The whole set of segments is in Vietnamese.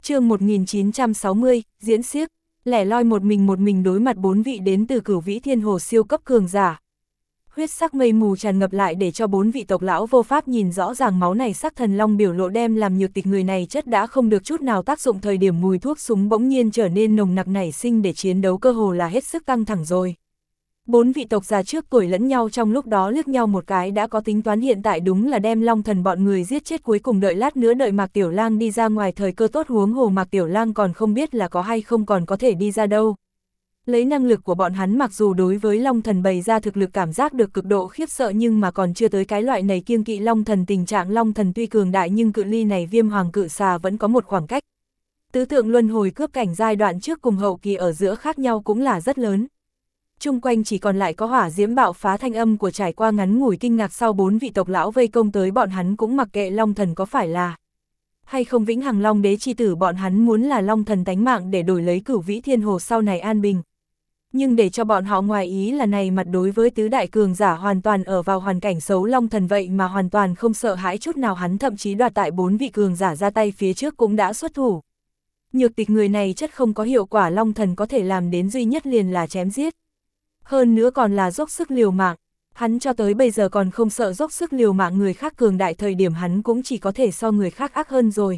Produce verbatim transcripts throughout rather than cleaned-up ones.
Chương một nghìn chín trăm sáu mươi, diễn xiếc, lẻ loi một mình một mình đối mặt bốn vị đến từ Cửu Vĩ Thiên Hồ siêu cấp cường giả. Huyết sắc mây mù tràn ngập lại để cho bốn vị tộc lão vô pháp nhìn rõ ràng máu này sắc thần long biểu lộ đem làm Nhược Tịch người này chất đã không được chút nào tác dụng thời điểm mùi thuốc súng bỗng nhiên trở nên nồng nặc nảy sinh để chiến đấu cơ hồ là hết sức căng thẳng rồi. Bốn vị tộc già trước tuổi lẫn nhau trong lúc đó liếc nhau một cái đã có tính toán hiện tại đúng là đem Long Thần bọn người giết chết cuối cùng đợi lát nữa đợi Mạc Tiểu Lang đi ra ngoài thời cơ tốt huống hồ Mạc Tiểu Lang còn không biết là có hay không còn có thể đi ra đâu. Lấy năng lực của bọn hắn mặc dù đối với Long Thần bày ra thực lực cảm giác được cực độ khiếp sợ nhưng mà còn chưa tới cái loại này kiêng kỵ Long Thần tình trạng Long Thần tuy cường đại nhưng cự ly này Viêm Hoàng cự xà vẫn có một khoảng cách. Tứ tượng luân hồi cướp cảnh giai đoạn trước cùng hậu kỳ ở giữa khác nhau cũng là rất lớn. Chung quanh chỉ còn lại có hỏa diễm bạo phá thanh âm của trải qua ngắn ngủi kinh ngạc sau bốn vị tộc lão vây công tới bọn hắn cũng mặc kệ Long Thần có phải là hay không vĩnh hằng Long đế chi tử bọn hắn muốn là Long Thần tánh mạng để đổi lấy Cửu Vĩ Thiên Hồ sau này an bình. Nhưng để cho bọn họ ngoài ý là này mặt đối với tứ đại cường giả hoàn toàn ở vào hoàn cảnh xấu Long Thần vậy mà hoàn toàn không sợ hãi chút nào hắn thậm chí đoạt tại bốn vị cường giả ra tay phía trước cũng đã xuất thủ. Nhược Tịch người này chất không có hiệu quả Long Thần có thể làm đến duy nhất liền là chém giết. Hơn nữa còn là dốc sức liều mạng, hắn cho tới bây giờ còn không sợ dốc sức liều mạng người khác cường đại thời điểm hắn cũng chỉ có thể so người khác ác hơn rồi.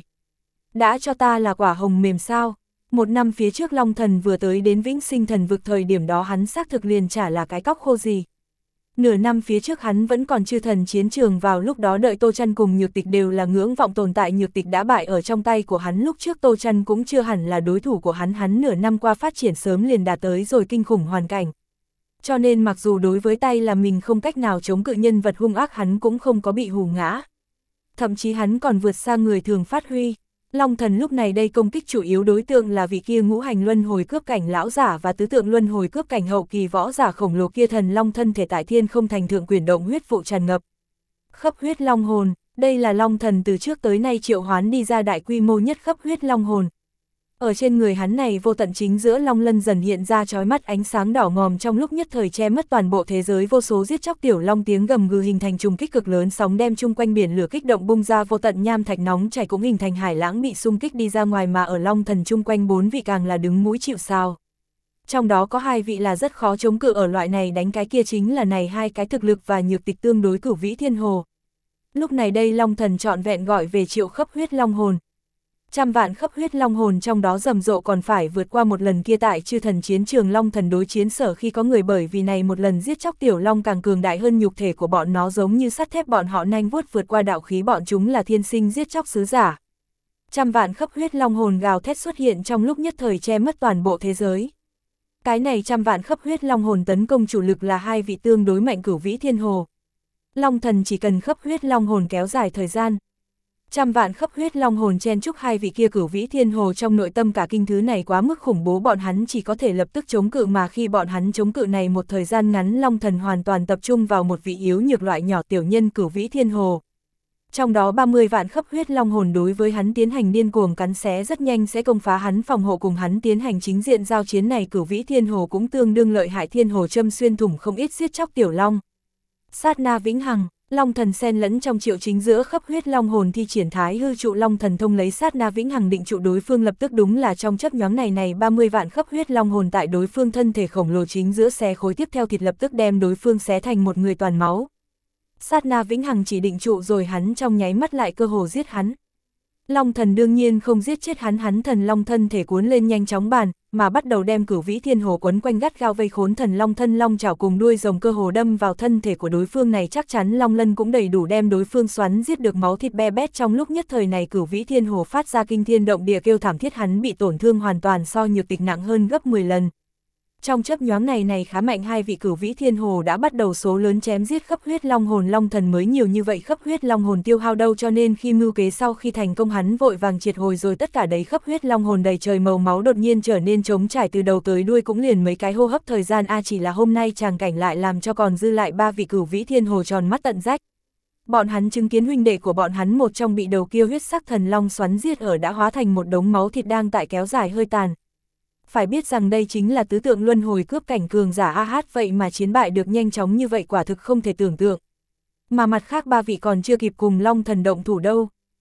Đã cho ta là quả hồng mềm sao, một năm phía trước Long Thần vừa tới đến Vĩnh Sinh Thần Vực thời điểm đó hắn xác thực liền chả là cái cóc khô gì. Nửa năm phía trước hắn vẫn còn chư thần chiến trường vào lúc đó đợi Tô Trăn cùng Nhược Tịch đều là ngưỡng vọng tồn tại Nhược Tịch đã bại ở trong tay của hắn lúc trước Tô Trăn cũng chưa hẳn là đối thủ của hắn hắn nửa năm qua phát triển sớm liền đạt tới rồi kinh khủng hoàn cảnh. Cho nên mặc dù đối với tay là mình không cách nào chống cự nhân vật hung ác hắn cũng không có bị hù ngã. Thậm chí hắn còn vượt xa người thường phát huy. Long Thần lúc này đây công kích chủ yếu đối tượng là vị kia ngũ hành luân hồi cướp cảnh lão giả và tứ tượng luân hồi cướp cảnh hậu kỳ võ giả khổng lồ kia thần long thân thể tại thiên không thành thượng quyển động huyết vụ tràn ngập. Khắp huyết long hồn, đây là Long Thần từ trước tới nay triệu hoán đi ra đại quy mô nhất khắp huyết long hồn. Ở trên người hắn này vô tận chính giữa long lân dần hiện ra chói mắt ánh sáng đỏ ngòm trong lúc nhất thời che mất toàn bộ thế giới vô số giết chóc tiểu long tiếng gầm gừ hình thành trùng kích cực lớn sóng đem chung quanh biển lửa kích động bung ra vô tận nham thạch nóng chảy cũng hình thành hải lãng bị xung kích đi ra ngoài mà ở Long Thần chung quanh bốn vị càng là đứng mũi chịu sào. Trong đó có hai vị là rất khó chống cự ở loại này đánh cái kia chính là này hai cái thực lực và nhược tịch tương đối Cửu Vĩ Thiên Hồ. Lúc này đây Long Thần trọn vẹn gọi về triệu khắp huyết long hồn. Trăm vạn khắp huyết long hồn trong đó rầm rộ còn phải vượt qua một lần kia tại chư thần chiến trường Long Thần đối chiến sở khi có người bởi vì này một lần giết chóc tiểu long càng cường đại hơn nhục thể của bọn nó giống như sắt thép bọn họ nhanh vuốt vượt qua đạo khí bọn chúng là thiên sinh giết chóc sứ giả. Trăm vạn khắp huyết long hồn gào thét xuất hiện trong lúc nhất thời che mất toàn bộ thế giới. Cái này trăm vạn khắp huyết long hồn tấn công chủ lực là hai vị tương đối mạnh Cửu Vĩ Thiên Hồ. Long Thần chỉ cần khắp huyết long hồn kéo dài thời gian. Trăm vạn khắp huyết long hồn chen chúc hai vị kia Cửu Vĩ Thiên Hồ trong nội tâm cả kinh thứ này quá mức khủng bố bọn hắn chỉ có thể lập tức chống cự mà khi bọn hắn chống cự này một thời gian ngắn Long Thần hoàn toàn tập trung vào một vị yếu nhược loại nhỏ tiểu nhân Cửu Vĩ Thiên Hồ. Trong đó ba mươi vạn khắp huyết long hồn đối với hắn tiến hành điên cuồng cắn xé rất nhanh sẽ công phá hắn phòng hộ cùng hắn tiến hành chính diện giao chiến này Cửu Vĩ Thiên Hồ cũng tương đương lợi hại thiên hồ châm xuyên thủng không ít giết chóc tiểu long. Sát na vĩnh hằng. Long Thần xen lẫn trong triệu chính giữa khắp huyết long hồn thi triển thái hư trụ Long Thần thông lấy sát na vĩnh hằng định trụ đối phương lập tức đúng là trong chấp nhoáng này này ba mươi vạn khắp huyết long hồn tại đối phương thân thể khổng lồ chính giữa xé khối tiếp theo thịt lập tức đem đối phương xé thành một người toàn máu. Sát na vĩnh hằng chỉ định trụ rồi hắn trong nháy mắt lại cơ hồ giết hắn. Long Thần đương nhiên không giết chết hắn hắn thần long thân thể cuốn lên nhanh chóng bàn, mà bắt đầu đem Cửu Vĩ Thiên Hồ quấn quanh gắt gao vây khốn thần long thân long chảo cùng đuôi rồng cơ hồ đâm vào thân thể của đối phương này chắc chắn long lân cũng đầy đủ đem đối phương xoắn giết được máu thịt be bét trong lúc nhất thời này Cửu Vĩ Thiên Hồ phát ra kinh thiên động địa kêu thảm thiết hắn bị tổn thương hoàn toàn so nhược tịch nặng hơn gấp mười lần. Trong chấp nhoáng này này khá mạnh hai vị Cửu Vĩ Thiên Hồ đã bắt đầu số lớn chém giết khắp huyết long hồn Long Thần mới nhiều như vậy khắp huyết long hồn tiêu hao đâu cho nên khi mưu kế sau khi thành công hắn vội vàng triệt hồi rồi tất cả đấy khắp huyết long hồn đầy trời màu máu đột nhiên trở nên trống trải từ đầu tới đuôi cũng liền mấy cái hô hấp thời gian a chỉ là hôm nay tràng cảnh lại làm cho còn dư lại ba vị Cửu Vĩ Thiên Hồ tròn mắt tận rách. Bọn hắn chứng kiến huynh đệ của bọn hắn một trong bị đầu kia huyết sắc thần long xoắn giết ở đã hóa thành một đống máu thịt đang tại kéo dài hơi tàn. Phải biết rằng đây chính là tứ tượng luân hồi cướp cảnh cường giả a hát vậy mà chiến bại được nhanh chóng như vậy quả thực không thể tưởng tượng. Mà mặt khác ba vị còn chưa kịp cùng Long Thần động thủ đâu.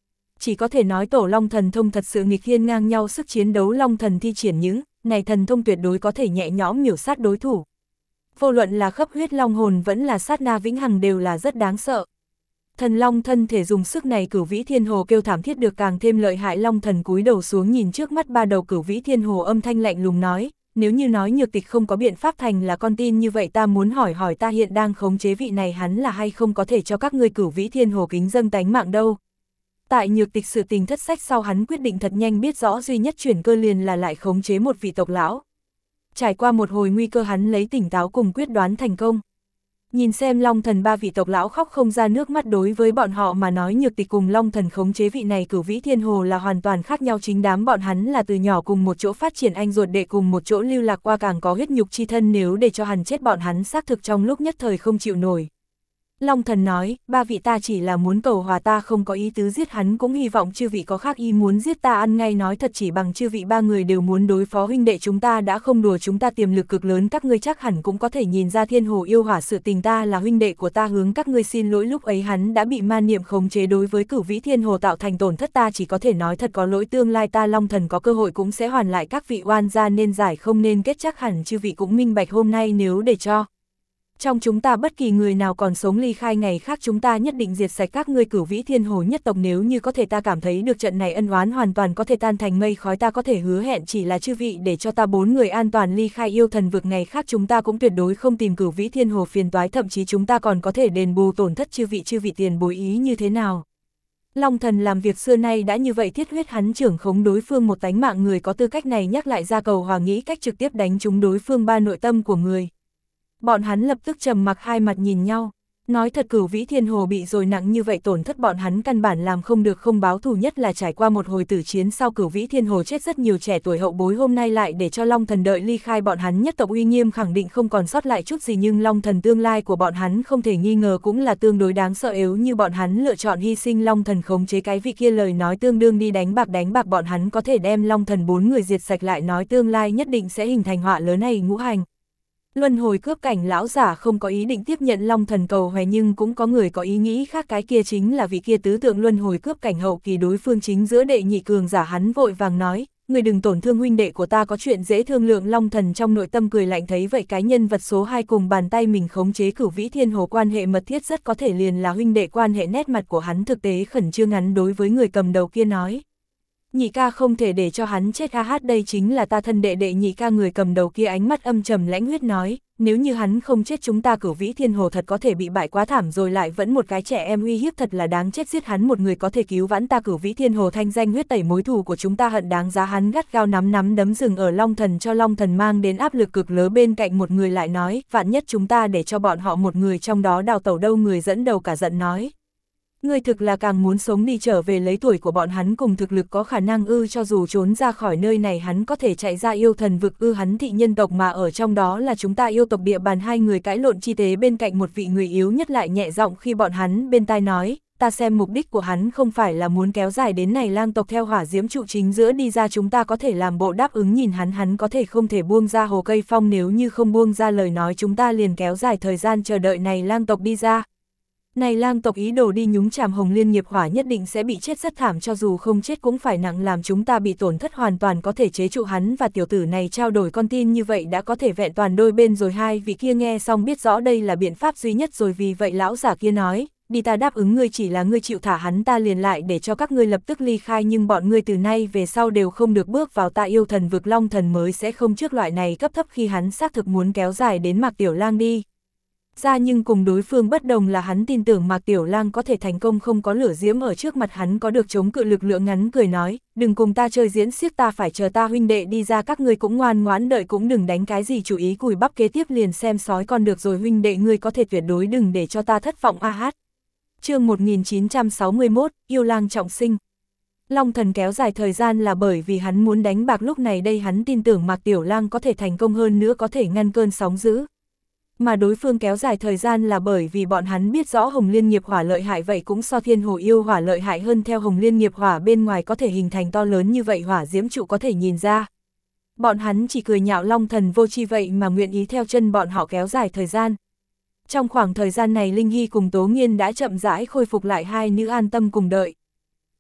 chỉ có thể nói tổ long thần thông thật sự nghịch thiên ngang nhau sức chiến đấu long thần thi triển những, này thần thông tuyệt đối có thể nhẹ nhõm miểu sát đối thủ. Vô luận là khắp huyết long hồn vẫn là sát na vĩnh hằng đều là rất đáng sợ. Thần long thân thể dùng sức này cửu vĩ thiên hồ kêu thảm thiết được càng thêm lợi hại long thần cúi đầu xuống nhìn trước mắt ba đầu cửu vĩ thiên hồ âm thanh lạnh lùng nói, nếu như nói nhược tịch không có biện pháp thành là con tin như vậy ta muốn hỏi hỏi ta hiện đang khống chế vị này hắn là hay không có thể cho các ngươi cửu vĩ thiên hồ kính dâng tánh mạng đâu. Tại nhược tịch sự tình thất sách sau hắn quyết định thật nhanh biết rõ duy nhất chuyển cơ liền là lại khống chế một vị tộc lão. Trải qua một hồi nguy cơ hắn lấy tỉnh táo cùng quyết đoán thành công. Nhìn xem long thần ba vị tộc lão khóc không ra nước mắt đối với bọn họ mà nói nhược tịch cùng long thần khống chế vị này cửu vĩ thiên hồ là hoàn toàn khác nhau chính đám bọn hắn là từ nhỏ cùng một chỗ phát triển anh ruột đệ cùng một chỗ lưu lạc qua càng có huyết nhục chi thân nếu để cho hắn chết bọn hắn xác thực trong lúc nhất thời không chịu nổi. Long thần nói, ba vị ta chỉ là muốn cầu hòa ta không có ý tứ giết hắn cũng hy vọng chư vị có khác ý muốn giết ta ăn ngay nói thật chỉ bằng chư vị ba người đều muốn đối phó huynh đệ chúng ta đã không đùa chúng ta tiềm lực cực lớn các ngươi chắc hẳn cũng có thể nhìn ra thiên hồ yêu hỏa sự tình ta là huynh đệ của ta hướng các ngươi xin lỗi lúc ấy hắn đã bị ma niệm khống chế đối với cửu vĩ thiên hồ tạo thành tổn thất ta chỉ có thể nói thật có lỗi tương lai ta long thần có cơ hội cũng sẽ hoàn lại các vị oan gia nên giải không nên kết chắc hẳn chư vị cũng minh bạch hôm nay nếu để cho trong chúng ta bất kỳ người nào còn sống ly khai ngày khác chúng ta nhất định diệt sạch các ngươi cửu vĩ thiên hồ nhất tộc nếu như có thể ta cảm thấy được trận này ân oán hoàn toàn có thể tan thành mây khói ta có thể hứa hẹn chỉ là chư vị để cho ta bốn người an toàn ly khai yêu thần vực ngày khác chúng ta cũng tuyệt đối không tìm cửu vĩ thiên hồ phiền toái thậm chí chúng ta còn có thể đền bù tổn thất chư vị chư vị tiền bối ý như thế nào. Long thần làm việc xưa nay đã như vậy thiết huyết hắn trưởng khống đối phương một tánh mạng người có tư cách này nhắc lại ra cầu hòa nghĩ cách trực tiếp đánh trúng đối phương ba nội tâm của người. Bọn hắn lập tức trầm mặc hai mặt nhìn nhau, nói thật cửu vĩ thiên hồ bị rồi nặng như vậy tổn thất bọn hắn căn bản làm không được không báo thù nhất là trải qua một hồi tử chiến sau cửu vĩ thiên hồ chết rất nhiều trẻ tuổi hậu bối hôm nay lại để cho long thần đợi ly khai bọn hắn nhất tộc uy nghiêm khẳng định không còn sót lại chút gì nhưng long thần tương lai của bọn hắn không thể nghi ngờ cũng là tương đối đáng sợ nếu như bọn hắn lựa chọn hy sinh long thần khống chế cái vị kia lời nói tương đương đi đánh bạc đánh bạc bọn hắn có thể đem long thần bốn người diệt sạch lại nói tương lai nhất định sẽ hình thành họa lớn này ngũ hành. Luân hồi cướp cảnh lão giả không có ý định tiếp nhận long thần cầu hoè nhưng cũng có người có ý nghĩ khác cái kia chính là vị kia tứ tượng luân hồi cướp cảnh hậu kỳ đối phương chính giữa đệ nhị cường giả hắn vội vàng nói, người đừng tổn thương huynh đệ của ta có chuyện dễ thương lượng long thần trong nội tâm cười lạnh thấy vậy cái nhân vật số hai cùng bàn tay mình khống chế cửu vĩ thiên hồ quan hệ mật thiết rất có thể liền là huynh đệ quan hệ nét mặt của hắn thực tế khẩn trương ngắn đối với người cầm đầu kia nói. Nhị ca không thể để cho hắn chết a hát đây chính là ta thân đệ đệ nhị ca người cầm đầu kia ánh mắt âm trầm lãnh huyết nói, nếu như hắn không chết chúng ta cửu vĩ thiên hồ thật có thể bị bại quá thảm rồi lại vẫn một cái trẻ em uy hiếp thật là đáng chết giết hắn một người có thể cứu vãn ta cửu vĩ thiên hồ thanh danh huyết tẩy mối thù của chúng ta hận đáng giá hắn gắt gao nắm nắm đấm rừng ở long thần cho long thần mang đến áp lực cực lớn bên cạnh một người lại nói, vạn nhất chúng ta để cho bọn họ một người trong đó đào tẩu đâu người dẫn đầu cả giận nói. Ngươi thực là càng muốn sống đi trở về lấy tuổi của bọn hắn cùng thực lực có khả năng ư cho dù trốn ra khỏi nơi này hắn có thể chạy ra yêu thần vực ư hắn thị nhân tộc mà ở trong đó là chúng ta yêu tộc địa bàn hai người cãi lộn chi tế bên cạnh một vị người yếu nhất lại nhẹ giọng khi bọn hắn bên tai nói, ta xem mục đích của hắn không phải là muốn kéo dài đến này lang tộc theo hỏa diễm trụ chính giữa đi ra chúng ta có thể làm bộ đáp ứng nhìn hắn hắn có thể không thể buông ra hồ cây phong nếu như không buông ra lời nói chúng ta liền kéo dài thời gian chờ đợi này lang tộc đi ra. Này lang tộc ý đồ đi nhúng chàm hồng liên nghiệp hỏa nhất định sẽ bị chết rất thảm cho dù không chết cũng phải nặng làm chúng ta bị tổn thất hoàn toàn có thể chế trụ hắn và tiểu tử này trao đổi con tin như vậy đã có thể vẹn toàn đôi bên rồi hai vị kia nghe xong biết rõ đây là biện pháp duy nhất rồi vì vậy lão giả kia nói, đi ta đáp ứng ngươi chỉ là ngươi chịu thả hắn ta liền lại để cho các ngươi lập tức ly khai nhưng bọn ngươi từ nay về sau đều không được bước vào ta yêu thần vực long thần mới sẽ không trước loại này cấp thấp khi hắn xác thực muốn kéo dài đến Mạc Tiểu Lang đi. Ra nhưng cùng đối phương bất đồng là hắn tin tưởng Mạc Tiểu Lang có thể thành công không có lửa diễm ở trước mặt hắn có được chống cự lực lượng ngắn cười nói, đừng cùng ta chơi diễn xiếc ta phải chờ ta huynh đệ đi ra các ngươi cũng ngoan ngoãn đợi cũng đừng đánh cái gì chú ý cùi bắp kế tiếp liền xem sói con được rồi huynh đệ ngươi có thể tuyệt đối đừng để cho ta thất vọng a hát. Chương một nghìn chín trăm sáu mươi mốt, yêu lang trọng sinh. Long thần kéo dài thời gian là bởi vì hắn muốn đánh bạc lúc này đây hắn tin tưởng Mạc Tiểu Lang có thể thành công hơn nữa có thể ngăn cơn sóng dữ. Mà đối phương kéo dài thời gian là bởi vì bọn hắn biết rõ hồng liên nghiệp hỏa lợi hại vậy cũng so thiên hồ yêu hỏa lợi hại hơn theo hồng liên nghiệp hỏa bên ngoài có thể hình thành to lớn như vậy hỏa diễm trụ có thể nhìn ra. Bọn hắn chỉ cười nhạo long thần vô tri vậy mà nguyện ý theo chân bọn họ kéo dài thời gian. Trong khoảng thời gian này Linh Hy cùng Tố Nghiên đã chậm rãi khôi phục lại hai nữ an tâm cùng đợi.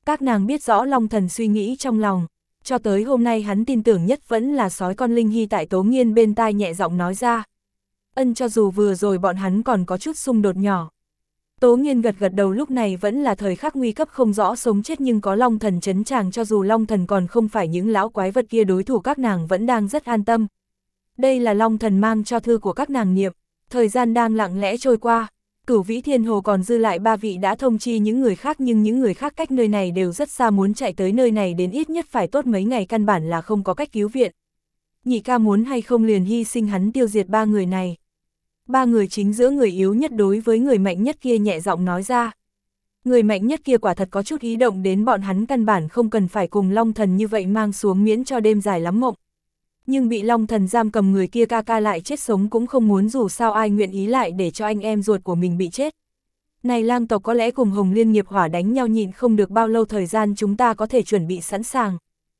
Các nàng biết rõ Long Thần suy nghĩ trong lòng, cho tới hôm nay hắn tin tưởng nhất vẫn là sói con Linh Hy tại Tố Nghiên bên tai nhẹ giọng nói ra. Ân, cho dù vừa rồi bọn hắn còn có chút xung đột nhỏ. Tố Nghiên gật gật đầu, lúc này vẫn là thời khắc nguy cấp không rõ sống chết, nhưng có Long Thần trấn tràng, cho dù Long Thần còn không phải những lão quái vật kia đối thủ, các nàng vẫn đang rất an tâm. Đây là Long Thần mang cho thư của các nàng niệm. Thời gian đang lặng lẽ trôi qua, Cửu Vĩ Thiên Hồ còn dư lại ba vị đã thông chi những người khác, nhưng những người khác cách nơi này đều rất xa, muốn chạy tới nơi này đến ít nhất phải tốt mấy ngày, căn bản là không có cách cứu viện. Nhị ca muốn hay không liền hy sinh hắn tiêu diệt ba người này. Ba người chính giữa người yếu nhất đối với người mạnh nhất kia nhẹ giọng nói ra. Người mạnh nhất kia quả thật có chút ý động đến bọn hắn, căn bản không cần phải cùng Long Thần như vậy mang xuống, miễn cho đêm dài lắm mộng. Nhưng bị Long Thần giam cầm người kia ca ca lại chết sống cũng không muốn, dù sao ai nguyện ý lại để cho anh em ruột của mình bị chết. Này lang tộc có lẽ cùng Hồng Liên nghiệp hỏa đánh nhau, nhịn không được bao lâu thời gian, chúng ta có thể chuẩn bị sẵn sàng.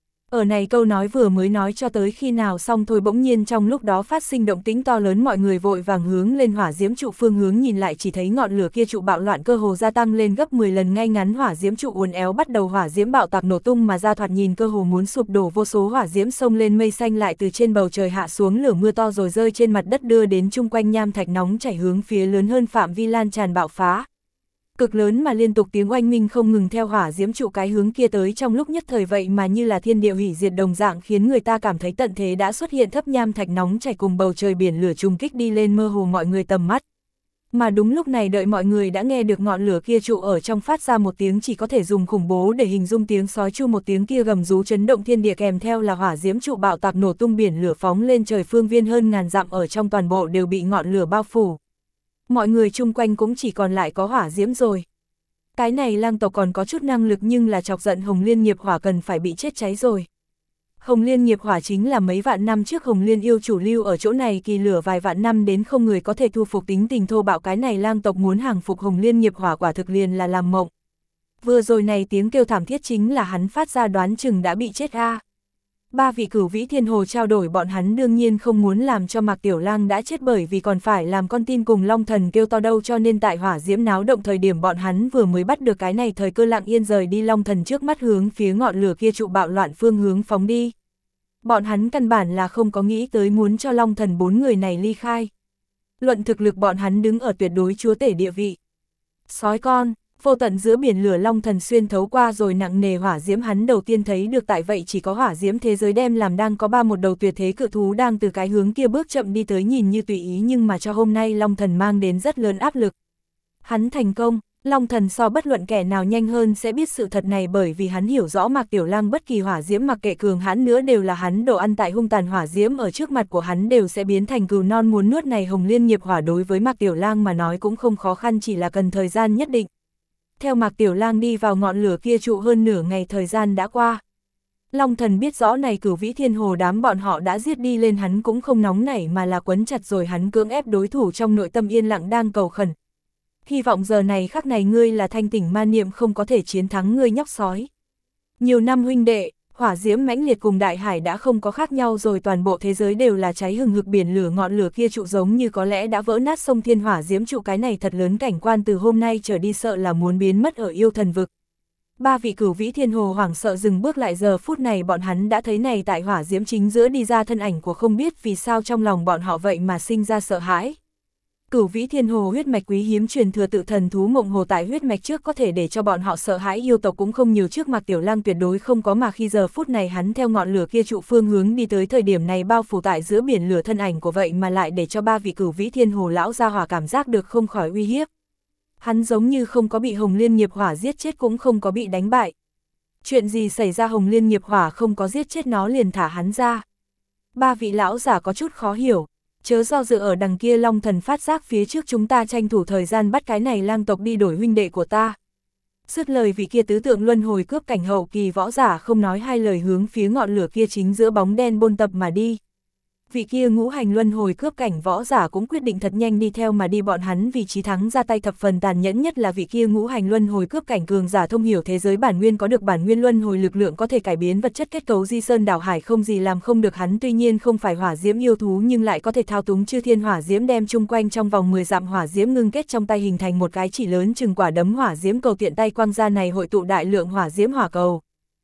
Ở này câu nói vừa mới nói cho tới khi nào xong thôi, bỗng nhiên trong lúc đó phát sinh động tĩnh to lớn, mọi người vội vàng hướng lên hỏa diễm trụ phương hướng nhìn lại, chỉ thấy ngọn lửa kia trụ bạo loạn, cơ hồ gia tăng lên gấp mười lần, ngay ngắn hỏa diễm trụ uốn éo bắt đầu hỏa diễm bạo tạc nổ tung mà ra, thoạt nhìn cơ hồ muốn sụp đổ, vô số hỏa diễm xông lên mây xanh lại từ trên bầu trời hạ xuống, lửa mưa to rồi rơi trên mặt đất, đưa đến chung quanh nham thạch nóng chảy hướng phía lớn hơn phạm vi lan tràn bạo phá. Cực lớn mà liên tục tiếng oanh minh không ngừng theo hỏa diễm trụ cái hướng kia tới, trong lúc nhất thời vậy mà như là thiên địa hủy diệt đồng dạng, khiến người ta cảm thấy tận thế đã xuất hiện, thấp nham thạch nóng chảy cùng bầu trời biển lửa trùng kích đi lên, mơ hồ mọi người tầm mắt. Mà đúng lúc này đợi mọi người đã nghe được ngọn lửa kia trụ ở trong phát ra một tiếng chỉ có thể dùng khủng bố để hình dung, tiếng sói chu, một tiếng kia gầm rú chấn động thiên địa, kèm theo là hỏa diễm trụ bạo tạc nổ tung, biển lửa phóng lên trời, phương viên hơn ngàn dặm ở trong toàn bộ đều bị ngọn lửa bao phủ. Mọi người chung quanh cũng chỉ còn lại có hỏa diễm rồi. Cái này lang tộc còn có chút năng lực, nhưng là chọc giận Hồng Liên nghiệp hỏa cần phải bị chết cháy rồi. Hồng Liên nghiệp hỏa chính là mấy vạn năm trước Hồng Liên yêu chủ lưu ở chỗ này, kỳ lửa vài vạn năm đến không người có thể thu phục, tính tình thô bạo, cái này lang tộc muốn hàng phục Hồng Liên nghiệp hỏa quả thực liền là làm mộng. Vừa rồi này tiếng kêu thảm thiết chính là hắn phát ra, đoán chừng đã bị chết a. À. Ba vị Cửu Vĩ Thiên Hồ trao đổi, bọn hắn đương nhiên không muốn làm cho Mạc Tiểu Lang đã chết, bởi vì còn phải làm con tin cùng Long Thần kêu to đâu, cho nên tại hỏa diễm náo động thời điểm bọn hắn vừa mới bắt được cái này thời cơ, lặng yên rời đi Long Thần trước mắt, hướng phía ngọn lửa kia trụ bạo loạn phương hướng phóng đi. Bọn hắn căn bản là không có nghĩ tới muốn cho Long Thần bốn người này ly khai. Luận thực lực bọn hắn đứng ở tuyệt đối chúa tể địa vị. Sói con, vô tận giữa biển lửa, Long Thần xuyên thấu qua rồi nặng nề hỏa diễm, hắn đầu tiên thấy được tại vậy chỉ có hỏa diễm thế giới đem làm, đang có ba một đầu tuyệt thế cự thú đang từ cái hướng kia bước chậm đi tới, nhìn như tùy ý nhưng mà cho hôm nay Long Thần mang đến rất lớn áp lực. Hắn thành công, Long Thần so bất luận kẻ nào nhanh hơn sẽ biết sự thật này, bởi vì hắn hiểu rõ Mạc Tiểu Lang bất kỳ hỏa diễm mặc kệ cường hãn nữa đều là hắn đồ ăn, tại hung tàn hỏa diễm ở trước mặt của hắn đều sẽ biến thành cừu non muốn nuốt, này Hồng Liên nghiệp hỏa đối với Mạc Tiểu Lang mà nói cũng không khó khăn, chỉ là cần thời gian nhất định. Theo Mạc Tiểu Lang đi vào ngọn lửa kia trụ hơn nửa ngày thời gian đã qua. Long Thần biết rõ này Cửu Vĩ Thiên Hồ đám bọn họ đã giết đi lên, hắn cũng không nóng nảy mà là quấn chặt rồi hắn cưỡng ép đối thủ, trong nội tâm yên lặng đang cầu khẩn. Hy vọng giờ này khắc này ngươi là thanh tỉnh ma niệm, không có thể chiến thắng ngươi nhóc sói. Nhiều năm huynh đệ, hỏa diễm mãnh liệt cùng đại hải đã không có khác nhau rồi, toàn bộ thế giới đều là cháy hừng hực biển lửa, ngọn lửa kia trụ giống như có lẽ đã vỡ nát sông thiên hỏa diễm trụ, cái này thật lớn cảnh quan, từ hôm nay trở đi sợ là muốn biến mất ở yêu thần vực. Ba vị Cửu Vĩ Thiên Hồ hoảng sợ dừng bước lại, giờ phút này bọn hắn đã thấy này tại hỏa diễm chính giữa đi ra thân ảnh của không biết vì sao trong lòng bọn họ vậy mà sinh ra sợ hãi. Cửu Vĩ Thiên Hồ huyết mạch quý hiếm truyền thừa tự thần thú mộng hồ, tại huyết mạch trước có thể để cho bọn họ sợ hãi yêu tộc cũng không nhiều, trước Mạc Tiểu Lang tuyệt đối không có, mà khi giờ phút này hắn theo ngọn lửa kia trụ phương hướng đi tới, thời điểm này bao phủ tại giữa biển lửa thân ảnh của vậy mà lại để cho ba vị Cửu Vĩ Thiên Hồ lão gia hỏa cảm giác được không khỏi uy hiếp. Hắn giống như không có bị Hồng Liên nghiệp hỏa giết chết, cũng không có bị đánh bại. Chuyện gì xảy ra, Hồng Liên nghiệp hỏa không có giết chết nó liền thả hắn ra. Ba vị lão giả có chút khó hiểu. Chớ do dự ở đằng kia, Long Thần phát giác phía trước, chúng ta tranh thủ thời gian bắt cái này lang tộc đi đổi huynh đệ của ta. Dứt lời, vị kia tứ tượng luân hồi cướp cảnh hậu kỳ võ giả không nói hai lời hướng phía ngọn lửa kia chính giữa bóng đen bôn tập mà đi. vị kia ngũ hành luân hồi cướp cảnh võ giả cũng quyết định thật nhanh đi theo mà đi, bọn hắn vì chí thắng ra tay thập phần tàn nhẫn, nhất là vị kia ngũ hành luân hồi cướp cảnh cường giả thông hiểu thế giới bản nguyên, có được bản nguyên luân hồi lực lượng có thể cải biến vật chất kết cấu, di sơn đảo hải không gì làm không được hắn. Tuy nhiên không phải hỏa diễm yêu thú nhưng lại có thể thao túng chư thiên hỏa diễm, đem chung quanh trong vòng mười dặm hỏa diễm ngưng kết trong tay hình thành một cái chỉ lớn chừng quả đấm hỏa diễm cầu, tiện tay quang ra này hội tụ đại lượng hỏa diễm hỏa cầu,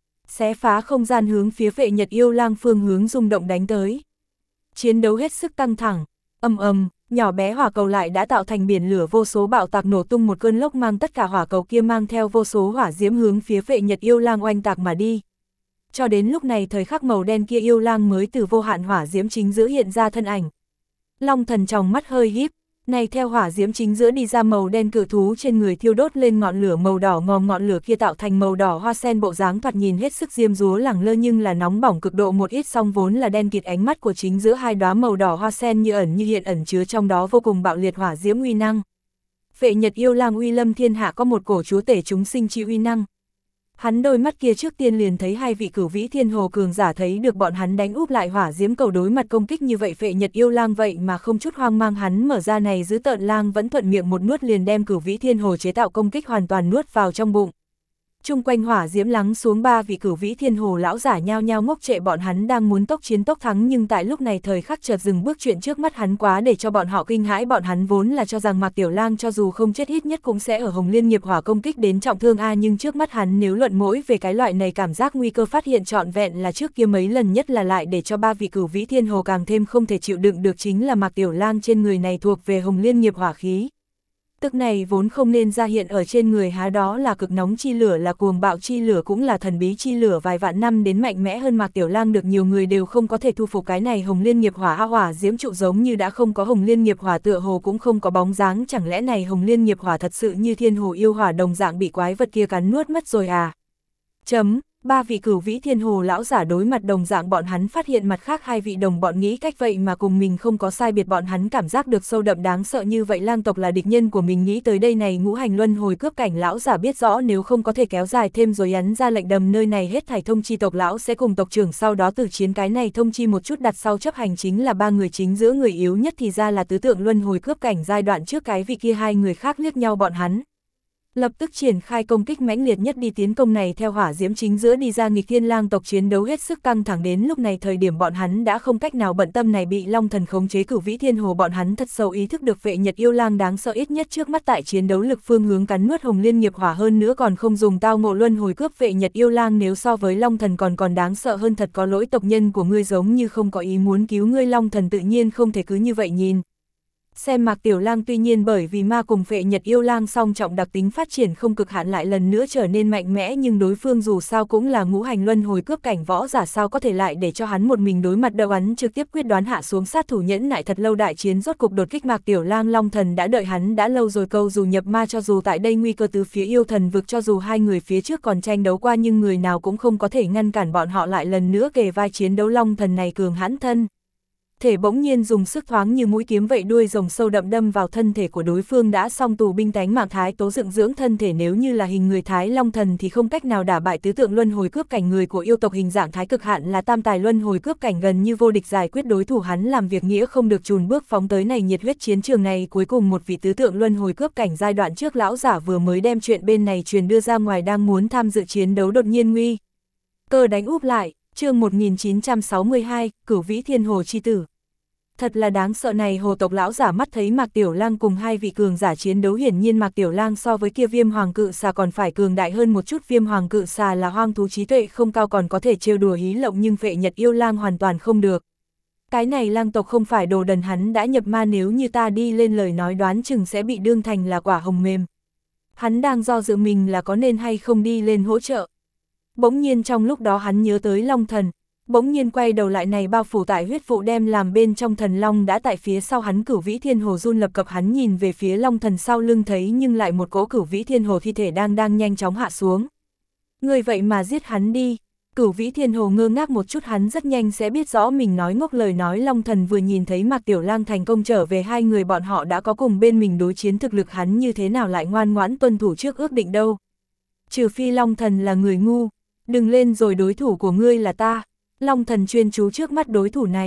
xé phá không gian hướng phía Phệ Nhật Yêu Lang phương hướng rung động đánh tới. Chiến đấu hết sức căng thẳng, ầm ầm, nhỏ bé hỏa cầu lại đã tạo thành biển lửa vô số bạo tạc, nổ tung một cơn lốc mang tất cả hỏa cầu kia mang theo vô số hỏa diễm hướng phía Phệ Nhật Yêu Lang oanh tạc mà đi. Cho đến lúc này thời khắc màu đen kia yêu lang mới từ vô hạn hỏa diễm chính giữa hiện ra thân ảnh. Long Thần trong mắt hơi híp, này theo hỏa diễm chính giữa đi ra màu đen cự thú trên người thiêu đốt lên ngọn lửa màu đỏ ngòm, ngọn lửa kia tạo thành màu đỏ hoa sen bộ dáng, thoạt nhìn hết sức diêm dúa lẳng lơ nhưng là nóng bỏng cực độ một ít, song vốn là đen kịt ánh mắt của chính giữa hai đóa màu đỏ hoa sen như ẩn như hiện, ẩn chứa trong đó vô cùng bạo liệt hỏa diễm uy năng. Phệ Nhật Yêu Lang uy lâm thiên hạ, có một cổ chúa tể chúng sinh chi uy năng. Hắn đôi mắt kia trước tiên liền thấy hai vị Cửu Vĩ Thiên Hồ cường giả thấy được bọn hắn đánh úp lại hỏa diễm cầu đối mặt công kích như vậy, Phệ Nhật Yêu Lang vậy mà không chút hoang mang, hắn mở ra này dữ tợn lang vẫn thuận miệng một nuốt liền đem Cửu Vĩ Thiên Hồ chế tạo công kích hoàn toàn nuốt vào trong bụng. Chung quanh hỏa diễm lắng xuống, ba vị Cửu Vĩ Thiên Hồ lão giả nhao nhao ngốc trệ, bọn hắn đang muốn tốc chiến tốc thắng nhưng tại lúc này thời khắc chợt dừng bước, chuyện trước mắt hắn quá để cho bọn họ kinh hãi. Bọn hắn vốn là cho rằng Mạc Tiểu Lang cho dù không chết ít nhất cũng sẽ ở Hồng Liên nghiệp hỏa công kích đến trọng thương a, nhưng trước mắt hắn nếu luận mỗi về cái loại này cảm giác nguy cơ phát hiện trọn vẹn là trước kia mấy lần, nhất là lại để cho ba vị Cửu Vĩ Thiên Hồ càng thêm không thể chịu đựng được chính là Mạc Tiểu Lang trên người này thuộc về Hồng Liên nghiệp hỏa khí. Tức này vốn không nên ra hiện ở trên người há, đó là cực nóng chi lửa, là cuồng bạo chi lửa, cũng là thần bí chi lửa, vài vạn năm đến mạnh mẽ hơn Mạc Tiểu Lang được nhiều người đều không có thể thu phục cái này Hồng Liên nghiệp hỏa. A, hỏa diễm trụ giống như đã không có Hồng Liên nghiệp hỏa, tựa hồ cũng không có bóng dáng, chẳng lẽ này Hồng Liên nghiệp hỏa thật sự như Thiên Hồ yêu hỏa đồng dạng bị quái vật kia cắn nuốt mất rồi à? Chấm. Ba vị Cửu Vĩ Thiên Hồ lão giả đối mặt đồng dạng, bọn hắn phát hiện mặt khác hai vị đồng bọn nghĩ cách vậy mà cùng mình không có sai biệt, bọn hắn cảm giác được sâu đậm đáng sợ như vậy lang tộc là địch nhân của mình. Nghĩ tới đây này ngũ hành luân hồi cướp cảnh lão giả biết rõ nếu không có thể kéo dài thêm rồi hắn ra lệnh đầm nơi này hết thảy thông chi tộc lão sẽ cùng tộc trưởng sau đó từ chiến, cái này thông chi một chút đặt sau chấp hành chính là ba người chính giữa người yếu nhất thì ra là tứ tượng luân hồi cướp cảnh giai đoạn trước cái vị kia. Hai người khác liếc nhau, bọn hắn lập tức triển khai công kích mãnh liệt nhất đi tiến công này theo hỏa diễm chính giữa đi ra nghịch thiên lang tộc. Chiến đấu hết sức căng thẳng, đến lúc này thời điểm bọn hắn đã không cách nào bận tâm này bị Long Thần khống chế Cửu Vĩ Thiên Hồ, bọn hắn thật sâu ý thức được Phệ Nhật Yêu Lang đáng sợ, ít nhất trước mắt tại chiến đấu lực phương hướng cắn nuốt Hồng Liên nghiệp hỏa, hơn nữa còn không dùng tao ngộ luân hồi cướp. Phệ Nhật Yêu Lang nếu so với Long Thần còn còn đáng sợ hơn, thật có lỗi tộc nhân của ngươi giống như không có ý muốn cứu ngươi, Long Thần tự nhiên không thể cứ như vậy nhìn xem Mạc Tiểu Lang. Tuy nhiên bởi vì ma cùng Phệ Nhật Yêu Lang song trọng đặc tính phát triển không cực hạn lại lần nữa trở nên mạnh mẽ, nhưng đối phương dù sao cũng là ngũ hành luân hồi cướp cảnh võ giả, sao có thể lại để cho hắn một mình đối mặt đâu. Hắn trực tiếp quyết đoán hạ xuống sát thủ, nhẫn nại thật lâu, đại chiến rốt cục đột kích Mạc Tiểu Lang. Long Thần đã đợi hắn đã lâu rồi, câu dù nhập ma, cho dù tại đây nguy cơ từ phía yêu thần vực, cho dù hai người phía trước còn tranh đấu qua nhưng người nào cũng không có thể ngăn cản bọn họ lại lần nữa kề vai chiến đấu. Long Thần này cường hãn thân thể bỗng nhiên dùng sức thoáng như mũi kiếm vậy, đuôi rồng sâu đậm đâm vào thân thể của đối phương đã xong tù binh tánh mạng thái tố dựng dưỡng thân thể, nếu như là hình người Thái Long Thần thì không cách nào đả bại tứ tượng luân hồi cướp cảnh người của yêu tộc, hình dạng thái cực hạn là tam tài luân hồi cướp cảnh gần như vô địch giải quyết đối thủ, hắn làm việc nghĩa không được chùn bước phóng tới này nhiệt huyết chiến trường này. Cuối cùng một vị tứ tượng luân hồi cướp cảnh giai đoạn trước lão giả vừa mới đem chuyện bên này truyền đưa ra ngoài, đang muốn tham dự chiến đấu đột nhiên nguy cơ đánh úp lại. Chương một nghìn chín trăm sáu mươi hai, Cửu Vĩ Thiên Hồ chi tử. Thật là đáng sợ này hồ tộc lão giả mắt thấy Mạc Tiểu Lang cùng hai vị cường giả chiến đấu, hiển nhiên Mạc Tiểu Lang so với kia Viêm Hoàng Cự Xà còn phải cường đại hơn một chút. Viêm Hoàng Cự Xà là hoang thú trí tuệ không cao, còn có thể trêu đùa hí lộng, nhưng Phệ Nhật Yêu Lang hoàn toàn không được. Cái này lang tộc không phải đồ đần, hắn đã nhập ma, nếu như ta đi lên lời nói đoán chừng sẽ bị đương thành là quả hồng mềm. Hắn đang do dự mình là có nên hay không đi lên hỗ trợ. Bỗng nhiên trong lúc đó hắn nhớ tới Long Thần, bỗng nhiên quay đầu lại, này bao phủ tại huyết vụ đem làm bên trong thần long đã tại phía sau hắn. Cửu Vĩ Thiên Hồ run lập cập, hắn nhìn về phía Long Thần sau lưng thấy nhưng lại một cỗ Cửu Vĩ Thiên Hồ thi thể đang đang nhanh chóng hạ xuống. Người vậy mà giết hắn đi. Cửu Vĩ Thiên Hồ ngơ ngác một chút, hắn rất nhanh sẽ biết rõ mình nói ngốc lời nói. Long Thần vừa nhìn thấy Mạc Tiểu Lang thành công trở về, hai người bọn họ đã có cùng bên mình đối chiến thực lực, hắn như thế nào lại ngoan ngoãn tuân thủ trước ước định đâu. Trừ phi Long Thần là người ngu. Đừng lên rồi, đối thủ của ngươi là ta. Long Thần chuyên chú trước mắt đối thủ này.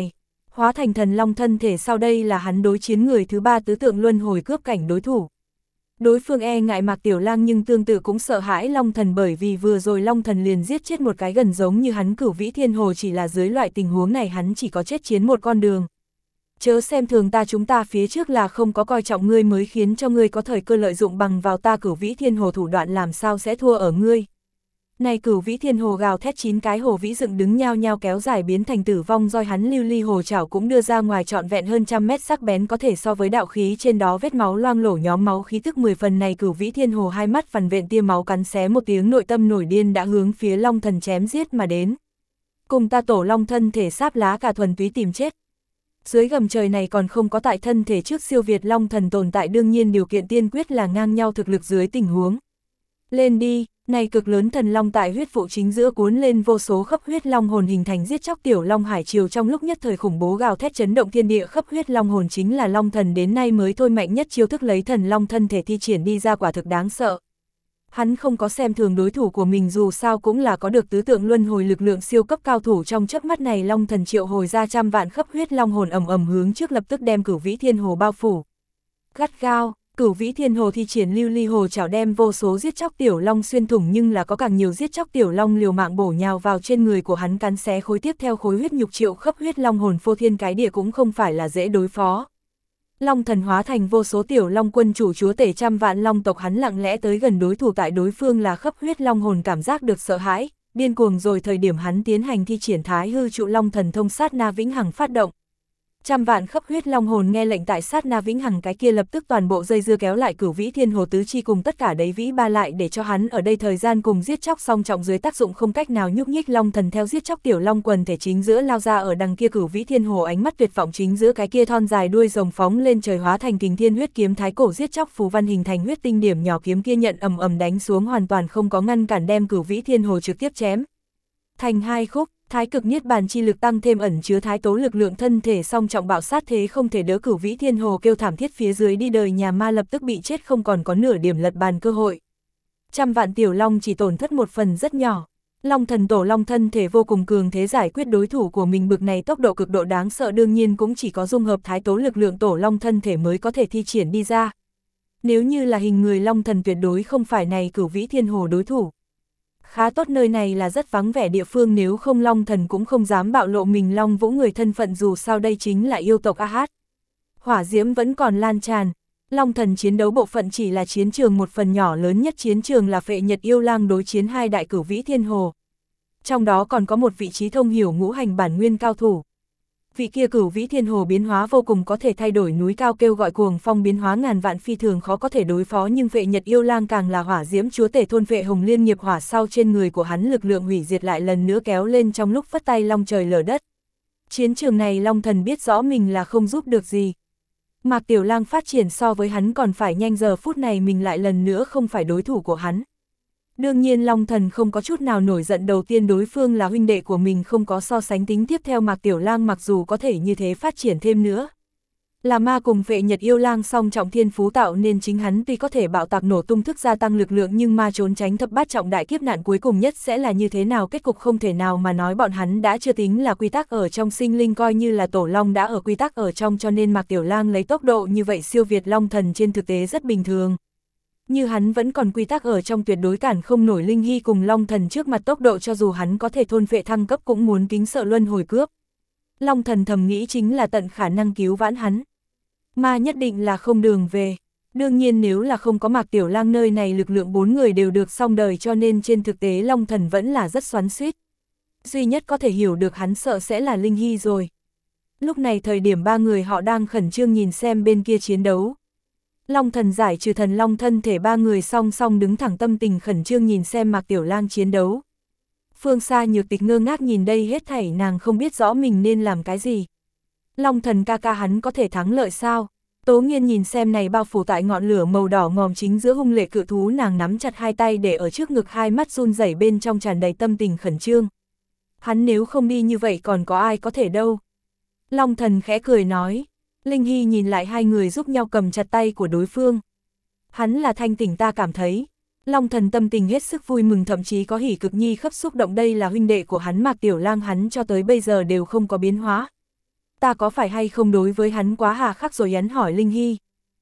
Hóa thành thần long thân thể sau đây là hắn đối chiến người thứ ba tứ tượng luân hồi cướp cảnh đối thủ. Đối phương e ngại Mạc Tiểu Lang nhưng tương tự cũng sợ hãi Long Thần bởi vì vừa rồi Long Thần liền giết chết một cái gần giống như hắn Cửu Vĩ Thiên Hồ, chỉ là dưới loại tình huống này hắn chỉ có chết chiến một con đường. Chớ xem thường ta, chúng ta phía trước là không có coi trọng ngươi mới khiến cho ngươi có thời cơ lợi dụng bằng vào ta Cửu Vĩ Thiên Hồ thủ đoạn, làm sao sẽ thua ở ngươi. Này Cửu Vĩ Thiên Hồ gào thét, chín cái hồ vĩ dựng đứng nhao nhao kéo dài biến thành tử vong roi, hắn lưu ly hồ chảo cũng đưa ra ngoài trọn vẹn hơn trăm mét, sắc bén có thể so với đạo khí, trên đó vết máu loang lổ nhóm máu khí tức mười phần. Này Cửu Vĩ Thiên Hồ hai mắt vằn vện tia máu cắn xé một tiếng, nội tâm nổi điên đã hướng phía Long Thần chém giết mà đến. Cùng ta Tổ Long thân thể sáp lá cả thuần túy tìm chết. Dưới gầm trời này còn không có tại thân thể trước siêu việt Long Thần tồn tại, đương nhiên điều kiện tiên quyết là ngang nhau thực lực dưới tình huống. Lên đi. Này cực lớn thần long tại huyết vụ chính giữa cuốn lên vô số khắp huyết long hồn, hình thành giết chóc tiểu long hải triều, trong lúc nhất thời khủng bố gào thét chấn động thiên địa. Khắp huyết long hồn chính là Long Thần đến nay mới thôi mạnh nhất chiêu thức, lấy thần long thân thể thi triển đi ra quả thực đáng sợ. Hắn không có xem thường đối thủ của mình, dù sao cũng là có được tứ tượng luân hồi lực lượng siêu cấp cao thủ. Trong chớp mắt này Long Thần triệu hồi ra trăm vạn khắp huyết long hồn ầm ầm hướng trước, lập tức đem Cửu Vĩ Thiên Hồ bao phủ. Gắt gao. Cửu Vĩ Thiên Hồ thi triển lưu ly hồ chảo đem vô số giết chóc tiểu long xuyên thủng, nhưng là có càng nhiều giết chóc tiểu long liều mạng bổ nhào vào trên người của hắn, cắn xé khối tiếp theo khối huyết nhục, triệu khắp huyết long hồn phô thiên cái địa cũng không phải là dễ đối phó. Long Thần hóa thành vô số tiểu long quân chủ chúa tể trăm vạn long tộc, hắn lặng lẽ tới gần đối thủ, tại đối phương là khắp huyết long hồn cảm giác được sợ hãi, điên cuồng rồi thời điểm hắn tiến hành thi triển Thái Hư Trụ Long Thần thông, sát na vĩnh hằng phát động. Trăm vạn khắp huyết long hồn nghe lệnh, tại sát na vĩnh hằng cái kia lập tức toàn bộ dây dưa kéo lại Cửu Vĩ Thiên Hồ tứ chi cùng tất cả đấy vĩ ba lại, để cho hắn ở đây thời gian cùng giết chóc song trọng dưới tác dụng không cách nào nhúc nhích. Long Thần theo giết chóc tiểu long quần thể chính giữa lao ra, ở đằng kia Cửu Vĩ Thiên Hồ ánh mắt tuyệt vọng chính giữa cái kia thon dài đuôi rồng phóng lên trời, hóa thành Kình Thiên huyết kiếm, thái cổ giết chóc phù văn hình thành huyết tinh điểm nhỏ, kiếm kia nhận ầm ầm đánh xuống, hoàn toàn không có ngăn cản, đem Cửu Vĩ Thiên Hồ trực tiếp chém thành hai khúc. Thái cực niết bàn chi lực tăng thêm ẩn chứa thái tố lực lượng thân thể song trọng bạo sát thế không thể đỡ, Cửu Vĩ Thiên Hồ kêu thảm thiết, phía dưới đi đời nhà ma lập tức bị chết, không còn có nửa điểm lật bàn cơ hội. Trăm vạn tiểu long chỉ tổn thất một phần rất nhỏ. Long Thần Tổ Long thân thể vô cùng cường thế, giải quyết đối thủ của mình bực này tốc độ cực độ đáng sợ, đương nhiên cũng chỉ có dung hợp thái tố lực lượng Tổ Long thân thể mới có thể thi triển đi ra. Nếu như là hình người, Long Thần tuyệt đối không phải này Cửu Vĩ Thiên Hồ đối thủ. Khá tốt nơi này là rất vắng vẻ địa phương, nếu không Long Thần cũng không dám bạo lộ mình Long Vũ người thân phận, dù sao đây chính là yêu tộc A Hát. Hỏa diễm vẫn còn lan tràn. Long Thần chiến đấu bộ phận chỉ là chiến trường một phần nhỏ, lớn nhất chiến trường là Phệ Nhật Yêu Lang đối chiến hai đại Cửu Vĩ Thiên Hồ. Trong đó còn có một vị trí thông hiểu ngũ hành bản nguyên cao thủ. Vị kia Cửu Vĩ Thiên Hồ biến hóa vô cùng, có thể thay đổi núi cao, kêu gọi cuồng phong, biến hóa ngàn vạn, phi thường khó có thể đối phó, nhưng Phệ Nhật Yêu Lang càng là hỏa diễm chúa tể, thôn phệ hồng liên nghiệp hỏa, sau trên người của hắn lực lượng hủy diệt lại lần nữa kéo lên, trong lúc phất tay long trời lở đất. Chiến trường này Long Thần biết rõ mình là không giúp được gì. Mạc Tiểu Lang phát triển so với hắn còn phải nhanh, giờ phút này mình lại lần nữa không phải đối thủ của hắn. Đương nhiên Long Thần không có chút nào nổi giận, đầu tiên đối phương là huynh đệ của mình, không có so sánh tính, tiếp theo Mạc Tiểu Lang mặc dù có thể như thế phát triển thêm nữa. Là ma cùng Phệ Nhật Yêu Lang song trọng thiên phú tạo nên chính hắn tuy có thể bạo tạc nổ tung thức gia tăng lực lượng, nhưng ma trốn tránh thập bát trọng đại kiếp nạn cuối cùng nhất sẽ là như thế nào, kết cục không thể nào mà nói. Bọn hắn đã chưa tính là quy tắc ở trong sinh linh, coi như là Tổ Long đã ở quy tắc ở trong, cho nên Mạc Tiểu Lang lấy tốc độ như vậy siêu việt Long Thần trên thực tế rất bình thường. Như hắn vẫn còn quy tắc ở trong, tuyệt đối cản không nổi Linh Hy cùng Long Thần trước mặt tốc độ, cho dù hắn có thể thôn phệ thăng cấp cũng muốn kính sợ luân hồi cướp. Long Thần thầm nghĩ chính là tận khả năng cứu vãn hắn. Ma nhất định là không đường về. Đương nhiên nếu là không có Mạc Tiểu Lang nơi này lực lượng bốn người đều được xong đời, cho nên trên thực tế Long Thần vẫn là rất xoắn xuýt. Duy nhất có thể hiểu được hắn sợ sẽ là Linh Hy rồi. Lúc này thời điểm ba người họ đang khẩn trương nhìn xem bên kia chiến đấu. Long Thần giải trừ thần long thân thể, ba người song song đứng thẳng, tâm tình khẩn trương nhìn xem Mạc Tiểu Lang chiến đấu. Phương xa Nhược Tịch ngơ ngác nhìn đây hết thảy, nàng không biết rõ mình nên làm cái gì. Long Thần ca ca hắn có thể thắng lợi sao? Tố Nghiên nhìn xem này bao phủ tại ngọn lửa màu đỏ ngòm chính giữa hung lệ cự thú, nàng nắm chặt hai tay để ở trước ngực, hai mắt run rẩy, bên trong tràn đầy tâm tình khẩn trương. Hắn nếu không đi như vậy còn có ai có thể đâu. Long Thần khẽ cười nói. Linh Hy nhìn lại hai người giúp nhau cầm chặt tay của đối phương. Hắn là thanh tỉnh, ta cảm thấy. Long Thần tâm tình hết sức vui mừng, thậm chí có hỉ cực nhi khắp xúc động, đây là huynh đệ của hắn Mạc Tiểu Lang, hắn cho tới bây giờ đều không có biến hóa. ta có phải hay không đối với hắn quá hà khắc rồi, hắn hỏi Linh Hy.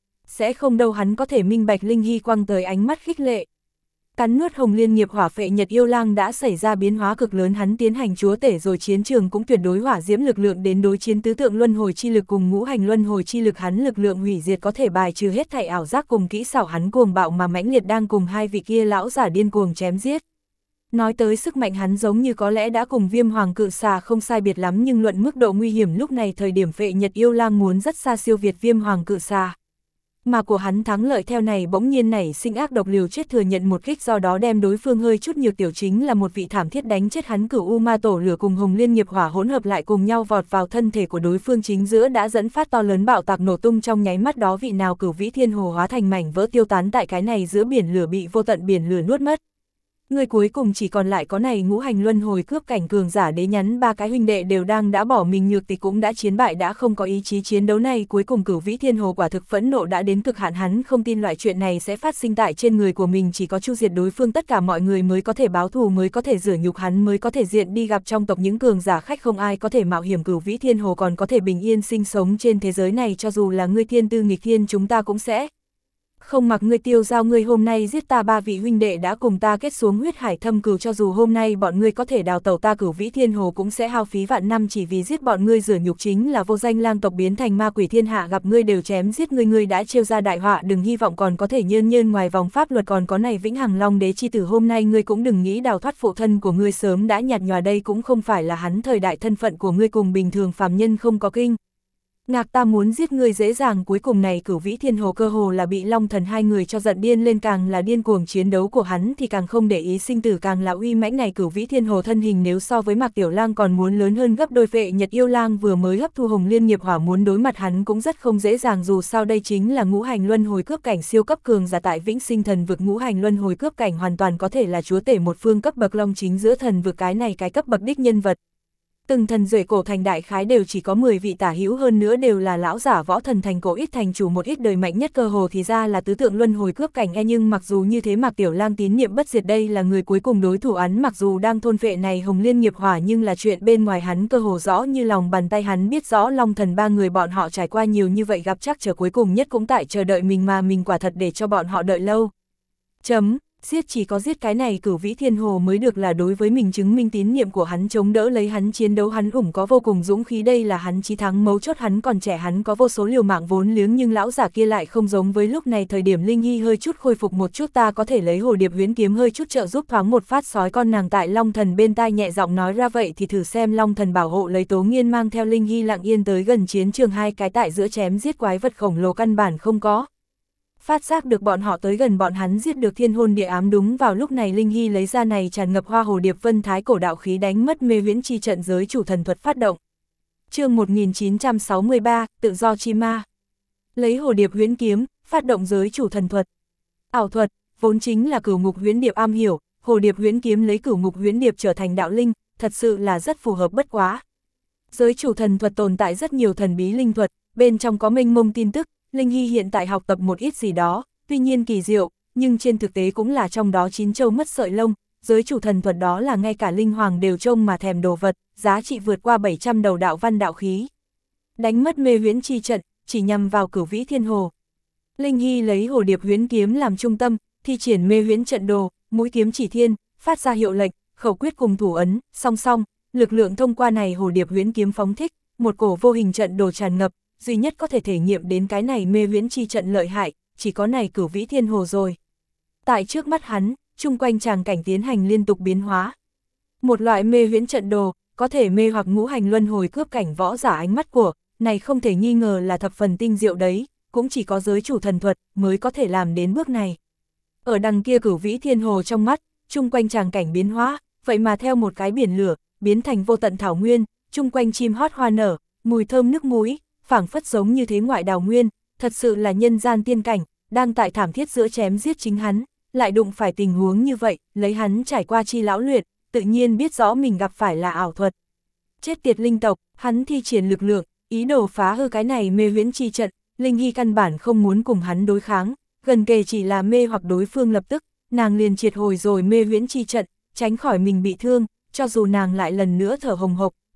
Sẽ không đâu, hắn có thể minh bạch. Linh Hy quăng tới ánh mắt khích lệ. Cắn nuốt Hồng Liên nghiệp hỏa phệ nhật yêu lang đã xảy ra biến hóa cực lớn, hắn tiến hành chúa tể rồi, chiến trường cũng tuyệt đối hỏa diễm lực lượng đến đối chiến tứ tượng luân hồi chi lực cùng ngũ hành luân hồi chi lực, hắn lực lượng hủy diệt có thể bài trừ hết thảy ảo giác cùng kỹ xảo, hắn cuồng bạo mà mãnh liệt đang cùng hai vị kia lão giả điên cuồng chém giết. Nói tới sức mạnh, hắn giống như có lẽ đã cùng Viêm Hoàng cự xà không sai biệt lắm, nhưng luận mức độ nguy hiểm lúc này thời điểm phệ nhật yêu lang muốn rất xa siêu việt Viêm Hoàng cự xà. Mà của hắn thắng lợi theo này bỗng nhiên nảy sinh ác độc, liều chết thừa nhận một kích, do đó đem đối phương hơi chút nhược tiểu, chính là một vị thảm thiết đánh chết hắn. Cửu U Ma Tổ lửa cùng Hồng Liên nghiệp hỏa hỗn hợp lại cùng nhau vọt vào thân thể của đối phương chính giữa, đã dẫn phát to lớn bạo tạc nổ tung, trong nháy mắt đó vị nào cửu vĩ thiên hồ hóa thành mảnh vỡ tiêu tán tại cái này giữa biển lửa, bị vô tận biển lửa nuốt mất. Người cuối cùng chỉ còn lại có này ngũ hành luân hồi cướp cảnh cường giả đế nhắn, ba cái huynh đệ đều đang đã bỏ mình, nhược tịch cũng đã chiến bại, đã không có ý chí chiến đấu này. Cuối cùng cửu vĩ thiên hồ quả thực phẫn nộ đã đến cực hạn, hắn không tin loại chuyện này sẽ phát sinh tại trên người của mình, chỉ có chu diệt đối phương tất cả mọi người mới có thể báo thù, mới có thể rửa nhục hắn, mới có thể diện đi gặp trong tộc những cường giả khách, không ai có thể mạo hiểm cửu vĩ thiên hồ còn có thể bình yên sinh sống trên thế giới này. Cho dù là ngươi thiên tư nghịch thiên, chúng ta cũng sẽ không mặc ngươi tiêu dao. Ngươi hôm nay giết ta ba vị huynh đệ đã cùng ta kết xuống huyết hải thâm cừu, cho dù hôm nay bọn ngươi có thể đào tẩu, ta cửu vĩ thiên hồ cũng sẽ hao phí vạn năm chỉ vì giết bọn ngươi, rửa nhục chính là vô danh lang tộc biến thành ma quỷ, thiên hạ gặp ngươi đều chém giết ngươi, ngươi đã trêu ra đại họa, đừng hy vọng còn có thể nhơn nhơn ngoài vòng pháp luật. Còn có này vĩnh hằng long đế chi tử, hôm nay ngươi cũng đừng nghĩ đào thoát, phụ thân của ngươi sớm đã nhạt nhòa, đây cũng không phải là hắn thời đại, thân phận của ngươi cùng bình thường phàm nhân không có kinh ngạc, ta muốn giết ngươi dễ dàng. Cuối cùng này cửu vĩ thiên hồ cơ hồ là bị long thần hai người cho giận điên lên, càng là điên cuồng chiến đấu của hắn thì càng không để ý sinh tử, càng là uy mãnh. Này cửu vĩ thiên hồ thân hình nếu so với Mạc Tiểu Lang còn muốn lớn hơn gấp đôi, phệ nhật yêu lang vừa mới hấp thu Hồng Liên nghiệp hỏa muốn đối mặt hắn cũng rất không dễ dàng, dù sao đây chính là ngũ hành luân hồi cướp cảnh siêu cấp cường giả tại Vĩnh Sinh thần vực. Ngũ hành luân hồi cướp cảnh hoàn toàn có thể là chúa tể một phương cấp bậc long chính giữa thần vực, cái này cái cấp bậc đích nhân vật. Từng thần duệ cổ thành đại khái đều chỉ có mười vị tả hữu, hơn nữa đều là lão giả võ thần thành cổ ít thành chủ một ít đời mạnh nhất, cơ hồ thì ra là tứ tượng luân hồi cướp cảnh e. Nhưng mặc dù như thế, Mạc Tiểu Lang tín niệm bất diệt, đây là người cuối cùng đối thủ hắn, mặc dù đang thôn vệ này Hồng Liên nghiệp hỏa, nhưng là chuyện bên ngoài hắn cơ hồ rõ như lòng bàn tay, hắn biết rõ long thần ba người bọn họ trải qua nhiều như vậy, gặp chắc trở cuối cùng nhất cũng tại chờ đợi mình, mà mình quả thật để cho bọn họ đợi lâu. Chấm. Giết, chỉ có giết cái này cửu vĩ thiên hồ mới được là đối với mình chứng minh tín niệm của hắn, chống đỡ lấy hắn chiến đấu, hắn ủng có vô cùng dũng khí, đây là hắn chí thắng mấu chốt. Hắn còn trẻ, hắn có vô số liều mạng vốn liếng, nhưng lão giả kia lại không giống với lúc này thời điểm. Linh Hy hơi chút khôi phục một chút, ta có thể lấy hồ điệp huyễn kiếm hơi chút trợ giúp thoáng một phát. Sói con nàng tại long thần bên tai nhẹ giọng nói ra, vậy thì thử xem. Long thần bảo hộ lấy Tố Nghiên mang theo Linh Hy lặng yên tới gần chiến trường, hai cái tại giữa chém giết quái vật khổng lồ căn bản không có phát giác được bọn họ tới gần, bọn hắn giết được thiên hôn địa ám. Đúng vào lúc này Linh Hy lấy ra này tràn ngập hoa hồ điệp vân thái cổ đạo khí, đánh mất mê huyễn chi trận, giới chủ thần thuật phát động. Chương một nghìn chín trăm sáu mươi ba, tự do chi ma. Lấy hồ điệp huyễn kiếm, phát động giới chủ thần thuật. Ảo thuật, vốn chính là cửu ngục huyễn điệp am hiểu, hồ điệp huyễn kiếm lấy cửu ngục huyễn điệp trở thành đạo linh, thật sự là rất phù hợp bất quá. Giới chủ thần thuật tồn tại rất nhiều thần bí linh thuật, bên trong có mênh mông tin tức. Linh Hy hiện tại học tập một ít gì đó, tuy nhiên kỳ diệu, nhưng trên thực tế cũng là trong đó chín châu mất sợi lông. Giới chủ thần thuật đó là ngay cả linh hoàng đều trông mà thèm đồ vật, giá trị vượt qua bảy trăm đầu đạo văn đạo khí. Đánh mất mê huyễn chi trận, chỉ nhằm vào cửu vĩ thiên hồ. Linh Hy lấy hồ điệp huyễn kiếm làm trung tâm, thi triển mê huyễn trận đồ, mũi kiếm chỉ thiên, phát ra hiệu lệnh, khẩu quyết cùng thủ ấn, song song, lực lượng thông qua này hồ điệp huyễn kiếm phóng thích, một cổ vô hình trận đồ tràn ngập. Duy nhất có thể thể nghiệm đến cái này mê huyễn chi trận lợi hại, chỉ có này cửu vĩ thiên hồ rồi. Tại trước mắt hắn, chung quanh tràng cảnh tiến hành liên tục biến hóa. Một loại mê huyễn trận đồ, có thể mê hoặc ngũ hành luân hồi cướp cảnh võ giả ánh mắt của, này không thể nghi ngờ là thập phần tinh diệu đấy, cũng chỉ có giới chủ thần thuật mới có thể làm đến bước này. Ở đằng kia cửu vĩ thiên hồ trong mắt, chung quanh tràng cảnh biến hóa, vậy mà theo một cái biển lửa, biến thành vô tận thảo nguyên, chung quanh chim hót hoa nở, mùi thơm nước muối, phảng phất giống như thế ngoại đào nguyên, thật sự là nhân gian tiên cảnh, đang tại thảm thiết giữa chém giết chính hắn, lại đụng phải tình huống như vậy, lấy hắn trải qua chi lão luyện, tự nhiên biết rõ mình gặp phải là ảo thuật. Chết tiệt linh tộc, hắn thi triển lực lượng, ý đồ phá hư cái này mê huyễn chi trận. Linh Hy căn bản không muốn cùng hắn đối kháng, gần kề chỉ là mê hoặc đối phương, lập tức, nàng liền triệt hồi rồi mê huyễn chi trận, tránh khỏi mình bị thương, cho dù nàng lại lần nữa thở hồng hộc,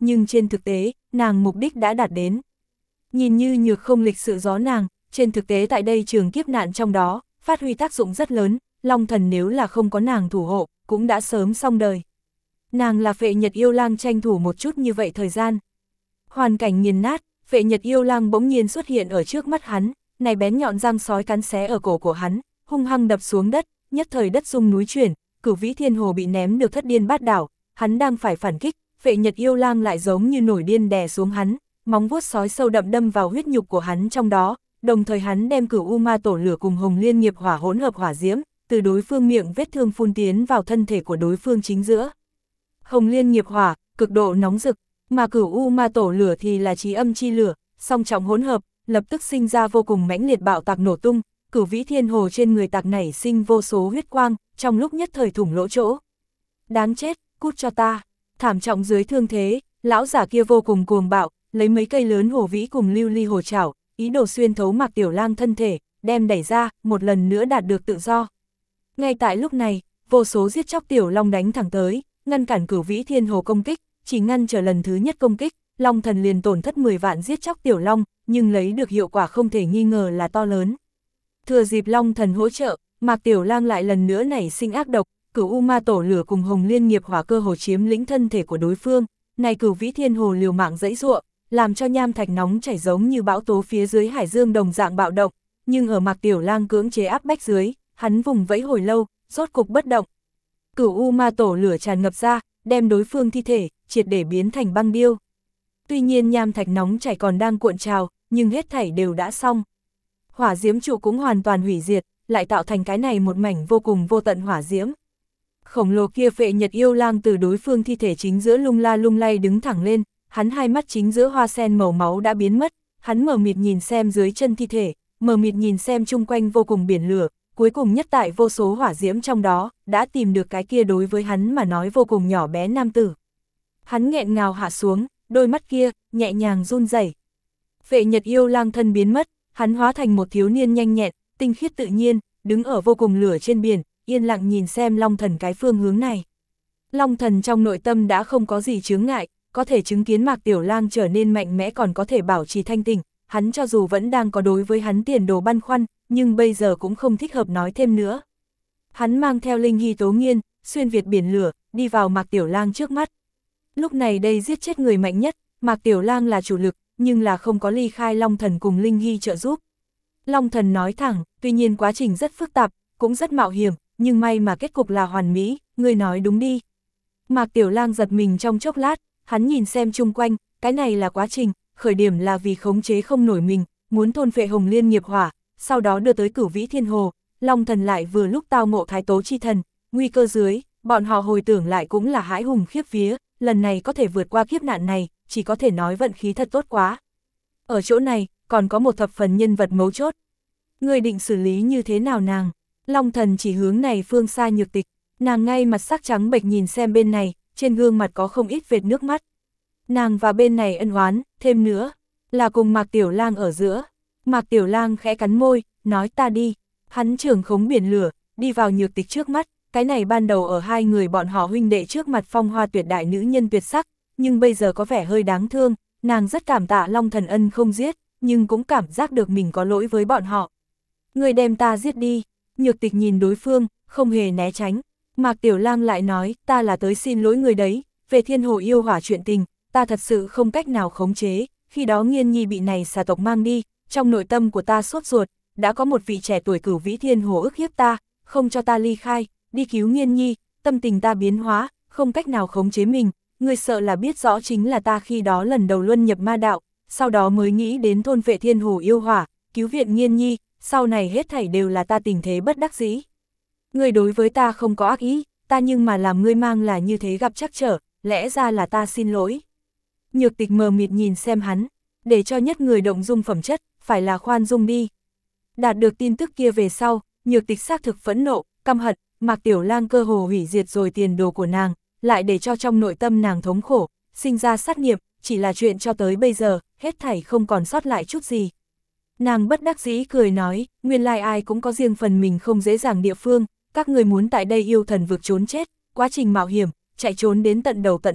nhưng trên thực tế, nàng mục đích đã đạt đến. Nhìn như nhược không lịch sự gió nàng, trên thực tế tại đây trường kiếp nạn trong đó, phát huy tác dụng rất lớn, Long Thần nếu là không có nàng thủ hộ, cũng đã sớm xong đời. Nàng là Phệ Nhật Yêu Lang tranh thủ một chút như vậy thời gian. Hoàn cảnh nghiền nát, Phệ Nhật Yêu Lang bỗng nhiên xuất hiện ở trước mắt hắn, này bén nhọn răng sói cắn xé ở cổ của hắn, hung hăng đập xuống đất, nhất thời đất rung núi chuyển, Cửu Vĩ Thiên Hồ bị ném được thất điên bát đảo, hắn đang phải phản kích, Phệ Nhật Yêu Lang lại giống như nổi điên đè xuống hắn, móng vuốt sói sâu đậm đâm vào huyết nhục của hắn trong đó, đồng thời hắn đem Cửu U Ma Tổ Lửa cùng Hồng Liên Nghiệp Hỏa hỗn hợp hỏa diễm, từ đối phương miệng vết thương phun tiến vào thân thể của đối phương chính giữa. Hồng Liên Nghiệp Hỏa, cực độ nóng rực, mà Cửu U Ma Tổ Lửa thì là Chí Âm Chi Lửa, song trọng hỗn hợp, lập tức sinh ra vô cùng mãnh liệt bạo tạc nổ tung, Cửu Vĩ Thiên Hồ trên người tạc nảy sinh vô số huyết quang, trong lúc nhất thời thủng lỗ chỗ. Đáng chết, cút cho ta. Thảm trọng dưới thương thế, lão giả kia vô cùng cuồng bạo, lấy mấy cây lớn hổ vĩ cùng lưu ly hồ chảo, ý đồ xuyên thấu Mạc Tiểu Lang thân thể, đem đẩy ra, một lần nữa đạt được tự do. Ngay tại lúc này, vô số giết chóc Tiểu Long đánh thẳng tới, ngăn cản Cửu Vĩ Thiên Hồ công kích, chỉ ngăn trở lần thứ nhất công kích, Long Thần liền tổn thất mười vạn giết chóc Tiểu Long, nhưng lấy được hiệu quả không thể nghi ngờ là to lớn. Thừa dịp Long Thần hỗ trợ, Mạc Tiểu Lang lại lần nữa nảy sinh ác độc, Cửu U Ma Tổ Lửa cùng Hồng Liên Nghiệp Hỏa cơ hồ chiếm lĩnh thân thể của đối phương, này Cửu Vĩ Thiên Hồ liều mạng dãy giụa, làm cho nham thạch nóng chảy giống như bão tố phía dưới hải dương đồng dạng bạo động, nhưng ở Mạc Tiểu Lang cưỡng chế áp bách dưới, hắn vùng vẫy hồi lâu, rốt cục bất động. Cửu U Ma Tổ Lửa tràn ngập ra, đem đối phương thi thể triệt để biến thành băng điêu. Tuy nhiên nham thạch nóng chảy còn đang cuộn trào, nhưng hết thảy đều đã xong. Hỏa diễm trụ cũng hoàn toàn hủy diệt, lại tạo thành cái này một mảnh vô cùng vô tận hỏa diễm. Khổng lồ kia Phệ Nhật Yêu Lang từ đối phương thi thể chính giữa lung la lung lay đứng thẳng lên, hắn hai mắt chính giữa hoa sen màu máu đã biến mất, hắn mờ mịt nhìn xem dưới chân thi thể, mờ mịt nhìn xem chung quanh vô cùng biển lửa, cuối cùng nhất tại vô số hỏa diễm trong đó, đã tìm được cái kia đối với hắn mà nói vô cùng nhỏ bé nam tử. Hắn nghẹn ngào hạ xuống, đôi mắt kia, nhẹ nhàng run rẩy. Phệ Nhật Yêu Lang thân biến mất, hắn hóa thành một thiếu niên nhanh nhẹn, tinh khiết tự nhiên, đứng ở vô cùng lửa trên biển, yên lặng nhìn xem Long Thần cái phương hướng này. Long Thần trong nội tâm đã không có gì chướng ngại, có thể chứng kiến Mạc Tiểu Lang trở nên mạnh mẽ còn có thể bảo trì thanh tỉnh, hắn cho dù vẫn đang có đối với hắn tiền đồ băn khoăn, nhưng bây giờ cũng không thích hợp nói thêm nữa. Hắn mang theo Linh Hy Tố Nghiên, xuyên việt biển lửa, đi vào Mạc Tiểu Lang trước mắt. Lúc này đây giết chết người mạnh nhất, Mạc Tiểu Lang là chủ lực, nhưng là không có ly khai Long Thần cùng Linh Hy trợ giúp. Long Thần nói thẳng, tuy nhiên quá trình rất phức tạp, cũng rất mạo hiểm, nhưng may mà kết cục là hoàn mỹ, ngươi nói đúng đi. Mạc Tiểu Lang giật mình trong chốc lát, hắn nhìn xem chung quanh, cái này là quá trình, khởi điểm là vì khống chế không nổi mình, muốn thôn phệ Hồng Liên Nghiệp Hỏa, sau đó đưa tới Cửu Vĩ Thiên Hồ, Long Thần lại vừa lúc tao ngộ Thái Tố Chi Thần, nguy cơ dưới, bọn họ hồi tưởng lại cũng là hãi hùng khiếp vía, lần này có thể vượt qua kiếp nạn này, chỉ có thể nói vận khí thật tốt quá. Ở chỗ này, còn có một thập phần nhân vật mấu chốt. Người định xử lý như thế nào nàng? Long Thần chỉ hướng này phương xa Nhược Tịch, nàng ngay mặt sắc trắng bệch nhìn xem bên này, trên gương mặt có không ít vệt nước mắt. Nàng và bên này ân oán, thêm nữa, là cùng Mạc Tiểu Lang ở giữa. Mạc Tiểu Lang khẽ cắn môi, nói ta đi. Hắn trưởng khống biển lửa, đi vào Nhược Tịch trước mắt, cái này ban đầu ở hai người bọn họ huynh đệ trước mặt phong hoa tuyệt đại nữ nhân tuyệt sắc, nhưng bây giờ có vẻ hơi đáng thương, nàng rất cảm tạ Long Thần ân không giết, nhưng cũng cảm giác được mình có lỗi với bọn họ. Người đem ta giết đi. Nhược Tịch nhìn đối phương, không hề né tránh. Mạc Tiểu Lang lại nói, ta là tới xin lỗi người đấy, về Thiên Hồ yêu hỏa chuyện tình, ta thật sự không cách nào khống chế, khi đó Nghiên Nhi bị này xà tộc mang đi, trong nội tâm của ta sốt ruột, đã có một vị trẻ tuổi Cửu Vĩ Thiên Hồ ức hiếp ta, không cho ta ly khai, đi cứu Nghiên Nhi, tâm tình ta biến hóa, không cách nào khống chế mình, người sợ là biết rõ chính là ta khi đó lần đầu luân nhập ma đạo, sau đó mới nghĩ đến thôn vệ Thiên Hồ yêu hỏa, cứu viện Nghiên Nhi, sau này hết thảy đều là ta tình thế bất đắc dĩ. Ngươi đối với ta không có ác ý, ta nhưng mà làm ngươi mang là như thế gặp trắc trở, lẽ ra là ta xin lỗi. Nhược Tịch mờ mịt nhìn xem hắn, để cho nhất người động dung phẩm chất, phải là khoan dung đi. Đạt được tin tức kia về sau, Nhược Tịch xác thực phẫn nộ, căm hận, Mạc Tiểu Lang cơ hồ hủy diệt rồi tiền đồ của nàng, lại để cho trong nội tâm nàng thống khổ, sinh ra sát nghiệp, chỉ là chuyện cho tới bây giờ, hết thảy không còn sót lại chút gì. Nàng bất đắc dĩ cười nói, nguyên lai ai cũng có riêng phần mình không dễ dàng địa phương, các người muốn tại đây yêu thần vực trốn chết, quá trình mạo hiểm, chạy trốn đến tận đầu tận đâu,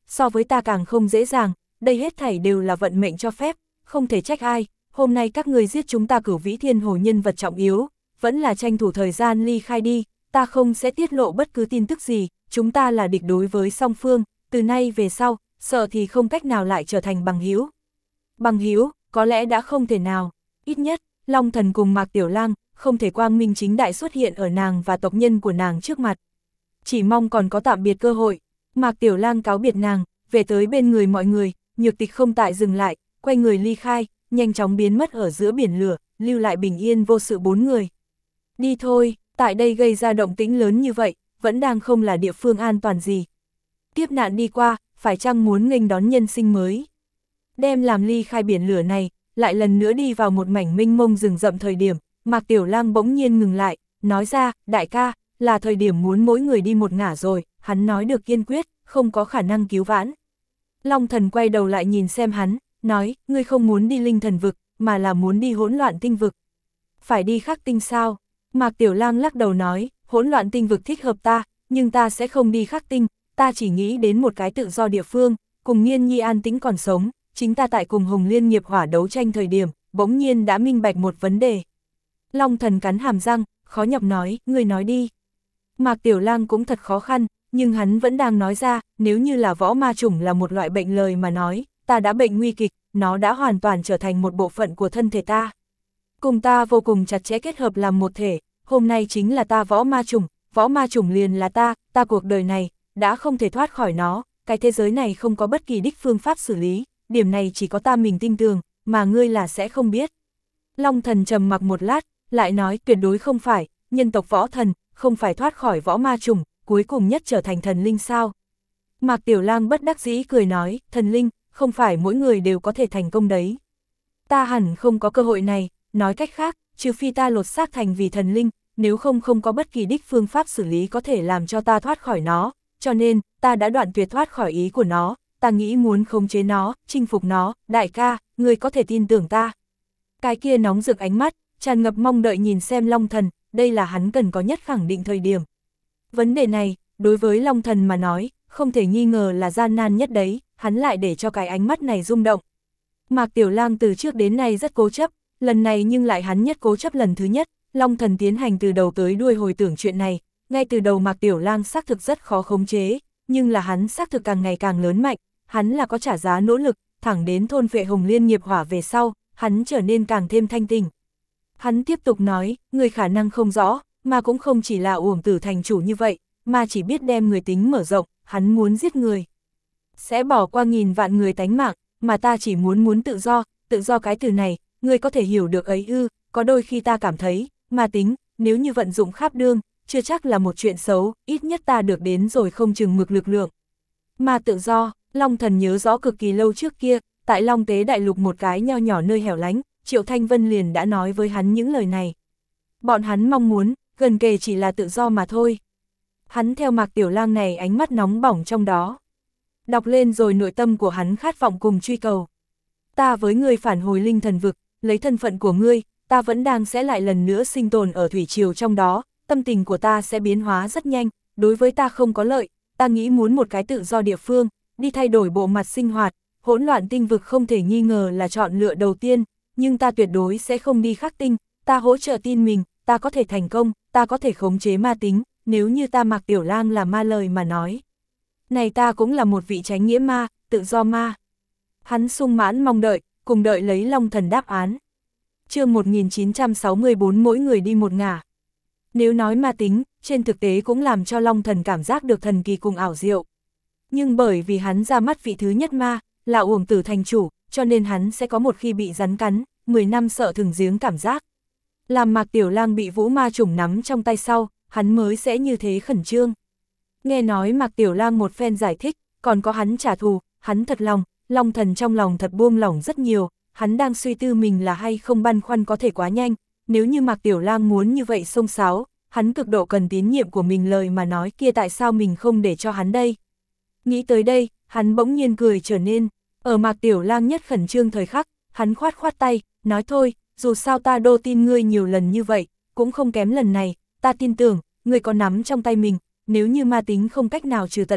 so với ta càng không dễ dàng, đây hết thảy đều là vận mệnh cho phép, không thể trách ai, hôm nay các người giết chúng ta Cửu Vĩ Thiên Hồ nhân vật trọng yếu, vẫn là tranh thủ thời gian ly khai đi, ta không sẽ tiết lộ bất cứ tin tức gì, chúng ta là địch đối với song phương, từ nay về sau, sợ thì không cách nào lại trở thành bằng hữu. Bằng hữu, có lẽ đã không thể nào, ít nhất, Long Thần cùng Mạc Tiểu Lang, không thể quang minh chính đại xuất hiện ở nàng và tộc nhân của nàng trước mặt. Chỉ mong còn có tạm biệt cơ hội, Mạc Tiểu Lang cáo biệt nàng, về tới bên người mọi người, Nhược Tịch không tại dừng lại, quay người ly khai, nhanh chóng biến mất ở giữa biển lửa, lưu lại bình yên vô sự bốn người. Đi thôi, tại đây gây ra động tĩnh lớn như vậy, vẫn đang không là địa phương an toàn gì. Kiếp nạn đi qua, phải chăng muốn nghênh đón nhân sinh mới? Đem làm ly khai biển lửa này, lại lần nữa đi vào một mảnh mênh mông rừng rậm thời điểm, Mạc Tiểu Lang bỗng nhiên ngừng lại, nói ra, đại ca, là thời điểm muốn mỗi người đi một ngả rồi, hắn nói được kiên quyết, không có khả năng cứu vãn. Long Thần quay đầu lại nhìn xem hắn, nói, ngươi không muốn đi linh thần vực, mà là muốn đi hỗn loạn tinh vực. Phải đi khắc tinh sao? Mạc Tiểu Lang lắc đầu nói, hỗn loạn tinh vực thích hợp ta, nhưng ta sẽ không đi khắc tinh, ta chỉ nghĩ đến một cái tự do địa phương, cùng Nghiên Nhi an tĩnh còn sống, chính ta tại cùng Hồng Liên nghiệp hỏa đấu tranh thời điểm, bỗng nhiên đã minh bạch một vấn đề. Long Thần cắn hàm răng, khó nhọc nói, ngươi nói đi. Mạc Tiểu Lang cũng thật khó khăn, nhưng hắn vẫn đang nói ra, nếu như là võ ma chủng là một loại bệnh lời mà nói, ta đã bệnh nguy kịch, nó đã hoàn toàn trở thành một bộ phận của thân thể ta. Cùng ta vô cùng chặt chẽ kết hợp làm một thể, hôm nay chính là ta võ ma chủng, võ ma chủng liền là ta, ta cuộc đời này, đã không thể thoát khỏi nó, cái thế giới này không có bất kỳ đích phương pháp xử lý, điểm này chỉ có ta mình tin tưởng, mà ngươi là sẽ không biết. Long Thần trầm mặc một lát, lại nói tuyệt đối không phải, nhân tộc võ thần, không phải thoát khỏi võ ma chủng, cuối cùng nhất trở thành thần linh sao. Mạc Tiểu Lang bất đắc dĩ cười nói, thần linh, không phải mỗi người đều có thể thành công đấy. Ta hẳn không có cơ hội này, nói cách khác, trừ phi ta lột xác thành vì thần linh, nếu không không có bất kỳ đích phương pháp xử lý có thể làm cho ta thoát khỏi nó, cho nên, ta đã đoạn tuyệt thoát khỏi ý của nó, ta nghĩ muốn khống chế nó, chinh phục nó, đại ca, ngươi có thể tin tưởng ta. Cái kia nóng rực ánh mắt, tràn ngập mong đợi nhìn xem Long Thần, đây là hắn cần có nhất khẳng định thời điểm. Vấn đề này, đối với Long Thần mà nói, không thể nghi ngờ là gian nan nhất đấy, hắn lại để cho cái ánh mắt này rung động. Mạc Tiểu Lang từ trước đến nay rất cố chấp, lần này nhưng lại hắn nhất cố chấp lần thứ nhất, Long Thần tiến hành từ đầu tới đuôi hồi tưởng chuyện này, ngay từ đầu Mạc Tiểu Lang xác thực rất khó khống chế, nhưng là hắn xác thực càng ngày càng lớn mạnh, hắn là có trả giá nỗ lực, thẳng đến thôn phệ Hồng Liên nghiệp hỏa về sau, hắn trở nên càng thêm thanh tỉnh. Hắn tiếp tục nói, người khả năng không rõ, mà cũng không chỉ là Uổng Tử thành chủ như vậy, mà chỉ biết đem người tính mở rộng, hắn muốn giết người. Sẽ bỏ qua nghìn vạn người tánh mạng, mà ta chỉ muốn muốn tự do, tự do cái từ này, người có thể hiểu được ấy ư, có đôi khi ta cảm thấy, mà tính, nếu như vận dụng khắp đương, chưa chắc là một chuyện xấu, ít nhất ta được đến rồi không chừng mực lực lượng. Mà tự do, Long Thần nhớ rõ cực kỳ lâu trước kia, tại Long Tế Đại Lục một cái nho nhỏ nơi hẻo lánh, Triệu Thanh Vân liền đã nói với hắn những lời này. Bọn hắn mong muốn, gần kề chỉ là tự do mà thôi. Hắn theo Mạc Tiểu Lang này ánh mắt nóng bỏng trong đó. Đọc lên rồi nội tâm của hắn khát vọng cùng truy cầu. Ta với ngươi phản hồi linh thần vực, lấy thân phận của ngươi, ta vẫn đang sẽ lại lần nữa sinh tồn ở thủy triều trong đó, tâm tình của ta sẽ biến hóa rất nhanh, đối với ta không có lợi, ta nghĩ muốn một cái tự do địa phương, đi thay đổi bộ mặt sinh hoạt, hỗn loạn tinh vực không thể nghi ngờ là chọn lựa đầu tiên, nhưng ta tuyệt đối sẽ không đi khắc tinh, ta hỗ trợ tin mình, ta có thể thành công, ta có thể khống chế ma tính, nếu như ta Mạc Tiểu Lang là ma lời mà nói. Này ta cũng là một vị chánh nghĩa ma, tự do ma. Hắn sung mãn mong đợi, cùng đợi lấy Long Thần đáp án. Chương một nghìn chín trăm sáu mươi bốn mỗi người đi một ngả. Nếu nói ma tính, trên thực tế cũng làm cho Long Thần cảm giác được thần kỳ cùng ảo diệu. Nhưng bởi vì hắn ra mắt vị thứ nhất ma, là Uổng Tử thành chủ, cho nên hắn sẽ có một khi bị rắn cắn, mười năm sợ thừng giếng cảm giác. Làm Mạc Tiểu Lang bị vũ ma chủng nắm trong tay sau, hắn mới sẽ như thế khẩn trương. Nghe nói Mạc Tiểu Lang một phen giải thích, còn có hắn trả thù, hắn thật lòng, Long Thần trong lòng thật buông lỏng rất nhiều, hắn đang suy tư mình là hay không băn khoăn có thể quá nhanh, nếu như Mạc Tiểu Lang muốn như vậy xông xáo, hắn cực độ cần tín nhiệm của mình lời mà nói kia tại sao mình không để cho hắn đây. Nghĩ tới đây, hắn bỗng nhiên cười trở nên, ở Mạc Tiểu Lang nhất khẩn trương thời khắc, hắn khoát khoát tay, nói thôi, dù sao ta đô tin ngươi nhiều lần như vậy, cũng không kém lần này, ta tin tưởng, ngươi có nắm trong tay mình, nếu như ma tính không cách nào trừ tận gốc,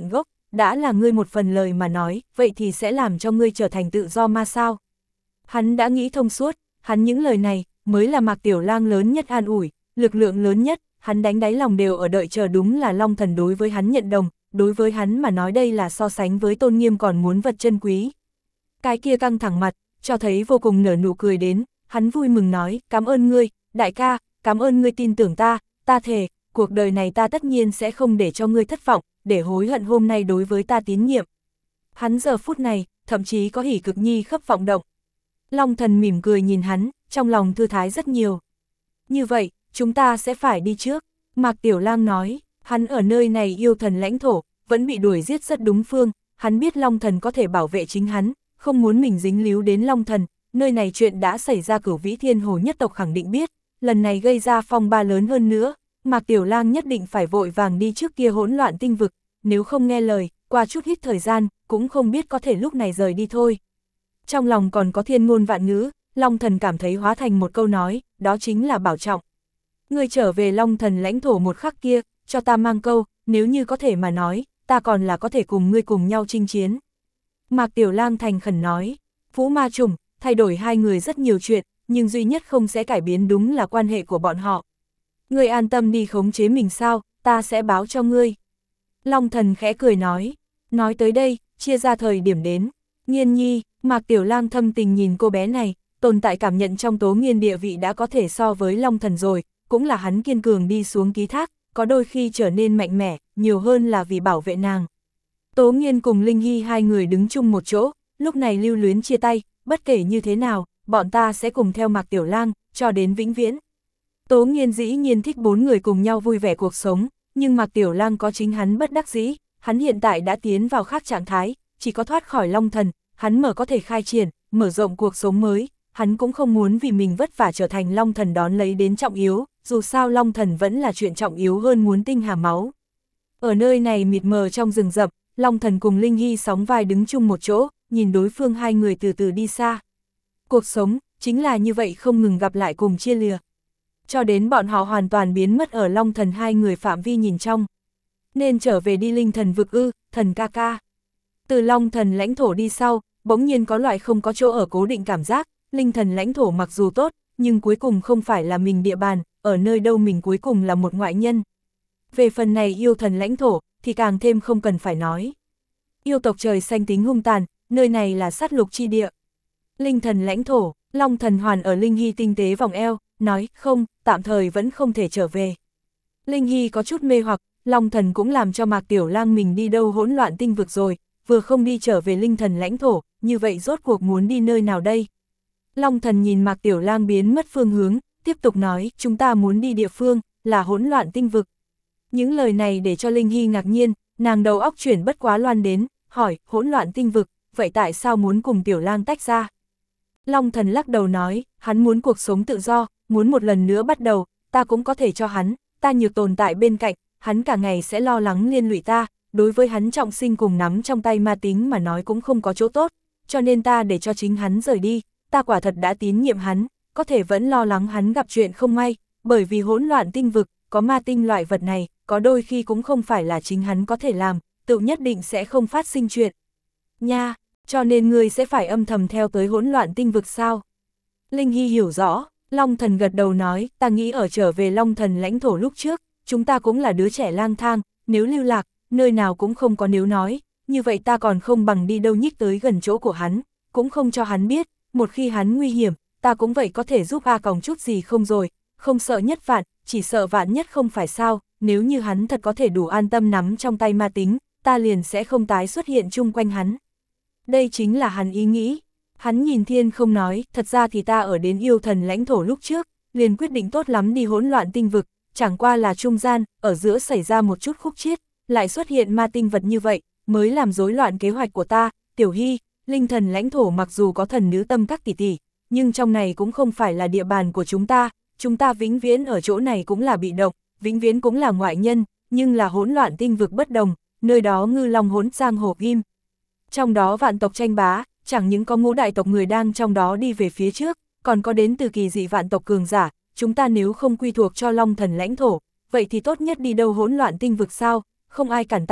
đã là ngươi một phần lời mà nói, vậy thì sẽ làm cho ngươi trở thành tự do ma sao? Hắn đã nghĩ thông suốt, hắn những lời này, mới là Mạc Tiểu Lang lớn nhất an ủi, lực lượng lớn nhất, hắn đánh đáy lòng đều ở đợi chờ đúng là Long Thần đối với hắn nhận đồng, đối với hắn mà nói đây là so sánh với tôn nghiêm còn muốn vật chân quý. Cái kia căng thẳng mặt, cho thấy vô cùng nở nụ cười đến, hắn vui mừng nói, cảm ơn ngươi, đại ca, cảm ơn ngươi tin tưởng ta, ta thề, cuộc đời này ta tất nhiên sẽ không để cho ngươi thất vọng, để hối hận hôm nay đối với ta tín nhiệm. Hắn giờ phút này, thậm chí có hỉ cực nhi khắp vọng động. Long Thần mỉm cười nhìn hắn, trong lòng thư thái rất nhiều. Như vậy, chúng ta sẽ phải đi trước. Mạc Tiểu Lang nói, hắn ở nơi này yêu thần lãnh thổ, vẫn bị đuổi giết rất đúng phương, hắn biết Long Thần có thể bảo vệ chính hắn, không muốn mình dính líu đến Long Thần, nơi này chuyện đã xảy ra Cửu Vĩ Thiên Hồ nhất tộc khẳng định biết, lần này gây ra phong ba lớn hơn nữa, Mạc Tiểu Lang nhất định phải vội vàng đi trước kia hỗn loạn tinh vực, nếu không nghe lời, qua chút ít thời gian, cũng không biết có thể lúc này rời đi thôi. Trong lòng còn có thiên ngôn vạn ngữ, Long Thần cảm thấy hóa thành một câu nói, đó chính là bảo trọng. Ngươi trở về Long Thần lãnh thổ một khắc kia, cho ta mang câu, nếu như có thể mà nói, ta còn là có thể cùng ngươi cùng nhau chinh chiến. Mạc Tiểu Lang thành khẩn nói, Vũ Ma Trùng, thay đổi hai người rất nhiều chuyện, nhưng duy nhất không sẽ cải biến đúng là quan hệ của bọn họ. Ngươi an tâm đi khống chế mình sao, ta sẽ báo cho ngươi. Long Thần khẽ cười nói, nói tới đây, chia ra thời điểm đến. Nghiên nhi, Mạc Tiểu Lang thâm tình nhìn cô bé này, tồn tại cảm nhận trong Tố Nghiên địa vị đã có thể so với Long Thần rồi, cũng là hắn kiên cường đi xuống ký thác, có đôi khi trở nên mạnh mẽ, nhiều hơn là vì bảo vệ nàng. Tố Nghiên cùng Linh Hy hai người đứng chung một chỗ, lúc này lưu luyến chia tay, bất kể như thế nào, bọn ta sẽ cùng theo Mạc Tiểu Lang, cho đến vĩnh viễn. Tố Nghiên dĩ nhiên thích bốn người cùng nhau vui vẻ cuộc sống, nhưng Mạc Tiểu Lang có chính hắn bất đắc dĩ, hắn hiện tại đã tiến vào khác trạng thái, chỉ có thoát khỏi Long Thần, hắn mở có thể khai triển, mở rộng cuộc sống mới, hắn cũng không muốn vì mình vất vả trở thành Long Thần đón lấy đến trọng yếu, dù sao Long Thần vẫn là chuyện trọng yếu hơn muốn tinh hà máu. Ở nơi này mịt mờ trong rừng rậm, Long Thần cùng Linh Hy sóng vai đứng chung một chỗ, nhìn đối phương hai người từ từ đi xa. Cuộc sống, chính là như vậy không ngừng gặp lại cùng chia lìa. Cho đến bọn họ hoàn toàn biến mất ở Long Thần hai người phạm vi nhìn trong. Nên trở về đi Linh Thần vực ư, thần ca ca. Từ Long Thần lãnh thổ đi sau, bỗng nhiên có loại không có chỗ ở cố định cảm giác, Linh Thần lãnh thổ mặc dù tốt, nhưng cuối cùng không phải là mình địa bàn, ở nơi đâu mình cuối cùng là một ngoại nhân. Về phần này yêu thần lãnh thổ, thì càng thêm không cần phải nói. Yêu tộc trời xanh tính hung tàn, nơi này là sát lục chi địa. Linh Thần lãnh thổ, Long Thần hoàn ở Linh Hy tinh tế vòng eo, nói không, tạm thời vẫn không thể trở về. Linh Hy có chút mê hoặc, Long Thần cũng làm cho Mạc Tiểu Lang mình đi đâu hỗn loạn tinh vực rồi, vừa không đi trở về Linh Thần lãnh thổ, như vậy rốt cuộc muốn đi nơi nào đây? Long Thần nhìn Mạc Tiểu Lang biến mất phương hướng, tiếp tục nói, chúng ta muốn đi địa phương, là hỗn loạn tinh vực. Những lời này để cho Linh Hy ngạc nhiên, nàng đầu óc chuyển bất quá loan đến, hỏi, hỗn loạn tinh vực, vậy tại sao muốn cùng Tiểu Lang tách ra? Long Thần lắc đầu nói, hắn muốn cuộc sống tự do, muốn một lần nữa bắt đầu, ta cũng có thể cho hắn, ta nhược tồn tại bên cạnh, hắn cả ngày sẽ lo lắng liên lụy ta, đối với hắn trọng sinh cùng nắm trong tay ma tính mà nói cũng không có chỗ tốt, cho nên ta để cho chính hắn rời đi, ta quả thật đã tín nhiệm hắn, có thể vẫn lo lắng hắn gặp chuyện không may, bởi vì hỗn loạn tinh vực, có ma tinh loại vật này, có đôi khi cũng không phải là chính hắn có thể làm, tự nhất định sẽ không phát sinh chuyện. Nha, cho nên ngươi sẽ phải âm thầm theo tới hỗn loạn tinh vực sao? Linh Hy hiểu rõ, Long Thần gật đầu nói, ta nghĩ ở trở về Long Thần lãnh thổ lúc trước, chúng ta cũng là đứa trẻ lang thang, nếu lưu lạc, nơi nào cũng không có nếu nói, như vậy ta còn không bằng đi đâu nhích tới gần chỗ của hắn, cũng không cho hắn biết, một khi hắn nguy hiểm, ta cũng vậy có thể giúp A còng chút gì không rồi, không sợ nhất vạn, chỉ sợ vạn nhất không phải sao, nếu như hắn thật có thể đủ an tâm nắm trong tay ma tính, ta liền sẽ không tái xuất hiện chung quanh hắn. Đây chính là hắn ý nghĩ. Hắn nhìn thiên không nói, thật ra thì ta ở đến yêu thần lãnh thổ lúc trước, liền quyết định tốt lắm đi hỗn loạn tinh vực, chẳng qua là trung gian, ở giữa xảy ra một chút khúc chiết, lại xuất hiện ma tinh vật như vậy, mới làm rối loạn kế hoạch của ta, Tiểu Hy, Linh Thần lãnh thổ mặc dù có thần nữ tâm các tỷ tỷ, nhưng trong này cũng không phải là địa bàn của chúng ta, chúng ta vĩnh viễn ở chỗ này cũng là bị động, vĩnh viễn cũng là ngoại nhân, nhưng là hỗn loạn tinh vực bất đồng, nơi đó ngư long hỗn giang hồ ghim. Trong đó vạn tộc tranh bá, chẳng những có ngũ đại tộc người đang trong đó đi về phía trước, còn có đến từ kỳ dị vạn tộc cường giả, chúng ta nếu không quy thuộc cho Long Thần lãnh thổ, vậy thì tốt nhất đi đâu hỗn loạn tinh vực sao, không ai cản tay,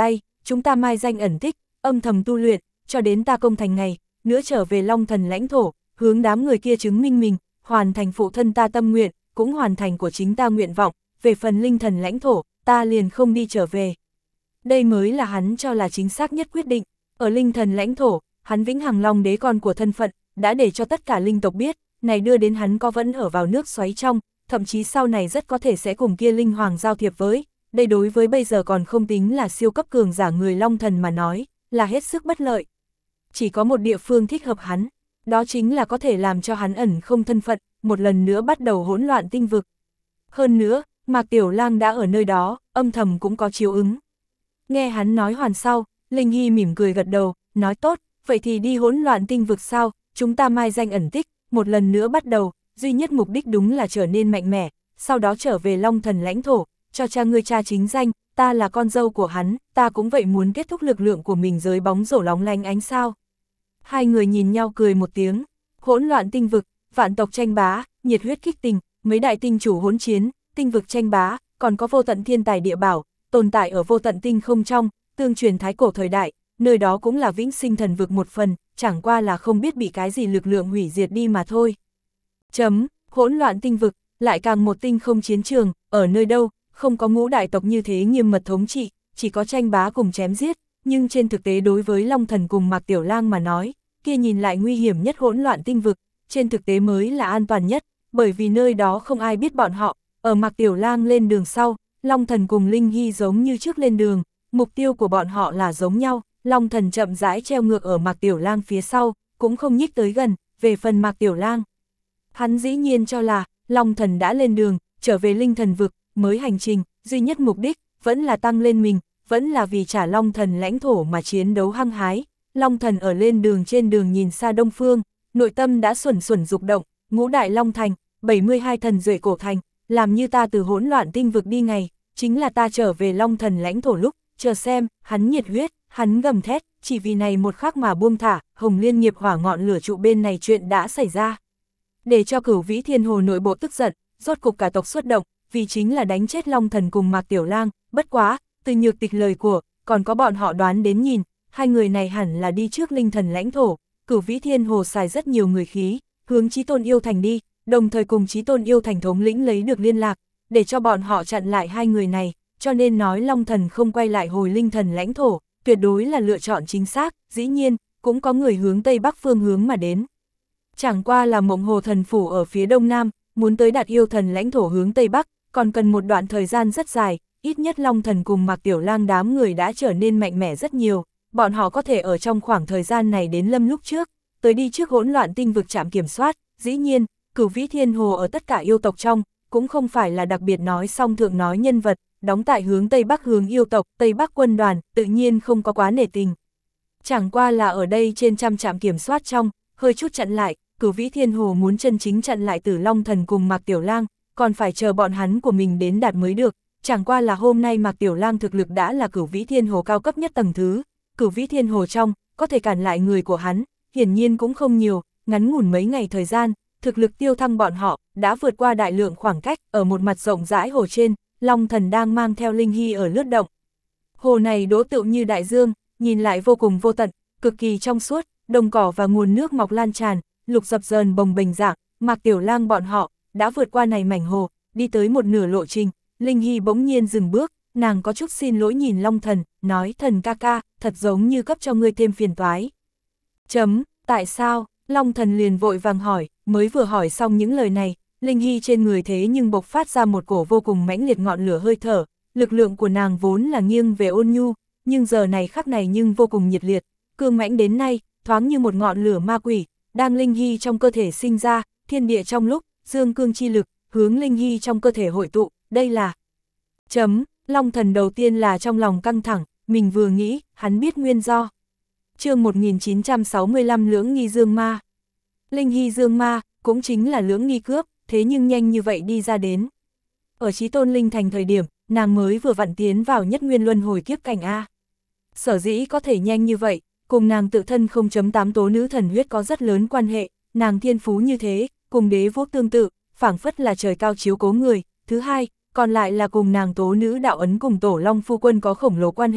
chúng ta mai danh ẩn tích, âm thầm tu luyện, cho đến ta công thành ngày, nữa trở về Long Thần lãnh thổ, hướng đám người kia chứng minh mình, hoàn thành phụ thân ta tâm nguyện, cũng hoàn thành của chính ta nguyện vọng, về phần Linh Thần lãnh thổ, ta liền không đi trở về. Đây mới là hắn cho là chính xác nhất quyết định, ở Linh Thần lãnh thổ, hắn vĩnh hằng Long đế con của thân phận, đã để cho tất cả linh tộc biết, này đưa đến hắn có vẫn ở vào nước xoáy trong, thậm chí sau này rất có thể sẽ cùng kia linh hoàng giao thiệp với, đây đối với bây giờ còn không tính là siêu cấp cường giả người Long Thần mà nói, là hết sức bất lợi. Chỉ có một địa phương thích hợp hắn, đó chính là có thể làm cho hắn ẩn không thân phận, một lần nữa bắt đầu hỗn loạn tinh vực. Hơn nữa, Mạc Tiểu Lang đã ở nơi đó, âm thầm cũng có chiếu ứng. Nghe hắn nói hoàn sau, Linh Hy mỉm cười gật đầu, nói tốt, vậy thì đi hỗn loạn tinh vực sao, chúng ta mai danh ẩn tích, một lần nữa bắt đầu, duy nhất mục đích đúng là trở nên mạnh mẽ, sau đó trở về Long Thần lãnh thổ, cho cha ngươi cha chính danh, ta là con dâu của hắn, ta cũng vậy muốn kết thúc lực lượng của mình dưới bóng rổ lóng lánh ánh sao. Hai người nhìn nhau cười một tiếng, hỗn loạn tinh vực, vạn tộc tranh bá, nhiệt huyết kích tình, mấy đại tinh chủ hỗn chiến, tinh vực tranh bá, còn có vô tận thiên tài địa bảo, tồn tại ở vô tận tinh không trong, tương truyền thái cổ thời đại, nơi đó cũng là vĩnh sinh thần vực một phần, chẳng qua là không biết bị cái gì lực lượng hủy diệt đi mà thôi. Chấm, hỗn loạn tinh vực, lại càng một tinh không chiến trường, ở nơi đâu, không có ngũ đại tộc như thế nghiêm mật thống trị, chỉ có tranh bá cùng chém giết, nhưng trên thực tế đối với Long Thần cùng Mạc Tiểu Lang mà nói, kia nhìn lại nguy hiểm nhất hỗn loạn tinh vực, trên thực tế mới là an toàn nhất, bởi vì nơi đó không ai biết bọn họ, ở Mạc Tiểu Lang lên đường sau, Long Thần cùng Linh Hy giống như trước lên đường, mục tiêu của bọn họ là giống nhau, Long Thần chậm rãi treo ngược ở Mạc Tiểu Lang phía sau, cũng không nhích tới gần, về phần Mạc Tiểu Lang. Hắn dĩ nhiên cho là, Long Thần đã lên đường, trở về Linh Thần vực, mới hành trình, duy nhất mục đích, vẫn là tăng lên mình, vẫn là vì trả Long Thần lãnh thổ mà chiến đấu hăng hái. Long Thần ở lên đường trên đường nhìn xa đông phương, nội tâm đã xuẩn xuẩn dục động, ngũ đại Long Thành, bảy mươi hai thần duệ cổ thành, làm như ta từ hỗn loạn tinh vực đi ngày, chính là ta trở về Long Thần lãnh thổ lúc, chờ xem, hắn nhiệt huyết, hắn gầm thét, chỉ vì này một khắc mà buông thả, Hồng Liên nghiệp hỏa ngọn lửa trụ bên này chuyện đã xảy ra. Để cho Cửu Vĩ Thiên Hồ nội bộ tức giận, rốt cục cả tộc xuất động, vì chính là đánh chết Long Thần cùng Mạc Tiểu Lang, bất quá, từ Nhược Tịch lời của, còn có bọn họ đoán đến nhìn, hai người này hẳn là đi trước Linh Thần lãnh thổ, Cửu Vĩ Thiên Hồ xài rất nhiều người khí, hướng Chí Tôn Yêu Thành đi, đồng thời cùng Chí Tôn Yêu Thành thống lĩnh lấy được liên lạc, để cho bọn họ chặn lại hai người này, cho nên nói Long Thần không quay lại hồi Linh Thần lãnh thổ, tuyệt đối là lựa chọn chính xác, dĩ nhiên, cũng có người hướng Tây Bắc phương hướng mà đến. Chẳng qua là Mộng Hồ Thần Phủ ở phía Đông Nam, muốn tới đạt Yêu Thần lãnh thổ hướng Tây Bắc, còn cần một đoạn thời gian rất dài, ít nhất Long Thần cùng Mạc Tiểu Lang đám người đã trở nên mạnh mẽ rất nhiều, bọn họ có thể ở trong khoảng thời gian này đến Lâm lúc trước, tới đi trước hỗn loạn tinh vực trạm kiểm soát, dĩ nhiên, Cửu Vĩ Thiên Hồ ở tất cả yêu tộc trong, cũng không phải là đặc biệt nói song thượng nói nhân vật, đóng tại hướng Tây Bắc hướng yêu tộc, Tây Bắc quân đoàn, tự nhiên không có quá nể tình. Chẳng qua là ở đây trên trăm trạm kiểm soát trong, hơi chút chặn lại, Cửu Vĩ Thiên Hồ muốn chân chính chặn lại Tử Long Thần cùng Mạc Tiểu Lang, còn phải chờ bọn hắn của mình đến đạt mới được, chẳng qua là hôm nay Mạc Tiểu Lang thực lực đã là Cửu Vĩ Thiên Hồ cao cấp nhất tầng thứ, Cửu Vĩ Thiên Hồ trong, có thể cản lại người của hắn, hiển nhiên cũng không nhiều, ngắn ngủn mấy ngày thời gian, thực lực tiêu thăng bọn họ, đã vượt qua đại lượng khoảng cách, ở một mặt rộng rãi hồ trên, Long Thần đang mang theo Linh Hy ở lướt động. Hồ này đỗ tựu như đại dương, nhìn lại vô cùng vô tận, cực kỳ trong suốt, đồng cỏ và nguồn nước mọc lan tràn, lục dập dờn bồng bềnh dạng, Mạc Tiểu Lang bọn họ, đã vượt qua này mảnh hồ, đi tới một nửa lộ trình, Linh Hy bỗng nhiên dừng bước, nàng có chút xin lỗi nhìn Long Thần, nói thần ca ca, thật giống như cấp cho ngươi thêm phiền toái. Chấm, tại sao? Long Thần liền vội vàng hỏi, mới vừa hỏi xong những lời này, Linh Hy trên người thế nhưng bộc phát ra một cổ vô cùng mãnh liệt ngọn lửa hơi thở, lực lượng của nàng vốn là nghiêng về ôn nhu, nhưng giờ này khắc này nhưng vô cùng nhiệt liệt, cương mãnh đến nay, thoáng như một ngọn lửa ma quỷ, đang Linh Hy trong cơ thể sinh ra, thiên địa trong lúc, dương cương chi lực, hướng Linh Hy trong cơ thể hội tụ, đây là... Chấm, Long Thần đầu tiên là trong lòng căng thẳng, mình vừa nghĩ, hắn biết nguyên do. Chương một nghìn chín trăm sáu mươi lăm Lưỡng Nghi Dương Ma. Linh Hy Dương Ma, cũng chính là Lưỡng Nghi cướp, thế nhưng nhanh như vậy đi ra đến. Ở Chí Tôn Linh Thành thời điểm, nàng mới vừa vặn tiến vào nhất nguyên luân hồi kiếp cảnh A. Sở dĩ có thể nhanh như vậy, cùng nàng tự thân không chấm tám tố nữ thần huyết có rất lớn quan hệ, nàng thiên phú như thế, cùng đế quốc tương tự, phảng phất là trời cao chiếu cố người. Thứ hai, còn lại là cùng nàng tố nữ đạo ấn cùng tổ long phu quân có khổng lồ quan hệ,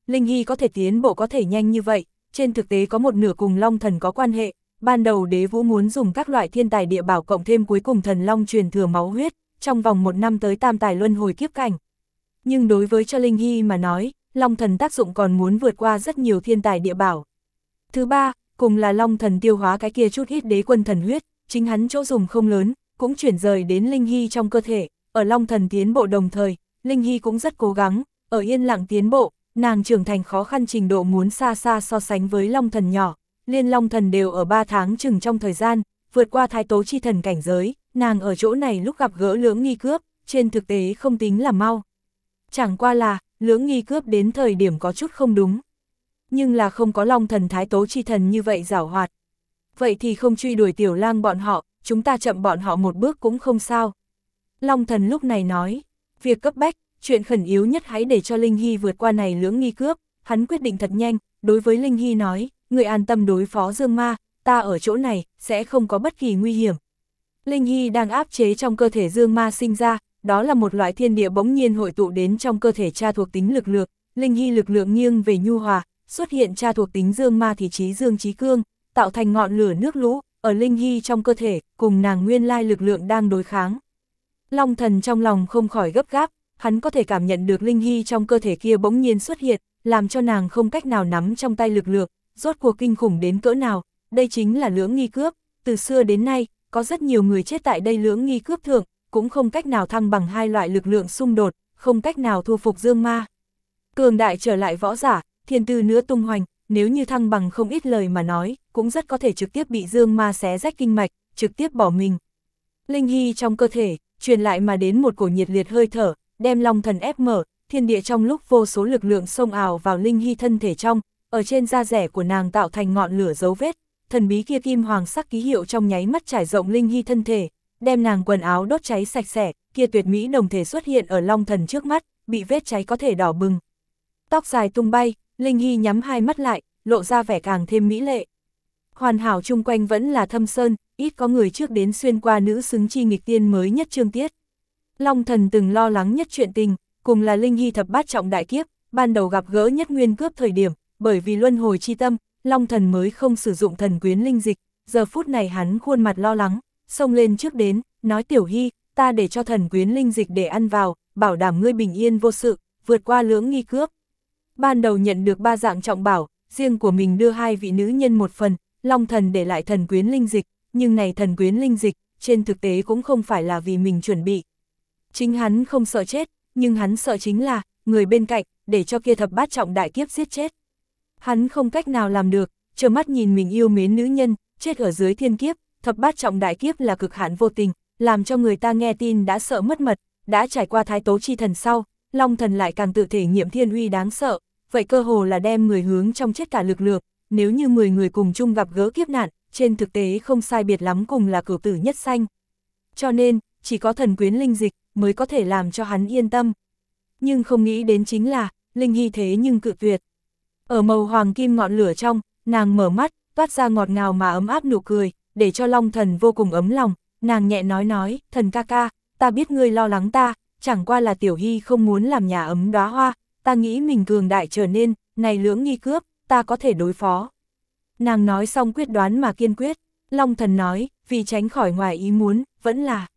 Linh Hy có thể tiến bộ có thể nhanh như vậy, trên thực tế có một nửa cùng Long Thần có quan hệ. Ban đầu Đế Vũ muốn dùng các loại thiên tài địa bảo cộng thêm cuối cùng thần Long truyền thừa máu huyết, trong vòng một năm tới tam tài luân hồi kiếp cảnh. Nhưng đối với cho Linh Hy mà nói, Long Thần tác dụng còn muốn vượt qua rất nhiều thiên tài địa bảo. Thứ ba, cùng là Long Thần tiêu hóa cái kia chút ít đế quân thần huyết, chính hắn chỗ dùng không lớn, cũng chuyển rời đến Linh Hy trong cơ thể. Ở Long Thần tiến bộ đồng thời, Linh Hy cũng rất cố gắng, ở yên lặng tiến bộ, nàng trưởng thành khó khăn trình độ muốn xa xa so sánh với Long Thần nhỏ. Liên Long Thần đều ở ba tháng chừng trong thời gian, vượt qua thái tố chi thần cảnh giới, nàng ở chỗ này lúc gặp gỡ Lưỡng Nghi cướp, trên thực tế không tính là mau. Chẳng qua là, Lưỡng Nghi cướp đến thời điểm có chút không đúng. Nhưng là không có Long Thần thái tố chi thần như vậy giảo hoạt. Vậy thì không truy đuổi Tiểu Lang bọn họ, chúng ta chậm bọn họ một bước cũng không sao. Long Thần lúc này nói, việc cấp bách, chuyện khẩn yếu nhất hãy để cho Linh Hy vượt qua này Lưỡng Nghi cướp, hắn quyết định thật nhanh, đối với Linh Hy nói, người an tâm đối phó Dương Ma, ta ở chỗ này, sẽ không có bất kỳ nguy hiểm. Linh Hy đang áp chế trong cơ thể Dương Ma sinh ra, đó là một loại thiên địa bỗng nhiên hội tụ đến trong cơ thể cha thuộc tính lực lượng, Linh Hy lực lượng nghiêng về nhu hòa, xuất hiện cha thuộc tính Dương Ma thì trí dương trí cương, tạo thành ngọn lửa nước lũ, ở Linh Hy trong cơ thể, cùng nàng nguyên lai lực lượng đang đối kháng. Long Thần trong lòng không khỏi gấp gáp, hắn có thể cảm nhận được Linh Hy trong cơ thể kia bỗng nhiên xuất hiện, làm cho nàng không cách nào nắm trong tay lực lượng, rốt cuộc kinh khủng đến cỡ nào, đây chính là Lưỡng Nghi cướp, từ xưa đến nay, có rất nhiều người chết tại đây Lưỡng Nghi cướp thượng, cũng không cách nào thăng bằng hai loại lực lượng xung đột, không cách nào thu phục Dương Ma. Cường đại trở lại võ giả, thiên tư nữa tung hoành, nếu như thăng bằng không ít lời mà nói, cũng rất có thể trực tiếp bị Dương Ma xé rách kinh mạch, trực tiếp bỏ mình. Linh Hy trong cơ thể, truyền lại mà đến một cổ nhiệt liệt hơi thở, đem Long Thần ép mở, thiên địa trong lúc vô số lực lượng xông ào vào Linh Hy thân thể trong, ở trên da rẻ của nàng tạo thành ngọn lửa dấu vết, thần bí kia kim hoàng sắc ký hiệu trong nháy mắt trải rộng Linh Hy thân thể, đem nàng quần áo đốt cháy sạch sẽ, kia tuyệt mỹ đồng thể xuất hiện ở Long Thần trước mắt, bị vết cháy có thể đỏ bừng. Tóc dài tung bay, Linh Hy nhắm hai mắt lại, lộ ra vẻ càng thêm mỹ lệ. Hoàn hảo chung quanh vẫn là thâm sơn, ít có người trước đến xuyên qua nữ xứng chi nghịch tiên mới nhất chương tiết. Long Thần từng lo lắng nhất chuyện tình, cùng là Linh Hy thập bát trọng đại kiếp, ban đầu gặp gỡ Nhất Nguyên cướp thời điểm, bởi vì luân hồi chi tâm, Long Thần mới không sử dụng thần quyến linh dịch, giờ phút này hắn khuôn mặt lo lắng, xông lên trước đến, nói Tiểu Hy, ta để cho thần quyến linh dịch để ăn vào, bảo đảm ngươi bình yên vô sự, vượt qua Lưỡng Nghi cướp. Ban đầu nhận được ba dạng trọng bảo, riêng của mình đưa hai vị nữ nhân một phần, Long Thần để lại thần quyến linh dịch, nhưng này thần quyến linh dịch, trên thực tế cũng không phải là vì mình chuẩn bị. Chính hắn không sợ chết, nhưng hắn sợ chính là, người bên cạnh, để cho kia thập bát trọng đại kiếp giết chết. Hắn không cách nào làm được, trơ mắt nhìn mình yêu mến nữ nhân, chết ở dưới thiên kiếp, thập bát trọng đại kiếp là cực hạn vô tình, làm cho người ta nghe tin đã sợ mất mật, đã trải qua thái tố chi thần sau, Long Thần lại càng tự thể nghiệm thiên uy đáng sợ, vậy cơ hồ là đem người hướng trong chết cả lực lượng, nếu như mười người cùng chung gặp gỡ kiếp nạn, trên thực tế không sai biệt lắm cùng là cửu tử nhất sanh. Cho nên, chỉ có thần quyến linh dịch mới có thể làm cho hắn yên tâm. Nhưng không nghĩ đến chính là, Linh Hy thế nhưng cự tuyệt. Ở màu hoàng kim ngọn lửa trong, nàng mở mắt, toát ra ngọt ngào mà ấm áp nụ cười, để cho Long Thần vô cùng ấm lòng, nàng nhẹ nói nói, thần ca ca, ta biết ngươi lo lắng ta, chẳng qua là Tiểu Hy không muốn làm nhà ấm đóa hoa, ta nghĩ mình cường đại trở nên, này Lưỡng Nghi cướp, ta có thể đối phó. Nàng nói xong quyết đoán mà kiên quyết, Long Thần nói, vì tránh khỏi ngoài ý muốn, vẫn là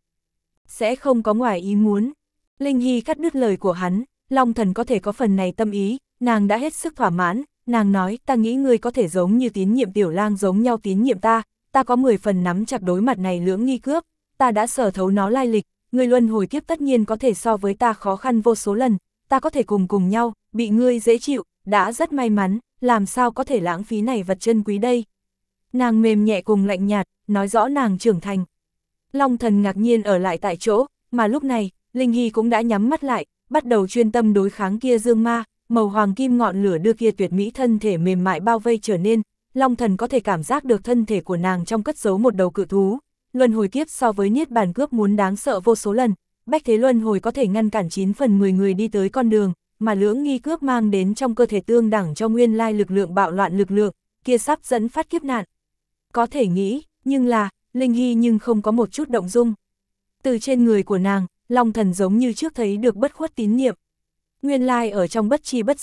sẽ không có ngoài ý muốn. Linh Hy cắt đứt lời của hắn, Long Thần có thể có phần này tâm ý, nàng đã hết sức thỏa mãn, nàng nói, ta nghĩ ngươi có thể giống như tín nhiệm Tiểu Lang giống nhau tín nhiệm ta, ta có mười phần nắm chặt đối mặt này Lưỡng Nghi cướp, ta đã sở thấu nó lai lịch, ngươi luân hồi kiếp tất nhiên có thể so với ta khó khăn vô số lần, ta có thể cùng cùng nhau, bị ngươi dễ chịu, đã rất may mắn, làm sao có thể lãng phí này vật chân quý đây. Nàng mềm nhẹ cùng lạnh nhạt, nói rõ nàng trưởng thành. Long Thần ngạc nhiên ở lại tại chỗ, mà lúc này, Linh Hy cũng đã nhắm mắt lại, bắt đầu chuyên tâm đối kháng kia Dương Ma, màu hoàng kim ngọn lửa đưa kia tuyệt mỹ thân thể mềm mại bao vây trở nên, Long Thần có thể cảm giác được thân thể của nàng trong cất giấu một đầu cự thú. Luân hồi kiếp so với niết bàn cướp muốn đáng sợ vô số lần, bách thế luân hồi có thể ngăn cản chín phần mười người đi tới con đường, mà Lưỡng Nghi cướp mang đến trong cơ thể tương đẳng cho nguyên lai lực lượng bạo loạn lực lượng, kia sắp dẫn phát kiếp nạn. Có thể nghĩ, nhưng là, Linh Hy nhưng không có một chút động dung. Từ trên người của nàng, Long Thần giống như trước thấy được bất khuất tín niệm. Nguyên lai ở trong bất chi bất giác,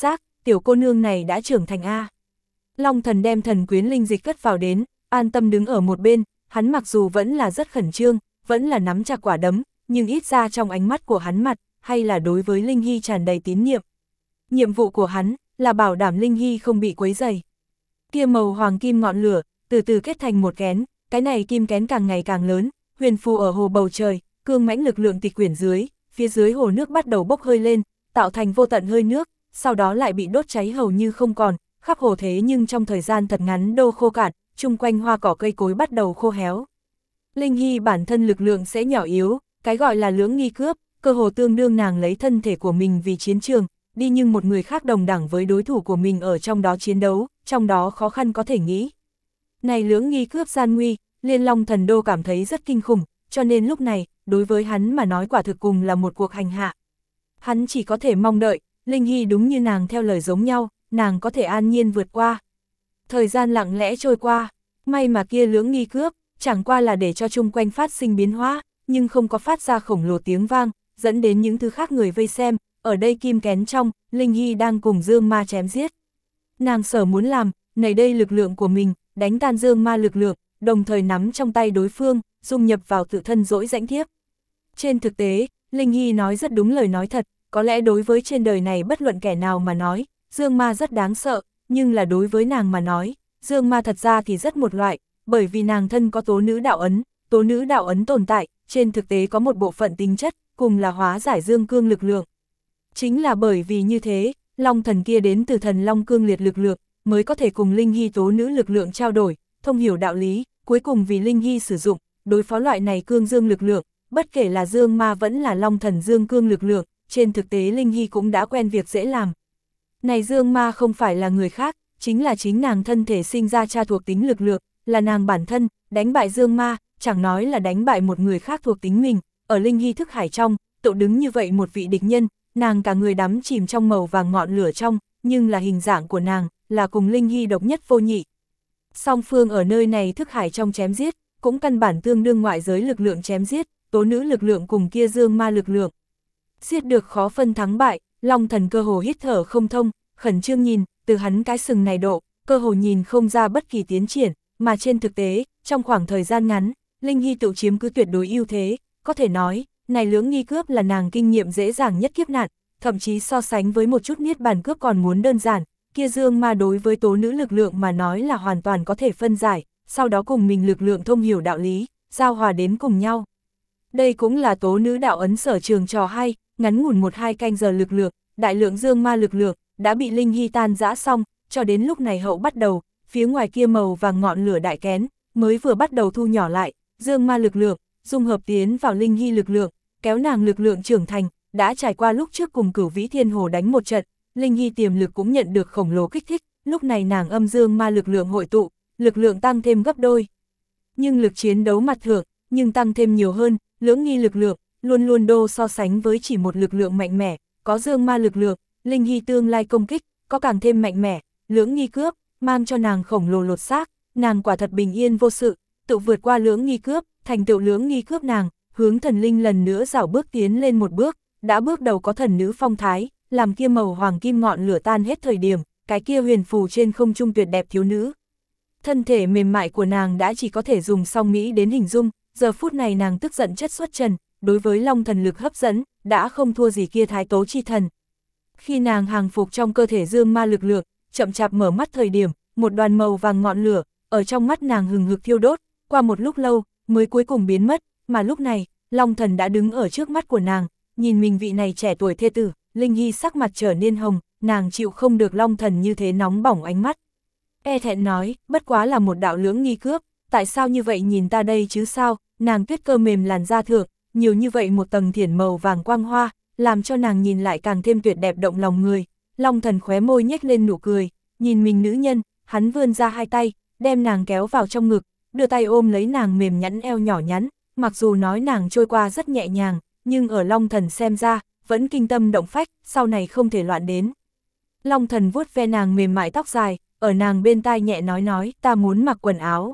tiểu cô nương này đã trưởng thành a. Long Thần đem thần quyến linh dịch cất vào đến, an tâm đứng ở một bên, hắn mặc dù vẫn là rất khẩn trương, vẫn là nắm chặt quả đấm, nhưng ít ra trong ánh mắt của hắn mặt, hay là đối với Linh Hy tràn đầy tín nhiệm. Nhiệm vụ của hắn là bảo đảm Linh Hy không bị quấy rầy. Kia màu hoàng kim ngọn lửa, từ từ kết thành một kén, cái này kim kén càng ngày càng lớn, huyền phù ở hồ bầu trời, cương mãnh lực lượng tịch quyển dưới, phía dưới hồ nước bắt đầu bốc hơi lên, tạo thành vô tận hơi nước, sau đó lại bị đốt cháy hầu như không còn, khắp hồ thế nhưng trong thời gian thật ngắn đô khô cạn, chung quanh hoa cỏ cây cối bắt đầu khô héo. Linh Hy bản thân lực lượng sẽ nhỏ yếu, cái gọi là lưỡng nghi cướp, cơ hồ tương đương nàng lấy thân thể của mình vì chiến trường, đi nhưng một người khác đồng đẳng với đối thủ của mình ở trong đó chiến đấu, trong đó khó khăn có thể nghĩ. Này lưỡng nghi cướp gian nguy, Liên Long Thần Đô cảm thấy rất kinh khủng, cho nên lúc này, đối với hắn mà nói quả thực cùng là một cuộc hành hạ. Hắn chỉ có thể mong đợi, Linh Hy đúng như nàng theo lời giống nhau, nàng có thể an nhiên vượt qua. Thời gian lặng lẽ trôi qua, may mà kia lưỡng nghi cướp, chẳng qua là để cho chung quanh phát sinh biến hóa, nhưng không có phát ra khổng lồ tiếng vang, dẫn đến những thứ khác người vây xem, ở đây kim kén trong, Linh Hy đang cùng Dương Ma chém giết. Nàng sở muốn làm, nảy đây lực lượng của mình, đánh tan Dương Ma lực lượng, đồng thời nắm trong tay đối phương, dung nhập vào tự thân dỗi rãnh thiếp. Trên thực tế, Linh Hy nói rất đúng lời nói thật, có lẽ đối với trên đời này bất luận kẻ nào mà nói, Dương Ma rất đáng sợ, nhưng là đối với nàng mà nói, Dương Ma thật ra thì rất một loại, bởi vì nàng thân có tố nữ đạo ấn, tố nữ đạo ấn tồn tại, trên thực tế có một bộ phận tính chất, cùng là hóa giải dương cương lực lượng. Chính là bởi vì như thế, Long Thần kia đến từ thần Long cương liệt lực lượng, mới có thể cùng Linh Hy tố nữ lực lượng trao đổi, thông hiểu đạo lý, cuối cùng vì Linh Hy sử dụng, đối phó loại này cương dương lực lượng, bất kể là Dương Ma vẫn là Long Thần dương cương lực lượng, trên thực tế Linh Hy cũng đã quen việc dễ làm. Này Dương Ma không phải là người khác, chính là chính nàng thân thể sinh ra cha thuộc tính lực lượng, là nàng bản thân, đánh bại Dương Ma, chẳng nói là đánh bại một người khác thuộc tính mình, ở Linh Hy thức hải trong, tự đứng như vậy một vị địch nhân, nàng cả người đắm chìm trong màu vàng ngọn lửa trong, nhưng là hình dạng của nàng, là cùng Linh Hy độc nhất vô nhị. Song phương ở nơi này thức hải trong chém giết, cũng căn bản tương đương ngoại giới lực lượng chém giết, tố nữ lực lượng cùng kia Dương Ma lực lượng. Giết được khó phân thắng bại, Long Thần cơ hồ hít thở không thông, khẩn trương nhìn, từ hắn cái sừng này độ, cơ hồ nhìn không ra bất kỳ tiến triển, mà trên thực tế, trong khoảng thời gian ngắn, Linh Hy tự chiếm cứ tuyệt đối ưu thế, có thể nói, này lưỡng nghi cướp là nàng kinh nghiệm dễ dàng nhất kiếp nạn, thậm chí so sánh với một chút niết bàn cướp còn muốn đơn giản, kia Dương Ma đối với tố nữ lực lượng mà nói là hoàn toàn có thể phân giải, sau đó cùng mình lực lượng thông hiểu đạo lý, giao hòa đến cùng nhau. Đây cũng là tố nữ đạo ấn sở trường trò hay, ngắn ngủn một hai canh giờ lực lượng, đại lượng Dương Ma lực lượng, đã bị Linh Hy tan rã xong, cho đến lúc này hậu bắt đầu, phía ngoài kia màu vàng ngọn lửa đại kén, mới vừa bắt đầu thu nhỏ lại, Dương Ma lực lượng, dung hợp tiến vào Linh Hy lực lượng, kéo nàng lực lượng trưởng thành, đã trải qua lúc trước cùng Cửu Vĩ Thiên Hồ đánh một trận, Linh Hy tiềm lực cũng nhận được khổng lồ kích thích, lúc này nàng âm Dương Ma lực lượng hội tụ, lực lượng tăng thêm gấp đôi. Nhưng lực chiến đấu mặt thượng, nhưng tăng thêm nhiều hơn, lưỡng nghi lực lượng, luôn luôn đô so sánh với chỉ một lực lượng mạnh mẽ, có Dương Ma lực lượng, Linh Hy tương lai công kích, có càng thêm mạnh mẽ, lưỡng nghi cướp, mang cho nàng khổng lồ lột xác, nàng quả thật bình yên vô sự, tự vượt qua lưỡng nghi cướp, thành tựu lưỡng nghi cướp nàng, hướng thần linh lần nữa rảo bước tiến lên một bước, đã bước đầu có thần nữ phong thái, làm kia màu hoàng kim ngọn lửa tan hết thời điểm, cái kia huyền phù trên không trung tuyệt đẹp thiếu nữ. Thân thể mềm mại của nàng đã chỉ có thể dùng song mỹ đến hình dung, giờ phút này nàng tức giận chất xuất trần, đối với Long Thần lực hấp dẫn, đã không thua gì kia thái tố chi thần. Khi nàng hàng phục trong cơ thể Dương Ma lực lượng, chậm chạp mở mắt thời điểm, một đoàn màu vàng ngọn lửa, ở trong mắt nàng hừng hực thiêu đốt, qua một lúc lâu, mới cuối cùng biến mất, mà lúc này, Long Thần đã đứng ở trước mắt của nàng, nhìn mình vị này trẻ tuổi thê tử, Linh Hy sắc mặt trở nên hồng, nàng chịu không được Long Thần như thế nóng bỏng ánh mắt. E thẹn nói, bất quá là một đạo lưỡng nghi cướp, tại sao như vậy nhìn ta đây chứ sao, nàng tuyết cơ mềm làn da thượng, nhiều như vậy một tầng thiển màu vàng quang hoa, làm cho nàng nhìn lại càng thêm tuyệt đẹp động lòng người. Long Thần khóe môi nhếch lên nụ cười, nhìn mình nữ nhân, hắn vươn ra hai tay, đem nàng kéo vào trong ngực, đưa tay ôm lấy nàng mềm nhẵn eo nhỏ nhắn, mặc dù nói nàng trôi qua rất nhẹ nhàng, nhưng ở Long Thần xem ra, vẫn kinh tâm động phách, sau này không thể loạn đến. Long Thần vuốt ve nàng mềm mại tóc dài, ở nàng bên tai nhẹ nói nói, ta muốn mặc quần áo.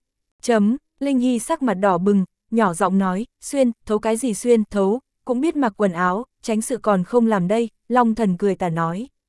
Chấm, Linh Hy sắc mặt đỏ bừng, nhỏ giọng nói, xuyên, thấu cái gì xuyên, thấu, cũng biết mặc quần áo, tránh sự còn không làm đây, Long Thần cười tà nói.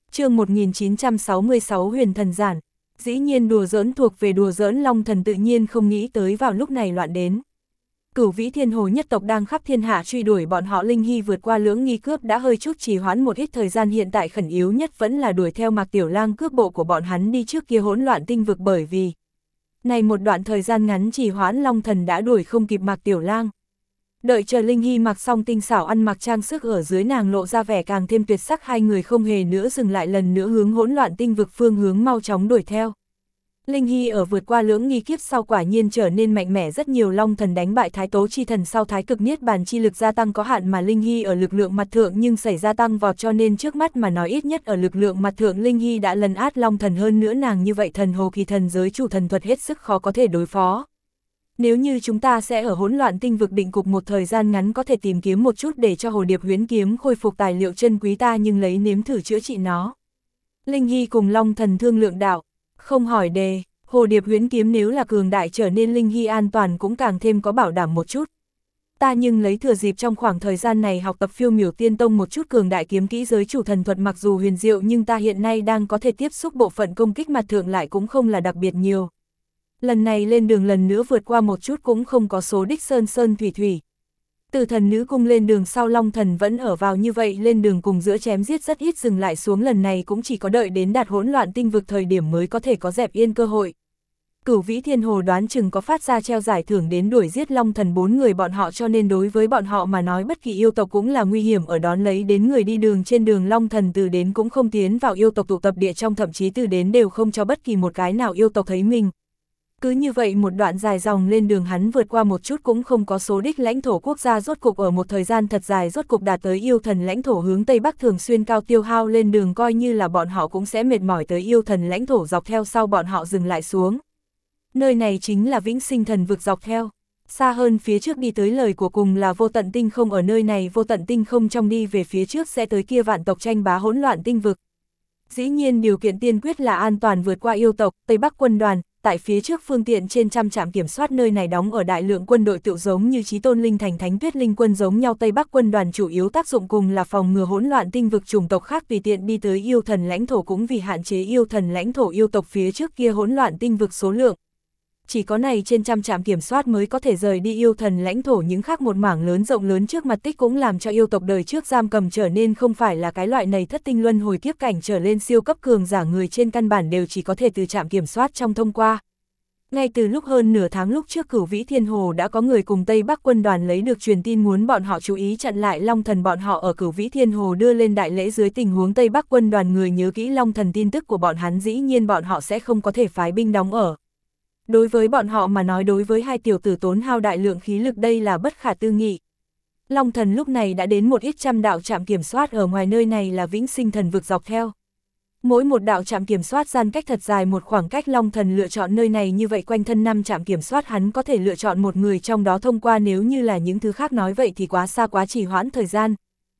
Chương một nghìn chín trăm sáu mươi sáu Huyền Thần Giản. Dĩ nhiên đùa giỡn thuộc về đùa giỡn, Long Thần tự nhiên không nghĩ tới vào lúc này loạn đến. Cửu Vĩ Thiên Hồ nhất tộc đang khắp thiên hạ truy đuổi bọn họ, Linh Hy vượt qua lưỡng nghi cướp đã hơi chút trì hoãn một ít thời gian, hiện tại khẩn yếu nhất vẫn là đuổi theo Mạc Tiểu Lang cướp bộ của bọn hắn đi trước kia hỗn loạn tinh vực, bởi vì này một đoạn thời gian ngắn trì hoãn, Long Thần đã đuổi không kịp Mạc Tiểu Lang. Đợi chờ Linh Hy mặc xong tinh xảo ăn mặc trang sức, ở dưới nàng lộ ra vẻ càng thêm tuyệt sắc, hai người không hề nữa dừng lại, lần nữa hướng hỗn loạn tinh vực phương hướng mau chóng đuổi theo. Linh Hy ở vượt qua lưỡng nghi kiếp sau quả nhiên trở nên mạnh mẽ rất nhiều, Long Thần đánh bại Thái Tố Chi Thần sau, Thái Cực Niết Bàn chi lực gia tăng có hạn, mà Linh Hy ở lực lượng mặt thượng nhưng xảy ra tăng vọt, cho nên trước mắt mà nói ít nhất ở lực lượng mặt thượng Linh Hy đã lấn át Long Thần, hơn nữa nàng như vậy thần hồ kỳ thần giới chủ thần thuật hết sức khó có thể đối phó. Nếu như chúng ta sẽ ở hỗn loạn tinh vực định cục một thời gian ngắn, có thể tìm kiếm một chút để cho Hồ Điệp Huyễn Kiếm khôi phục tài liệu chân quý, ta nhưng lấy nếm thử chữa trị nó. Linh Hy cùng Long Thần thương lượng đạo, không hỏi đề, Hồ Điệp Huyễn Kiếm nếu là cường đại trở nên Linh Hy an toàn cũng càng thêm có bảo đảm một chút. Ta nhưng lấy thừa dịp trong khoảng thời gian này học tập Phiêu Miểu Tiên Tông một chút cường đại kiếm kỹ giới chủ thần thuật, mặc dù huyền diệu nhưng ta hiện nay đang có thể tiếp xúc bộ phận công kích mặt thượng lại cũng không là đặc biệt nhiều. Lần này lên đường lần nữa vượt qua một chút cũng không có số đích sơn sơn thủy thủy. Từ Thần Nữ Cung lên đường sau, Long Thần vẫn ở vào như vậy lên đường cùng giữa chém giết rất ít dừng lại xuống, lần này cũng chỉ có đợi đến đạt hỗn loạn tinh vực thời điểm mới có thể có dẹp yên cơ hội. Cửu Vĩ Thiên Hồ đoán chừng có phát ra treo giải thưởng đến đuổi giết Long Thần bốn người bọn họ, cho nên đối với bọn họ mà nói bất kỳ yêu tộc cũng là nguy hiểm, ở đón lấy đến người đi đường trên đường, Long Thần từ đến cũng không tiến vào yêu tộc tụ tập địa trong, thậm chí từ đến đều không cho bất kỳ một cái nào yêu tộc thấy mình. Cứ như vậy một đoạn dài dòng lên đường, hắn vượt qua một chút cũng không có số đích lãnh thổ quốc gia, rốt cục ở một thời gian thật dài rốt cục đạt tới yêu thần lãnh thổ hướng Tây Bắc, thường xuyên cao tiêu hao lên đường, coi như là bọn họ cũng sẽ mệt mỏi tới yêu thần lãnh thổ, dọc theo sau bọn họ dừng lại xuống. Nơi này chính là Vĩnh Sinh Thần Vực, dọc theo xa hơn phía trước đi tới lời của cùng là Vô Tận Tinh Không, ở nơi này Vô Tận Tinh Không trong đi về phía trước sẽ tới kia vạn tộc tranh bá hỗn loạn tinh vực. Dĩ nhiên điều kiện tiên quyết là an toàn vượt qua yêu tộc. Tây Bắc quân đoàn tại phía trước phương tiện trên trăm trạm kiểm soát, nơi này đóng ở đại lượng quân đội tựu giống như Chí Tôn Linh Thành Thánh Tuyết Linh quân giống nhau. Tây Bắc quân đoàn chủ yếu tác dụng cùng là phòng ngừa hỗn loạn tinh vực chủng tộc khác tùy tiện đi tới yêu thần lãnh thổ, cũng vì hạn chế yêu thần lãnh thổ yêu tộc phía trước kia hỗn loạn tinh vực số lượng. Chỉ có này trên trăm trạm kiểm soát mới có thể rời đi yêu thần lãnh thổ, những khác một mảng lớn rộng lớn trước mặt tích cũng làm cho yêu tộc đời trước giam cầm trở nên không phải là cái loại này thất tinh luân hồi kiếp cảnh trở lên siêu cấp cường giả, người trên căn bản đều chỉ có thể từ trạm kiểm soát trong thông qua. Ngay từ lúc hơn nửa tháng lúc trước, Cửu Vĩ Thiên Hồ đã có người cùng Tây Bắc quân đoàn lấy được truyền tin muốn bọn họ chú ý chặn lại Long Thần bọn họ. Ở Cửu Vĩ Thiên Hồ đưa lên đại lễ dưới tình huống Tây Bắc quân đoàn người nhớ kỹ Long Thần tin tức của bọn hắn, dĩ nhiên bọn họ sẽ không có thể phái binh đóng ở. Đối với bọn họ mà nói, đối với hai tiểu tử tốn hao đại lượng khí lực đây là bất khả tư nghị. Long Thần lúc này đã đến một ít trăm đạo trạm kiểm soát, ở ngoài nơi này là Vĩnh Sinh Thần Vực dọc theo. Mỗi một đạo trạm kiểm soát gian cách thật dài một khoảng cách, Long Thần lựa chọn nơi này như vậy quanh thân năm trạm kiểm soát hắn có thể lựa chọn một người trong đó thông qua, nếu như là những thứ khác nói vậy thì quá xa quá trì hoãn thời gian.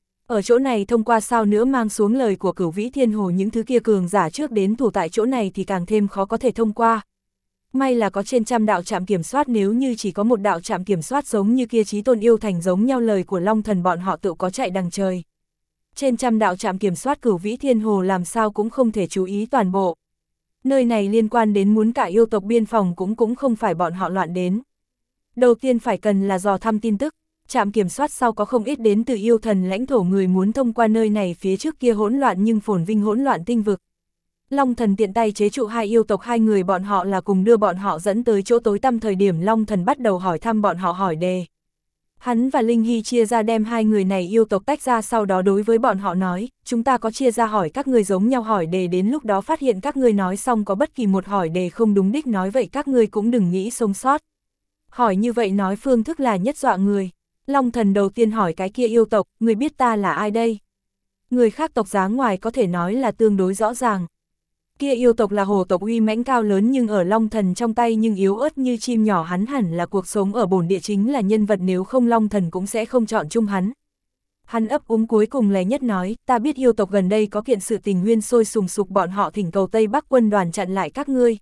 Ở chỗ này thông qua sao nữa mang xuống lời của Cửu Vĩ Thiên Hồ, những thứ kia cường giả trước đến thủ tại chỗ này thì càng thêm khó có thể thông qua. May là có trên trăm đạo trạm kiểm soát, nếu như chỉ có một đạo trạm kiểm soát giống như kia Chí Tôn Yêu Thành giống nhau lời của Long Thần bọn họ tự có chạy đằng trời. Trên trăm đạo trạm kiểm soát Cửu Vĩ Thiên Hồ làm sao cũng không thể chú ý toàn bộ. Nơi này liên quan đến muốn cả yêu tộc biên phòng cũng cũng không phải bọn họ loạn đến. Đầu tiên phải cần là dò thăm tin tức, trạm kiểm soát sau có không ít đến từ yêu thần lãnh thổ người muốn thông qua nơi này phía trước kia hỗn loạn nhưng phồn vinh hỗn loạn tinh vực. Long Thần tiện tay chế trụ hai yêu tộc, hai người bọn họ là cùng đưa bọn họ dẫn tới chỗ tối tăm, thời điểm Long Thần bắt đầu hỏi thăm bọn họ hỏi đề. Hắn và Linh Hy chia ra đem hai người này yêu tộc tách ra, sau đó đối với bọn họ nói, chúng ta có chia ra hỏi các người giống nhau hỏi đề, đến lúc đó phát hiện các ngươi nói xong có bất kỳ một hỏi đề không đúng đích nói vậy các ngươi cũng đừng nghĩ sống sót. Hỏi như vậy nói phương thức là nhất dọa người. Long Thần đầu tiên hỏi cái kia yêu tộc, người biết ta là ai đây? Người khác tộc dáng ngoài có thể nói là tương đối rõ ràng. Kia yêu tộc là hổ tộc uy mãnh cao lớn, nhưng ở Long Thần trong tay nhưng yếu ớt như chim nhỏ, hắn hẳn là cuộc sống ở bổn địa chính là nhân vật, nếu không Long Thần cũng sẽ không chọn chung hắn. Hắn ấp úng cuối cùng lè nhất nói, ta biết yêu tộc gần đây có kiện sự tình huyên sôi sùng sục, bọn họ thỉnh cầu Tây Bắc quân đoàn chặn lại các ngươi.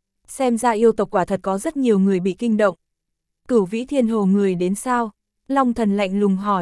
Xem ra yêu tộc quả thật có rất nhiều người bị kinh động. Cửu Vĩ Thiên Hồ người đến sao? Long Thần lạnh lùng hỏi.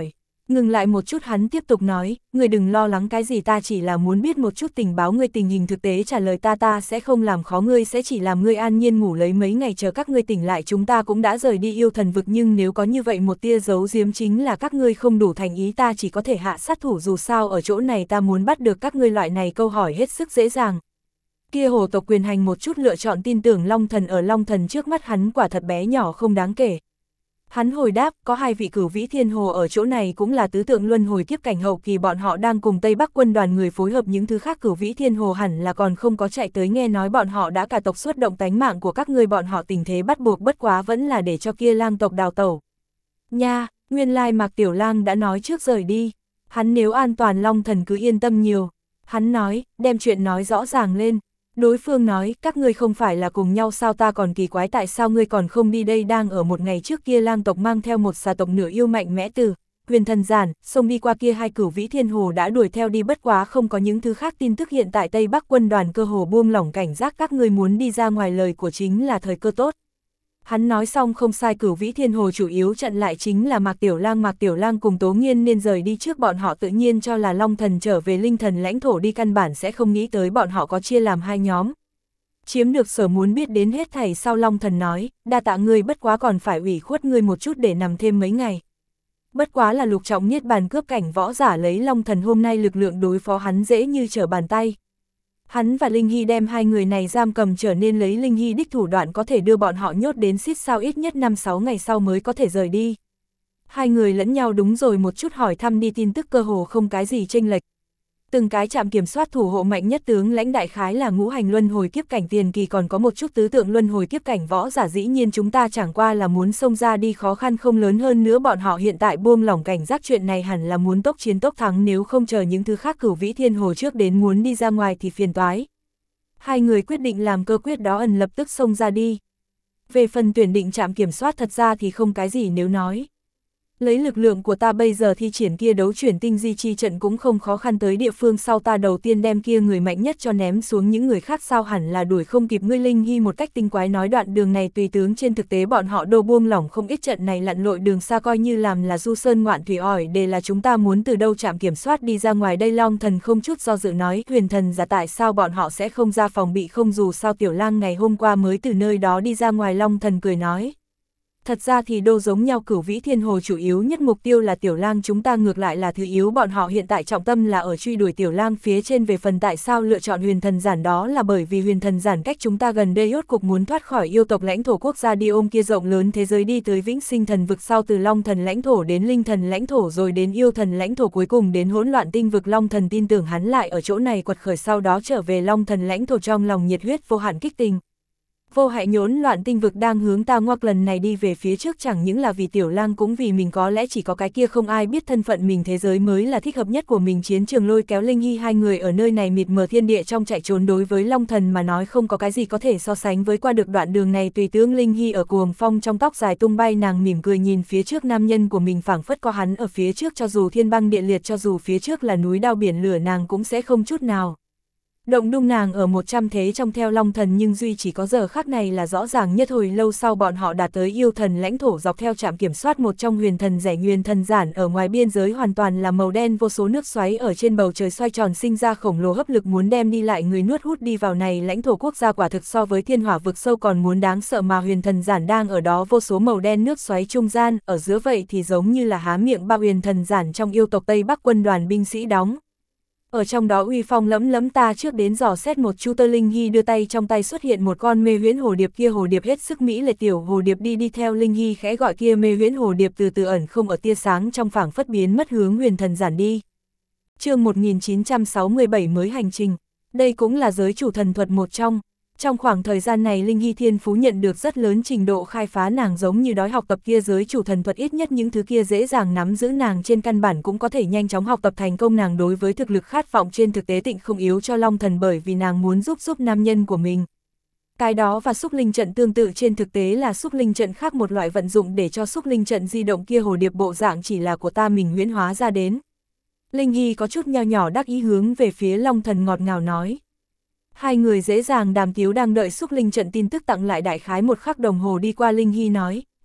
Ngừng lại một chút hắn tiếp tục nói, người đừng lo lắng cái gì, ta chỉ là muốn biết một chút tình báo ngươi tình hình thực tế, trả lời ta ta sẽ không làm khó ngươi, sẽ chỉ làm ngươi an nhiên ngủ lấy mấy ngày, chờ các ngươi tỉnh lại chúng ta cũng đã rời đi yêu thần vực, nhưng nếu có như vậy một tia giấu giếm chính là các ngươi không đủ thành ý, ta chỉ có thể hạ sát thủ, dù sao ở chỗ này ta muốn bắt được các ngươi loại này câu hỏi hết sức dễ dàng. Kia hồ tộc quyền hành một chút lựa chọn tin tưởng Long Thần, ở Long Thần trước mắt hắn quả thật bé nhỏ không đáng kể. Hắn hồi đáp, có hai vị cửu vĩ thiên hồ ở chỗ này cũng là tứ tượng luân hồi kiếp cảnh hậu kỳ, bọn họ đang cùng Tây Bắc quân đoàn người phối hợp, những thứ khác cửu vĩ thiên hồ hẳn là còn không có chạy tới, nghe nói bọn họ đã cả tộc xuất động tánh mạng của các ngươi, bọn họ tình thế bắt buộc, bất quá vẫn là để cho kia lang tộc đào tẩu. Nha, nguyên lai Mạc Tiểu Lang đã nói trước rời đi, hắn nếu an toàn Long Thần cứ yên tâm nhiều. Hắn nói, đem chuyện nói rõ ràng lên. Đối phương nói, các ngươi không phải là cùng nhau sao, ta còn kỳ quái tại sao ngươi còn không đi đây, đang ở một ngày trước kia lang tộc mang theo một xà tộc nửa yêu mạnh mẽ từ huyền thần giản, xông đi qua kia hai cửu vĩ thiên hồ đã đuổi theo đi, bất quá không có những thứ khác tin tức, hiện tại Tây Bắc quân đoàn cơ hồ buông lỏng cảnh giác, các ngươi muốn đi ra ngoài lời của chính là thời cơ tốt. Hắn nói xong không sai, cửu vĩ thiên hồ chủ yếu chặn lại chính là Mạc Tiểu Lang, Mạc Tiểu Lang cùng Tố Nghiên nên rời đi trước, bọn họ tự nhiên cho là Long Thần trở về linh thần lãnh thổ đi, căn bản sẽ không nghĩ tới bọn họ có chia làm hai nhóm. Chiếm được sở muốn biết đến hết thảy sau, Long Thần nói, đa tạ ngươi, bất quá còn phải ủy khuất ngươi một chút để nằm thêm mấy ngày. Bất quá là lục trọng niết bàn cướp cảnh võ giả, lấy Long Thần hôm nay lực lượng đối phó hắn dễ như trở bàn tay. Hắn và Linh Hy đem hai người này giam cầm, trở nên lấy Linh Hy đích thủ đoạn có thể đưa bọn họ nhốt đến xít sao ít nhất năm sáu ngày sau mới có thể rời đi. Hai người lẫn nhau đúng rồi một chút hỏi thăm đi, tin tức cơ hồ không cái gì chênh lệch. Từng cái trạm kiểm soát thủ hộ mạnh nhất tướng lãnh đại khái là ngũ hành luân hồi kiếp cảnh tiền kỳ, còn có một chút tứ tượng luân hồi kiếp cảnh võ giả, dĩ nhiên chúng ta chẳng qua là muốn xông ra đi, khó khăn không lớn, hơn nữa bọn họ hiện tại buông lỏng cảnh giác, chuyện này hẳn là muốn tốc chiến tốc thắng, nếu không chờ những thứ khác cửu vĩ thiên hồ trước đến muốn đi ra ngoài thì phiền toái. Hai người quyết định làm cơ quyết đó, ẩn lập tức xông ra đi. Về phần tuyển định trạm kiểm soát thật ra thì không cái gì nếu nói. Lấy lực lượng của ta bây giờ thi triển kia đấu chuyển tinh di chi trận cũng không khó khăn, tới địa phương sau ta đầu tiên đem kia người mạnh nhất cho ném xuống, những người khác sao hẳn là đuổi không kịp ngươi. Linh Hy một cách tinh quái nói, đoạn đường này tùy tướng trên thực tế bọn họ đô buông lỏng không ít, trận này lặn lội đường xa coi như làm là du sơn ngoạn thủy ỏi, để là chúng ta muốn từ đâu trạm kiểm soát đi ra ngoài đây. Long Thần không chút do dự nói, huyền thần giả tại sao bọn họ sẽ không ra phòng bị không, dù sao Tiểu Lang ngày hôm qua mới từ nơi đó đi ra ngoài. Long Thần cười nói, thật ra thì đô giống nhau, cửu vĩ thiên hồ chủ yếu nhất mục tiêu là Tiểu Lang, chúng ta ngược lại là thứ yếu, bọn họ hiện tại trọng tâm là ở truy đuổi Tiểu Lang phía trên. Về phần tại sao lựa chọn huyền thần giản, đó là bởi vì huyền thần giản cách chúng ta gần đây, rốt cục muốn thoát khỏi yêu tộc lãnh thổ quốc gia, đi ôm kia rộng lớn thế giới, đi tới vĩnh sinh thần vực, sau từ Long thần lãnh thổ đến linh thần lãnh thổ, rồi đến yêu thần lãnh thổ, cuối cùng đến hỗn loạn tinh vực. Long Thần tin tưởng hắn lại ở chỗ này quật khởi, sau đó trở về Long thần lãnh thổ, trong lòng nhiệt huyết vô hạn kích tình. Vô hại nhốn loạn tinh vực đang hướng ta ngoắc lần này đi về phía trước, chẳng những là vì Tiểu Lang cũng vì mình, có lẽ chỉ có cái kia không ai biết thân phận mình thế giới mới là thích hợp nhất của mình. Chiến trường lôi kéo Linh Hy hai người ở nơi này mịt mờ thiên địa trong chạy trốn, đối với Long Thần mà nói không có cái gì có thể so sánh với. Qua được đoạn đường này, tùy tướng Linh Hy ở cuồng phong trong tóc dài tung bay, nàng mỉm cười nhìn phía trước nam nhân của mình, phảng phất có hắn ở phía trước, cho dù thiên băng địa liệt, cho dù phía trước là núi đao biển lửa, nàng cũng sẽ không chút nào động đung. Nàng ở một trăm thế trong theo Long Thần, nhưng duy chỉ có giờ khắc này là rõ ràng nhất. Hồi lâu sau bọn họ đạt tới yêu thần lãnh thổ, dọc theo trạm kiểm soát một trong huyền thần rẻ, huyền thần giản ở ngoài biên giới hoàn toàn là màu đen, vô số nước xoáy ở trên bầu trời xoay tròn, sinh ra khổng lồ hấp lực muốn đem đi lại người nuốt hút đi vào này lãnh thổ quốc gia, quả thực so với thiên hỏa vực sâu còn muốn đáng sợ. Mà huyền thần giản đang ở đó vô số màu đen nước xoáy trung gian, ở giữa vậy thì giống như là há miệng bao huyền thần giản trong yêu tộc Tây Bắc quân đoàn binh sĩ đóng ở trong đó, uy phong lẫm lẫm. Ta trước đến dò xét một chu tơ. Linh Hy đưa tay, trong tay xuất hiện một con mê huyễn hồ điệp, kia hồ điệp hết sức mỹ lệ, tiểu hồ điệp đi đi theo Linh Hy khẽ gọi, kia mê huyễn hồ điệp từ từ ẩn không ở tia sáng trong, phảng phất biến mất hướng huyền thần giản đi. Chương một nghìn chín trăm sáu mươi bảy mới hành trình. Đây cũng là giới chủ thần thuật một trong. Trong khoảng thời gian này Linh Hy thiên phú nhận được rất lớn trình độ khai phá, nàng giống như đói học tập kia giới chủ thần thuật, ít nhất những thứ kia dễ dàng nắm giữ, nàng trên căn bản cũng có thể nhanh chóng học tập thành công. Nàng đối với thực lực khát vọng trên thực tế tịnh không yếu cho Long Thần, bởi vì nàng muốn giúp giúp nam nhân của mình. Cái đó và xúc linh trận tương tự, trên thực tế là xúc linh trận khác một loại vận dụng để cho xúc linh trận di động, kia hồ điệp bộ dạng chỉ là của ta mình huyễn hóa ra đến. Linh Hy có chút nho nhỏ đắc ý hướng về phía Long Thần ngọt ngào nói. Hai người dễ dàng đàm tiếu, đang đợi xúc linh trận tin tức tặng lại. Đại khái một khắc đồng hồ đi qua, Linh Hy nói,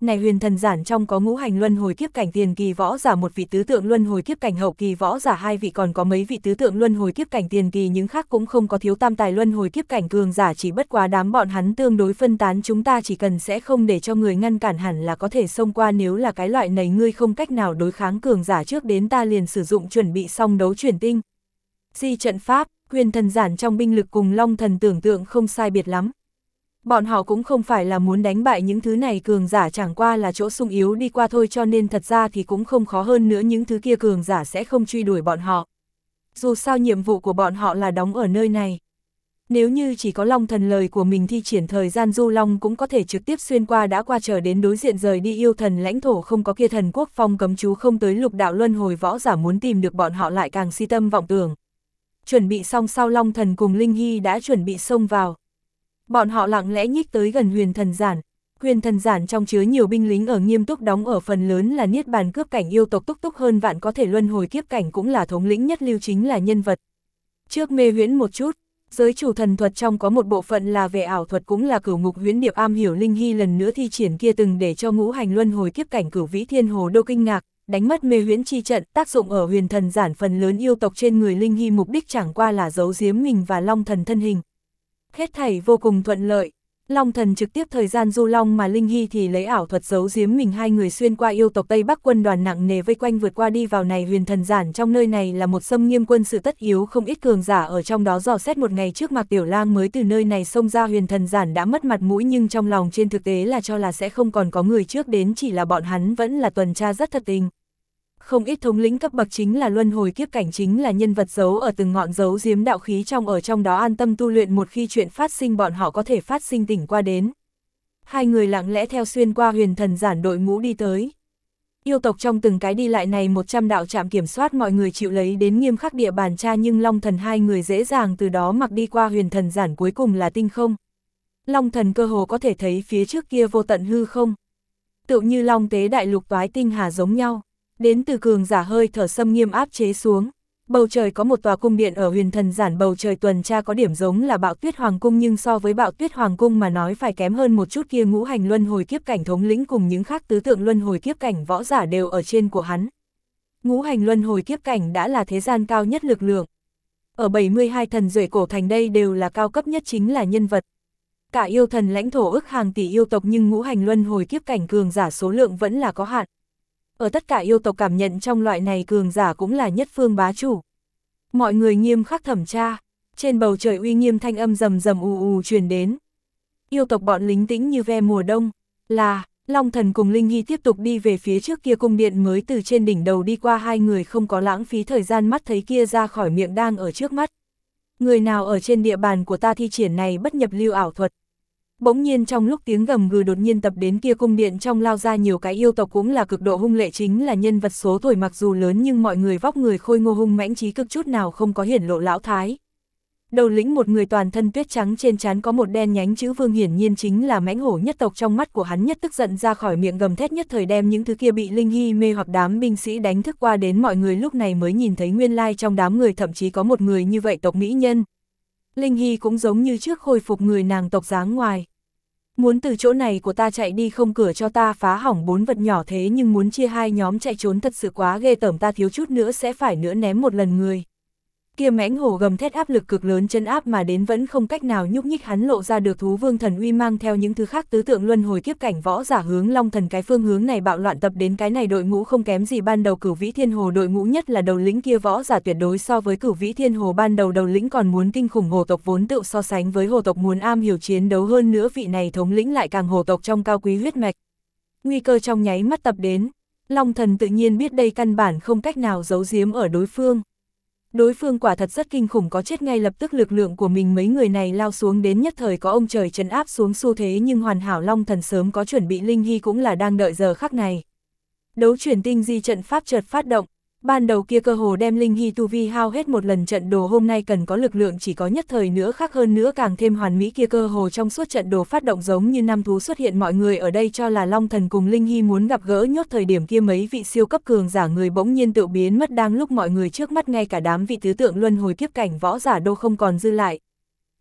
này huyền thần giản trong có ngũ hành luân hồi kiếp cảnh tiền kỳ võ giả một vị tứ tượng luân hồi kiếp cảnh hậu kỳ võ giả hai vị, còn có mấy vị tứ tượng luân hồi kiếp cảnh tiền kỳ, những khác cũng không có thiếu tam tài luân hồi kiếp cảnh cường giả, chỉ bất quá đám bọn hắn tương đối phân tán, chúng ta chỉ cần sẽ không để cho người ngăn cản hẳn là có thể xông qua, nếu là cái loại này ngươi không cách nào đối kháng cường giả trước đến ta liền sử dụng chuẩn bị xong đấu chuyển tinh di trận pháp. Huyền thần giản trong binh lực cùng Long Thần tưởng tượng không sai biệt lắm. Bọn họ cũng không phải là muốn đánh bại những thứ này cường giả, chẳng qua là chỗ sung yếu đi qua thôi, cho nên thật ra thì cũng không khó hơn nữa, những thứ kia cường giả sẽ không truy đuổi bọn họ. Dù sao nhiệm vụ của bọn họ là đóng ở nơi này. Nếu như chỉ có Long Thần lời của mình thi triển thời gian du long cũng có thể trực tiếp xuyên qua đã qua chờ đến đối diện rời đi yêu thần lãnh thổ, không có kia thần quốc phong cấm chú không tới lục đạo luân hồi võ giả muốn tìm được bọn họ lại càng si tâm vọng tưởng. Chuẩn bị xong sau, Long Thần cùng Linh Hy đã chuẩn bị xông vào. Bọn họ lặng lẽ nhích tới gần huyền thần giản. Huyền thần giản trong chứa nhiều binh lính ở nghiêm túc, đóng ở phần lớn là niết bàn cướp cảnh yêu tộc, túc túc hơn vạn có thể luân hồi kiếp cảnh, cũng là thống lĩnh nhất lưu, chính là nhân vật. Trước mê huyễn một chút, giới chủ thần thuật trong có một bộ phận là về ảo thuật, cũng là cửu ngục huyễn điệp, am hiểu Linh Hy lần nữa thi triển kia từng để cho ngũ hành luân hồi kiếp cảnh cửu vĩ thiên hồ đô kinh ngạc, đánh mất mê huyễn chi trận, tác dụng ở huyền thần giản phần lớn yêu tộc trên người. Linh Hy mục đích chẳng qua là giấu giếm mình và Long Thần thân hình. Hết thảy vô cùng thuận lợi. Long Thần trực tiếp thời gian du long, mà Linh Hy thì lấy ảo thuật giấu giếm mình, hai người xuyên qua yêu tộc Tây Bắc quân đoàn nặng nề vây quanh vượt qua đi vào này huyền thần giản. Trong nơi này là một xâm nghiêm quân sự tất yếu, không ít cường giả ở trong đó dò xét. Một ngày trước Mạc Tiểu Lang mới từ nơi này xông ra, huyền thần giản đã mất mặt mũi, nhưng trong lòng trên thực tế là cho là sẽ không còn có người trước đến, chỉ là bọn hắn vẫn là tuần tra rất thật tình. Không ít thống lĩnh cấp bậc chính là luân hồi kiếp cảnh, chính là nhân vật giấu ở từng ngọn giấu giếm đạo khí trong, ở trong đó an tâm tu luyện, một khi chuyện phát sinh bọn họ có thể phát sinh tỉnh qua đến. Hai người lặng lẽ theo xuyên qua huyền thần giản đội ngũ đi tới. Yêu tộc trong từng cái đi lại này một trăm đạo trạm kiểm soát, mọi người chịu lấy đến nghiêm khắc địa bàn tra, nhưng Long Thần hai người dễ dàng từ đó mặc đi qua huyền thần giản. Cuối cùng là tinh không. Long Thần cơ hồ có thể thấy phía trước kia vô tận hư không, tựu như Long Tế đại lục toái tinh hà giống nhau. Đến từ cường giả hơi thở xâm nghiêm áp chế xuống. Bầu trời có một tòa cung điện ở huyền thần giản, bầu trời tuần tra có điểm giống là Bạo Tuyết Hoàng cung, nhưng so với Bạo Tuyết Hoàng cung mà nói phải kém hơn một chút. Kia ngũ hành luân hồi kiếp cảnh thống lĩnh cùng những khác tứ tượng luân hồi kiếp cảnh võ giả đều ở trên của hắn. Ngũ hành luân hồi kiếp cảnh đã là thế gian cao nhất lực lượng. Ở bảy mươi hai thần duệ cổ thành đây đều là cao cấp nhất, chính là nhân vật. Cả yêu thần lãnh thổ ức hàng tỷ yêu tộc, nhưng ngũ hành luân hồi kiếp cảnh cường giả số lượng vẫn là có hạn. Ở tất cả yêu tộc cảm nhận trong loại này cường giả cũng là nhất phương bá chủ. Mọi người nghiêm khắc thẩm tra, trên bầu trời uy nghiêm thanh âm rầm rầm ù ù truyền đến. Yêu tộc bọn lính tĩnh như ve mùa đông, là Long Thần cùng Linh Hy tiếp tục đi về phía trước kia cung điện mới từ trên đỉnh đầu đi qua, hai người không có lãng phí thời gian, mắt thấy kia ra khỏi miệng đang ở trước mắt. Người nào ở trên địa bàn của ta thi triển này bất nhập lưu ảo thuật? Bỗng nhiên trong lúc tiếng gầm gừ đột nhiên tập đến kia cung điện trong lao ra nhiều cái yêu tộc, cũng là cực độ hung lệ, chính là nhân vật số tuổi mặc dù lớn nhưng mọi người vóc người khôi ngô hung mãnh trí cực, chút nào không có hiển lộ lão thái. Đầu lĩnh một người toàn thân tuyết trắng, trên trán có một đen nhánh chữ vương, hiển nhiên chính là mãnh hổ nhất tộc. Trong mắt của hắn nhất tức giận ra khỏi miệng gầm thét, nhất thời đem những thứ kia bị Linh Hy mê hoặc đám binh sĩ đánh thức qua đến. Mọi người lúc này mới nhìn thấy nguyên lai trong đám người thậm chí có một người như vậy tộc mỹ nhân. Linh Hy cũng giống như trước khôi phục người nàng tộc dáng ngoài. Muốn từ chỗ này của ta chạy đi không, cửa cho ta phá hỏng bốn vật nhỏ, thế nhưng muốn chia hai nhóm chạy trốn thật sự quá ghê tởm, ta thiếu chút nữa sẽ phải nữa ném một lần người. Kia mãnh hổ gầm thét áp lực cực lớn chân áp mà đến, vẫn không cách nào nhúc nhích, hắn lộ ra được thú vương thần uy, mang theo những thứ khác tứ tượng luân hồi kiếp cảnh võ giả hướng Long Thần cái phương hướng này bạo loạn tập đến. Cái này đội ngũ không kém gì ban đầu cửu vĩ thiên hồ đội ngũ, nhất là đầu lĩnh kia võ giả tuyệt đối so với cửu vĩ thiên hồ ban đầu đầu lĩnh còn muốn kinh khủng. Hồ tộc vốn tự so sánh với hồ tộc muốn am hiểu chiến đấu hơn nữa, vị này thống lĩnh lại càng hồ tộc trong cao quý huyết mạch. Nguy cơ trong nháy mắt tập đến, Long Thần tự nhiên biết đây căn bản không cách nào giấu giếm ở đối phương. Đối phương quả thật rất kinh khủng, có chết ngay lập tức lực lượng của mình mấy người này lao xuống đến, nhất thời có ông trời trấn áp xuống xu thế, nhưng hoàn hảo Long Thần sớm có chuẩn bị, Linh Hy cũng là đang đợi giờ khắc này. Đấu chuyển tinh di trận pháp chợt phát động, ban đầu kia cơ hồ đem Linh Hy tu vi hao hết một lần, trận đồ hôm nay cần có lực lượng chỉ có nhất thời nữa, khác hơn nữa càng thêm hoàn mỹ, kia cơ hồ trong suốt trận đồ phát động giống như năm thú xuất hiện. Mọi người ở đây cho là Long Thần cùng Linh Hy muốn gặp gỡ nhốt thời điểm kia mấy vị siêu cấp cường giả người bỗng nhiên tự biến mất, đang lúc mọi người trước mắt ngay cả đám vị tứ tượng luân hồi kiếp cảnh võ giả đâu không còn dư lại.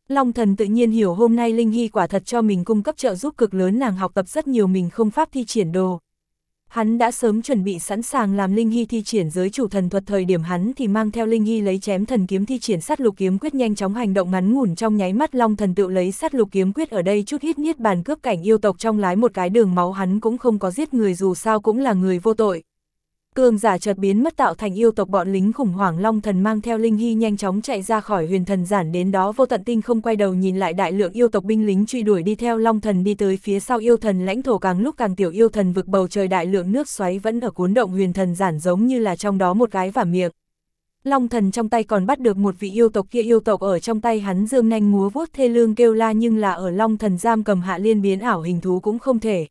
Long Thần tự nhiên hiểu hôm nay Linh Hy quả thật cho mình cung cấp trợ giúp cực lớn, nàng học tập rất nhiều mình không pháp thi triển đồ. Hắn đã sớm chuẩn bị sẵn sàng làm Linh Hy thi triển giới chủ thần thuật, thời điểm hắn thì mang theo Linh Hy lấy chém thần kiếm thi triển sát lục kiếm quyết, nhanh chóng hành động ngắn ngủn trong nháy mắt. Long Thần tự lấy sát lục kiếm quyết ở đây chút hít niết bàn cướp cảnh yêu tộc trong lái một cái đường máu, hắn cũng không có giết người, dù sao cũng là người vô tội. Cường giả chợt biến mất tạo thành yêu tộc bọn lính khủng hoảng, Long Thần mang theo Linh Hy nhanh chóng chạy ra khỏi huyền thần giản, đến đó vô tận tinh không quay đầu nhìn lại, đại lượng yêu tộc binh lính truy đuổi đi theo Long Thần đi tới phía sau yêu thần lãnh thổ càng lúc càng tiểu, yêu thần vực bầu trời đại lượng nước xoáy vẫn ở cuốn động huyền thần giản giống như là trong đó một cái vả miệng. Long Thần trong tay còn bắt được một vị yêu tộc, kia yêu tộc ở trong tay hắn dương nanh múa vuốt thê lương kêu la, nhưng là ở Long Thần giam cầm hạ liên biến ảo hình thú cũng không thể.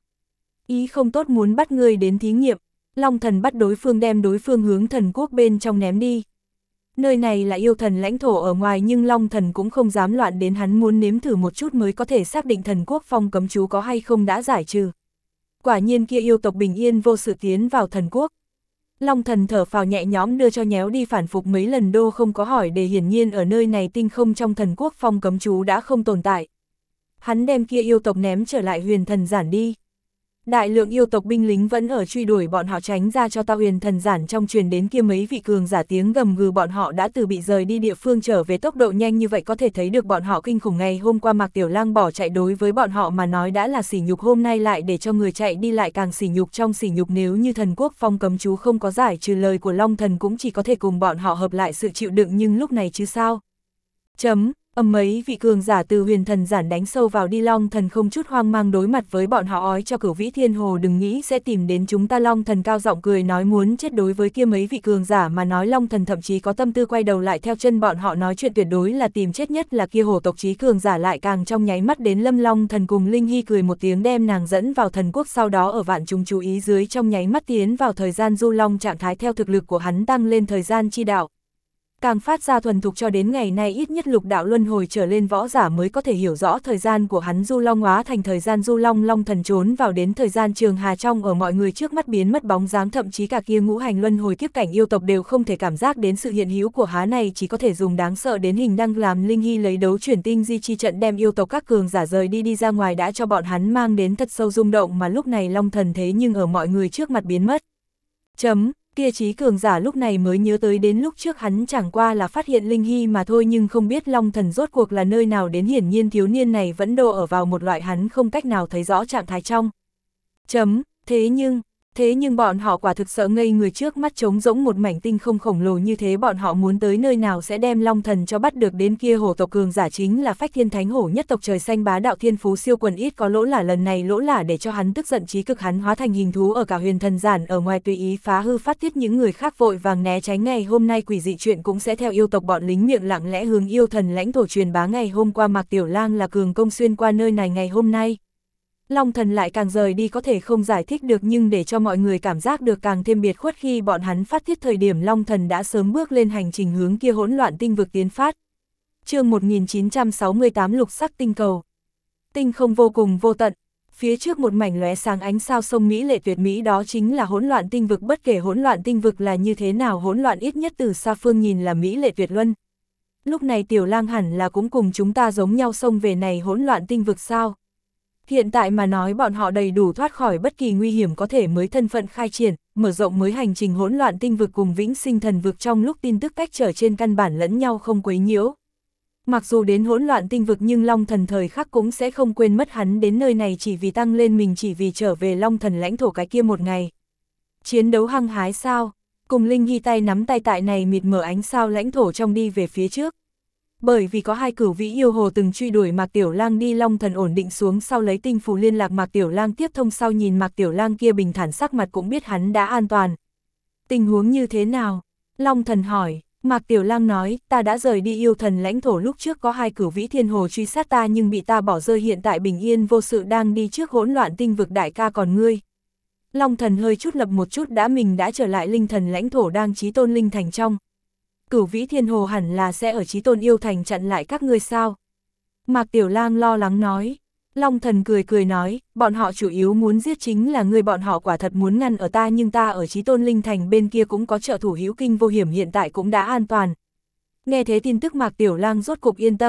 Ý không tốt muốn bắt ngươi đến thí nghiệm. Long Thần bắt đối phương, đem đối phương hướng thần quốc bên trong ném đi. Nơi này là yêu thần lãnh thổ ở ngoài, nhưng Long Thần cũng không dám loạn đến, hắn muốn nếm thử một chút mới có thể xác định thần quốc phong cấm chú có hay không đã giải trừ. Quả nhiên kia yêu tộc bình yên vô sự tiến vào thần quốc. Long Thần thở phào nhẹ nhõm, đưa cho nhéo đi phản phục mấy lần đô không có hỏi đề, hiển nhiên ở nơi này tinh không trong thần quốc phong cấm chú đã không tồn tại. Hắn đem kia yêu tộc ném trở lại huyền thần giản đi. Đại lượng yêu tộc binh lính vẫn ở truy đuổi bọn họ, tránh ra cho ta. Huyền thần giản trong truyền đến kia mấy vị cường giả tiếng gầm gừ, bọn họ đã từ bị rời đi địa phương trở về tốc độ nhanh như vậy, có thể thấy được bọn họ kinh khủng. Ngày hôm qua Mạc Tiểu Lang bỏ chạy đối với bọn họ mà nói đã là sỉ nhục, hôm nay lại để cho người chạy đi lại càng sỉ nhục trong sỉ nhục. Nếu như thần quốc phong cấm chú không có giải trừ, lời của Long Thần cũng chỉ có thể cùng bọn họ hợp lại sự chịu đựng, nhưng lúc này chứ sao. Chấm. Âm mấy vị cường giả từ huyền thần giản đánh sâu vào đi, Long Thần không chút hoang mang đối mặt với bọn họ, ói cho Cửu Vĩ Thiên Hồ đừng nghĩ sẽ tìm đến chúng ta. Long Thần cao giọng cười nói muốn chết. Đối với kia mấy vị cường giả mà nói, Long Thần thậm chí có tâm tư quay đầu lại theo chân bọn họ nói chuyện, tuyệt đối là tìm chết, nhất là kia hồ tộc chí cường giả lại càng trong nháy mắt đến lâm. Long Thần cùng Linh Hy cười một tiếng đem nàng dẫn vào thần quốc, sau đó ở vạn chúng chú ý dưới trong nháy mắt tiến vào thời gian du long trạng thái, theo thực lực của hắn tăng lên thời gian chi đạo càng phát ra thuần thục, cho đến ngày nay ít nhất lục đạo luân hồi trở lên võ giả mới có thể hiểu rõ thời gian của hắn. Du long hóa thành thời gian du long, Long Thần trốn vào đến thời gian trường hà trong, ở mọi người trước mắt biến mất bóng dáng, thậm chí cả kia ngũ hành luân hồi kiếp cảnh yêu tộc đều không thể cảm giác đến sự hiện hữu của há này, chỉ có thể dùng đáng sợ đến hình đăng làm. Linh Hy lấy đấu chuyển tinh di chi trận đem yêu tộc các cường giả rời đi đi ra ngoài, đã cho bọn hắn mang đến thật sâu rung động, mà lúc này Long Thần thế nhưng ở mọi người trước mặt biến mất. Chấm. Kia chí cường giả lúc này mới nhớ tới đến lúc trước hắn chẳng qua là phát hiện Linh Hy mà thôi, nhưng không biết Long Thần rốt cuộc là nơi nào đến, hiển nhiên thiếu niên này vẫn đô ở vào một loại hắn không cách nào thấy rõ trạng thái trong. Chấm, thế nhưng, thế nhưng bọn họ quả thực sợ ngây người, trước mắt trống rỗng một mảnh tinh không khổng lồ như thế, bọn họ muốn tới nơi nào sẽ đem Long Thần cho bắt được. Đến kia hổ tộc cường giả chính là Phách Thiên Thánh Hổ nhất tộc, trời xanh bá đạo thiên phú siêu quần, ít có lỗ lả, lần này lỗ lả để cho hắn tức giận chí cực, hắn hóa thành hình thú ở cả huyền thần giản ở ngoài tùy ý phá hư phát tiết, những người khác vội vàng né tránh. Ngày hôm nay quỷ dị chuyện cũng sẽ theo yêu tộc bọn lính miệng lặng lẽ hướng yêu thần lãnh thổ truyền bá. Ngày hôm qua Mạc Tiểu Lang là cường công xuyên qua nơi này, ngày hôm nay Long Thần lại càng rời đi, có thể không giải thích được, nhưng để cho mọi người cảm giác được càng thêm biệt khuất. Khi bọn hắn phát thiết thời điểm, Long Thần đã sớm bước lên hành trình hướng kia hỗn loạn tinh vực tiến phát. Chương một nghìn chín trăm sáu mươi tám lục sắc tinh cầu. Tinh không vô cùng vô tận, phía trước một mảnh lóe sáng ánh sao sông mỹ lệ tuyệt mỹ, đó chính là hỗn loạn tinh vực. Bất kể hỗn loạn tinh vực là như thế nào, hỗn loạn ít nhất từ xa phương nhìn là mỹ lệ tuyệt luân. Lúc này Tiểu Lang hẳn là cũng cùng chúng ta giống nhau xông về này hỗn loạn tinh vực sao? Hiện tại mà nói bọn họ đầy đủ thoát khỏi bất kỳ nguy hiểm, có thể mới thân phận khai triển, mở rộng mới hành trình hỗn loạn tinh vực cùng vĩnh sinh thần vực trong lúc tin tức cách trở trên căn bản lẫn nhau không quấy nhiễu. Mặc dù đến hỗn loạn tinh vực nhưng Long Thần thời khắc cũng sẽ không quên mất hắn đến nơi này chỉ vì tăng lên mình, chỉ vì trở về Long Thần lãnh thổ cái kia một ngày. Chiến đấu hăng hái sao? Cùng Linh Hy tay nắm tay tại này mịt mờ ánh sao lãnh thổ trong đi về phía trước. Bởi vì có hai cửu vĩ yêu hồ từng truy đuổi Mạc Tiểu Lang đi, Long Thần ổn định xuống sau lấy tinh phù liên lạc Mạc Tiểu Lang tiếp thông, sau nhìn Mạc Tiểu Lang kia bình thản sắc mặt cũng biết hắn đã an toàn. Tình huống như thế nào? Long Thần hỏi. Mạc Tiểu Lang nói, ta đã rời đi yêu thần lãnh thổ, lúc trước có hai cửu vĩ thiên hồ truy sát ta nhưng bị ta bỏ rơi, hiện tại bình yên vô sự đang đi trước hỗn loạn tinh vực. Đại ca còn ngươi? Long Thần hơi chút lập một chút đã, mình đã trở lại linh thần lãnh thổ, đang chí tôn linh thành trong. Cửu vĩ thiên hồ hẳn là sẽ ở chí tôn yêu thành chặn lại các ngươi sao? Mạc Tiểu Lang lo lắng nói. Long Thần cười cười nói, bọn họ chủ yếu muốn giết chính là ngươi, bọn họ quả thật muốn ngăn ở ta, nhưng ta ở chí tôn linh thành bên kia cũng có trợ thủ hữu kinh vô hiểm, hiện tại cũng đã an toàn. Nghe thế tin tức Mạc Tiểu Lang rốt cục yên tâm.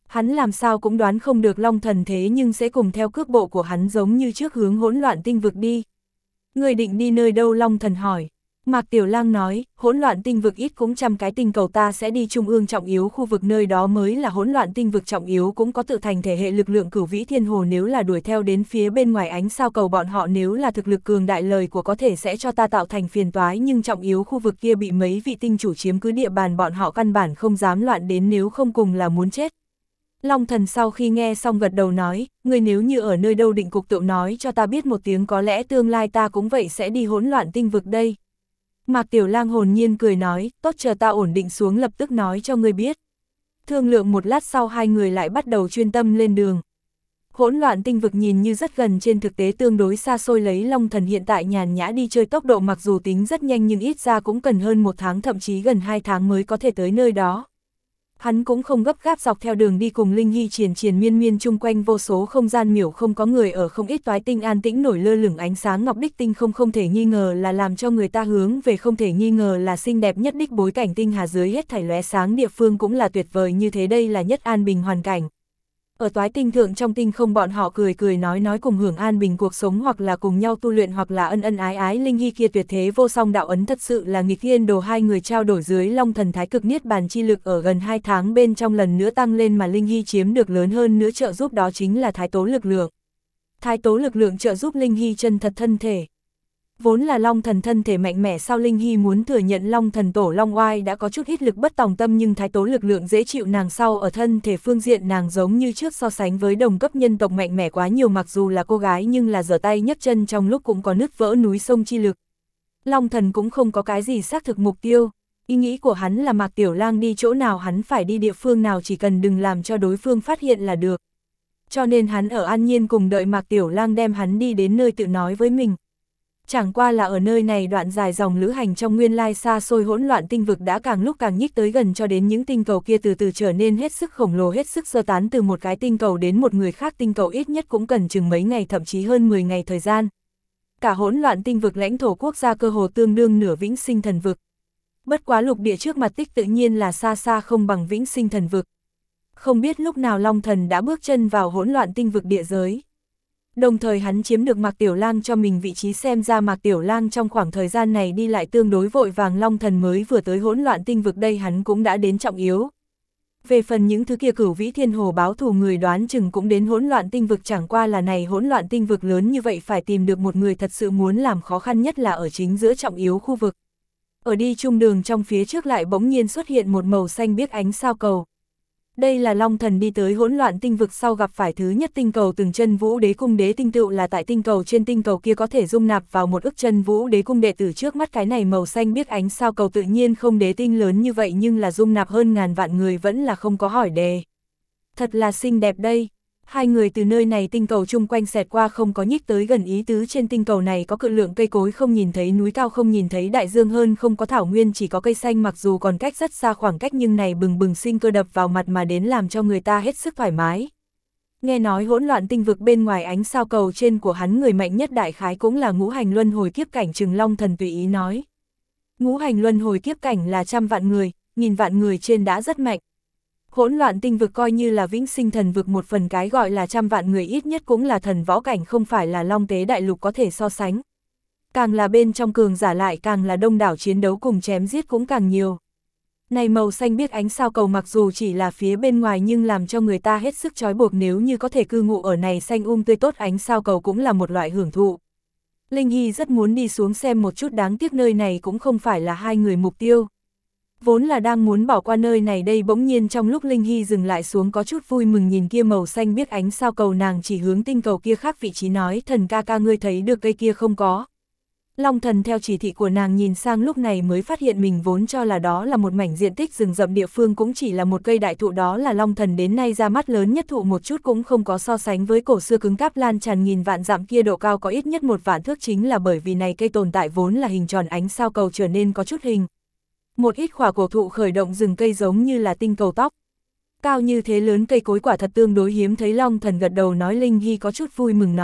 Hắn làm sao cũng đoán không được Long Thần thế nhưng sẽ cùng theo cước bộ của hắn giống như trước hướng hỗn loạn tinh vực đi. Người định đi nơi đâu? Long Thần hỏi. Mạc Tiểu Lang nói, hỗn loạn tinh vực ít cũng trăm cái tinh cầu, ta sẽ đi trung ương trọng yếu khu vực, nơi đó mới là hỗn loạn tinh vực trọng yếu, cũng có tự thành thể hệ lực lượng cửu vĩ thiên hồ, nếu là đuổi theo đến phía bên ngoài ánh sao cầu bọn họ nếu là thực lực cường đại lời của có thể sẽ cho ta tạo thành phiền toái, nhưng trọng yếu khu vực kia bị mấy vị tinh chủ chiếm cứ địa bàn, bọn họ căn bản không dám loạn đến, nếu không cùng là muốn chết. Long Thần sau khi nghe xong gật đầu nói, người nếu như ở nơi đâu định cục tự nói cho ta biết một tiếng, có lẽ tương lai ta cũng vậy sẽ đi hỗn loạn tinh vực đây. Mạc Tiểu Lang hồn nhiên cười nói, tốt, chờ ta ổn định xuống lập tức nói cho ngươi biết. Thương lượng một lát sau hai người lại bắt đầu chuyên tâm lên đường. Hỗn loạn tinh vực nhìn như rất gần, trên thực tế tương đối xa xôi, lấy Long Thần hiện tại nhàn nhã đi chơi tốc độ mặc dù tính rất nhanh nhưng ít ra cũng cần hơn một tháng thậm chí gần hai tháng mới có thể tới nơi đó. Hắn cũng không gấp gáp dọc theo đường đi, cùng Linh Hy triền triền miên miên chung quanh vô số không gian miểu không có người ở, không ít toái tinh an tĩnh nổi lơ lửng ánh sáng ngọc đích tinh không, không thể nghi ngờ là làm cho người ta hướng về, không thể nghi ngờ là xinh đẹp nhất đích bối cảnh, tinh hà dưới hết thảy lóe sáng địa phương cũng là tuyệt vời như thế, đây là nhất an bình hoàn cảnh. Ở toái tinh thượng trong tinh không bọn họ cười cười nói nói cùng hưởng an bình cuộc sống, hoặc là cùng nhau tu luyện, hoặc là ân ân ái ái. Linh Hy kia tuyệt thế vô song đạo ấn thật sự là nghịch thiên đồ, hai người trao đổi dưới Long Thần thái cực niết bàn chi lực ở gần hai tháng bên trong lần nữa tăng lên, mà Linh Hy chiếm được lớn hơn nữa trợ giúp, đó chính là thái tố lực lượng. Thái tố lực lượng trợ giúp Linh Hy chân thật thân thể. Vốn là Long Thần thân thể mạnh mẽ, sao Linh Hy muốn thừa nhận Long Thần tổ Long Oai đã có chút ít lực bất tòng tâm, nhưng thái tố lực lượng dễ chịu nàng sau ở thân thể phương diện nàng giống như trước so sánh với đồng cấp nhân tộc mạnh mẽ quá nhiều, mặc dù là cô gái nhưng là giở tay nhấc chân trong lúc cũng có nứt vỡ núi sông chi lực. Long Thần cũng không có cái gì xác thực mục tiêu, ý nghĩ của hắn là Mạc Tiểu Lang đi chỗ nào hắn phải đi địa phương nào, chỉ cần đừng làm cho đối phương phát hiện là được. Cho nên hắn ở an nhiên cùng đợi Mạc Tiểu Lang đem hắn đi đến nơi tự nói với mình. Chẳng qua là ở nơi này đoạn dài dòng lữ hành trong nguyên lai xa xôi hỗn loạn tinh vực đã càng lúc càng nhích tới gần, cho đến những tinh cầu kia từ từ trở nên hết sức khổng lồ, hết sức sơ tán, từ một cái tinh cầu đến một người khác tinh cầu ít nhất cũng cần chừng mấy ngày thậm chí hơn mười ngày thời gian. Cả hỗn loạn tinh vực lãnh thổ quốc gia cơ hồ tương đương nửa vĩnh sinh thần vực. Bất quá lục địa trước mặt tích tự nhiên là xa xa không bằng vĩnh sinh thần vực. Không biết lúc nào Long Thần đã bước chân vào hỗn loạn tinh vực địa giới. Đồng thời hắn chiếm được Mạc Tiểu Lang cho mình vị trí, xem ra Mạc Tiểu Lang trong khoảng thời gian này đi lại tương đối vội vàng, Long Thần mới vừa tới hỗn loạn tinh vực đây hắn cũng đã đến trọng yếu. Về phần những thứ kia cửu vĩ thiên hồ báo thù người đoán chừng cũng đến hỗn loạn tinh vực, chẳng qua là này hỗn loạn tinh vực lớn như vậy phải tìm được một người thật sự muốn làm khó khăn nhất là ở chính giữa trọng yếu khu vực. Ở đi chung đường trong phía trước lại bỗng nhiên xuất hiện một màu xanh biếc ánh sao cầu. Đây là Long Thần đi tới hỗn loạn tinh vực sau gặp phải thứ nhất tinh cầu, từng chân vũ đế cung đế tinh tựu là tại tinh cầu, trên tinh cầu kia có thể dung nạp vào một ức chân vũ đế cung đệ tử, trước mắt cái này màu xanh biếc ánh sao cầu tự nhiên không đế tinh lớn như vậy nhưng là dung nạp hơn ngàn vạn người vẫn là không có hỏi đề. Thật là xinh đẹp đây. Hai người từ nơi này tinh cầu chung quanh xẹt qua không có nhích tới gần, ý tứ trên tinh cầu này có cự lượng cây cối, không nhìn thấy núi cao, không nhìn thấy đại dương, hơn không có thảo nguyên, chỉ có cây xanh, mặc dù còn cách rất xa khoảng cách nhưng này bừng bừng sinh cơ đập vào mặt mà đến làm cho người ta hết sức thoải mái. Nghe nói hỗn loạn tinh vực bên ngoài ánh sao cầu trên của hắn người mạnh nhất đại khái cũng là ngũ hành luân hồi kiếp cảnh, chừng Long Thần tùy ý nói. Ngũ hành luân hồi kiếp cảnh là trăm vạn người, nghìn vạn người trên đã rất mạnh. Hỗn loạn tinh vực coi như là vĩnh sinh thần vực một phần, cái gọi là trăm vạn người ít nhất cũng là thần võ cảnh, không phải là Long Tế đại lục có thể so sánh. Càng là bên trong cường giả lại càng là đông đảo, chiến đấu cùng chém giết cũng càng nhiều. Này màu xanh biếc ánh sao cầu mặc dù chỉ là phía bên ngoài nhưng làm cho người ta hết sức trói buộc, nếu như có thể cư ngụ ở này xanh um tươi tốt ánh sao cầu cũng là một loại hưởng thụ. Linh Hy rất muốn đi xuống xem một chút, đáng tiếc nơi này cũng không phải là hai người mục tiêu. Vốn là đang muốn bỏ qua nơi này đây, bỗng nhiên trong lúc Linh Hy dừng lại xuống có chút vui mừng nhìn kia màu xanh biếc ánh sao cầu, nàng chỉ hướng tinh cầu kia khác vị trí nói, thần ca ca ngươi thấy được cây kia không có. Long Thần theo chỉ thị của nàng nhìn sang, lúc này mới phát hiện mình vốn cho là đó là một mảnh diện tích rừng rậm địa phương cũng chỉ là một cây đại thụ, đó là Long Thần đến nay ra mắt lớn nhất thụ, một chút cũng không có so sánh với cổ xưa cứng cáp lan tràn nghìn vạn dặm kia, độ cao có ít nhất một vạn thước, chính là bởi vì này cây tồn tại vốn là hình tròn ánh sao cầu trở nên có chút hình. Một ít khỏa cổ thụ khởi động rừng cây giống như là tinh cầu tóc. Cao như thế lớn cây cối quả thật tương đối hiếm thấy, Long Thần gật đầu nói. Linh Hy có chút vui mừng nói,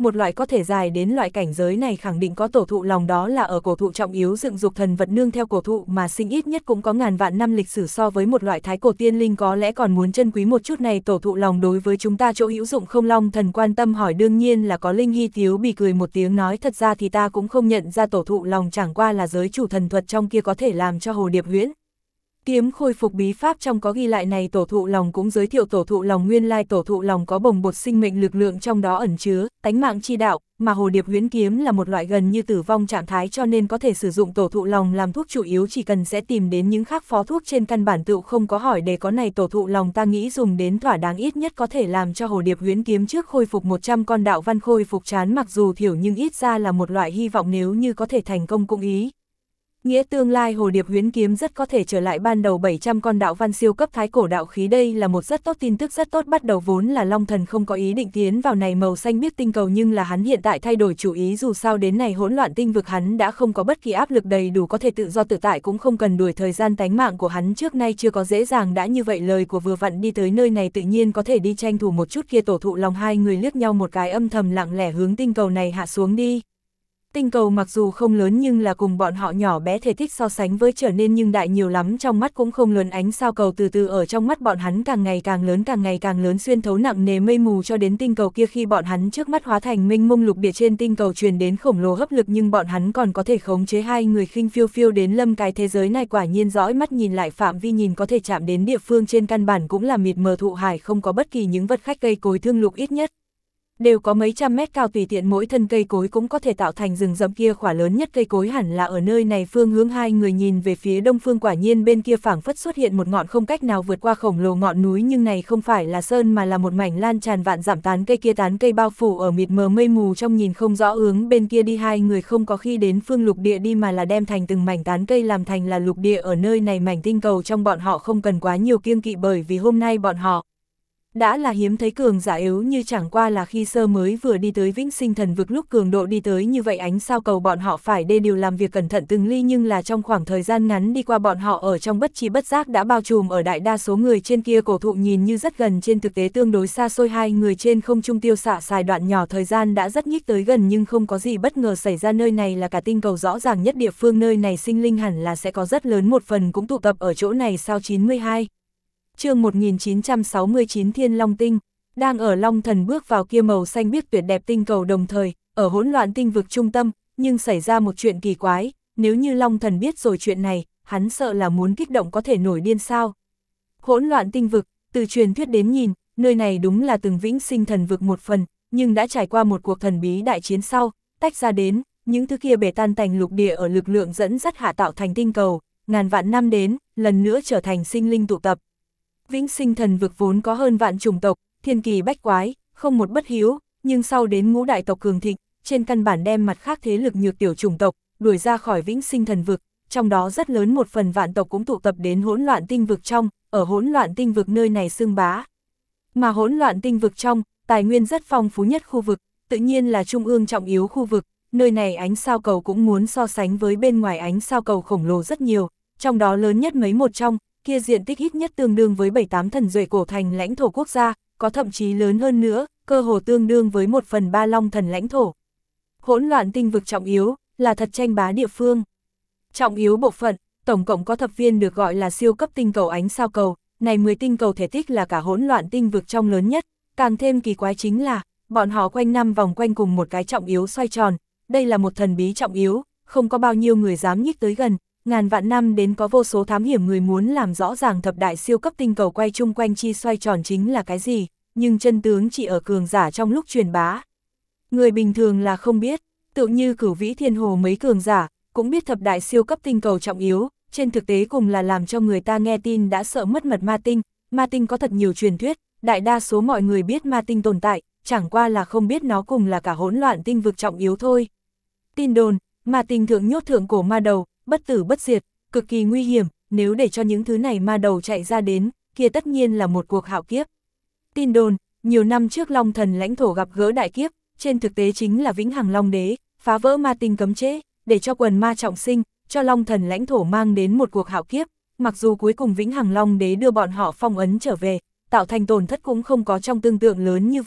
một loại có thể dài đến loại cảnh giới này khẳng định có tổ thụ lòng, đó là ở cổ thụ trọng yếu dựng dục thần vật nương theo cổ thụ mà sinh, ít nhất cũng có ngàn vạn năm lịch sử, so với một loại thái cổ tiên linh có lẽ còn muốn chân quý một chút. Này tổ thụ lòng đối với chúng ta chỗ hữu dụng không? Long thần quan tâm hỏi. Đương nhiên là có. Linh Hy Tiếu Bì cười một tiếng nói, thật ra thì ta cũng không nhận ra tổ thụ lòng, chẳng qua là giới chủ thần thuật trong kia có thể làm cho hồ điệp huyễn kiếm khôi phục bí pháp trong có ghi lại. Này tổ thụ lòng cũng giới thiệu tổ thụ lòng, nguyên lai tổ thụ lòng có bồng bột sinh mệnh lực lượng trong đó ẩn chứa tánh mạng chi đạo, mà hồ điệp huyễn kiếm là một loại gần như tử vong trạng thái, cho nên có thể sử dụng tổ thụ lòng làm thuốc chủ yếu, chỉ cần sẽ tìm đến những khác phó thuốc trên căn bản tựu không có hỏi đề có. Này tổ thụ lòng ta nghĩ dùng đến thỏa đáng, ít nhất có thể làm cho hồ điệp huyễn kiếm trước khôi phục một trăm con đạo văn khôi phục chán, mặc dù thiểu nhưng ít ra là một loại hy vọng, nếu như có thể thành công cũng ý nghĩa tương lai hồ điệp huyễn kiếm rất có thể trở lại ban đầu bảy trăm con đạo văn siêu cấp thái cổ đạo khí. Đây là một rất tốt tin tức, rất tốt. Bắt đầu vốn là Long Thần không có ý định tiến vào này màu xanh biếc tinh cầu, nhưng là hắn hiện tại thay đổi chủ ý, dù sao đến này hỗn loạn tinh vực hắn đã không có bất kỳ áp lực, đầy đủ có thể tự do tự tại, cũng không cần đuổi thời gian. Tánh mạng của hắn trước nay chưa có dễ dàng đã như vậy, lời của vừa vặn đi tới nơi này tự nhiên có thể đi tranh thủ một chút. Kia tổ thụ lòng hai người liếc nhau một cái, âm thầm lặng lẽ hướng tinh cầu này hạ xuống đi. Tinh cầu mặc dù không lớn nhưng là cùng bọn họ nhỏ bé thể tích so sánh với trở nên nhưng đại nhiều lắm, trong mắt cũng không lớn. Ánh sao cầu từ từ ở trong mắt bọn hắn càng ngày càng lớn, càng ngày càng lớn, xuyên thấu nặng nề mây mù cho đến tinh cầu kia. Khi bọn hắn trước mắt hóa thành mênh mông lục địa, trên tinh cầu truyền đến khổng lồ hấp lực, nhưng bọn hắn còn có thể khống chế hai người khinh phiêu phiêu đến lâm cái thế giới này. Quả nhiên dõi mắt nhìn lại, phạm vi nhìn có thể chạm đến địa phương trên căn bản cũng là mịt mờ thụ hải, không có bất kỳ những vật khách cây cối thương lục, ít nhất đều có mấy trăm mét cao, tùy tiện mỗi thân cây cối cũng có thể tạo thành rừng rậm. Kia khỏa lớn nhất cây cối hẳn là ở nơi này phương hướng. Hai người nhìn về phía đông phương, quả nhiên bên kia phảng phất xuất hiện một ngọn không cách nào vượt qua khổng lồ ngọn núi, nhưng này không phải là sơn mà là một mảnh lan tràn vạn dặm tán cây. Kia tán cây bao phủ ở mịt mờ mây mù trong, nhìn không rõ hướng bên kia đi. Hai người không có khi đến phương lục địa đi, mà là đem thành từng mảnh tán cây làm thành là lục địa. Ở nơi này mảnh tinh cầu trong, bọn họ không cần quá nhiều kiêng kỵ, bởi vì hôm nay bọn họ đã là hiếm thấy cường giả, yếu như chẳng qua là khi sơ mới vừa đi tới Vĩnh Sinh Thần Vực lúc cường độ đi tới như vậy. Ánh sao cầu bọn họ phải đê điều làm việc cẩn thận từng ly, nhưng là trong khoảng thời gian ngắn đi qua, bọn họ ở trong bất chi bất giác đã bao trùm ở đại đa số người trên. Kia cổ thụ nhìn như rất gần, trên thực tế tương đối xa xôi. Hai người trên không trung tiêu xạ xài đoạn nhỏ thời gian đã rất nhích tới gần, nhưng không có gì bất ngờ xảy ra. Nơi này là cả tinh cầu rõ ràng nhất địa phương, nơi này sinh linh hẳn là sẽ có rất lớn một phần cũng tụ tập ở chỗ này sao. chín mươi hai chương một nghìn chín trăm sáu mươi chín Thiên Long Tinh. Đang ở Long Thần bước vào kia màu xanh biếc tuyệt đẹp tinh cầu, đồng thời ở hỗn loạn tinh vực trung tâm, nhưng xảy ra một chuyện kỳ quái. Nếu như Long Thần biết rồi chuyện này, hắn sợ là muốn kích động có thể nổi điên sao. Hỗn loạn tinh vực, từ truyền thuyết đến nhìn, nơi này đúng là từng Vĩnh Sinh Thần Vực một phần, nhưng đã trải qua một cuộc thần bí đại chiến sau, tách ra đến, những thứ kia bể tan tành lục địa ở lực lượng dẫn dắt hạ tạo thành tinh cầu, ngàn vạn năm đến, lần nữa trở thành sinh linh tụ tập. Vĩnh Sinh Thần Vực vốn có hơn vạn chủng tộc, thiên kỳ bách quái, không một bất hiếu, nhưng sau đến ngũ đại tộc cường thịnh, trên căn bản đem mặt khác thế lực nhược tiểu chủng tộc đuổi ra khỏi Vĩnh Sinh Thần Vực, trong đó rất lớn một phần vạn tộc cũng tụ tập đến hỗn loạn tinh vực trong, ở hỗn loạn tinh vực nơi này xưng bá. Mà hỗn loạn tinh vực trong, tài nguyên rất phong phú nhất khu vực, tự nhiên là trung ương trọng yếu khu vực, nơi này ánh sao cầu cũng muốn so sánh với bên ngoài ánh sao cầu khổng lồ rất nhiều, trong đó lớn nhất mấy một trong, kia diện tích ít nhất tương đương với bảy tám thần duệ cổ thành lãnh thổ quốc gia, có thậm chí lớn hơn nữa, cơ hồ tương đương với một phần ba long thần lãnh thổ. Hỗn loạn tinh vực trọng yếu, là thật tranh bá địa phương. Trọng yếu bộ phận, tổng cộng có thập viên được gọi là siêu cấp tinh cầu ánh sao cầu, này mười tinh cầu thể tích là cả hỗn loạn tinh vực trong lớn nhất, càng thêm kỳ quái chính là, bọn họ quanh năm vòng quanh cùng một cái trọng yếu xoay tròn, đây là một thần bí trọng yếu, không có bao nhiêu người dám nhích tới gần. Ngàn vạn năm đến có vô số thám hiểm người muốn làm rõ ràng thập đại siêu cấp tinh cầu quay chung quanh chi xoay tròn chính là cái gì, nhưng chân tướng chỉ ở cường giả trong lúc truyền bá. Người bình thường là không biết, tự như Cửu Vĩ Thiên Hồ mấy cường giả, cũng biết thập đại siêu cấp tinh cầu trọng yếu, trên thực tế cùng là làm cho người ta nghe tin đã sợ mất mật ma tinh. Ma tinh có thật nhiều truyền thuyết, đại đa số mọi người biết ma tinh tồn tại, chẳng qua là không biết nó cùng là cả hỗn loạn tinh vực trọng yếu thôi. Tin đồn, ma tinh thượng nhốt thượng cổ ma đầu, bất tử bất diệt, cực kỳ nguy hiểm, nếu để cho những thứ này ma đầu chạy ra đến, kia tất nhiên là một cuộc hạo kiếp. Tin đồn, nhiều năm trước Long Thần lãnh thổ gặp gỡ đại kiếp, trên thực tế chính là Vĩnh Hằng Long Đế, phá vỡ ma tinh cấm chế, để cho quần ma trọng sinh, cho Long Thần lãnh thổ mang đến một cuộc hạo kiếp, mặc dù cuối cùng Vĩnh Hằng Long Đế đưa bọn họ phong ấn trở về, tạo thành tổn thất cũng không có trong tương tượng lớn như vậy,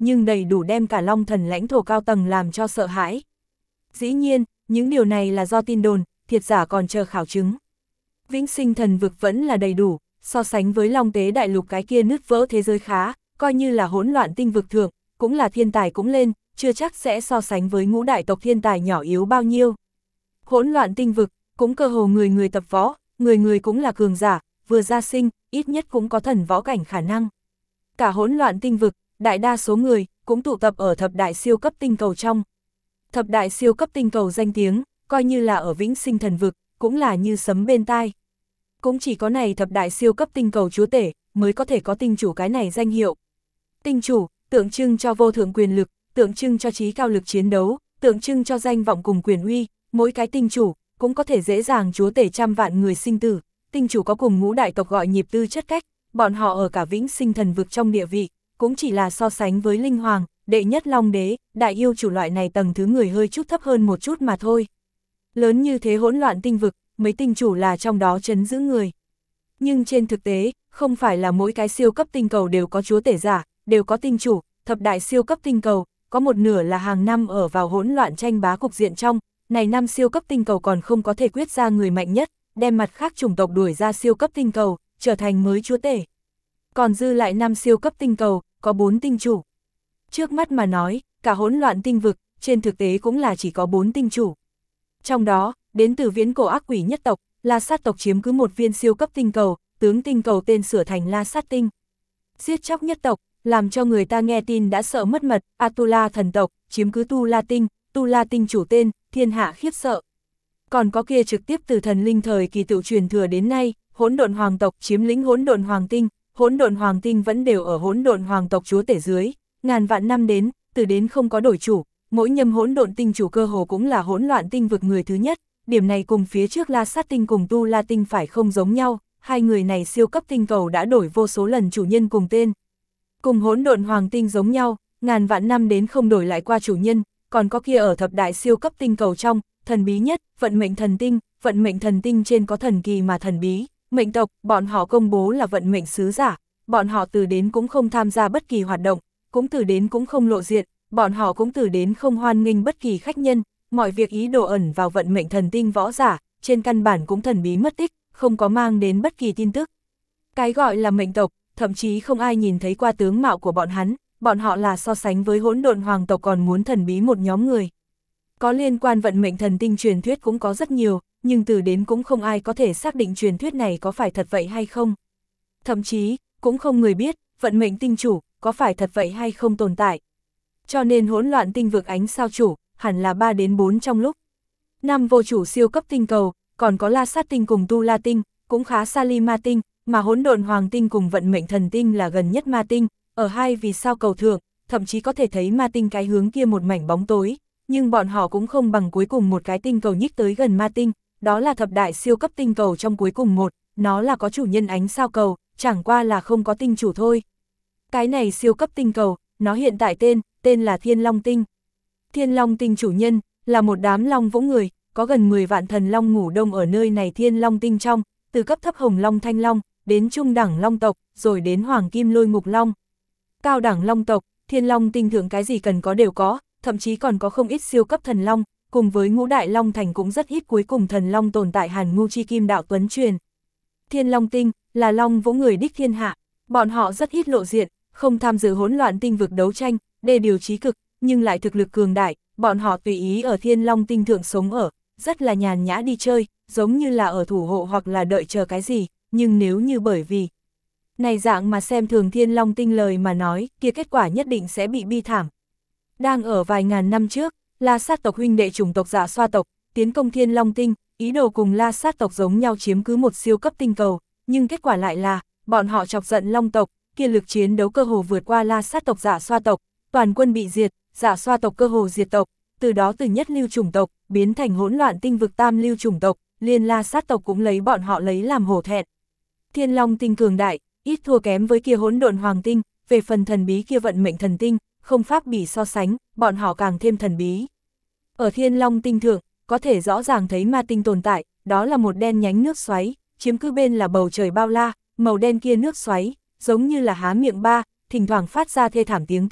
nhưng đầy đủ đem cả Long Thần lãnh thổ cao tầng làm cho sợ hãi. Dĩ nhiên, những điều này là do tin đồn, thiệt giả còn chờ khảo chứng. Vĩnh Sinh Thần Vực vẫn là đầy đủ, so sánh với Long Tế Đại Lục cái kia nứt vỡ thế giới khá, coi như là hỗn loạn tinh vực thượng, cũng là thiên tài cũng lên, chưa chắc sẽ so sánh với ngũ đại tộc thiên tài nhỏ yếu bao nhiêu. Hỗn loạn tinh vực, cũng cơ hồ người người tập võ, người người cũng là cường giả, vừa ra sinh, ít nhất cũng có thần võ cảnh khả năng. Cả hỗn loạn tinh vực, đại đa số người, cũng tụ tập ở thập đại siêu cấp tinh cầu trong. Thập đại siêu cấp tinh cầu danh tiếng, coi như là ở Vĩnh Sinh Thần Vực, cũng là như sấm bên tai. Cũng chỉ có này thập đại siêu cấp tinh cầu chúa tể, mới có thể có tinh chủ cái này danh hiệu. Tinh chủ, tượng trưng cho vô thượng quyền lực, tượng trưng cho trí cao lực chiến đấu, tượng trưng cho danh vọng cùng quyền uy, mỗi cái tinh chủ, cũng có thể dễ dàng chúa tể trăm vạn người sinh tử. Tinh chủ có cùng ngũ đại tộc gọi nhịp tư chất cách, bọn họ ở cả Vĩnh Sinh Thần Vực trong địa vị, cũng chỉ là so sánh với Linh Hoàng, đệ nhất Long Đế, đại yêu chủ loại này tầng thứ người hơi chút thấp hơn một chút mà thôi. Lớn như thế hỗn loạn tinh vực, mấy tinh chủ là trong đó trấn giữ người. Nhưng trên thực tế, không phải là mỗi cái siêu cấp tinh cầu đều có chúa tể giả, đều có tinh chủ, thập đại siêu cấp tinh cầu, có một nửa là hàng năm ở vào hỗn loạn tranh bá cục diện trong, này năm siêu cấp tinh cầu còn không có thể quyết ra người mạnh nhất, đem mặt khác chủng tộc đuổi ra siêu cấp tinh cầu, trở thành mới chúa tể. Còn dư lại năm siêu cấp tinh cầu, có bốn tinh chủ. Trước mắt mà nói, cả hỗn loạn tinh vực, trên thực tế cũng là chỉ có bốn tinh chủ. Trong đó, đến từ viễn cổ ác quỷ nhất tộc, La Sát tộc chiếm cứ một viên siêu cấp tinh cầu, tướng tinh cầu tên sửa thành La Sát tinh. Giết chóc nhất tộc, làm cho người ta nghe tin đã sợ mất mật, Atula thần tộc, chiếm cứ Tu La tinh, Tu La tinh chủ tên, thiên hạ khiếp sợ. Còn có kia trực tiếp từ thần linh thời kỳ tự truyền thừa đến nay, hỗn độn hoàng tộc chiếm lĩnh hỗn độn hoàng tinh, hỗn độn hoàng tinh vẫn đều ở hỗn độn hoàng tộc chúa tể dưới, ngàn vạn năm đến, từ đến không có đổi chủ, mỗi nhâm hỗn độn tinh chủ cơ hồ cũng là hỗn loạn tinh vực người thứ nhất, điểm này cùng phía trước La Sát tinh cùng Tu La tinh phải không giống nhau, hai người này siêu cấp tinh cầu đã đổi vô số lần chủ nhân cùng tên. Cùng hỗn độn hoàng tinh giống nhau, ngàn vạn năm đến không đổi lại qua chủ nhân, còn có kia ở thập đại siêu cấp tinh cầu trong, thần bí nhất, vận mệnh thần tinh, vận mệnh thần tinh trên có thần kỳ mà thần bí, mệnh tộc, bọn họ công bố là vận mệnh sứ giả, bọn họ từ đến cũng không tham gia bất kỳ hoạt động, cũng từ đến cũng không lộ diện, bọn họ cũng từ đến không hoan nghênh bất kỳ khách nhân, mọi việc ý đồ ẩn vào vận mệnh thần tinh võ giả, trên căn bản cũng thần bí mất tích, không có mang đến bất kỳ tin tức. Cái gọi là mệnh tộc, thậm chí không ai nhìn thấy qua tướng mạo của bọn hắn, bọn họ là so sánh với hỗn độn hoàng tộc còn muốn thần bí một nhóm người. Có liên quan vận mệnh thần tinh truyền thuyết cũng có rất nhiều, nhưng từ đến cũng không ai có thể xác định truyền thuyết này có phải thật vậy hay không. Thậm chí, cũng không người biết, vận mệnh tinh chủ, có phải thật vậy hay không tồn tại. Cho nên hỗn loạn tinh vực ánh sao chủ, hẳn là ba đến bốn trong lúc. Năm vô chủ siêu cấp tinh cầu, còn có La Sát tinh cùng Tu La tinh, cũng khá xa ly ma tinh, mà hỗn độn hoàng tinh cùng vận mệnh thần tinh là gần nhất ma tinh, ở hai vì sao cầu thượng, thậm chí có thể thấy ma tinh cái hướng kia một mảnh bóng tối, nhưng bọn họ cũng không bằng cuối cùng một cái tinh cầu nhích tới gần ma tinh, đó là thập đại siêu cấp tinh cầu trong cuối cùng một, nó là có chủ nhân ánh sao cầu, chẳng qua là không có tinh chủ thôi. Cái này siêu cấp tinh cầu, nó hiện tại tên, tên là Thiên Long tinh. Thiên Long tinh chủ nhân, là một đám long vũ người, có gần mười vạn thần long ngủ đông ở nơi này Thiên Long tinh trong, từ cấp thấp hồng long thanh long, đến trung đẳng long tộc, rồi đến hoàng kim lôi ngục long. Cao đẳng long tộc, Thiên Long tinh thượng cái gì cần có đều có, thậm chí còn có không ít siêu cấp thần long, cùng với ngũ đại long thành cũng rất ít cuối cùng thần long tồn tại Hàn Ngu Chi Kim Đạo Tuấn truyền. Thiên Long tinh, là long vũ người đích thiên hạ, bọn họ rất ít lộ diện, không tham dự hỗn loạn tinh vực đấu tranh, đề điều trí cực, nhưng lại thực lực cường đại, bọn họ tùy ý ở Thiên Long tinh thượng sống ở, rất là nhàn nhã đi chơi, giống như là ở thủ hộ hoặc là đợi chờ cái gì, nhưng nếu như bởi vì này dạng mà xem thường Thiên Long tinh lời mà nói, kia kết quả nhất định sẽ bị bi thảm. Đang ở vài ngàn năm trước, La Sát tộc huynh đệ chủng tộc Dạ Xoa tộc, tiến công Thiên Long tinh, ý đồ cùng La Sát tộc giống nhau chiếm cứ một siêu cấp tinh cầu, nhưng kết quả lại là, bọn họ chọc giận Long tộc, kia lực chiến đấu cơ hồ vượt qua La Sát tộc Dạ Xoa tộc, toàn quân bị diệt, Dạ Xoa tộc cơ hồ diệt tộc, từ đó từ nhất lưu chủng tộc, biến thành hỗn loạn tinh vực tam lưu chủng tộc, liên La Sát tộc cũng lấy bọn họ lấy làm hổ thẹn. Thiên Long tinh cường đại, ít thua kém với kia hỗn độn hoàng tinh, về phần thần bí kia vận mệnh thần tinh, không pháp bỉ so sánh, bọn họ càng thêm thần bí. Ở Thiên Long tinh thượng, có thể rõ ràng thấy ma tinh tồn tại, đó là một đen nhánh nước xoáy, chiếm cứ bên là bầu trời bao la, màu đen kia nước xoáy, giống như là há miệng ba, thỉnh thoảng phát ra thê thảm tiếng kêu,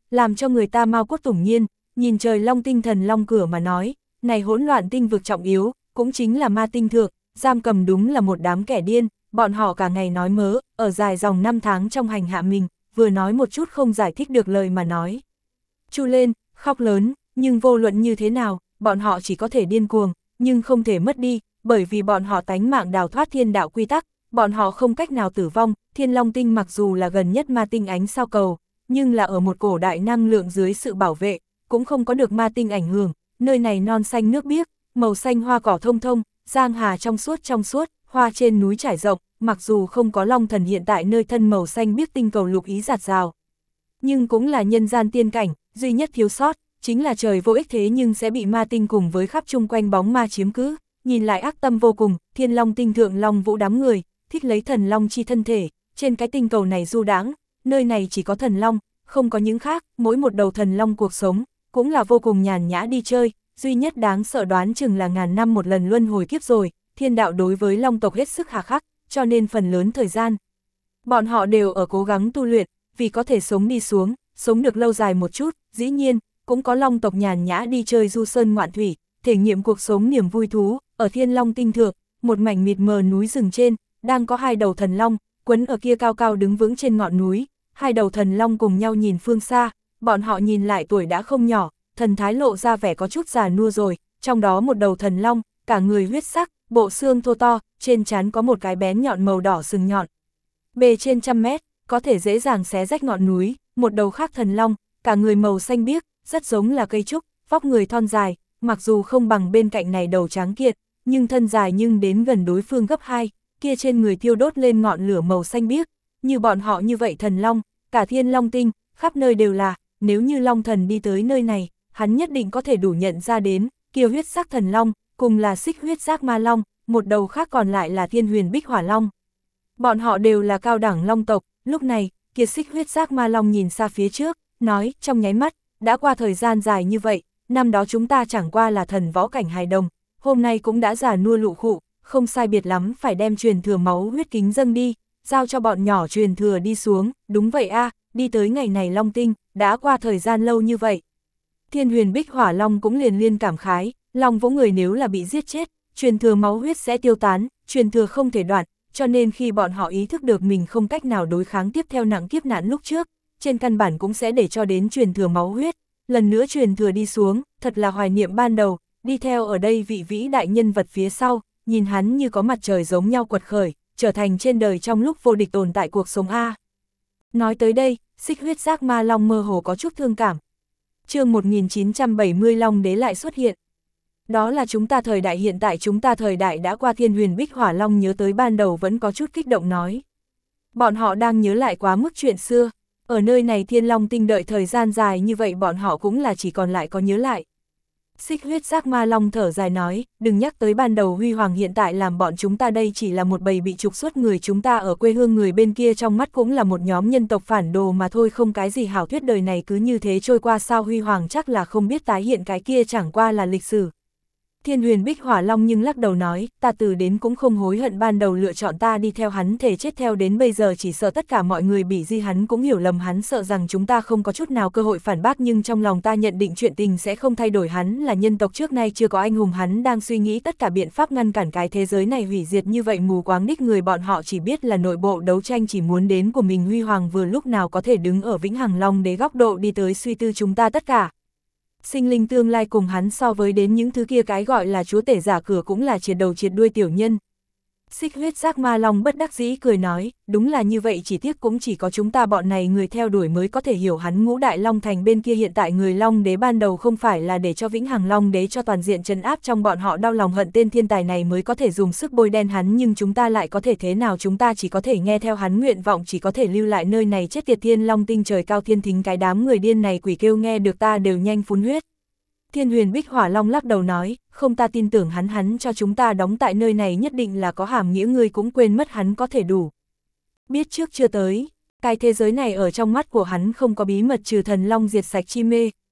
làm cho người ta mau cốt tủng nhiên, nhìn trời long tinh thần long cửa mà nói, này hỗn loạn tinh vực trọng yếu, cũng chính là ma tinh thượng, giam cầm đúng là một đám kẻ điên, bọn họ cả ngày nói mớ, ở dài dòng năm tháng trong hành hạ mình, vừa nói một chút không giải thích được lời mà nói. Chu lên, khóc lớn, nhưng vô luận như thế nào, bọn họ chỉ có thể điên cuồng, nhưng không thể mất đi, bởi vì bọn họ tánh mạng đào thoát thiên đạo quy tắc, bọn họ không cách nào tử vong, thiên long tinh mặc dù là gần nhất ma tinh ánh sao cầu, nhưng là ở một cổ đại năng lượng dưới sự bảo vệ, cũng không có được ma tinh ảnh hưởng, nơi này non xanh nước biếc, màu xanh hoa cỏ thông thông, giang hà trong suốt trong suốt, hoa trên núi trải rộng, mặc dù không có long thần hiện tại nơi thân màu xanh biếc tinh cầu lục ý giạt rào. Nhưng cũng là nhân gian tiên cảnh, duy nhất thiếu sót, chính là trời vô ích thế nhưng sẽ bị ma tinh cùng với khắp chung quanh bóng ma chiếm cứ, nhìn lại ác tâm vô cùng, thiên long tinh thượng long vũ đám người, thích lấy thần long chi thân thể, trên cái tinh cầu này du đãng, nơi này chỉ có thần long, không có những khác, mỗi một đầu thần long cuộc sống, cũng là vô cùng nhàn nhã đi chơi, duy nhất đáng sợ đoán chừng là ngàn năm một lần luân hồi kiếp rồi, thiên đạo đối với long tộc hết sức hà khắc, cho nên phần lớn thời gian. Bọn họ đều ở cố gắng tu luyện, vì có thể sống đi xuống, sống được lâu dài một chút, dĩ nhiên, cũng có long tộc nhàn nhã đi chơi du sơn ngoạn thủy, thể nghiệm cuộc sống niềm vui thú, ở thiên long tinh thượng, một mảnh mịt mờ núi rừng trên, đang có hai đầu thần long, quấn ở kia cao cao đứng vững trên ngọn núi, hai đầu thần long cùng nhau nhìn phương xa, bọn họ nhìn lại tuổi đã không nhỏ, thần thái lộ ra vẻ có chút già nua rồi, trong đó một đầu thần long, cả người huyết sắc, bộ xương thô to, trên trán có một cái bén nhọn màu đỏ sừng nhọn. Bề trên trăm mét, có thể dễ dàng xé rách ngọn núi, một đầu khác thần long, cả người màu xanh biếc, rất giống là cây trúc, vóc người thon dài, mặc dù không bằng bên cạnh này đầu trắng kiệt, nhưng thân dài nhưng đến gần đối phương gấp hai, kia trên người thiêu đốt lên ngọn lửa màu xanh biếc, như bọn họ như vậy thần long, cả thiên long tinh, khắp nơi đều là, nếu như long thần đi tới nơi này, hắn nhất định có thể đủ nhận ra đến, kia huyết sắc thần long, cùng là xích huyết giác ma long, một đầu khác còn lại là thiên huyền bích hỏa long. Bọn họ đều là cao đẳng long tộc, lúc này, kia xích huyết giác ma long nhìn xa phía trước, nói, trong nháy mắt, đã qua thời gian dài như vậy, năm đó chúng ta chẳng qua là thần võ cảnh hài đồng, hôm nay cũng đã già nua lụ khụ, không sai biệt lắm phải đem truyền thừa máu huyết kính dâng đi, giao cho bọn nhỏ truyền thừa đi xuống, đúng vậy a, đi tới ngày này long tinh, đã qua thời gian lâu như vậy. Thiên huyền bích hỏa long cũng liền liên cảm khái, long vỗ người nếu là bị giết chết, truyền thừa máu huyết sẽ tiêu tán, truyền thừa không thể đoạn, cho nên khi bọn họ ý thức được mình không cách nào đối kháng tiếp theo nặng kiếp nạn lúc trước, trên căn bản cũng sẽ để cho đến truyền thừa máu huyết, lần nữa truyền thừa đi xuống, thật là hoài niệm ban đầu, đi theo ở đây vị vĩ đại nhân vật phía sau, nhìn hắn như có mặt trời giống nhau quật khởi, trở thành trên đời trong lúc vô địch tồn tại cuộc sống A. Nói tới đây, xích huyết giác ma long mơ hồ có chút thương cảm. Chương một nghìn chín trăm bảy mươi long đế lại xuất hiện. Đó là chúng ta thời đại hiện tại chúng ta thời đại đã qua thiên huyền bích hỏa long nhớ tới ban đầu vẫn có chút kích động nói. Bọn họ đang nhớ lại quá mức chuyện xưa, ở nơi này thiên long tinh đợi thời gian dài như vậy bọn họ cũng là chỉ còn lại có nhớ lại. Xích huyết giác ma long thở dài nói, đừng nhắc tới ban đầu huy hoàng hiện tại làm bọn chúng ta đây chỉ là một bầy bị trục xuất người chúng ta ở quê hương người bên kia trong mắt cũng là một nhóm nhân tộc phản đồ mà thôi không cái gì hảo thuyết đời này cứ như thế trôi qua sao huy hoàng chắc là không biết tái hiện cái kia chẳng qua là lịch sử. Thiên huyền bích hỏa long nhưng lắc đầu nói, ta từ đến cũng không hối hận ban đầu lựa chọn ta đi theo hắn thể chết theo đến bây giờ chỉ sợ tất cả mọi người bị di hắn cũng hiểu lầm hắn sợ rằng chúng ta không có chút nào cơ hội phản bác nhưng trong lòng ta nhận định chuyện tình sẽ không thay đổi hắn là nhân tộc trước nay chưa có anh hùng hắn đang suy nghĩ tất cả biện pháp ngăn cản cái thế giới này hủy diệt như vậy mù quáng đích người bọn họ chỉ biết là nội bộ đấu tranh chỉ muốn đến của mình huy hoàng vừa lúc nào có thể đứng ở vĩnh hằng long đế góc độ đi tới suy tư chúng ta tất cả. Sinh linh tương lai cùng hắn so với đến những thứ kia cái gọi là chúa tể giả cửa cũng là triệt đầu triệt đuôi tiểu nhân. Xích huyết giác ma long bất đắc dĩ cười nói, đúng là như vậy chỉ tiếc cũng chỉ có chúng ta bọn này người theo đuổi mới có thể hiểu hắn ngũ đại long thành bên kia hiện tại người long đế ban đầu không phải là để cho vĩnh hằng long đế cho toàn diện trấn áp trong bọn họ đau lòng hận tên thiên tài này mới có thể dùng sức bôi đen hắn nhưng chúng ta lại có thể thế nào chúng ta chỉ có thể nghe theo hắn nguyện vọng chỉ có thể lưu lại nơi này chết tiệt thiên long tinh trời cao thiên thính cái đám người điên này quỷ kêu nghe được ta đều nhanh phun huyết. Thiên huyền bích hỏa long lắc đầu nói, không ta tin tưởng hắn hắn cho chúng ta đóng tại nơi này nhất định là có hàm nghĩa ngươi cũng quên mất hắn có thể đủ. Biết trước chưa tới, cái thế giới này ở trong mắt của hắn không có bí mật trừ thần long diệt sạch chi mê.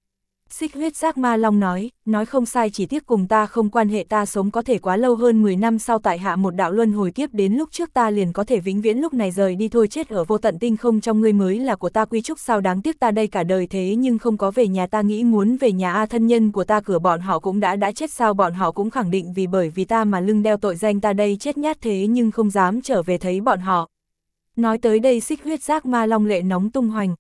Xích huyết giác ma long nói, nói không sai, chỉ tiếc cùng ta không quan hệ, ta sống có thể quá lâu hơn mười năm sau tại hạ một đạo luân hồi kiếp đến lúc trước ta liền có thể vĩnh viễn lúc này rời đi thôi, chết ở vô tận tinh không trong ngươi mới là của ta quy trúc sao, đáng tiếc ta đây cả đời thế nhưng không có về nhà, ta nghĩ muốn về nhà a, thân nhân của ta cửa bọn họ cũng đã đã chết sao, bọn họ cũng khẳng định vì bởi vì ta mà lưng đeo tội danh, ta đây chết nhát thế nhưng không dám trở về thấy bọn họ. Nói tới đây xích huyết giác ma long lệ nóng tung hoành.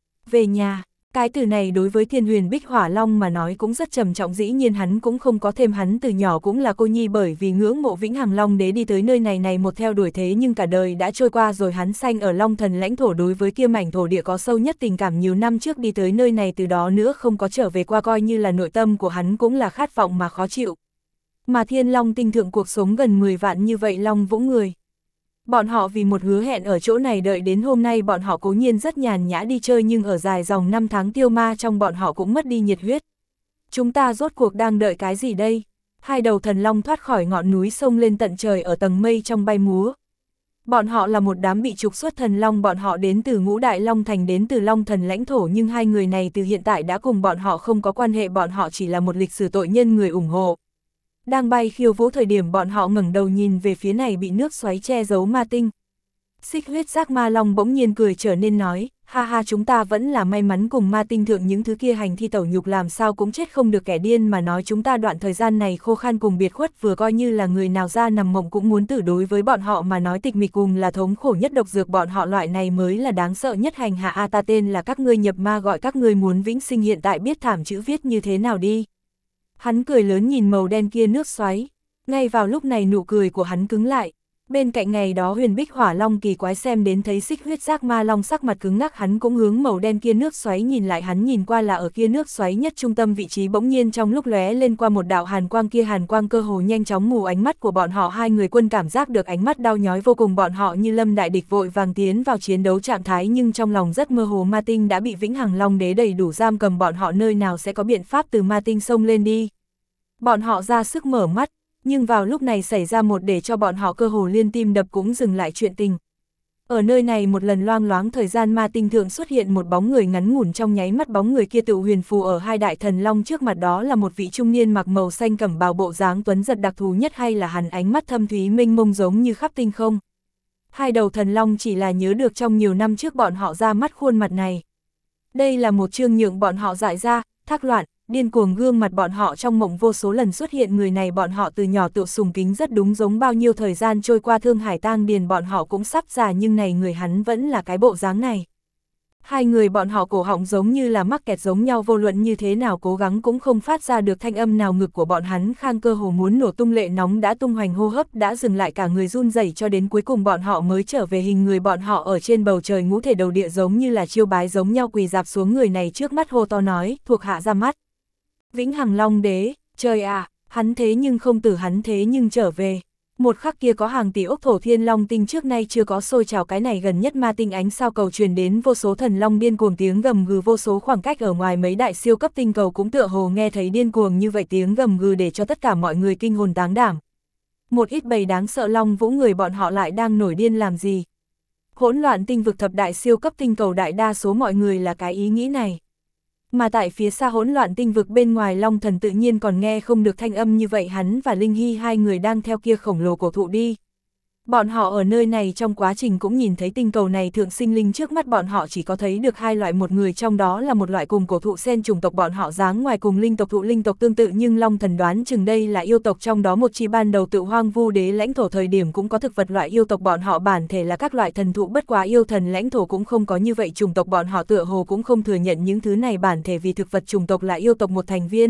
Về nhà. Cái từ này đối với Thiên Huyền Bích Hỏa Long mà nói cũng rất trầm trọng, dĩ nhiên hắn cũng không có thêm, hắn từ nhỏ cũng là cô nhi bởi vì ngưỡng mộ Vĩnh Hằng Long Đế đi tới nơi này này một theo đuổi, thế nhưng cả đời đã trôi qua rồi, hắn sanh ở Long Thần lãnh thổ, đối với kia mảnh thổ địa có sâu nhất tình cảm, nhiều năm trước đi tới nơi này từ đó nữa không có trở về qua, coi như là nội tâm của hắn cũng là khát vọng mà khó chịu. Mà Thiên Long tinh thượng cuộc sống gần mười vạn như vậy Long Vũ người. Bọn họ vì một hứa hẹn ở chỗ này đợi đến hôm nay, bọn họ cố nhiên rất nhàn nhã đi chơi nhưng ở dài dòng năm tháng tiêu ma trong bọn họ cũng mất đi nhiệt huyết. Chúng ta rốt cuộc đang đợi cái gì đây? Hai đầu thần long thoát khỏi ngọn núi sông lên tận trời, ở tầng mây trong bay múa. Bọn họ là một đám bị trục xuất thần long, bọn họ đến từ Ngũ Đại Long Thành, đến từ Long Thần lãnh thổ, nhưng hai người này từ hiện tại đã cùng bọn họ không có quan hệ, bọn họ chỉ là một lịch sử tội nhân người ủng hộ. Đang bay khiêu vũ thời điểm bọn họ ngẩng đầu nhìn về phía này bị nước xoáy che giấu ma tinh. Xích huyết giác ma long bỗng nhiên cười trở nên nói, ha ha, chúng ta vẫn là may mắn cùng ma tinh thượng những thứ kia hành thi tẩu nhục làm sao cũng chết không được kẻ điên mà nói, chúng ta đoạn thời gian này khô khan cùng biệt khuất, vừa coi như là người nào ra nằm mộng cũng muốn tử, đối với bọn họ mà nói tịch mịch cùng là thống khổ nhất độc dược, bọn họ loại này mới là đáng sợ nhất hành hạ a, ta tên là các ngươi nhập ma gọi các ngươi muốn vĩnh sinh, hiện tại biết thảm chữ viết như thế nào đi. Hắn cười lớn nhìn màu đen kia nước xoáy, ngay vào lúc này nụ cười của hắn cứng lại. Bên cạnh ngày đó Huyền Bích Hỏa Long kỳ quái xem đến thấy xích huyết giác ma long sắc mặt cứng ngắc, hắn cũng hướng màu đen kia nước xoáy nhìn lại, hắn nhìn qua là ở kia nước xoáy nhất trung tâm vị trí bỗng nhiên trong lúc lóe lên qua một đạo hàn quang, kia hàn quang cơ hồ nhanh chóng mù ánh mắt của bọn họ, hai người quân cảm giác được ánh mắt đau nhói vô cùng, bọn họ như lâm đại địch vội vàng tiến vào chiến đấu trạng thái, nhưng trong lòng rất mơ hồ, ma tinh đã bị Vĩnh Hằng Long Đế đầy đủ giam cầm, bọn họ nơi nào sẽ có biện pháp từ ma tinh xông lên đi. Bọn họ ra sức mở mắt, nhưng vào lúc này xảy ra một để cho bọn họ cơ hồ liên tim đập cũng dừng lại chuyện tình. Ở nơi này một lần loang loáng thời gian, ma tinh thượng xuất hiện một bóng người ngắn ngủn, trong nháy mắt bóng người kia tự huyền phù ở hai đại thần long trước mặt, đó là một vị trung niên mặc màu xanh cẩm bào, bộ dáng tuấn giật, đặc thù nhất hay là hắn ánh mắt thâm thúy mênh mông giống như khắp tinh không. Hai đầu thần long chỉ là nhớ được trong nhiều năm trước bọn họ ra mắt khuôn mặt này. Đây là một chương nhượng bọn họ dại ra, thác loạn, điên cuồng gương mặt bọn họ trong mộng vô số lần xuất hiện người này, bọn họ từ nhỏ tự sùng kính rất đúng, giống bao nhiêu thời gian trôi qua Thương Hải Tang Điền bọn họ cũng sắp già, nhưng này người hắn vẫn là cái bộ dáng này. Hai người bọn họ cổ họng giống như là mắc kẹt giống nhau, vô luận như thế nào cố gắng cũng không phát ra được thanh âm nào, ngực của bọn hắn khang cơ hồ muốn nổ tung, lệ nóng đã tung hoành, hô hấp đã dừng lại, cả người run rẩy, cho đến cuối cùng bọn họ mới trở về hình người, bọn họ ở trên bầu trời ngũ thể đầu địa giống như là chiêu bái giống nhau quỳ dạp xuống người này trước mắt, hô to nói, thuộc hạ ra mắt. Vĩnh Hằng Long Đế, trời ạ, à, hắn thế nhưng không tử, hắn thế nhưng trở về. Một khắc kia có hàng tỷ ốc thổ thiên long tinh trước nay chưa có sôi trào, cái này gần nhất ma tinh ánh sao cầu truyền đến vô số thần long điên cuồng tiếng gầm gừ, vô số khoảng cách ở ngoài mấy đại siêu cấp tinh cầu cũng tựa hồ nghe thấy điên cuồng như vậy tiếng gầm gừ, để cho tất cả mọi người kinh hồn táng đảm. Một ít bầy đáng sợ long vũ người bọn họ lại đang nổi điên làm gì? Hỗn loạn tinh vực thập đại siêu cấp tinh cầu đại đa số mọi người là cái ý nghĩ này. Mà tại phía xa hỗn loạn tinh vực bên ngoài, Long Thần tự nhiên còn nghe không được thanh âm như vậy, hắn và Linh Hy hai người đang theo kia khổng lồ cổ thụ đi. Bọn họ ở nơi này trong quá trình cũng nhìn thấy tinh cầu này thượng sinh linh, trước mắt bọn họ chỉ có thấy được hai loại, một người trong đó là một loại cùng cổ thụ sen chủng tộc, bọn họ dáng ngoài cùng linh tộc thụ linh tộc tương tự, nhưng Long Thần đoán chừng đây là yêu tộc, trong đó một chi ban đầu tự hoang vu đế lãnh thổ thời điểm cũng có thực vật loại yêu tộc, bọn họ bản thể là các loại thần thụ, bất quá yêu thần lãnh thổ cũng không có như vậy chủng tộc, bọn họ tựa hồ cũng không thừa nhận những thứ này bản thể vì thực vật chủng tộc là yêu tộc một thành viên.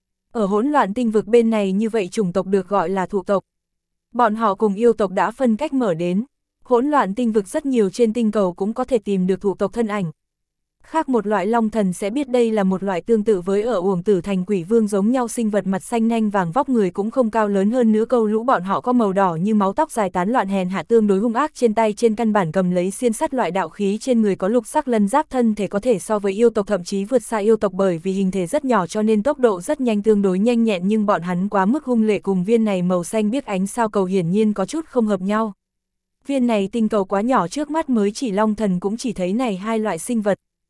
Ở hỗn loạn tinh vực bên này như vậy chủng tộc được gọi là thụ tộc. Bọn họ cùng yêu tộc đã phân cách mở đến, hỗn loạn tinh vực rất nhiều trên tinh cầu cũng có thể tìm được thụ tộc thân ảnh. Khác một loại Long Thần sẽ biết đây là một loại tương tự với ở Uổng Tử Thành Quỷ Vương giống nhau sinh vật, mặt xanh nanh vàng, vóc người cũng không cao lớn hơn nữa, câu lũ bọn họ có màu đỏ như máu, tóc dài tán loạn, hèn hạ tương đối hung ác, trên tay trên căn bản cầm lấy xiên sắt loại đạo khí, trên người có lục sắc lân giáp, thân thể có thể so với yêu tộc, thậm chí vượt xa yêu tộc, bởi vì hình thể rất nhỏ cho nên tốc độ rất nhanh, tương đối nhanh nhẹn, nhưng bọn hắn quá mức hung lệ, cùng viên này màu xanh biếc ánh sao cầu hiển nhiên có chút không hợp nhau. Viên này tinh cầu quá nhỏ, trước mắt mới chỉ Long Thần cũng chỉ thấy này hai loại sinh vật.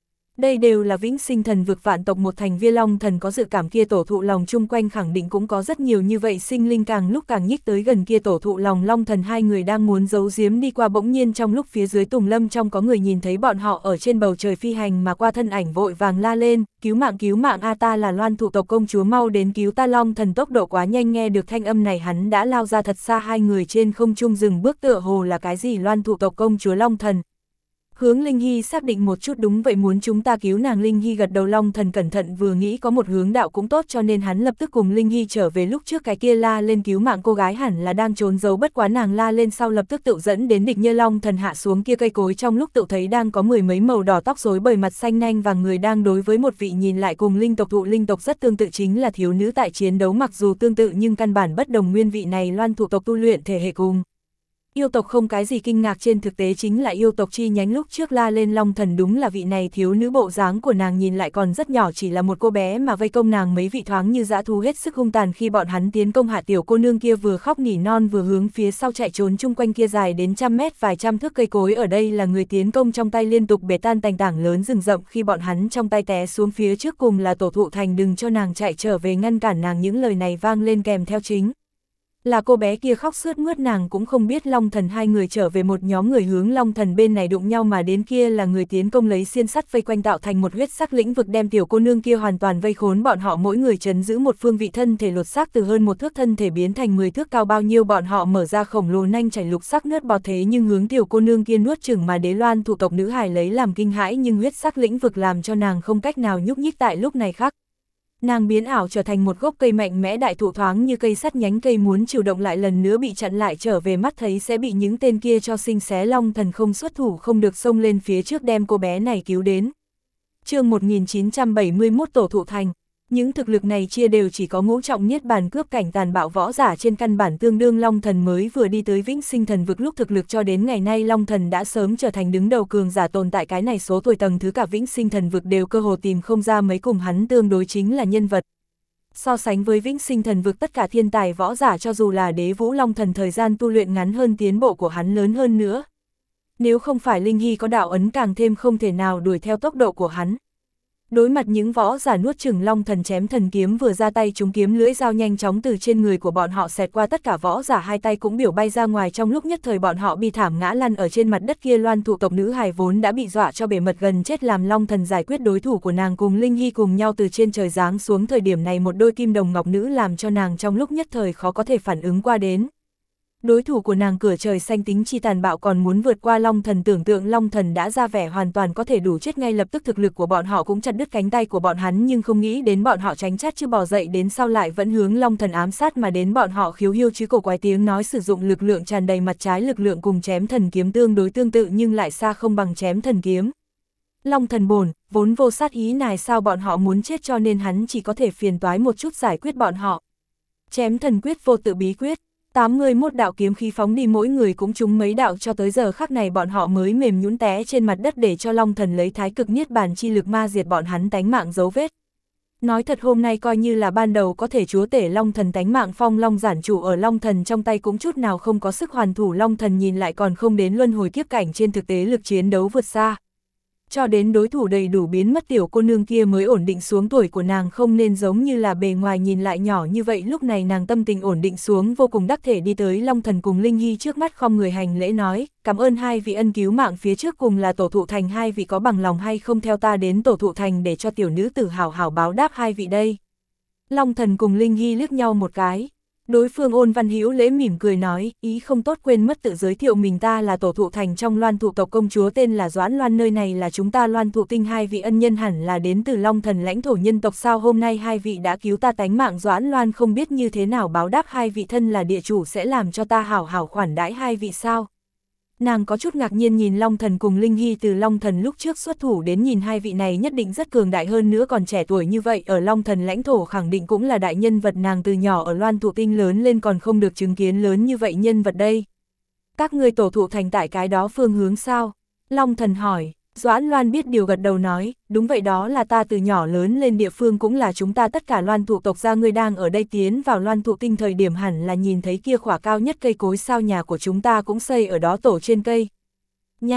Đây đều là vĩnh sinh thần vực vạn tộc một thành viên. Long thần có dự cảm kia tổ thụ lòng chung quanh khẳng định cũng có rất nhiều như vậy sinh linh, càng lúc càng nhích tới gần kia tổ thụ lòng. Long thần hai người đang muốn giấu giếm đi qua, bỗng nhiên trong lúc phía dưới tùng lâm trong có người nhìn thấy bọn họ ở trên bầu trời phi hành mà qua, thân ảnh vội vàng la lên, cứu mạng cứu mạng a, ta là Loan thụ tộc công chúa, mau đến cứu ta. Long thần tốc độ quá nhanh, nghe được thanh âm này hắn đã lao ra thật xa, hai người trên không trung dừng bước, tựa hồ là cái gì Loan thụ tộc công chúa. Long thần hướng Linh Hy xác định một chút, đúng vậy, muốn chúng ta cứu nàng. Linh Hy gật đầu. Long thần cẩn thận vừa nghĩ có một hướng đạo cũng tốt, cho nên hắn lập tức cùng Linh Hy trở về. Lúc trước cái kia la lên cứu mạng cô gái hẳn là đang trốn giấu, bất quá nàng la lên sau lập tức tự dẫn đến địch nhân. Long thần hạ xuống kia cây cối, trong lúc tự thấy đang có mười mấy màu đỏ tóc rối bời, mặt xanh nanh vàng người đang đối với một vị nhìn lại cùng linh tộc thụ linh tộc rất tương tự, chính là thiếu nữ tại chiến đấu, mặc dù tương tự nhưng căn bản bất đồng. Nguyên vị này Loan thụ tộc tu luyện thể hệ cùng yêu tộc không cái gì kinh ngạc, trên thực tế chính là yêu tộc chi nhánh. Lúc trước la lên Long thần đúng là vị này thiếu nữ, bộ dáng của nàng nhìn lại còn rất nhỏ, chỉ là một cô bé mà vây công nàng mấy vị thoáng như dã thú, hết sức hung tàn. Khi bọn hắn tiến công hạ tiểu cô nương kia vừa khóc nỉ non vừa hướng phía sau chạy trốn, chung quanh kia dài đến trăm mét vài trăm thước cây cối ở đây là người tiến công trong tay liên tục bể tan tành tảng lớn rừng rậm. Khi bọn hắn trong tay té xuống phía trước cùng là tổ thụ thành, đừng cho nàng chạy trở về, ngăn cản nàng. Những lời này vang lên kèm theo chính là cô bé kia khóc sướt mướt, nàng cũng không biết Long thần hai người trở về. Một nhóm người hướng Long thần bên này đụng nhau mà đến, kia là người tiến công lấy xiên sắt vây quanh tạo thành một huyết sắc lĩnh vực, đem tiểu cô nương kia hoàn toàn vây khốn. Bọn họ mỗi người trấn giữ một phương vị, thân thể lột xác từ hơn một thước thân thể biến thành mười thước cao bao nhiêu. Bọn họ mở ra khổng lồ nanh chảy lục sắc nước bọt, thế nhưng hướng tiểu cô nương kia nuốt chửng mà đế. Loan thụ tộc nữ hài lấy làm kinh hãi, nhưng huyết sắc lĩnh vực làm cho nàng không cách nào nhúc nhích. Tại lúc này khác, nàng biến ảo trở thành một gốc cây mạnh mẽ đại thụ, thoáng như cây sắt, nhánh cây muốn chịu động lại lần nữa bị chặn lại, trở về mắt thấy sẽ bị những tên kia cho sinh xé. Long thần không xuất thủ, không được xông lên phía trước đem cô bé này cứu đến. Chương một nghìn chín trăm bảy mươi mốt tổ thụ thành. Những thực lực này chia đều chỉ có ngũ trọng niết bàn cướp cảnh tàn bạo võ giả, trên căn bản tương đương Long thần mới vừa đi tới vĩnh sinh thần vực lúc thực lực cho đến ngày nay Long thần đã sớm trở thành đứng đầu cường giả tồn tại. Cái này số tuổi tầng thứ cả vĩnh sinh thần vực đều cơ hồ tìm không ra mấy cùng hắn tương đối chính là nhân vật. So sánh với vĩnh sinh thần vực tất cả thiên tài võ giả, cho dù là đế vũ Long thần thời gian tu luyện ngắn hơn, tiến bộ của hắn lớn hơn nữa. Nếu không phải Linh Hy có đạo ấn càng thêm không thể nào đuổi theo tốc độ của hắn. Đối mặt những võ giả nuốt chửng, Long thần chém thần kiếm vừa ra tay, chúng kiếm lưỡi dao nhanh chóng từ trên người của bọn họ xẹt qua, tất cả võ giả hai tay cũng biểu bay ra ngoài. Trong lúc nhất thời bọn họ bi thảm ngã lăn ở trên mặt đất. Kia Loan thụ tộc nữ hài vốn đã bị dọa cho bể mật gần chết, làm Long thần giải quyết đối thủ của nàng cùng Linh Hy cùng nhau từ trên trời giáng xuống. Thời điểm này một đôi kim đồng ngọc nữ làm cho nàng trong lúc nhất thời khó có thể phản ứng qua đến. Đối thủ của nàng cửa trời xanh tính chi tàn bạo, còn muốn vượt qua Long thần tưởng tượng. Long thần đã ra vẻ hoàn toàn có thể đủ chết ngay lập tức, thực lực của bọn họ cũng chặt đứt cánh tay của bọn hắn, nhưng không nghĩ đến bọn họ tránh chát chứ bò dậy đến sau lại vẫn hướng Long thần ám sát mà đến. Bọn họ khiếu hiêu chứ cổ quái tiếng nói, sử dụng lực lượng tràn đầy mặt trái, lực lượng cùng chém thần kiếm tương đối tương tự nhưng lại xa không bằng chém thần kiếm. Long thần bổn vốn vô sát ý này, sao bọn họ muốn chết, cho nên hắn chỉ có thể phiền toái một chút giải quyết bọn họ. Chém thần quyết vô tự bí quyết, tám mươi mốt đạo kiếm khí phóng đi, mỗi người cũng trúng mấy đạo, cho tới giờ khắc này bọn họ mới mềm nhũn té trên mặt đất, để cho Long thần lấy thái cực niết bàn chi lực ma diệt bọn hắn tánh mạng dấu vết. Nói thật hôm nay coi như là ban đầu có thể chúa tể Long thần tánh mạng, phong long giản chủ ở Long thần trong tay cũng chút nào không có sức hoàn thủ. Long thần nhìn lại còn không đến luân hồi kiếp cảnh, trên thực tế lực chiến đấu vượt xa. Cho đến đối thủ đầy đủ biến mất, tiểu cô nương kia mới ổn định xuống. Tuổi của nàng không nên giống như là bề ngoài nhìn lại nhỏ như vậy. Lúc này nàng tâm tình ổn định xuống, vô cùng đắc thể đi tới Long thần cùng Linh Hy trước mắt, khom người hành lễ nói, cảm ơn hai vị ân cứu mạng, phía trước cùng là tổ thụ thành, hai vị có bằng lòng hay không theo ta đến tổ thụ thành để cho tiểu nữ tử hảo hảo báo đáp hai vị đây. Long thần cùng Linh Hy liếc nhau một cái. Đối phương ôn văn hữu lễ mỉm cười nói, ý không tốt quên mất tự giới thiệu mình, ta là tổ thụ thành trong Loan thụ tộc công chúa, tên là Doãn Loan, nơi này là chúng ta Loan thụ tinh, hai vị ân nhân hẳn là đến từ Long thần lãnh thổ nhân tộc sao, hôm nay hai vị đã cứu ta tánh mạng. Doãn Loan không biết như thế nào báo đáp hai vị, thân là địa chủ sẽ làm cho ta hảo hảo khoản đãi hai vị sao. Nàng có chút ngạc nhiên nhìn Long thần cùng Linh Hy, từ Long thần lúc trước xuất thủ đến nhìn hai vị này nhất định rất cường đại, hơn nữa còn trẻ tuổi như vậy, ở Long thần lãnh thổ khẳng định cũng là đại nhân vật, nàng từ nhỏ ở Loan thụ tinh lớn lên còn không được chứng kiến lớn như vậy nhân vật đây. Các ngươi tổ thụ thành tại cái đó phương hướng sao? Long thần hỏi. Doãn Loan biết điều gật đầu nói, đúng vậy, đó là ta từ nhỏ lớn lên địa phương, cũng là chúng ta tất cả Loan thụ tộc gia. Ngươi đang ở đây tiến vào Loan thụ tinh thời điểm hẳn là nhìn thấy kia khỏa cao nhất cây cối sao, nhà của chúng ta cũng xây ở đó tổ trên cây. Nha,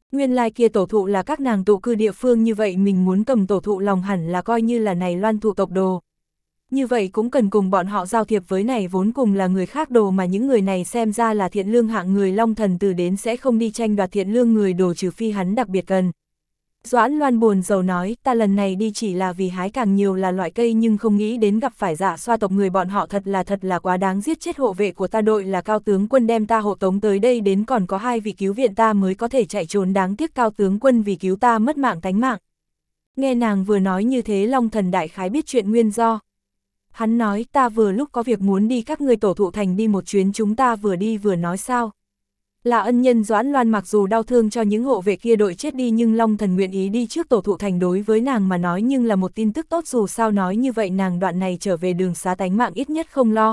Nguyên lai kia tổ thụ là các nàng tụ cư địa phương, như vậy mình muốn cầm tổ thụ lòng hẳn là coi như là này Loan thụ tộc đồ. Như vậy cũng cần cùng bọn họ giao thiệp với này vốn cùng là người khác đồ, mà những người này xem ra là thiện lương hạng người, Long Thần từ đến sẽ không đi tranh đoạt thiện lương người đồ trừ phi hắn đặc biệt cần. Doãn Loan buồn rầu nói, ta lần này đi chỉ là vì hái càng nhiều là loại cây, nhưng không nghĩ đến gặp phải Dạ Xoa tộc người, bọn họ thật là thật là quá đáng, giết chết hộ vệ của ta, đội là Cao tướng quân đem ta hộ tống tới đây đến, còn có hai vị cứu viện ta mới có thể chạy trốn, đáng tiếc Cao tướng quân vì cứu ta mất mạng tánh mạng. Nghe nàng vừa nói như thế, Long Thần đại khái biết chuyện nguyên do. Hắn nói, ta vừa lúc có việc muốn đi các ngươi tổ thụ thành đi một chuyến, chúng ta vừa đi vừa nói sao. Là ân nhân Doãn Loan mặc dù đau thương cho những hộ vệ kia đội chết đi, nhưng Long Thần nguyện ý đi trước tổ thụ thành đối với nàng mà nói nhưng là một tin tức tốt, dù sao nói như vậy nàng đoạn này trở về đường xá tánh mạng ít nhất không lo.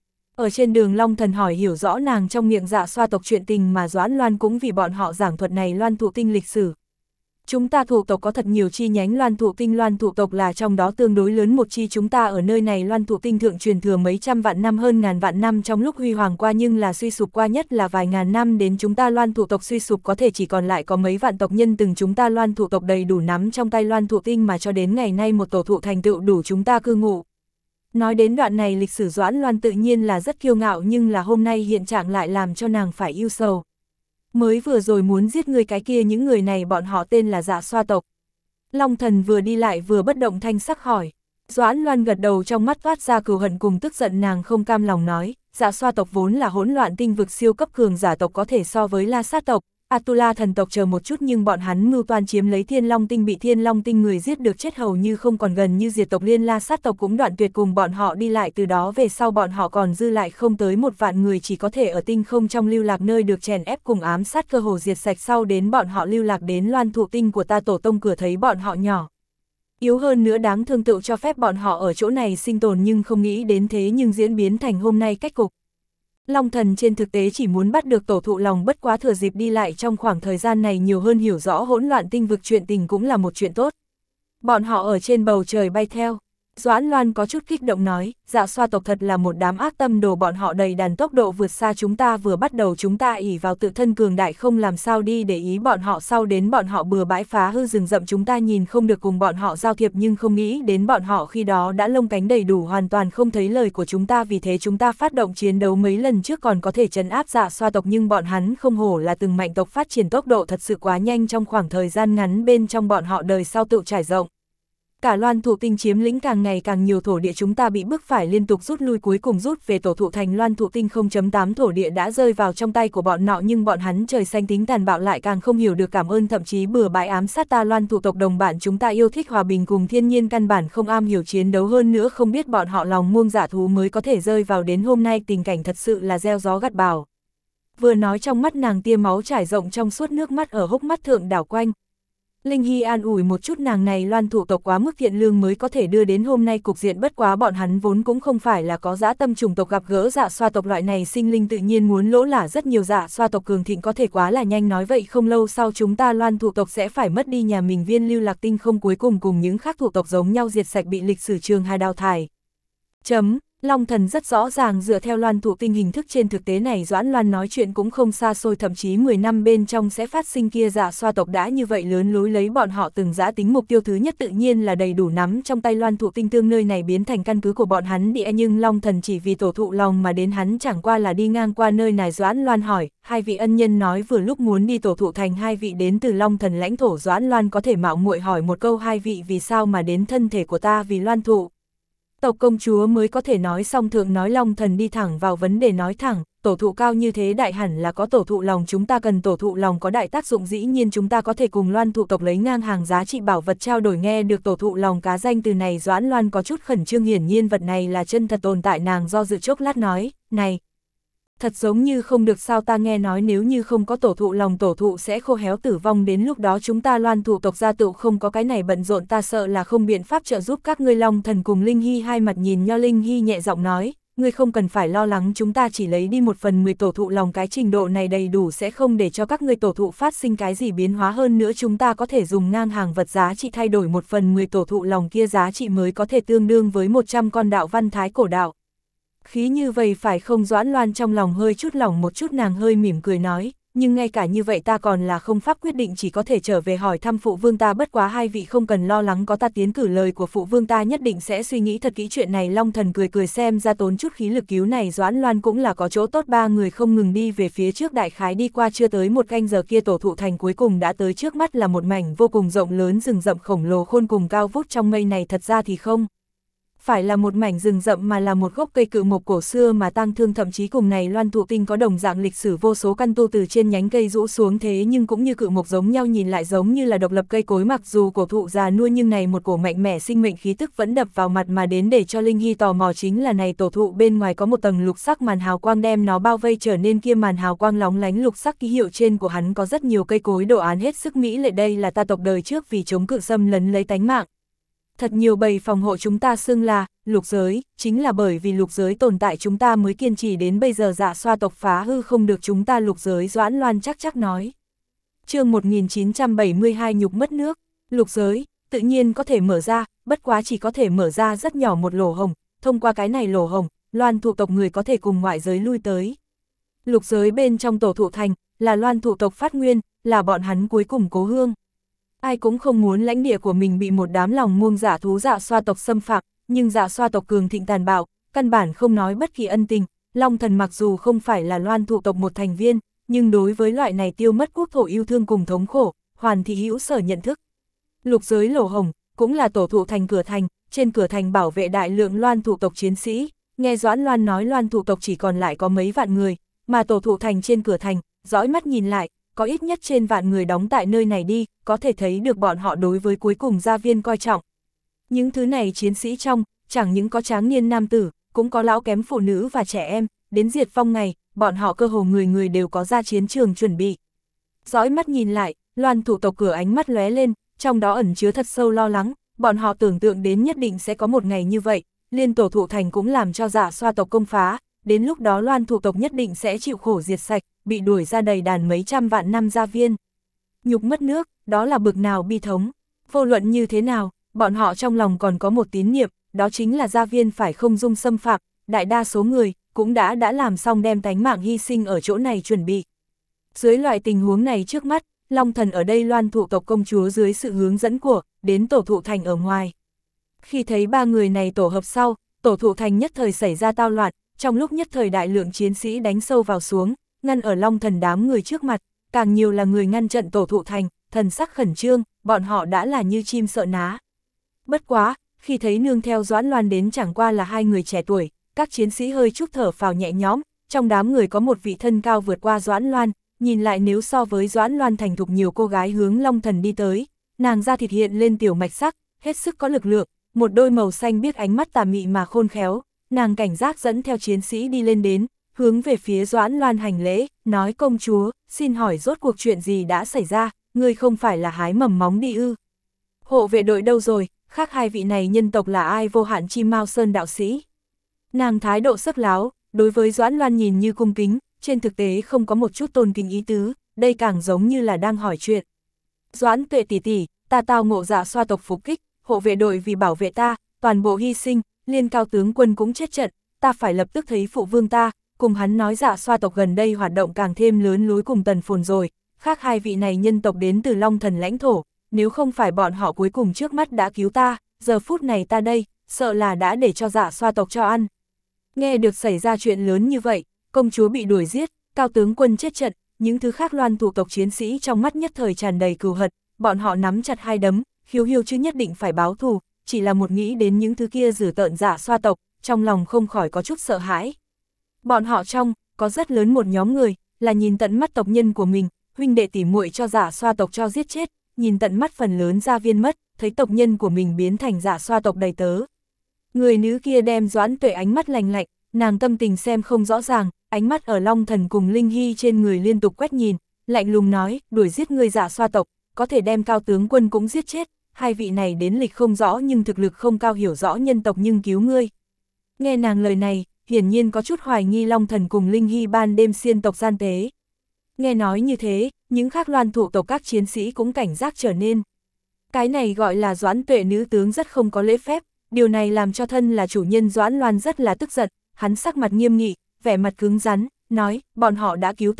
Ở trên đường Long Thần hỏi hiểu rõ nàng trong miệng Dạ Xoa tộc chuyện tình, mà Doãn Loan cũng vì bọn họ giảng thuật này Loan thụ tinh lịch sử. Chúng ta thụ tộc có thật nhiều chi nhánh Loan thụ tinh, Loan thụ tộc là trong đó tương đối lớn một chi, chúng ta ở nơi này Loan thụ tinh thượng truyền thừa mấy trăm vạn năm, hơn ngàn vạn năm, trong lúc huy hoàng qua nhưng là suy sụp qua nhất là vài ngàn năm, đến chúng ta Loan thụ tộc suy sụp có thể chỉ còn lại có mấy vạn tộc nhân, từng chúng ta Loan thụ tộc đầy đủ nắm trong tay Loan thụ tinh, mà cho đến ngày nay một tổ thụ thành tựu đủ chúng ta cư ngụ. Nói đến đoạn này lịch sử, Doãn Loan tự nhiên là rất kiêu ngạo, nhưng là hôm nay hiện trạng lại làm cho nàng phải ưu sầu. Mới vừa rồi muốn giết người cái kia, những người này bọn họ tên là Dạ Xoa tộc. Long Thần vừa đi lại vừa bất động thanh sắc hỏi. Doãn Loan gật đầu, trong mắt toát ra cừu hận cùng tức giận, nàng không cam lòng nói, Dạ Xoa tộc vốn là hỗn loạn tinh vực siêu cấp cường giả tộc, có thể so với La Sát tộc, Atula thần tộc chờ một chút, nhưng bọn hắn mưu toan chiếm lấy Thiên Long tinh, bị Thiên Long tinh người giết được chết hầu như không còn, gần như diệt tộc, liên La Sát tộc cũng đoạn tuyệt cùng bọn họ đi lại, từ đó về sau bọn họ còn dư lại không tới một vạn người, chỉ có thể ở tinh không trong lưu lạc, nơi được chèn ép cùng ám sát cơ hồ diệt sạch, sau đến bọn họ lưu lạc đến Loan thụ tinh của ta tổ tông cửa, thấy bọn họ nhỏ yếu hơn nữa đáng thương, tự cho phép bọn họ ở chỗ này sinh tồn, nhưng không nghĩ đến thế nhưng diễn biến thành hôm nay cách cục. Long Thần trên thực tế chỉ muốn bắt được tổ thụ lòng, bất quá thừa dịp đi lại trong khoảng thời gian này nhiều hơn hiểu rõ hỗn loạn tinh vực chuyện tình cũng là một chuyện tốt. Bọn họ ở trên bầu trời bay theo. Doãn Loan có chút kích động nói, Dạ Xoa tộc thật là một đám ác tâm đồ, bọn họ đầy đàn tốc độ vượt xa chúng ta, vừa bắt đầu chúng ta ỷ vào tự thân cường đại không làm sao đi để ý bọn họ, sau đến bọn họ bừa bãi phá hư rừng rậm, chúng ta nhìn không được cùng bọn họ giao thiệp, nhưng không nghĩ đến bọn họ khi đó đã lông cánh đầy đủ, hoàn toàn không thấy lời của chúng ta, vì thế chúng ta phát động chiến đấu, mấy lần trước còn có thể trấn áp Dạ Xoa tộc, nhưng bọn hắn không hổ là từng mạnh tộc, phát triển tốc độ thật sự quá nhanh, trong khoảng thời gian ngắn bên trong bọn họ đời sau tự trải rộng. Cả Loan thụ tinh chiếm lĩnh càng ngày càng nhiều thổ địa, chúng ta bị bức phải liên tục rút lui, cuối cùng rút về tổ thụ thành. Loan thụ tinh không chấm tám thổ địa đã rơi vào trong tay của bọn nọ, nhưng bọn hắn trời xanh tính tàn bạo, lại càng không hiểu được cảm ơn, thậm chí bừa bãi ám sát ta. Loan thụ tộc đồng bạn chúng ta yêu thích hòa bình cùng thiên nhiên, căn bản không am hiểu chiến đấu, hơn nữa không biết bọn họ lòng muông dạ thú mới có thể rơi vào đến hôm nay tình cảnh, thật sự là gieo gió gặt bão. Vừa nói trong mắt nàng tia máu trải rộng trong suốt, nước mắt ở hốc mắt thượng đảo quanh. Linh Hy an ủi một chút nàng, này Loan thụ tộc quá mức thiện lương mới có thể đưa đến hôm nay cục diện, bất quá bọn hắn vốn cũng không phải là có dã tâm chủng tộc, gặp gỡ Dạ Xoa tộc loại này sinh linh tự nhiên muốn lỗ lả rất nhiều. Dạ Xoa tộc cường thịnh có thể quá là nhanh, nói vậy không lâu sau chúng ta Loan thụ tộc sẽ phải mất đi nhà mình viên lưu lạc tinh không, cuối cùng cùng những khác thụ tộc giống nhau diệt sạch, bị lịch sử trường hai đào thải. Chấm. Long Thần rất rõ ràng dựa theo Loan thụ tinh hình thức trên thực tế này, Doãn Loan nói chuyện cũng không xa xôi, thậm chí mười năm bên trong sẽ phát sinh kia Dạ Xoa tộc đã như vậy lớn lối lấy bọn họ từng giã tính, mục tiêu thứ nhất tự nhiên là đầy đủ nắm trong tay Loan thụ tinh, tương nơi này biến thành căn cứ của bọn hắn địa, nhưng Long Thần chỉ vì tổ thụ lòng mà đến, hắn chẳng qua là đi ngang qua nơi này. Doãn Loan hỏi, hai vị ân nhân nói vừa lúc muốn đi tổ thụ thành, hai vị đến từ Long Thần lãnh thổ. Doãn Loan có thể mạo muội hỏi một câu, hai vị vì sao mà đến thân thể của ta? Vì Loan thụ tộc công chúa mới có thể nói xong thượng nói. Long Thần đi thẳng vào vấn đề nói thẳng, tổ thụ cao như thế đại hẳn là có tổ thụ lòng, chúng ta cần tổ thụ lòng có đại tác dụng, dĩ nhiên chúng ta có thể cùng Loan thụ tộc lấy ngang hàng giá trị bảo vật trao đổi. Nghe được tổ thụ lòng cá danh từ này, Doãn Loan có chút khẩn trương, hiển nhiên vật này là chân thật tồn tại, nàng do dự chốc lát nói, này thật giống như không được sao, ta nghe nói nếu như không có tổ thụ lòng, tổ thụ sẽ khô héo tử vong, đến lúc đó chúng ta Loan thụ tộc gia tựu không có cái này bận rộn, ta sợ là không biện pháp trợ giúp các ngươi. Long Thần cùng Linh Hy hai mặt nhìn nhau, Linh Hy nhẹ giọng nói, ngươi không cần phải lo lắng, chúng ta chỉ lấy đi một phần mười tổ thụ lòng, cái trình độ này đầy đủ, sẽ không để cho các ngươi tổ thụ phát sinh cái gì biến hóa, hơn nữa chúng ta có thể dùng ngang hàng vật giá trị thay đổi một phần mười tổ thụ lòng kia, giá trị mới có thể tương đương với một trăm con đạo văn thái cổ đạo. Khí như vậy phải không? Doãn Loan trong lòng hơi chút lỏng một chút, nàng hơi mỉm cười nói, nhưng ngay cả như vậy ta còn là không pháp quyết định, chỉ có thể trở về hỏi thăm phụ vương ta, bất quá hai vị không cần lo lắng, có ta tiến cử, lời của phụ vương ta nhất định sẽ suy nghĩ thật kỹ chuyện này. Long Thần cười cười, xem ra tốn chút khí lực cứu này Doãn Loan cũng là có chỗ tốt. Ba người không ngừng đi về phía trước, đại khái đi qua chưa tới một canh giờ kia, tổ thụ thành cuối cùng đã tới, trước mắt là một mảnh vô cùng rộng lớn rừng rậm khổng lồ khôn cùng cao vút trong mây này, thật ra thì không phải là một mảnh rừng rậm mà là một gốc cây cự mộc cổ xưa mà tang thương, thậm chí cùng này Loan thụ tinh có đồng dạng lịch sử, vô số căn tu từ trên nhánh cây rũ xuống, thế nhưng cũng như cự mộc giống nhau, nhìn lại giống như là độc lập cây cối, mặc dù cổ thụ già nuôi nhưng này một cổ mạnh mẽ sinh mệnh khí tức vẫn đập vào mặt mà đến. Để cho Linh Hy tò mò chính là này tổ thụ bên ngoài có một tầng lục sắc màn hào quang đem nó bao vây trở nên, kia màn hào quang lóng lánh lục sắc ký hiệu trên của hắn có rất nhiều cây cối đồ án hết sức mỹ lệ, đây là ta tộc đời trước vì chống cự xâm lấn lấy tánh mạng thật nhiều bầy phòng hộ chúng ta xưng là lục giới, chính là bởi vì lục giới tồn tại chúng ta mới kiên trì đến bây giờ, Dạ Xoa tộc phá hư không được chúng ta lục giới. Doãn Loan chắc chắc nói. Chương một nghìn chín trăm bảy mươi hai nhục mất nước. Lục giới tự nhiên có thể mở ra, bất quá chỉ có thể mở ra rất nhỏ một lỗ hổng, thông qua cái này lỗ hổng, Loan thụ tộc người có thể cùng ngoại giới lui tới. Lục giới bên trong tổ thụ thành là Loan thụ tộc phát nguyên, là bọn hắn cuối cùng cố hương. Ai cũng không muốn lãnh địa của mình bị một đám lòng muông giả thú Dạ Xoa tộc xâm phạm, nhưng Dạ Xoa tộc cường thịnh tàn bạo, căn bản không nói bất kỳ ân tình. Long Thần mặc dù không phải là Loan thụ tộc một thành viên, nhưng đối với loại này tiêu mất quốc thổ yêu thương cùng thống khổ, hoàn thị hữu sở nhận thức. Lục giới lỗ hổng cũng là tổ thụ thành cửa thành, trên cửa thành bảo vệ đại lượng Loan thụ tộc chiến sĩ. Nghe Doãn Loan nói Loan thụ tộc chỉ còn lại có mấy vạn người, mà tổ thụ thành trên cửa thành, dõi mắt nhìn lại, có ít nhất trên vạn người đóng tại nơi này đi, có thể thấy được bọn họ đối với cuối cùng gia viên coi trọng. Những thứ này chiến sĩ trong, chẳng những có tráng niên nam tử, cũng có lão kém phụ nữ và trẻ em, đến diệt vong ngày, bọn họ cơ hồ người người đều có ra chiến trường chuẩn bị. Dõi mắt nhìn lại, Loan thụ tộc cửa ánh mắt lóe lên, trong đó ẩn chứa thật sâu lo lắng, bọn họ tưởng tượng đến nhất định sẽ có một ngày như vậy, liên tổ thụ thành cũng làm cho Dạ Xoa tộc công phá, đến lúc đó Loan thụ tộc nhất định sẽ chịu khổ diệt sạch, bị đuổi ra đầy đàn mấy trăm vạn năm gia viên. Nhục mất nước, đó là bực nào bi thống, vô luận như thế nào, bọn họ trong lòng còn có một tín niệm, đó chính là gia viên phải không dung xâm phạm, đại đa số người cũng đã đã làm xong đem tánh mạng hy sinh ở chỗ này chuẩn bị. Dưới loại tình huống này trước mắt, Long Thần ở đây Loan thụ tộc công chúa dưới sự hướng dẫn của, đến tổ thụ thành ở ngoài. Khi thấy ba người này tổ hợp sau, tổ thụ thành nhất thời xảy ra tao loạn, trong lúc nhất thời đại lượng chiến sĩ đánh sâu vào xuống, ngăn ở Long Thần đám người trước mặt, càng nhiều là người ngăn trận tổ thụ thành, thần sắc khẩn trương, bọn họ đã là như chim sợ ná. Bất quá, khi thấy nương theo Doãn Loan đến chẳng qua là hai người trẻ tuổi, các chiến sĩ hơi chút thở phào nhẹ nhõm, trong đám người có một vị thân cao vượt qua Doãn Loan, nhìn lại nếu so với Doãn Loan thành thục nhiều cô gái hướng Long Thần đi tới, nàng da thịt hiện lên tiểu mạch sắc, hết sức có lực lượng, một đôi màu xanh biếc ánh mắt tà mị mà khôn khéo, nàng cảnh giác dẫn theo chiến sĩ đi lên đến, hướng về phía Doãn Loan hành lễ, nói công chúa, xin hỏi rốt cuộc chuyện gì đã xảy ra, ngươi không phải là hái mầm móng đi ư? Hộ vệ đội đâu rồi, khác hai vị này nhân tộc là ai? Vô Hạn Chi Mao Sơn đạo sĩ. Nàng thái độ sắc láo, đối với Doãn Loan nhìn như cung kính, trên thực tế không có một chút tôn kính ý tứ, đây càng giống như là đang hỏi chuyện. Doãn Tuệ tỷ tỷ, ta tao ngộ Dạ Xoa tộc phục kích, hộ vệ đội vì bảo vệ ta, toàn bộ hy sinh, liên cao tướng quân cũng chết trận, ta phải lập tức thấy phụ vương ta, cùng hắn nói Dạ Xoa tộc gần đây hoạt động càng thêm lớn lối cùng Tần Phồn rồi, khác hai vị này nhân tộc đến từ Long Thần lãnh thổ, nếu không phải bọn họ cuối cùng trước mắt đã cứu ta, giờ phút này ta đây, sợ là đã để cho Dạ Xoa tộc cho ăn. Nghe được xảy ra chuyện lớn như vậy, công chúa bị đuổi giết, cao tướng quân chết trận, những thứ khác Loan thụ tộc chiến sĩ trong mắt nhất thời tràn đầy cừu hận, bọn họ nắm chặt hai đấm, khiêu hiêu chứ nhất định phải báo thù, chỉ là một nghĩ đến những thứ kia dữ tợn Dạ Xoa tộc, trong lòng không khỏi có chút sợ hãi. Bọn họ trong, có rất lớn một nhóm người, là nhìn tận mắt tộc nhân của mình, huynh đệ tỉ muội cho Dạ Xoa tộc cho giết chết, nhìn tận mắt phần lớn gia viên mất, thấy tộc nhân của mình biến thành Dạ Xoa tộc đầy tớ. Người nữ kia đem Doãn Tuệ ánh mắt lành lạnh, nàng tâm tình xem không rõ ràng, ánh mắt ở Long Thần cùng Linh Hy trên người liên tục quét nhìn, lạnh lùng nói, đuổi giết người Dạ Xoa tộc, có thể đem cao tướng quân cũng giết chết, hai vị này đến lịch không rõ nhưng thực lực không cao, hiểu rõ nhân tộc nhưng cứu ngươi. Nghe nàng lời này, hiển nhiên có chút hoài nghi Long Thần cùng Linh Hy ban đêm xiên tộc gian tế. Nghe nói như thế, những khác Loan thụ tộc các chiến sĩ cũng cảnh giác trở nên. Cái này gọi là Doãn Tuệ nữ tướng rất không có lễ phép, điều này làm cho thân là chủ nhân Doãn Loan rất là tức giận, hắn sắc mặt nghiêm nghị, vẻ mặt cứng rắn, nói, bọn họ đã cứu ta,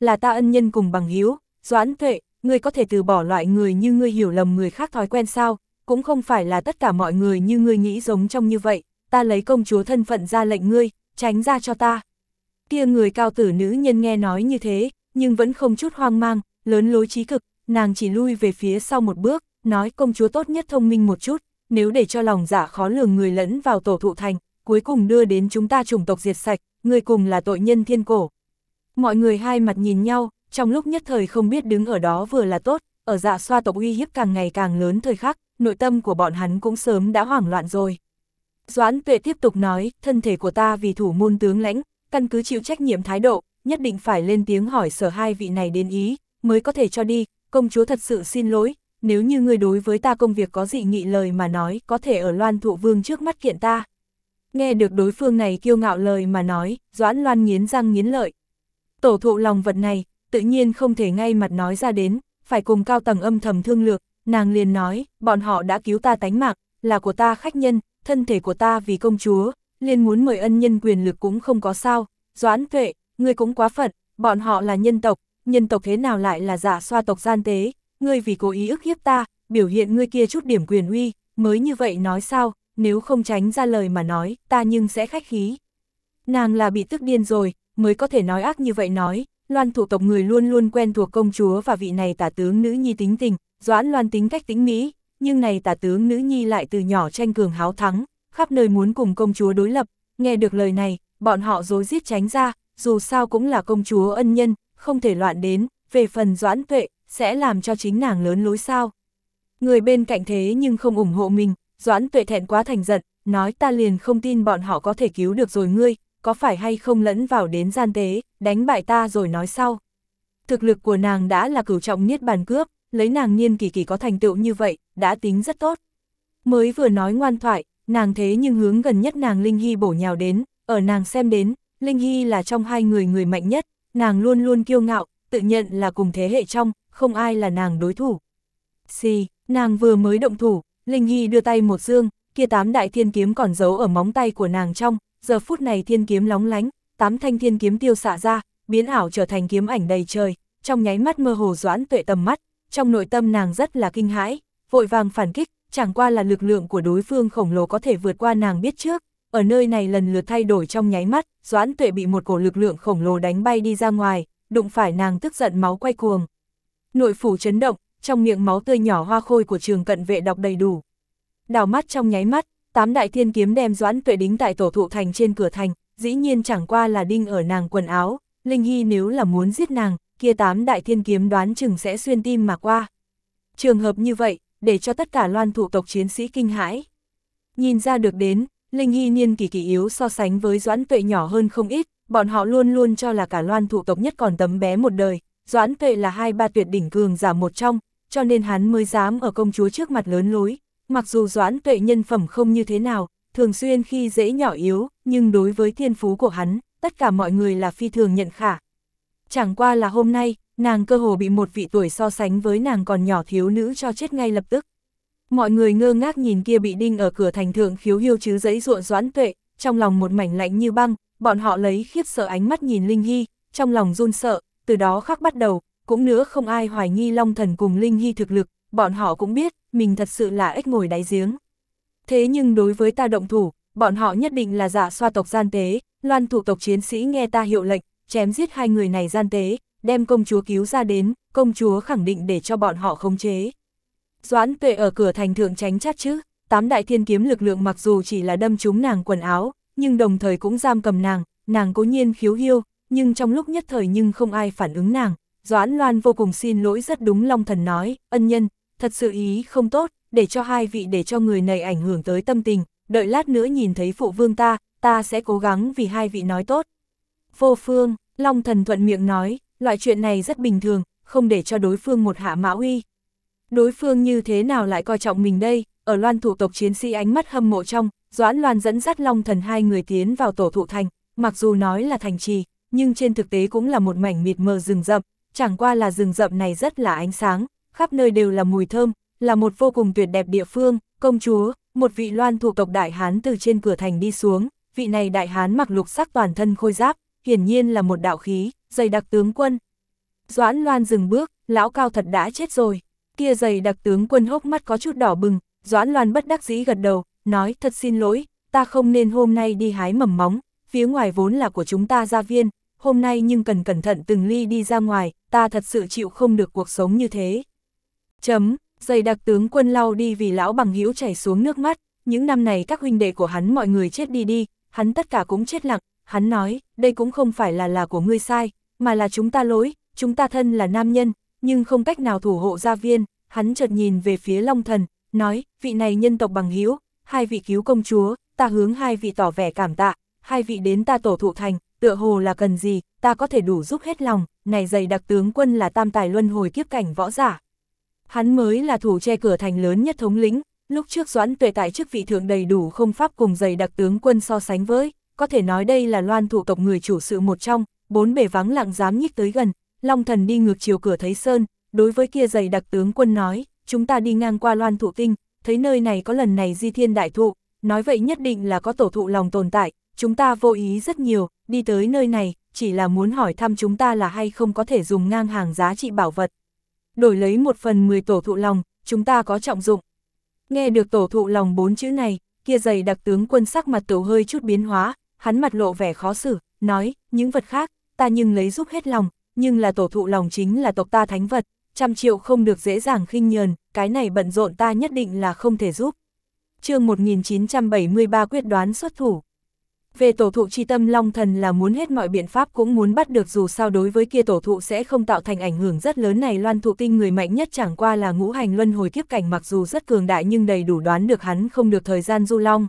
là ta ân nhân cùng bằng hữu. Doãn Tuệ, ngươi có thể từ bỏ loại người như ngươi hiểu lầm người khác thói quen sao, cũng không phải là tất cả mọi người như ngươi nghĩ giống trong như vậy, ta lấy công chúa thân phận ra lệnh ngươi, tránh ra cho ta. Kia người cao tử nữ nhân nghe nói như thế, nhưng vẫn không chút hoang mang, lớn lối trí cực, nàng chỉ lui về phía sau một bước, nói công chúa tốt nhất thông minh một chút, nếu để cho lòng dạ khó lường người lẫn vào tổ thụ thành, cuối cùng đưa đến chúng ta chủng tộc diệt sạch, người cùng là tội nhân thiên cổ. Mọi người hai mặt nhìn nhau, trong lúc nhất thời không biết đứng ở đó vừa là tốt, ở Dạ Xoa tộc uy hiếp càng ngày càng lớn thời khắc, nội tâm của bọn hắn cũng sớm đã hoảng loạn rồi. Doãn Tuệ tiếp tục nói, thân thể của ta vì thủ môn tướng lãnh, căn cứ chịu trách nhiệm thái độ, nhất định phải lên tiếng hỏi sở hai vị này đến ý, mới có thể cho đi, công chúa thật sự xin lỗi, nếu như người đối với ta công việc có dị nghị lời mà nói, có thể ở Loan Thụ Vương trước mắt kiện ta. Nghe được đối phương này kiêu ngạo lời mà nói, Doãn Loan nghiến răng nghiến lợi. Tổ thụ lòng vật này, tự nhiên không thể ngay mặt nói ra đến, phải cùng cao tầng âm thầm thương lược, nàng liền nói, bọn họ đã cứu ta tánh mạng, là của ta khách nhân, thân thể của ta vì công chúa, liền muốn mời ân nhân quyền lực cũng không có sao. Doãn Tuệ, ngươi cũng quá phận, bọn họ là nhân tộc, nhân tộc thế nào lại là Dạ Xoa tộc gian tế, ngươi vì cố ý ức hiếp ta, biểu hiện ngươi kia chút điểm quyền uy, mới như vậy nói sao, nếu không tránh ra lời mà nói, ta nhưng sẽ khách khí. Nàng là bị tức điên rồi, mới có thể nói ác như vậy nói, Loan Thụ tộc người luôn luôn quen thuộc công chúa và vị này tả tướng nữ nhi tính tình, Doãn Loan tính cách tính mỹ, nhưng này tả tướng nữ nhi lại từ nhỏ tranh cường háo thắng, khắp nơi muốn cùng công chúa đối lập, nghe được lời này, bọn họ rối rít tránh ra, dù sao cũng là công chúa ân nhân, không thể loạn đến, về phần Doãn Tuệ, sẽ làm cho chính nàng lớn lối sao. Người bên cạnh thế nhưng không ủng hộ mình, Doãn Tuệ thẹn quá thành giận, nói ta liền không tin bọn họ có thể cứu được rồi ngươi, có phải hay không lẫn vào đến gian tế, đánh bại ta rồi nói sau. Thực lực của nàng đã là cửu trọng niết bàn cướp, lấy nàng Niên Kỳ Kỳ có thành tựu như vậy, đã tính rất tốt. Mới vừa nói ngoan thoại, nàng thế nhưng hướng gần nhất nàng Linh Hy bổ nhào đến, ở nàng xem đến, Linh Hy là trong hai người người mạnh nhất, nàng luôn luôn kiêu ngạo, tự nhận là cùng thế hệ trong, không ai là nàng đối thủ. Xì, nàng vừa mới động thủ, Linh Hy đưa tay một dương, kia tám đại thiên kiếm còn giấu ở móng tay của nàng trong, giờ phút này thiên kiếm lóng lánh, tám thanh thiên kiếm tiêu xạ ra, biến ảo trở thành kiếm ảnh đầy trời, trong nháy mắt mơ hồ Doãn Tuệ tầm mắt, trong nội tâm nàng rất là kinh hãi, vội vàng phản kích, chẳng qua là lực lượng của đối phương khổng lồ có thể vượt qua nàng biết trước, ở nơi này lần lượt thay đổi trong nháy mắt, Doãn Tuệ bị một cổ lực lượng khổng lồ đánh bay đi ra ngoài, đụng phải nàng tức giận máu quay cuồng. Nội phủ chấn động, trong miệng máu tươi nhỏ hoa khôi của Trường Cận Vệ đọc đầy đủ. Đảo mắt trong nháy mắt, tám đại thiên kiếm đem Doãn Tuệ đính tại tổ thụ thành trên cửa thành, dĩ nhiên chẳng qua là đinh ở nàng quần áo, Linh Hy nếu là muốn giết nàng, kia tám đại thiên kiếm đoán chừng sẽ xuyên tim mà qua. Trường hợp như vậy, để cho tất cả Loan Thụ tộc chiến sĩ kinh hãi. Nhìn ra được đến, Linh Hy Niên Kỳ Kỳ yếu so sánh với Doãn Tuệ nhỏ hơn không ít, bọn họ luôn luôn cho là cả Loan Thụ tộc nhất còn tấm bé một đời, Doãn Tuệ là hai ba tuyệt đỉnh cường giả một trong, cho nên hắn mới dám ở công chúa trước mặt lớn lối. Mặc dù Doãn Tuệ nhân phẩm không như thế nào, thường xuyên khi dễ nhỏ yếu, nhưng đối với thiên phú của hắn, tất cả mọi người là phi thường nhận khả. Chẳng qua là hôm nay, nàng cơ hồ bị một vị tuổi so sánh với nàng còn nhỏ thiếu nữ cho chết ngay lập tức. Mọi người ngơ ngác nhìn kia bị đinh ở cửa thành thượng khiếu hiêu chứ giấy ruộng Doãn Tuệ, trong lòng một mảnh lạnh như băng, bọn họ lấy khiếp sợ ánh mắt nhìn Linh Hy, trong lòng run sợ, từ đó khắc bắt đầu, cũng nữa không ai hoài nghi Long Thần cùng Linh Hy thực lực, bọn họ cũng biết, mình thật sự là ếch ngồi đáy giếng. Thế nhưng đối với ta động thủ, bọn họ nhất định là Dạ Xoa tộc gian tế, Loan Thụ tộc chiến sĩ nghe ta hiệu lệnh, chém giết hai người này gian tế, đem công chúa cứu ra đến, công chúa khẳng định để cho bọn họ khống chế. Doãn Tuệ ở cửa thành thượng tránh chát chứ, tám đại thiên kiếm lực lượng mặc dù chỉ là đâm trúng nàng quần áo, nhưng đồng thời cũng giam cầm nàng, nàng cố nhiên khiếu hiêu, nhưng trong lúc nhất thời nhưng không ai phản ứng nàng. Doãn Loan vô cùng xin lỗi rất đúng Long Thần nói, ân nhân, thật sự ý không tốt, để cho hai vị để cho người này ảnh hưởng tới tâm tình, đợi lát nữa nhìn thấy phụ vương ta, ta sẽ cố gắng vì hai vị nói tốt. Vô phương, Long Thần thuận miệng nói, loại chuyện này rất bình thường, không để cho đối phương một hạ mã uy. Đối phương như thế nào lại coi trọng mình đây, ở Loan Thụ tộc chiến sĩ ánh mắt hâm mộ trong, Doãn Loan dẫn dắt Long Thần hai người tiến vào tổ thụ thành, mặc dù nói là thành trì, nhưng trên thực tế cũng là một mảnh mịt mờ rừng rậm, chẳng qua là rừng rậm này rất là ánh sáng, khắp nơi đều là mùi thơm, là một vô cùng tuyệt đẹp địa phương. Công chúa, một vị Loan Thụ tộc đại hán từ trên cửa thành đi xuống, vị này đại hán mặc lục sắc toàn thân khôi giáp, hiển nhiên là một đạo khí, dày đặc tướng quân. Doãn Loan dừng bước, lão Cao thật đã chết rồi. Kia dày đặc tướng quân hốc mắt có chút đỏ bừng, Doãn Loan bất đắc dĩ gật đầu, nói thật xin lỗi, ta không nên hôm nay đi hái mầm móng, phía ngoài vốn là của chúng ta gia viên, hôm nay nhưng cần cẩn thận từng ly đi ra ngoài, ta thật sự chịu không được cuộc sống như thế. Chấm, dày đặc tướng quân lau đi vì lão bằng hữu chảy xuống nước mắt, những năm này các huynh đệ của hắn mọi người chết đi đi, hắn tất cả cũng chết lặng, hắn nói, đây cũng không phải là là của ngươi sai, mà là chúng ta lỗi, chúng ta thân là nam nhân, nhưng không cách nào thủ hộ gia viên, hắn chợt nhìn về phía Long Thần, nói, vị này nhân tộc bằng hữu, hai vị cứu công chúa, ta hướng hai vị tỏ vẻ cảm tạ, hai vị đến ta tổ thụ thành, tựa hồ là cần gì, ta có thể đủ giúp hết lòng, này dày đặc tướng quân là tam tài luân hồi kiếp cảnh võ giả. Hắn mới là thủ che cửa thành lớn nhất thống lĩnh, lúc trước Doãn Tuệ tại chức vị thượng đầy đủ không pháp cùng dày đặc tướng quân so sánh với, có thể nói đây là Loan thủ tộc người chủ sự một trong, bốn bề vắng lặng dám nhích tới gần, Long Thần đi ngược chiều cửa thấy sơn, đối với kia dày đặc tướng quân nói, chúng ta đi ngang qua Loan thụ tinh, thấy nơi này có lần này di thiên đại thụ, nói vậy nhất định là có tổ thụ lòng tồn tại, chúng ta vô ý rất nhiều, đi tới nơi này, chỉ là muốn hỏi thăm chúng ta là hay không có thể dùng ngang hàng giá trị bảo vật. Đổi lấy một phần mười tổ thụ lòng, chúng ta có trọng dụng. Nghe được tổ thụ lòng bốn chữ này, kia dày đặc tướng quân sắc mặt tựu hơi chút biến hóa, hắn mặt lộ vẻ khó xử, nói, những vật khác, ta nhưng lấy giúp hết lòng, nhưng là tổ thụ lòng chính là tộc ta thánh vật, trăm triệu không được dễ dàng khinh nhờn, cái này bận rộn ta nhất định là không thể giúp. Chương một nghìn chín trăm bảy mươi ba quyết đoán xuất thủ. Về tổ thụ chi tâm, Long Thần là muốn hết mọi biện pháp cũng muốn bắt được, dù sao đối với kia tổ thụ sẽ không tạo thành ảnh hưởng rất lớn này. Loan thụ tinh người mạnh nhất chẳng qua là ngũ hành luân hồi kiếp cảnh, mặc dù rất cường đại nhưng đầy đủ đoán được hắn không được thời gian du long.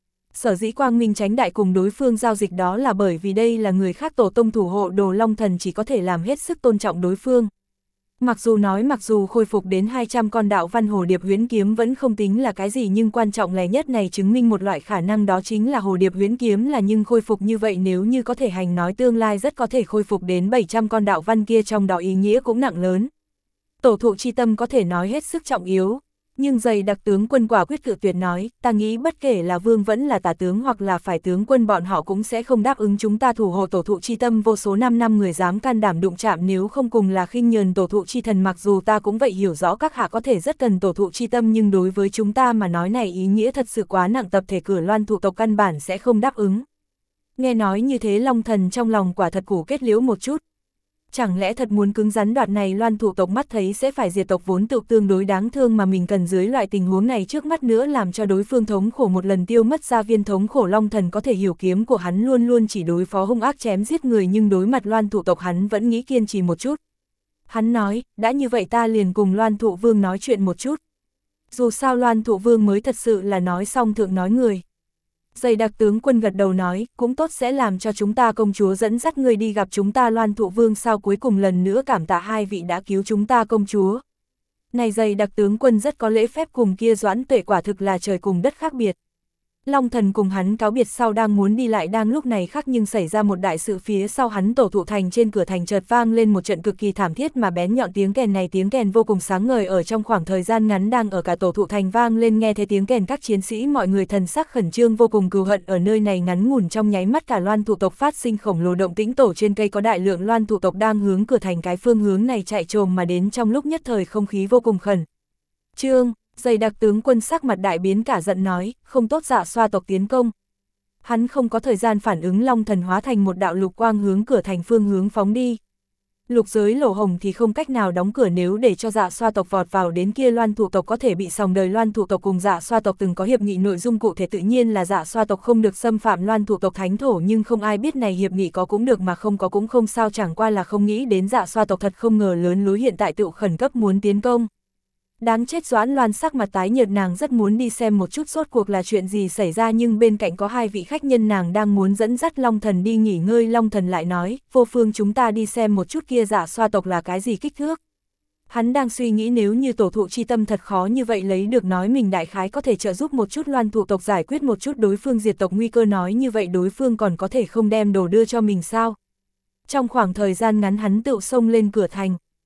Sở dĩ quang minh tránh đại cùng đối phương giao dịch đó là bởi vì đây là người khác tổ tông thủ hộ đồ, Long Thần chỉ có thể làm hết sức tôn trọng đối phương. Mặc dù nói mặc dù khôi phục đến hai trăm con đạo văn hồ điệp huyễn kiếm vẫn không tính là cái gì, nhưng quan trọng là nhất này chứng minh một loại khả năng, đó chính là hồ điệp huyễn kiếm là nhưng khôi phục như vậy, nếu như có thể hành nói tương lai rất có thể khôi phục đến bảy trăm con đạo văn kia, trong đó ý nghĩa cũng nặng lớn. Tổ thụ chi tâm có thể nói hết sức trọng yếu. Nhưng dày đặc tướng quân quả quyết cự tuyệt, nói, ta nghĩ bất kể là vương vẫn là tả tướng hoặc là phải tướng quân, bọn họ cũng sẽ không đáp ứng chúng ta thủ hộ tổ thụ chi tâm. Vô số năm năm người dám can đảm đụng chạm, nếu không cùng là khinh nhờn tổ thụ chi thần. Mặc dù ta cũng vậy hiểu rõ các hạ có thể rất cần tổ thụ chi tâm, nhưng đối với chúng ta mà nói này ý nghĩa thật sự quá nặng, tập thể cửa Loan thụ tộc căn bản sẽ không đáp ứng. Nghe nói như thế, Long Thần trong lòng quả thật củ kết liễu một chút. Chẳng lẽ thật muốn cứng rắn đoạt này Loan thủ tộc, mắt thấy sẽ phải diệt tộc vốn tự tương đối đáng thương mà mình cần dưới loại tình huống này trước mắt nữa làm cho đối phương thống khổ một lần, tiêu mất gia viên thống khổ. Long Thần có thể hiểu kiếm của hắn luôn luôn chỉ đối phó hung ác chém giết người, nhưng đối mặt Loan thủ tộc hắn vẫn nghĩ kiên trì một chút. Hắn nói, đã như vậy ta liền cùng Loan thụ vương nói chuyện một chút. Dù sao Loan thụ vương mới thật sự là nói xong thượng nói người. Dày đặc tướng quân gật đầu nói, cũng tốt, sẽ làm cho chúng ta công chúa dẫn dắt người đi gặp chúng ta Loan thụ vương sao, cuối cùng lần nữa cảm tạ hai vị đã cứu chúng ta công chúa. Này dày đặc tướng quân rất có lễ phép, cùng kia Doãn Tuệ quả thực là trời cùng đất khác biệt. Long Thần cùng hắn cáo biệt sau đang muốn đi lại, đang lúc này khác nhưng xảy ra một đại sự, phía sau hắn tổ thụ thành trên cửa thành chợt vang lên một trận cực kỳ thảm thiết mà bén nhọn tiếng kèn, này tiếng kèn vô cùng sáng ngời, ở trong khoảng thời gian ngắn đang ở cả tổ thụ thành vang lên. Nghe thấy tiếng kèn các chiến sĩ mọi người thần sắc khẩn trương vô cùng, cừu hận ở nơi này ngắn ngủn trong nháy mắt cả Loan thụ tộc phát sinh khổng lồ động tĩnh. Tổ trên cây có đại lượng Loan thụ tộc đang hướng cửa thành cái phương hướng này chạy trồm mà đến, trong lúc nhất thời không khí vô cùng khẩn trương. Dày đặc tướng quân sắc mặt đại biến, cả giận nói, không tốt, Dạ Xoa tộc tiến công. Hắn không có thời gian phản ứng, Long Thần hóa thành một đạo lục quang hướng cửa thành phương hướng phóng đi. Lục giới lỗ hồng thì không cách nào đóng cửa, nếu để cho Dạ Xoa tộc vọt vào đến kia Loan thụ tộc có thể bị sòng đời. Loan thụ tộc cùng Dạ Xoa tộc từng có hiệp nghị, nội dung cụ thể tự nhiên là Dạ Xoa tộc không được xâm phạm Loan thụ tộc thánh thổ, nhưng không ai biết này hiệp nghị có cũng được mà không có cũng không sao, chẳng qua là không nghĩ đến Dạ Xoa tộc thật không ngờ lớn lối hiện tại tự khẩn cấp muốn tiến công. Đáng chết, Doãn Loan sắc mặt tái nhợt, nàng rất muốn đi xem một chút rốt cuộc là chuyện gì xảy ra, nhưng bên cạnh có hai vị khách nhân, nàng đang muốn dẫn dắt Long Thần đi nghỉ ngơi. Long Thần lại nói, vô phương, chúng ta đi xem một chút kia Dạ Xoa tộc là cái gì kích thước. Hắn đang suy nghĩ nếu như tổ thụ chi tâm thật khó như vậy lấy được, nói mình đại khái có thể trợ giúp một chút Loan thụ tộc giải quyết một chút đối phương diệt tộc nguy cơ, nói như vậy đối phương còn có thể không đem đồ đưa cho mình sao. Trong khoảng thời gian ngắn hắn tự xông lên cửa thành.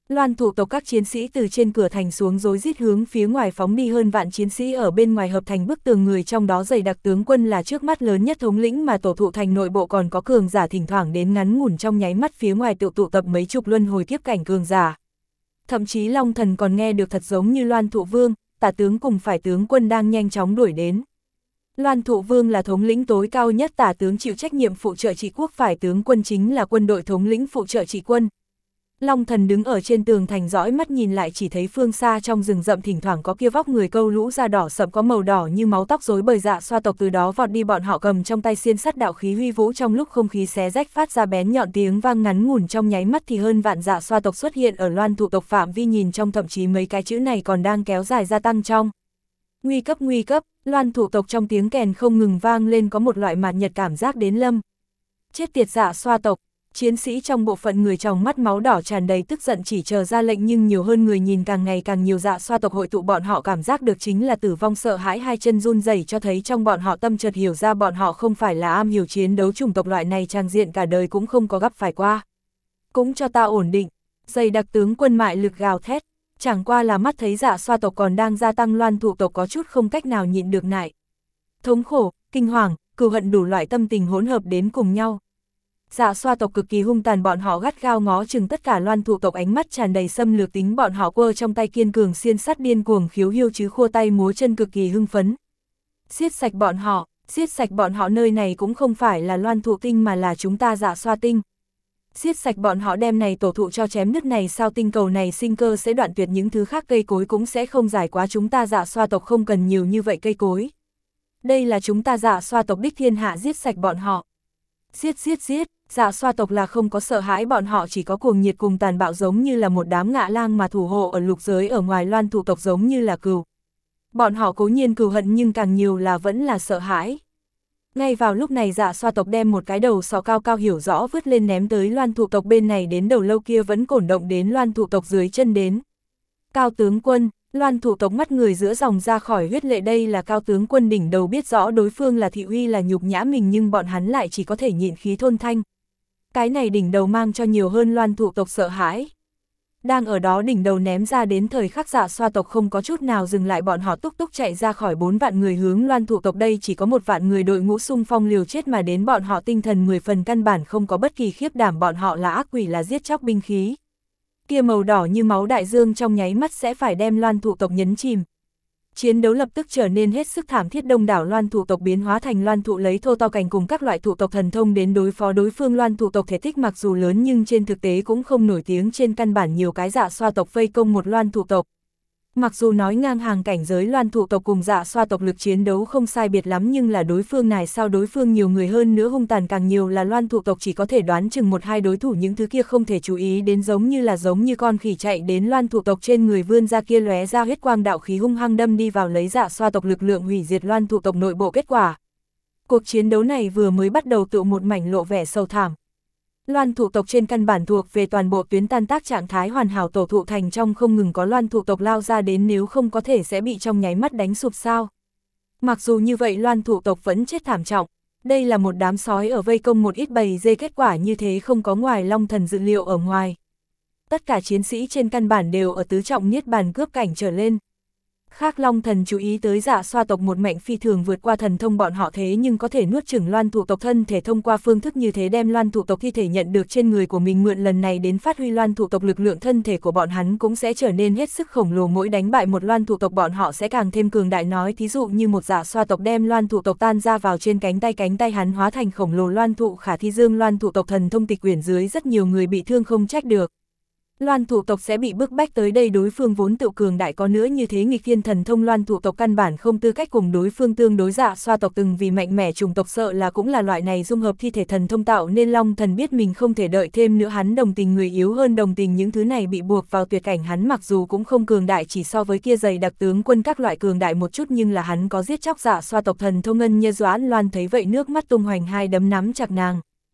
Loan thụ tộc các chiến sĩ từ trên cửa thành xuống rối rít hướng phía ngoài phóng đi, hơn vạn chiến sĩ ở bên ngoài hợp thành bức tường, người trong đó dày đặc tướng quân là trước mắt lớn nhất thống lĩnh, mà tổ thụ thành nội bộ còn có cường giả thỉnh thoảng đến, ngắn ngủn trong nháy mắt phía ngoài tự tụ tập mấy chục luân hồi kiếp cảnh cường giả. Thậm chí Long Thần còn nghe được thật giống như Loan Thụ Vương, Tả tướng cùng phải tướng quân đang nhanh chóng đuổi đến. Loan Thụ Vương là thống lĩnh tối cao nhất, Tả tướng chịu trách nhiệm phụ trợ trị quốc, phải tướng quân chính là quân đội thống lĩnh phụ trợ trị quân. Long Thần đứng ở trên tường thành dõi mắt nhìn lại, chỉ thấy phương xa trong rừng rậm thỉnh thoảng có kia vóc người câu lũ da đỏ sậm có màu đỏ như máu tóc rối bời dạ xoa tộc từ đó vọt đi, bọn họ cầm trong tay xiên sắt đạo khí huy vũ, trong lúc không khí xé rách phát ra bén nhọn tiếng vang, ngắn ngủn trong nháy mắt thì hơn vạn dạ xoa tộc xuất hiện ở Loan thụ tộc phạm vi nhìn trong, thậm chí mấy cái chữ này còn đang kéo dài gia tăng trong. Nguy cấp nguy cấp, Loan thụ tộc trong tiếng kèn không ngừng vang lên, có một loại mạt nhật cảm giác đến lâm. Chết tiệt dạ xoa tộc. Chiến sĩ trong bộ phận người trong mắt máu đỏ tràn đầy tức giận, chỉ chờ ra lệnh, nhưng nhiều hơn người nhìn càng ngày càng nhiều, dạ xoa tộc hội tụ, bọn họ cảm giác được chính là tử vong, sợ hãi, hai chân run rẩy, cho thấy trong bọn họ tâm chợt hiểu ra bọn họ không phải là am hiểu chiến đấu chủng tộc, loại này trang diện cả đời cũng không có gặp phải qua. Cũng cho ta ổn định, dày đặc tướng quân mại lực gào thét, chẳng qua là mắt thấy dạ xoa tộc còn đang gia tăng, Loan thụ tộc có chút không cách nào nhịn được nại. Thống khổ, kinh hoàng, cừu hận đủ loại tâm tình hỗn hợp đến cùng nhau. Dạ xoa tộc cực kỳ hung tàn, bọn họ gắt gao ngó chừng tất cả Loan thụ tộc, ánh mắt tràn đầy xâm lược tính, bọn họ quơ trong tay kiên cường xiên sắt điên cuồng khiếu hiêu chứ khua tay múa chân, cực kỳ hưng phấn. Giết sạch bọn họ, giết sạch bọn họ, nơi này cũng không phải là Loan thụ tinh mà là chúng ta dạ xoa tinh. Giết sạch bọn họ, đem này tổ thụ cho chém nứt, này sao tinh cầu này sinh cơ sẽ đoạn tuyệt, những thứ khác cây cối cũng sẽ không dài quá, chúng ta dạ xoa tộc không cần nhiều như vậy cây cối. Đây là chúng ta dạ xoa tộc đích thiên hạ, giết sạch bọn họ. Giết giết giết. Dạ xoa tộc là không có sợ hãi, bọn họ chỉ có cuồng nhiệt cùng tàn bạo, giống như là một đám ngạ lang mà thủ hộ ở lục giới ở ngoài. Loan thụ tộc giống như là cừu. Bọn họ cố nhiên cừu hận nhưng càng nhiều là vẫn là sợ hãi. Ngay vào lúc này dạ xoa tộc đem một cái đầu sọ cao cao hiểu rõ vứt lên ném tới Loan thụ tộc bên này, đến đầu lâu kia vẫn cổn động đến Loan thụ tộc dưới chân đến. Cao tướng quân, Loan thụ tộc mắt người giữa dòng ra khỏi huyết lệ, đây là Cao tướng quân đỉnh đầu, biết rõ đối phương là thị uy là nhục nhã mình, nhưng bọn hắn lại chỉ có thể nhịn khí thôn thanh. Cái này đỉnh đầu mang cho nhiều hơn Loan thụ tộc sợ hãi. Đang ở đó đỉnh đầu ném ra đến thời khắc, dạ xoa tộc không có chút nào dừng lại, bọn họ túc túc chạy ra khỏi bốn vạn người hướng Loan thụ tộc, đây chỉ có một vạn người đội ngũ xung phong liều chết mà đến, bọn họ tinh thần mười phần, căn bản không có bất kỳ khiếp đảm, bọn họ là ác quỷ, là giết chóc binh khí. Kia màu đỏ như máu đại dương trong nháy mắt sẽ phải đem Loan thụ tộc nhấn chìm. Chiến đấu lập tức trở nên hết sức thảm thiết, đông đảo Loan thụ tộc biến hóa thành Loan thụ lấy thô to cành cùng các loại thụ tộc thần thông đến đối phó đối phương. Loan thụ tộc thể tích mặc dù lớn nhưng trên thực tế cũng không nổi tiếng, trên căn bản nhiều cái dạ xoa tộc vây công một Loan thụ tộc. Mặc dù nói ngang hàng cảnh giới, Loan thụ tộc cùng dạ xoa tộc lực chiến đấu không sai biệt lắm, nhưng là đối phương này sao đối phương nhiều người hơn nữa, hung tàn càng nhiều, là Loan thụ tộc chỉ có thể đoán chừng một hai đối thủ, những thứ kia không thể chú ý đến, giống như là giống như con khỉ chạy đến Loan thụ tộc trên người vươn ra kia lóe ra huyết quang đạo khí hung hăng đâm đi vào, lấy dạ xoa tộc lực lượng hủy diệt Loan thụ tộc nội bộ. Kết quả, cuộc chiến đấu này vừa mới bắt đầu tự một mảnh lộ vẻ sầu thảm. Loan thụ tộc trên căn bản thuộc về toàn bộ tuyến tan tác trạng thái hoàn hảo, tổ thụ thành trong không ngừng có Loan thụ tộc lao ra đến, nếu không có thể sẽ bị trong nháy mắt đánh sụp sao. Mặc dù như vậy Loan thụ tộc vẫn chết thảm trọng, đây là một đám sói ở vây công một ít bầy dê, kết quả như thế không có ngoài Long Thần dự liệu ở ngoài. Tất cả chiến sĩ trên căn bản đều ở tứ trọng niết bàn cướp cảnh trở lên. Khác Long Thần chú ý tới dạ xoa tộc một mệnh phi thường vượt qua thần thông, bọn họ thế nhưng có thể nuốt chửng Loan thụ tộc thân thể, thông qua phương thức như thế đem Loan thụ tộc thi thể nhận được trên người của mình, mượn lần này đến phát huy Loan thụ tộc lực lượng, thân thể của bọn hắn cũng sẽ trở nên hết sức khổng lồ, mỗi đánh bại một Loan thụ tộc bọn họ sẽ càng thêm cường đại. Nói thí dụ như một dạ xoa tộc đem Loan thụ tộc tan ra vào trên cánh tay, cánh tay hắn hóa thành khổng lồ Loan thụ khả thi dương, Loan thụ tộc thần thông tịch quyển dưới rất nhiều người bị thương không trách được. Loan thụ tộc sẽ bị bức bách tới đây, đối phương vốn tự cường đại, có nữa như thế nghịch thiên thần thông, Loan thụ tộc căn bản không tư cách cùng đối phương tương đối. Dạ xoa tộc từng vì mạnh mẽ chủng tộc, sợ là cũng là loại này dung hợp thi thể thần thông tạo nên. Long Thần biết mình không thể đợi thêm nữa, hắn đồng tình người yếu hơn đồng tình những thứ này bị buộc vào tuyệt cảnh, hắn mặc dù cũng không cường đại, chỉ so với kia dày đặc tướng quân các loại cường đại một chút, nhưng là hắn có giết chóc dạ xoa tộc thần thông. Ngân Như Doãn Loan thấy vậy nước mắt tung hoành, hai đấm nắm chặt nàng.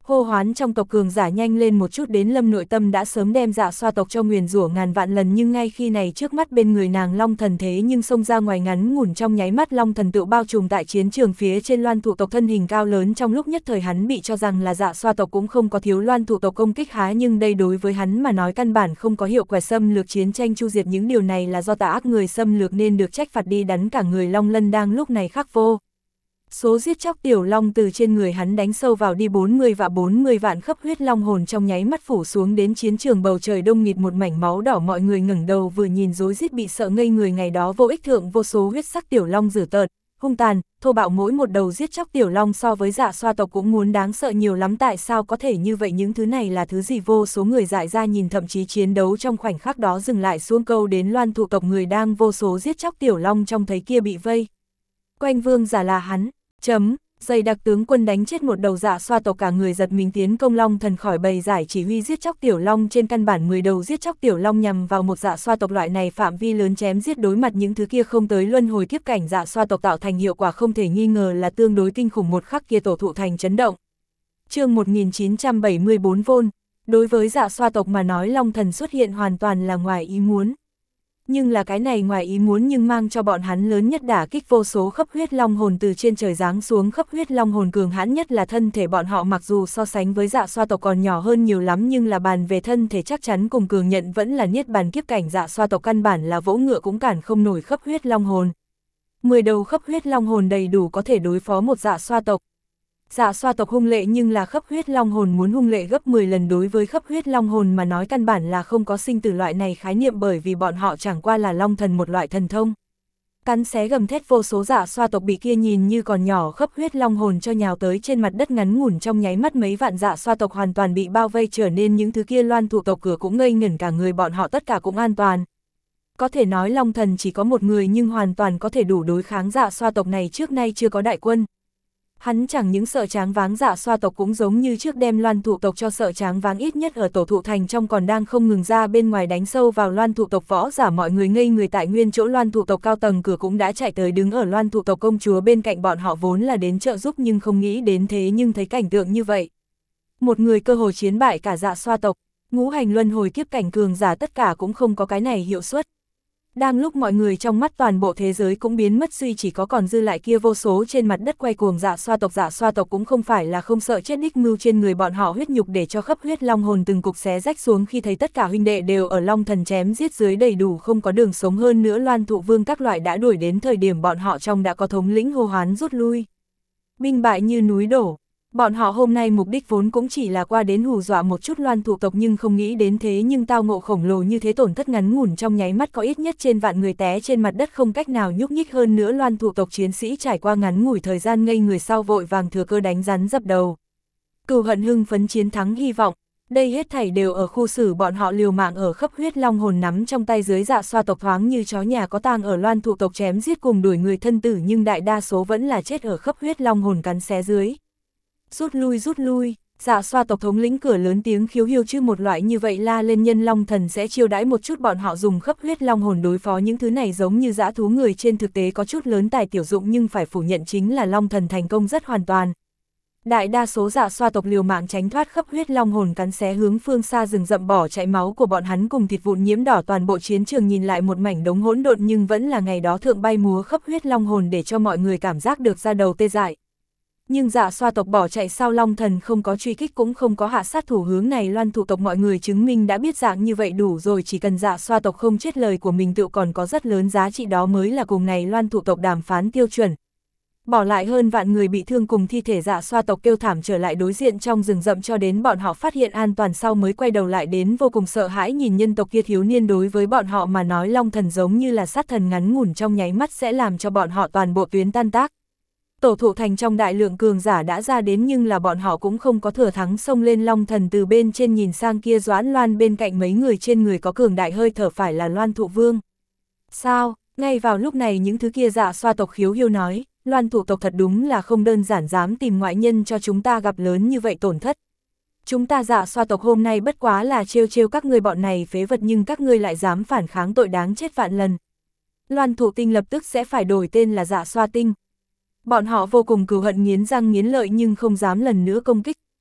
Hô hoán trong tộc cường giả nhanh lên một chút đến Lâm nội tâm đã sớm đem Dạ Xoa tộc cho nguyền rủa ngàn vạn lần, nhưng ngay khi này trước mắt bên người nàng Long Thần thế nhưng xông ra ngoài, ngắn ngủn trong nháy mắt Long Thần tự bao trùm tại chiến trường phía trên Loan Thụ tộc thân hình cao lớn, trong lúc nhất thời hắn bị cho rằng là Dạ Xoa tộc cũng không có thiếu Loan Thụ tộc công kích há, nhưng đây đối với hắn mà nói căn bản không có hiệu quả, xâm lược chiến tranh chu diệt những điều này là do tà ác người xâm lược nên được trách phạt đi đắn cả người. Long Lân đang lúc này khắc vô số giết chóc tiểu long từ trên người hắn đánh sâu vào đi, bốn mươi và bốn mươi vạn khắp huyết long hồn trong nháy mắt phủ xuống đến chiến trường, bầu trời đông nghịt một mảnh máu đỏ, mọi người ngẩng đầu vừa nhìn rối rít bị sợ ngây người. Ngày đó vô ích thượng vô số huyết sắc tiểu long dữ tợn, hung tàn, thô bạo, mỗi một đầu giết chóc tiểu long so với Dạ Xoa tộc cũng muốn đáng sợ nhiều lắm. Tại sao có thể như vậy? Những thứ này là thứ gì? Vô số người dại ra nhìn, thậm chí chiến đấu trong khoảnh khắc đó dừng lại xuống câu đến Loan Thụ tộc người đang vô số giết chóc tiểu long trong thấy kia bị vây quanh vương giả là hắn. Chấm, dày đặc tướng quân đánh chết một đầu Dạ Xoa tộc, cả người giật mình tiến công Long Thần khỏi bầy giải chỉ huy giết chóc tiểu long, trên căn bản mười đầu giết chóc tiểu long nhằm vào một Dạ Xoa tộc loại này phạm vi lớn chém giết, đối mặt những thứ kia không tới luân hồi kiếp cảnh Dạ Xoa tộc tạo thành hiệu quả không thể nghi ngờ là tương đối kinh khủng, một khắc kia tổ thụ thành chấn động. Chương một nghìn chín trăm bảy mươi bốn Vôn, đối với Dạ Xoa tộc mà nói Long Thần xuất hiện hoàn toàn là ngoài ý muốn. Nhưng là cái này ngoài ý muốn nhưng mang cho bọn hắn lớn nhất đả kích, vô số khắp huyết long hồn từ trên trời giáng xuống, khắp huyết long hồn cường hãn nhất là thân thể bọn họ mặc dù so sánh với Dạ Xoa tộc còn nhỏ hơn nhiều lắm, nhưng là bàn về thân thể chắc chắn cùng cường nhận vẫn là niết bàn kiếp cảnh Dạ Xoa tộc căn bản là vỗ ngựa cũng cản không nổi khắp huyết long hồn. mười đầu khắp huyết long hồn đầy đủ có thể đối phó một Dạ Xoa tộc. Dạ Xoa tộc hung lệ nhưng là khắp huyết long hồn muốn hung lệ gấp mười lần, đối với khắp huyết long hồn mà nói căn bản là không có sinh tử loại này khái niệm, bởi vì bọn họ chẳng qua là long thần một loại thần thông. Cắn xé gầm thét, vô số Dạ Xoa tộc bị kia nhìn như còn nhỏ khắp huyết long hồn cho nhào tới trên mặt đất, ngắn ngủn trong nháy mắt mấy vạn Dạ Xoa tộc hoàn toàn bị bao vây, trở nên những thứ kia Loan Thụ tộc cửa cũng ngây ngẩn cả người, bọn họ tất cả cũng an toàn. Có thể nói Long Thần chỉ có một người nhưng hoàn toàn có thể đủ đối kháng Dạ Xoa tộc này, trước nay chưa có đại quân. Hắn chẳng những sợ tráng váng Dạ Xoa tộc cũng giống như trước đem Loan Thụ tộc cho sợ tráng váng, ít nhất ở tổ thụ thành trong còn đang không ngừng ra bên ngoài đánh sâu vào Loan Thụ tộc võ giả, mọi người ngây người tại nguyên chỗ. Loan Thụ tộc cao tầng cửa cũng đã chạy tới đứng ở Loan Thụ tộc công chúa bên cạnh, bọn họ vốn là đến trợ giúp nhưng không nghĩ đến thế nhưng thấy cảnh tượng như vậy. Một người cơ hội chiến bại cả Dạ Xoa tộc, ngũ hành luân hồi kiếp cảnh cường giả tất cả cũng không có cái này hiệu suất. Đang lúc mọi người trong mắt toàn bộ thế giới cũng biến mất, duy chỉ có còn dư lại kia vô số trên mặt đất quay cuồng Dạ Xoa tộc. Dạ Xoa tộc cũng không phải là không sợ chết, đích mưu trên người bọn họ huyết nhục để cho khắp huyết long hồn từng cục xé rách xuống, khi thấy tất cả huynh đệ đều ở Long Thần chém giết dưới đầy đủ không có đường sống, hơn nữa Loan Thụ Vương các loại đã đuổi đến thời điểm bọn họ trong đã có thống lĩnh hô hoán rút lui. Binh bại như núi đổ. Bọn họ hôm nay mục đích vốn cũng chỉ là qua đến hù dọa một chút Loan Thụ tộc, nhưng không nghĩ đến thế nhưng tao ngộ khổng lồ như thế, tổn thất ngắn ngủn trong nháy mắt có ít nhất trên vạn người té trên mặt đất không cách nào nhúc nhích, hơn nữa Loan Thụ tộc chiến sĩ trải qua ngắn ngủi thời gian ngây người sau vội vàng thừa cơ đánh rắn dập đầu. Cừu hận hưng phấn chiến thắng hy vọng, đây hết thảy đều ở khu xử bọn họ liều mạng ở khắp huyết long hồn nắm trong tay dưới. Dạ Xoa tộc thoáng như chó nhà có tang ở Loan Thụ tộc chém giết cùng đuổi người thân tử, nhưng đại đa số vẫn là chết ở khắp huyết long hồn cắn xé dưới. Rút lui rút lui, Dạ Xoa tộc thống lĩnh cửa lớn tiếng khiếu hiêu chứ một loại như vậy la lên, nhân Long Thần sẽ chiêu đãi một chút bọn họ dùng khắp huyết long hồn đối phó những thứ này giống như dã thú người, trên thực tế có chút lớn tài tiểu dụng, nhưng phải phủ nhận chính là Long Thần thành công rất hoàn toàn. Đại đa số Dạ Xoa tộc liều mạng tránh thoát khắp huyết long hồn cắn xé hướng phương xa rừng rậm bỏ chạy, máu của bọn hắn cùng thịt vụn nhiễm đỏ toàn bộ chiến trường, nhìn lại một mảnh đống hỗn độn, nhưng vẫn là ngày đó thượng bay múa khắp huyết long hồn để cho mọi người cảm giác được da đầu tê dại. Nhưng Dạ Xoa tộc bỏ chạy sau Long Thần không có truy kích cũng không có hạ sát thủ hướng này Loan Thụ tộc, mọi người chứng minh đã biết dạng như vậy đủ rồi, chỉ cần Dạ Xoa tộc không chết lời của mình tự còn có rất lớn giá trị, đó mới là cùng này Loan Thụ tộc đàm phán tiêu chuẩn. Bỏ lại hơn vạn người bị thương cùng thi thể Dạ Xoa tộc kêu thảm trở lại đối diện trong rừng rậm, cho đến bọn họ phát hiện an toàn sau mới quay đầu lại đến vô cùng sợ hãi nhìn nhân tộc kia thiếu niên. Đối với bọn họ mà nói Long Thần giống như là sát thần, ngắn ngủn trong nháy mắt sẽ làm cho bọn họ toàn bộ tuyến tan tác. Tổ thụ thành trong đại lượng cường giả đã ra đến, nhưng là bọn họ cũng không có thừa thắng xông lên. Long Thần từ bên trên nhìn sang kia Doãn Loan bên cạnh mấy người trên người có cường đại hơi thở, phải là Loan Thụ Vương. Sao? Ngay vào lúc này những thứ kia Dạ Xoa tộc khiếu hiêu nói, Loan Thụ tộc thật đúng là không đơn giản, dám tìm ngoại nhân cho chúng ta gặp lớn như vậy tổn thất. Chúng ta Dạ Xoa tộc hôm nay bất quá là trêu trêu các ngươi bọn này phế vật, nhưng các ngươi lại dám phản kháng, tội đáng chết vạn lần. Loan Thụ Tinh lập tức sẽ phải đổi tên là Dạ Xoa Tinh. Bọn họ vô cùng cừu hận, nghiến răng nghiến lợi nhưng không dám lần nữa công kích.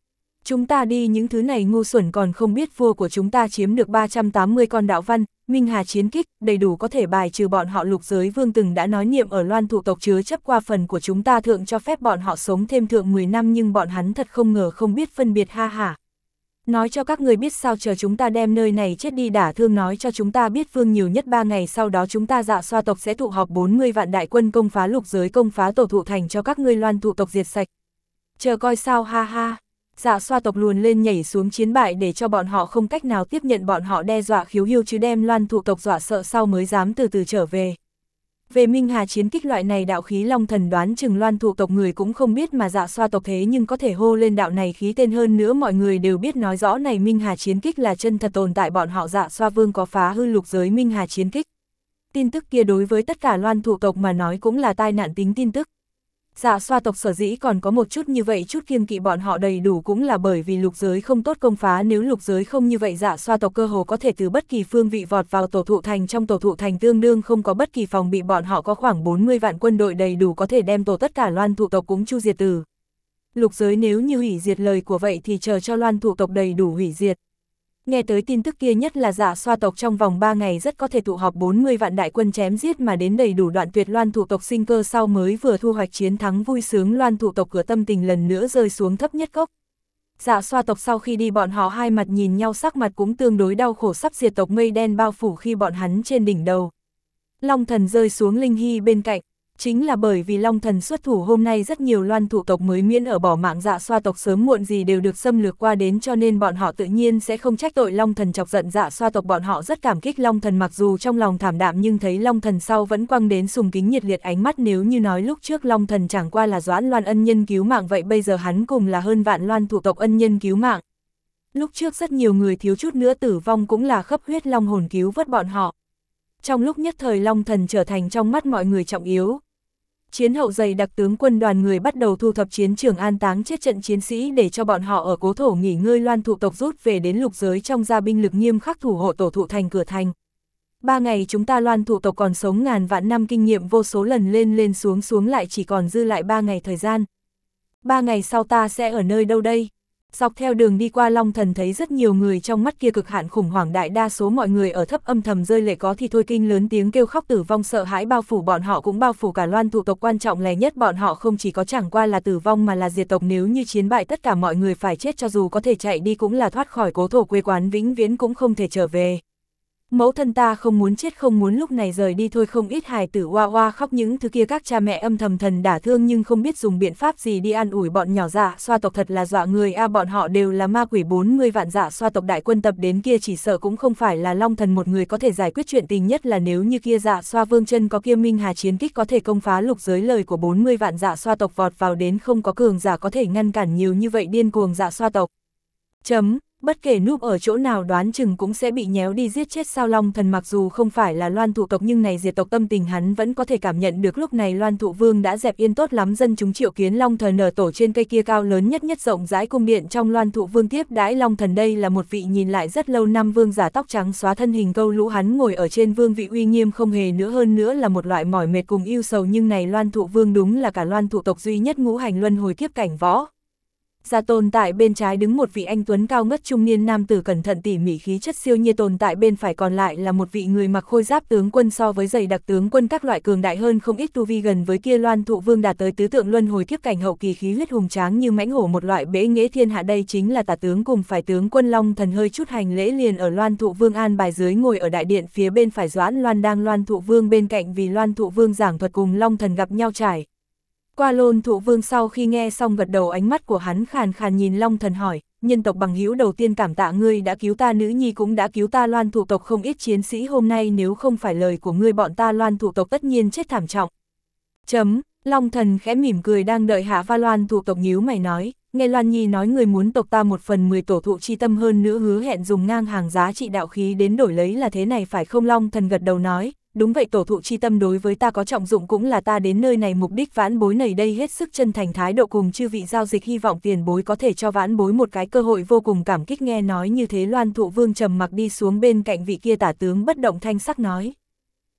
Chúng ta đi những thứ này ngu xuẩn còn không biết vua của chúng ta chiếm được ba trăm tám mươi con đạo văn, Minh Hà chiến kích, đầy đủ có thể bài trừ bọn họ. Lục Giới Vương từng đã nói niệm ở Loan thụ tộc chứa chấp qua phần của chúng ta thượng cho phép bọn họ sống thêm thượng mười năm, nhưng bọn hắn thật không ngờ không biết phân biệt, ha hả. Nói cho các người biết sao, chờ chúng ta đem nơi này chết đi đả thương, nói cho chúng ta biết vương nhiều nhất ba ngày sau đó chúng ta Dạ Xoa tộc sẽ tụ họp bốn mươi vạn đại quân công phá lục giới, công phá tổ thụ thành, cho các ngươi Loan thụ tộc diệt sạch. Chờ coi sao, ha ha. Dạ Xoa tộc luồn lên nhảy xuống chiến bại để cho bọn họ không cách nào tiếp nhận, bọn họ đe dọa khiếu hiêu chứ đem Loan thụ tộc dọa sợ sau mới dám từ từ trở về. Về Minh Hà chiến kích loại này đạo khí long thần đoán chừng Loan thụ tộc người cũng không biết, mà Dạ Xoa tộc thế nhưng có thể hô lên đạo này khí tên, hơn nữa mọi người đều biết, nói rõ này Minh Hà chiến kích là chân thật tồn tại, bọn họ Dạ Xoa Vương có phá hư lục giới Minh Hà chiến kích. Tin tức kia đối với tất cả Loan thụ tộc mà nói cũng là tai nạn tính tin tức. Dạ Xoa tộc sở dĩ còn có một chút như vậy chút kiêng kỵ bọn họ đầy đủ cũng là bởi vì lục giới không tốt công phá, nếu lục giới không như vậy Dạ Xoa tộc cơ hồ có thể từ bất kỳ phương vị vọt vào tổ thụ thành, trong tổ thụ thành tương đương không có bất kỳ phòng bị, bọn họ có khoảng bốn mươi vạn quân đội đầy đủ có thể đem tổ tất cả Loan thụ tộc cũng chu diệt từ. Lục giới nếu như hủy diệt lời của vậy thì chờ cho Loan thụ tộc đầy đủ hủy diệt. Nghe tới tin tức kia, nhất là Dạ Xoa tộc trong vòng ba ngày rất có thể tụ họp bốn mươi vạn đại quân chém giết mà đến, đầy đủ đoạn tuyệt Loan thụ tộc sinh cơ, sau mới vừa thu hoạch chiến thắng vui sướng, Loan thụ tộc cửa tâm tình lần nữa rơi xuống thấp nhất cốc. Dạ Xoa tộc sau khi đi bọn họ hai mặt nhìn nhau, sắc mặt cũng tương đối đau khổ, sắp diệt tộc mây đen bao phủ khi bọn hắn trên đỉnh đầu. Long thần rơi xuống Linh Hy bên cạnh. Chính là bởi vì Long thần xuất thủ hôm nay rất nhiều Loan thụ tộc mới miễn ở bỏ mạng, Dạ Xoa tộc sớm muộn gì đều được xâm lược qua đến, cho nên bọn họ tự nhiên sẽ không trách tội Long thần chọc giận Dạ Xoa tộc. Bọn họ rất cảm kích Long thần, mặc dù trong lòng thảm đạm nhưng thấy Long thần sau vẫn quăng đến sùng kính nhiệt liệt ánh mắt. Nếu như nói lúc trước Long thần chẳng qua là Doãn Loan ân nhân cứu mạng, vậy bây giờ hắn cùng là hơn vạn Loan thụ tộc ân nhân cứu mạng. Lúc trước rất nhiều người thiếu chút nữa tử vong cũng là khắp huyết long hồn cứu vớt bọn họ. Trong lúc nhất thời Long thần trở thành trong mắt mọi người trọng yếu. Chiến hậu dày đặc, tướng quân đoàn người bắt đầu thu thập chiến trường, an táng chết trận chiến sĩ để cho bọn họ ở cố thổ nghỉ ngơi. Loan thụ tộc rút về đến lục giới trong gia binh lực nghiêm khắc thủ hộ tổ thụ thành cửa thành. Ba ngày chúng ta Loan thụ tộc còn sống ngàn vạn năm, kinh nghiệm vô số lần lên lên xuống xuống, lại chỉ còn dư lại ba ngày thời gian. Ba ngày sau ta sẽ ở nơi đâu đây? Dọc theo đường đi qua, Long thần thấy rất nhiều người trong mắt kia cực hạn khủng hoảng, đại đa số mọi người ở thấp âm thầm rơi lệ, có thì thôi kinh lớn tiếng kêu khóc, tử vong sợ hãi bao phủ bọn họ, cũng bao phủ cả Loan thụ tộc. Quan trọng là nhất bọn họ không chỉ có chẳng qua là tử vong mà là diệt tộc, nếu như chiến bại tất cả mọi người phải chết, cho dù có thể chạy đi cũng là thoát khỏi cố thổ quê quán, vĩnh viễn cũng không thể trở về. Mẫu thân ta không muốn chết, không muốn lúc này rời đi thôi. Không ít hài tử oa oa khóc, những thứ kia các cha mẹ âm thầm thần đả thương nhưng không biết dùng biện pháp gì đi an ủi bọn nhỏ. Dạ Xoa tộc thật là dọa người a, à, bọn họ đều là ma quỷ, bốn mươi vạn Dạ Xoa tộc đại quân tập đến kia chỉ sợ cũng không phải là Long thần một người có thể giải quyết chuyện tình, nhất là nếu như kia Dạ Xoa Vương chân có kia Minh Hà chiến kích có thể công phá lục giới, lời của bốn mươi vạn Dạ Xoa tộc vọt vào đến, không có cường giả có thể ngăn cản nhiều như vậy điên cuồng Dạ Xoa tộc. Chấm. Bất kể núp ở chỗ nào đoán chừng cũng sẽ bị nhéo đi giết chết sao. Long thần mặc dù không phải là Loan thụ tộc nhưng này diệt tộc tâm tình hắn vẫn có thể cảm nhận được. Lúc này Loan thụ vương đã dẹp yên tốt lắm, dân chúng triệu kiến Long thần ở tổ trên cây kia cao lớn nhất nhất rộng rãi cung điện trong Loan thụ vương tiếp đãi Long thần. Đây là một vị nhìn lại rất lâu năm vương giả, tóc trắng xóa, thân hình câu lũ, hắn ngồi ở trên vương vị uy nghiêm không hề nữa, hơn nữa là một loại mỏi mệt cùng yêu sầu, nhưng này Loan thụ vương đúng là cả Loan thụ tộc duy nhất ngũ hành luân hồi kiếp cảnh võ. Gia tồn tại bên trái đứng một vị anh tuấn cao ngất trung niên nam tử cẩn thận tỉ mỉ, khí chất siêu nhiên, tồn tại bên phải còn lại là một vị người mặc khôi giáp tướng quân, so với dày đặc tướng quân các loại cường đại hơn không ít, tu vi gần với kia Loan thụ vương đạt tới tứ tượng luân hồi kiếp cảnh hậu kỳ, khí huyết hùng tráng như mãnh hổ, một loại bệ nghệ thiên hạ. Đây chính là tả tướng cùng phải tướng quân. Long thần hơi chút hành lễ liền ở Loan thụ vương an bài dưới ngồi ở đại điện phía bên phải. Doãn Loan đang Loan thụ vương bên cạnh vì Loan thụ vương giảng thuật cùng Long thần gặp nhau trải qua. Loan thụ vương sau khi nghe xong gật đầu, ánh mắt của hắn khàn khàn nhìn Long thần hỏi, nhân tộc bằng hữu đầu tiên cảm tạ ngươi đã cứu ta nữ nhi, cũng đã cứu ta Loan thụ tộc không ít chiến sĩ, hôm nay nếu không phải lời của ngươi bọn ta Loan thụ tộc tất nhiên chết thảm trọng. Chấm. Long thần khẽ mỉm cười đang đợi hạ va. Loan thụ tộc nhíu mày nói, nghe Loan nhi nói người muốn tộc ta một phần mười tổ thụ chi tâm, hơn nữa hứa hẹn dùng ngang hàng giá trị đạo khí đến đổi lấy, là thế này phải không? Long thần gật đầu nói, đúng vậy, tổ thụ chi tâm đối với ta có trọng dụng, cũng là ta đến nơi này mục đích. Vãn bối này đây hết sức chân thành thái độ cùng chư vị giao dịch, hy vọng tiền bối có thể cho vãn bối một cái cơ hội, vô cùng cảm kích. Nghe nói như thế Loan thụ vương trầm mặc đi xuống, bên cạnh vị kia tả tướng bất động thanh sắc nói,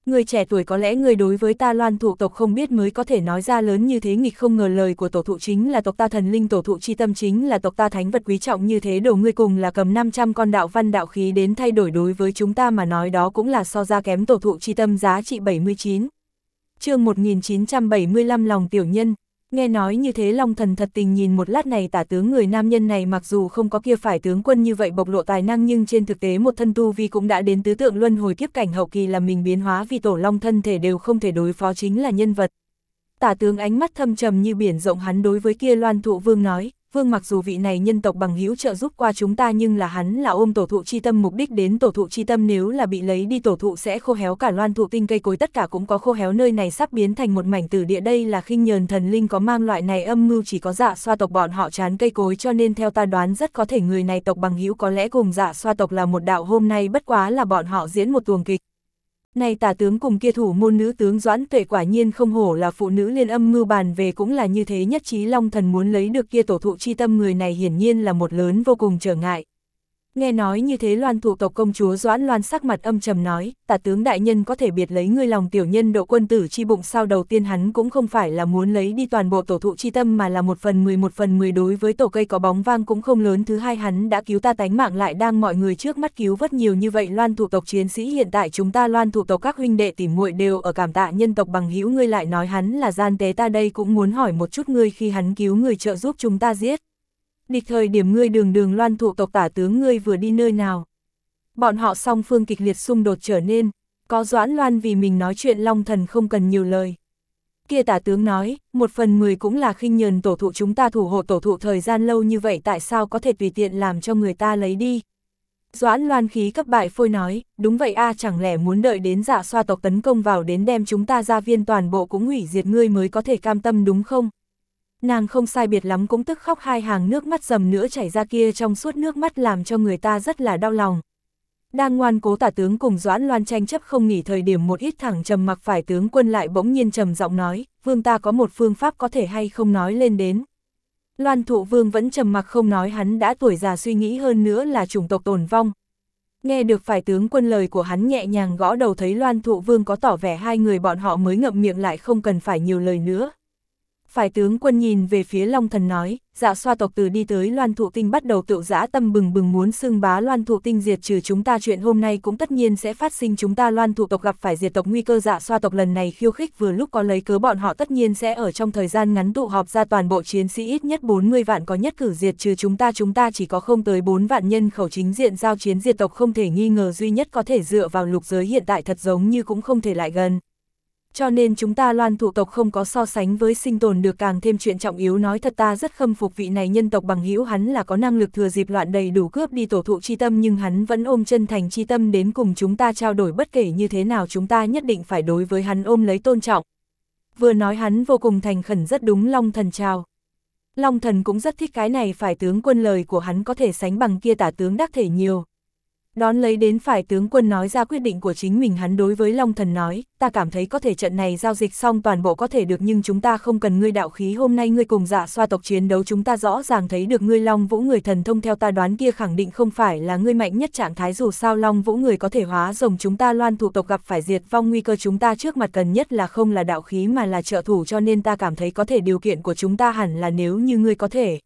Người trẻ tuổi có lẽ người đối với ta Loan thụ tộc không biết mới có thể nói ra lớn như thế nghịch không ngờ lời của tổ thụ chính là tộc ta thần linh tổ thụ chi tâm chính là tộc ta thánh vật quý trọng như thế đồ ngươi cùng là cầm năm trăm con đạo văn đạo khí đến thay đổi đối với chúng ta mà nói đó cũng là so ra kém tổ thụ chi tâm giá trị bảy mươi chín. Chương một nghìn chín trăm bảy mươi lăm lòng tiểu nhân. Nghe nói như thế Long Thần thật tình nhìn một lát này tả tướng người nam nhân này mặc dù không có kia phải tướng quân như vậy bộc lộ tài năng nhưng trên thực tế một thân tu vi cũng đã đến tứ tượng luân hồi kiếp cảnh hậu kỳ là mình biến hóa vì tổ long thân thể đều không thể đối phó chính là nhân vật. Tả tướng ánh mắt thâm trầm như biển rộng hắn đối với kia Loan Thụ Vương nói, Vương mặc dù vị này nhân tộc bằng hữu trợ giúp qua chúng ta nhưng là hắn là ôm tổ thụ chi tâm mục đích đến tổ thụ chi tâm nếu là bị lấy đi tổ thụ sẽ khô héo cả Loan thụ tinh cây cối tất cả cũng có khô héo nơi này sắp biến thành một mảnh tử địa đây là khinh nhờn thần linh có mang loại này âm mưu chỉ có Dạ Xoa tộc bọn họ chán cây cối cho nên theo ta đoán rất có thể người này tộc bằng hữu có lẽ cùng Dạ Xoa tộc là một đạo hôm nay bất quá là bọn họ diễn một tuồng kịch. Này tả tướng cùng kia thủ môn nữ tướng Doãn Tuệ quả nhiên không hổ là phụ nữ liên âm mưu bàn về cũng là như thế nhất trí Long Thần muốn lấy được kia tổ thụ chi tâm người này hiển nhiên là một lớn vô cùng trở ngại. Nghe nói như thế Loan thụ tộc công chúa Doãn Loan sắc mặt âm trầm nói, tả tướng đại nhân có thể biệt lấy ngươi lòng tiểu nhân độ quân tử chi bụng sao đầu tiên hắn cũng không phải là muốn lấy đi toàn bộ tổ thụ chi tâm mà là một phần mười một phần mười đối với tổ cây có bóng vang cũng không lớn thứ hai hắn đã cứu ta tánh mạng lại đang mọi người trước mắt cứu vớt nhiều như vậy Loan thụ tộc chiến sĩ hiện tại chúng ta Loan thụ tộc các huynh đệ tỉ muội đều ở cảm tạ nhân tộc bằng hữu ngươi lại nói hắn là gian tế ta đây cũng muốn hỏi một chút ngươi khi hắn cứu người trợ giúp chúng ta giết. Địch thời điểm ngươi đường đường Loan thụ tộc tả tướng ngươi vừa đi nơi nào. Bọn họ song phương kịch liệt xung đột trở nên, có Doãn Loan vì mình nói chuyện Long Thần không cần nhiều lời. Kia tả tướng nói, một phần mười cũng là khinh nhờn tổ thụ chúng ta thủ hộ tổ thụ thời gian lâu như vậy tại sao có thể tùy tiện làm cho người ta lấy đi. Doãn Loan khí cấp bại phôi nói, đúng vậy a chẳng lẽ muốn đợi đến Dạ Xoa tộc tấn công vào đến đem chúng ta gia viên toàn bộ cũng hủy diệt ngươi mới có thể cam tâm đúng không? Nàng không sai biệt lắm cũng tức khóc hai hàng nước mắt dầm nữa chảy ra kia trong suốt nước mắt làm cho người ta rất là đau lòng. Đang ngoan cố tả tướng cùng Doãn Loan tranh chấp không nghỉ thời điểm một ít thẳng trầm mặc phải tướng quân lại bỗng nhiên trầm giọng nói, vương ta có một phương pháp có thể hay không nói lên đến. Loan thụ vương vẫn trầm mặc không nói hắn đã tuổi già suy nghĩ hơn nữa là chủng tộc tồn vong. Nghe được phải tướng quân lời của hắn nhẹ nhàng gõ đầu thấy Loan thụ vương có tỏ vẻ hai người bọn họ mới ngậm miệng lại không cần phải nhiều lời nữa. Phải tướng quân nhìn về phía Long Thần nói, Dạ Xoa tộc từ đi tới Loan thụ tinh bắt đầu tự dã tâm bừng bừng muốn xưng bá Loan thụ tinh diệt trừ chúng ta chuyện hôm nay cũng tất nhiên sẽ phát sinh chúng ta Loan thụ tộc gặp phải diệt tộc nguy cơ Dạ Xoa tộc lần này khiêu khích vừa lúc có lấy cớ bọn họ tất nhiên sẽ ở trong thời gian ngắn tụ họp ra toàn bộ chiến sĩ ít nhất bốn mươi vạn có nhất cử diệt trừ chúng ta chúng ta chỉ có không tới bốn vạn nhân khẩu chính diện giao chiến diệt tộc không thể nghi ngờ duy nhất có thể dựa vào lục giới hiện tại thật giống như cũng không thể lại gần. Cho nên chúng ta Loan thụ tộc không có so sánh với sinh tồn được càng thêm chuyện trọng yếu nói thật ta rất khâm phục vị này nhân tộc bằng hữu hắn là có năng lực thừa dịp loạn đầy đủ cướp đi tổ thụ chi tâm nhưng hắn vẫn ôm chân thành chi tâm đến cùng chúng ta trao đổi bất kể như thế nào chúng ta nhất định phải đối với hắn ôm lấy tôn trọng. Vừa nói hắn vô cùng thành khẩn rất đúng Long Thần chào. Long Thần cũng rất thích cái này phải tướng quân lời của hắn có thể sánh bằng kia tả tướng đắc thể nhiều. Đón lấy đến phải tướng quân nói ra quyết định của chính mình hắn đối với Long Thần nói, ta cảm thấy có thể trận này giao dịch xong toàn bộ có thể được nhưng chúng ta không cần ngươi đạo khí hôm nay ngươi cùng Dạ Xoa tộc chiến đấu chúng ta rõ ràng thấy được ngươi Long Vũ người thần thông theo ta đoán kia khẳng định không phải là ngươi mạnh nhất trạng thái dù sao Long Vũ người có thể hóa rồng chúng ta Loan thụ tộc gặp phải diệt vong nguy cơ chúng ta trước mặt cần nhất là không là đạo khí mà là trợ thủ cho nên ta cảm thấy có thể điều kiện của chúng ta hẳn là nếu như ngươi có thể.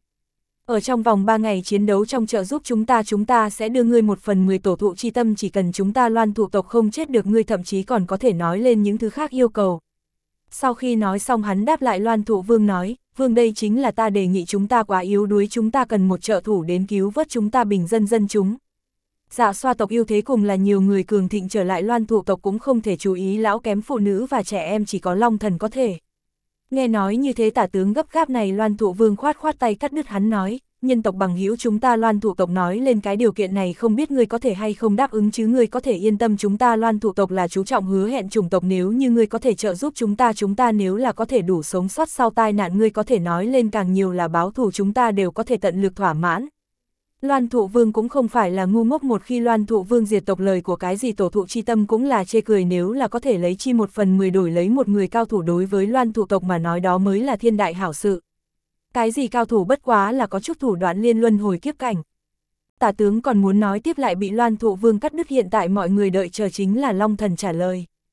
Ở trong vòng ba ngày chiến đấu trong trợ giúp chúng ta chúng ta sẽ đưa ngươi một phần mười tổ thụ chi tâm chỉ cần chúng ta Loan thụ tộc không chết được ngươi thậm chí còn có thể nói lên những thứ khác yêu cầu. Sau khi nói xong hắn đáp lại Loan thụ vương nói, vương đây chính là ta đề nghị chúng ta quá yếu đuối chúng ta cần một trợ thủ đến cứu vớt chúng ta bình dân dân chúng. Dạ Xoa tộc ưu thế cùng là nhiều người cường thịnh trở lại Loan thụ tộc cũng không thể chú ý lão kém phụ nữ và trẻ em chỉ có Long Thần có thể. Nghe nói như thế tả tướng gấp gáp này Loan thụ vương khoát khoát tay cắt đứt hắn nói, nhân tộc bằng hữu chúng ta Loan thụ tộc nói lên cái điều kiện này không biết ngươi có thể hay không đáp ứng chứ ngươi có thể yên tâm chúng ta Loan thụ tộc là chú trọng hứa hẹn chủng tộc nếu như ngươi có thể trợ giúp chúng ta chúng ta nếu là có thể đủ sống sót sau tai nạn ngươi có thể nói lên càng nhiều là báo thù chúng ta đều có thể tận lực thỏa mãn. Loan thụ vương cũng không phải là ngu ngốc một khi Loan thụ vương diệt tộc lời của cái gì tổ thụ chi tâm cũng là chê cười nếu là có thể lấy chi một phần mười đổi lấy một người cao thủ đối với Loan thụ tộc mà nói đó mới là thiên đại hảo sự. Cái gì cao thủ bất quá là có chút thủ đoạn liên luân hồi kiếp cảnh. Tả tướng còn muốn nói tiếp lại bị Loan thụ vương cắt đứt hiện tại mọi người đợi chờ chính là Long Thần trả lời.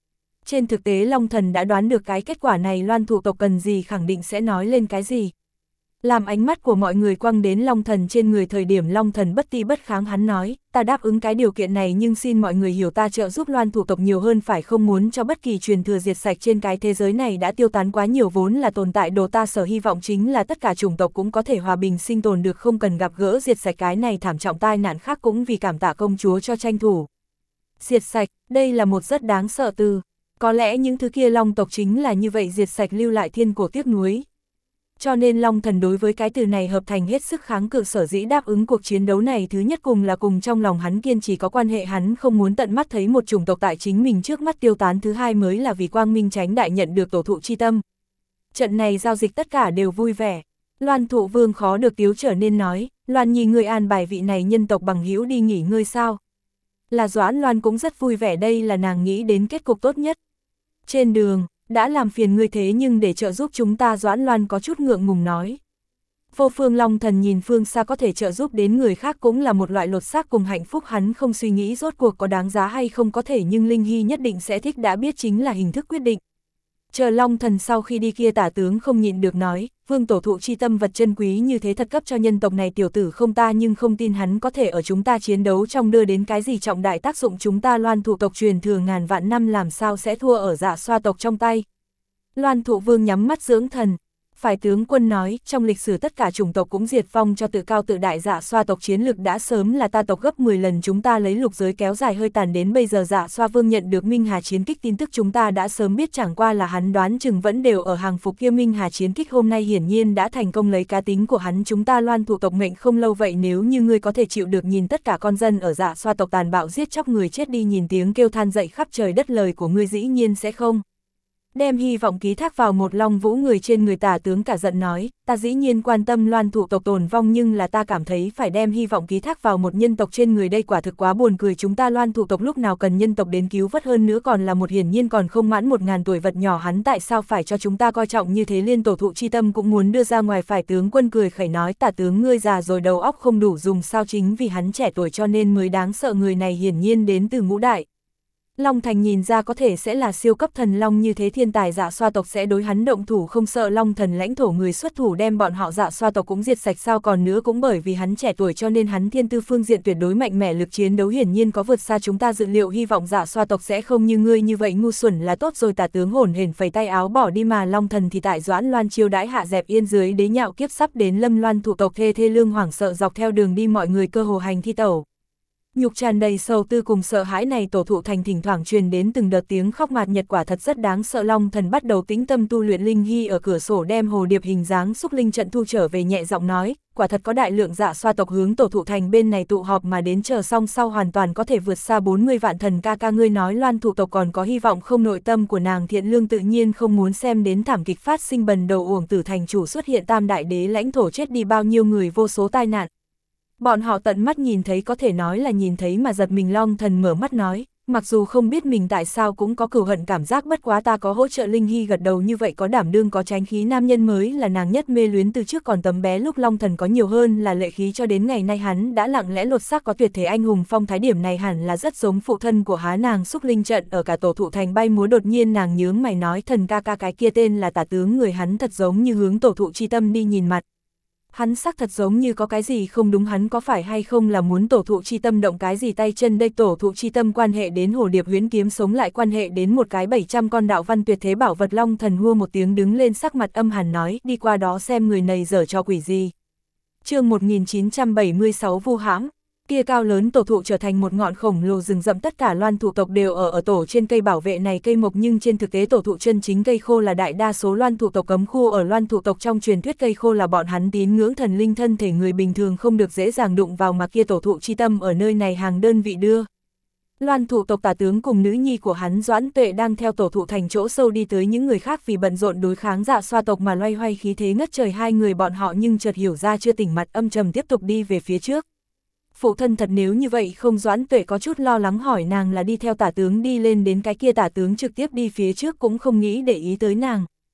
Trên thực tế Long Thần đã đoán được cái kết quả này Loan thủ tộc cần gì khẳng định sẽ nói lên cái gì. Làm ánh mắt của mọi người quăng đến Long Thần trên người thời điểm Long Thần bất ti bất kháng hắn nói, ta đáp ứng cái điều kiện này nhưng xin mọi người hiểu ta trợ giúp Loan thủ tộc nhiều hơn phải không muốn cho bất kỳ truyền thừa diệt sạch trên cái thế giới này đã tiêu tán quá nhiều vốn là tồn tại đồ ta sở hy vọng chính là tất cả chủng tộc cũng có thể hòa bình sinh tồn được không cần gặp gỡ diệt sạch cái này thảm trọng tai nạn khác cũng vì cảm tạ công chúa cho tranh thủ. Diệt sạch, đây là một rất đáng sợ từ. Có lẽ những thứ kia Long tộc chính là như vậy diệt sạch lưu lại thiên cổ tiếc nuối. Cho nên Long Thần đối với cái từ này hợp thành hết sức kháng cự sở dĩ đáp ứng cuộc chiến đấu này thứ nhất cùng là cùng trong lòng hắn kiên trì có quan hệ hắn không muốn tận mắt thấy một chủng tộc tại chính mình trước mắt tiêu tán thứ hai mới là vì quang minh tránh đại nhận được tổ thụ chi tâm. Trận này giao dịch tất cả đều vui vẻ. Loan thụ vương khó được tiếu trở nên nói, Loan Nhi ngươi an bài vị này nhân tộc bằng hữu đi nghỉ ngơi sao. Là Doãn Loan cũng rất vui vẻ đây là nàng nghĩ đến kết cục tốt nhất. Trên đường, đã làm phiền ngươi thế nhưng để trợ giúp chúng ta Doãn Loan có chút ngượng ngùng nói. Vô Phương Long Thần nhìn phương xa có thể trợ giúp đến người khác cũng là một loại lột xác cùng hạnh phúc hắn không suy nghĩ rốt cuộc có đáng giá hay không có thể nhưng Linh Hy nhất định sẽ thích đã biết chính là hình thức quyết định. Chờ Long Thần sau khi đi kia tả tướng không nhịn được nói, vương tổ thụ chi tâm vật chân quý như thế thật cấp cho nhân tộc này tiểu tử không ta nhưng không tin hắn có thể ở chúng ta chiến đấu trong đưa đến cái gì trọng đại tác dụng chúng ta Loan thụ tộc truyền thừa ngàn vạn năm làm sao sẽ thua ở Dạ Xoa tộc trong tay. Loan thụ vương nhắm mắt dưỡng thần. Phải tướng quân nói, trong lịch sử tất cả chủng tộc cũng diệt vong cho tự cao tự đại Dạ Xoa tộc chiến lực đã sớm là ta tộc gấp mười lần chúng ta lấy lục giới kéo dài hơi tàn đến bây giờ Dạ Xoa vương nhận được Minh Hà chiến kích tin tức chúng ta đã sớm biết chẳng qua là hắn đoán chừng vẫn đều ở hàng phục kia Minh Hà chiến kích hôm nay hiển nhiên đã thành công lấy cá tính của hắn chúng ta Loan thụ tộc mệnh không lâu vậy nếu như ngươi có thể chịu được nhìn tất cả con dân ở Dạ Xoa tộc tàn bạo giết chóc người chết đi nhìn tiếng kêu than dậy khắp trời đất lời của ngươi dĩ nhiên sẽ không. Đem hy vọng ký thác vào một Long Vũ người trên người tả tướng cả giận nói, ta dĩ nhiên quan tâm Loan thụ tộc tồn vong nhưng là ta cảm thấy phải đem hy vọng ký thác vào một nhân tộc trên người đây quả thực quá buồn cười chúng ta Loan thụ tộc lúc nào cần nhân tộc đến cứu vớt hơn nữa còn là một hiển nhiên còn không mãn một ngàn tuổi vật nhỏ hắn tại sao phải cho chúng ta coi trọng như thế liên tổ thụ chi tâm cũng muốn đưa ra ngoài phải tướng quân cười khẩy nói tả tướng ngươi già rồi đầu óc không đủ dùng sao chính vì hắn trẻ tuổi cho nên mới đáng sợ người này hiển nhiên đến từ ngũ đại. Long Thành nhìn ra có thể sẽ là siêu cấp thần long như thế thiên tài Dạ Xoa tộc sẽ đối hắn động thủ không sợ Long Thần lãnh thổ người xuất thủ đem bọn họ Dạ Xoa tộc cũng diệt sạch sao còn nữa cũng bởi vì hắn trẻ tuổi cho nên hắn thiên tư phương diện tuyệt đối mạnh mẽ lực chiến đấu hiển nhiên có vượt xa chúng ta dự liệu hy vọng Dạ Xoa tộc sẽ không như ngươi như vậy ngu xuẩn là tốt rồi tả tướng hổn hển phẩy tay áo bỏ đi mà Long Thần thì tại Doãn Loan chiêu đãi hạ dẹp yên dưới đế nhạo kiếp sắp đến Lâm Loan thủ tộc thê thê lương hoảng sợ dọc theo đường đi mọi người cơ hồ hành thi tẩu. Nhục tràn đầy sầu tư cùng sợ hãi này tổ thụ thành thỉnh thoảng truyền đến từng đợt tiếng khóc mạt nhật quả thật rất đáng sợ Long Thần bắt đầu tĩnh tâm tu luyện Linh Hy ở cửa sổ đem hồ điệp hình dáng xúc linh trận thu trở về nhẹ giọng nói, quả thật có đại lượng Dạ Xoa tộc hướng tổ thụ thành bên này tụ họp mà đến chờ xong sau hoàn toàn có thể vượt xa bốn mươi vạn thần ca ca ngươi nói Loan thụ tộc còn có hy vọng không nội tâm của nàng thiện lương tự nhiên không muốn xem đến thảm kịch phát sinh bần đầu uổng tử thành chủ xuất hiện tam đại đế lãnh thổ chết đi bao nhiêu người vô số tai nạn. Bọn họ tận mắt nhìn thấy có thể nói là nhìn thấy mà giật mình Long Thần mở mắt nói, mặc dù không biết mình tại sao cũng có cừu hận cảm giác bất quá ta có hỗ trợ Linh Hy gật đầu như vậy có đảm đương có tránh khí nam nhân mới là nàng nhất mê luyến từ trước còn tấm bé lúc Long Thần có nhiều hơn là lệ khí cho đến ngày nay hắn đã lặng lẽ lột xác có tuyệt thế anh hùng phong thái điểm này hẳn là rất giống phụ thân của há nàng xúc linh trận ở cả tổ thụ thành bay múa đột nhiên nàng nhướng mày nói thần ca ca cái kia tên là tả tướng người hắn thật giống như hướng tổ thụ chi tâm đi nhìn mặt. Hắn sắc thật giống như có cái gì không đúng hắn có phải hay không là muốn tổ thụ chi tâm động cái gì tay chân đây tổ thụ chi tâm quan hệ đến hồ điệp huyễn kiếm sống lại quan hệ đến một cái bảy trăm con đạo văn tuyệt thế bảo vật Long Thần hua một tiếng đứng lên sắc mặt âm hàn nói đi qua đó xem người này giở cho quỷ gì. Chương một nghìn chín trăm bảy mươi sáu vu hãm. Kia cao lớn tổ thụ trở thành một ngọn khổng lồ rừng rậm tất cả Loan thụ tộc đều ở ở tổ trên cây bảo vệ này cây mộc nhưng trên thực tế tổ thụ chân chính cây khô là đại đa số Loan thụ tộc cấm khu ở Loan thụ tộc trong truyền thuyết cây khô là bọn hắn tín ngưỡng thần linh thân thể người bình thường không được dễ dàng đụng vào mà kia tổ thụ chi tâm ở nơi này hàng đơn vị đưa. Loan thụ tộc tả tướng cùng nữ nhi của hắn Doãn Tuệ đang theo tổ thụ thành chỗ sâu đi tới những người khác vì bận rộn đối kháng Dạ Xoa tộc mà loay hoay khí thế ngất trời hai người bọn họ nhưng chợt hiểu ra chưa tỉnh mặt âm trầm tiếp tục đi về phía trước. Phụ thân thật nếu như vậy không Doãn Tuệ có chút lo lắng hỏi nàng là đi theo tả tướng đi lên đến cái kia tả tướng trực tiếp đi phía trước cũng không nghĩ để ý tới nàng.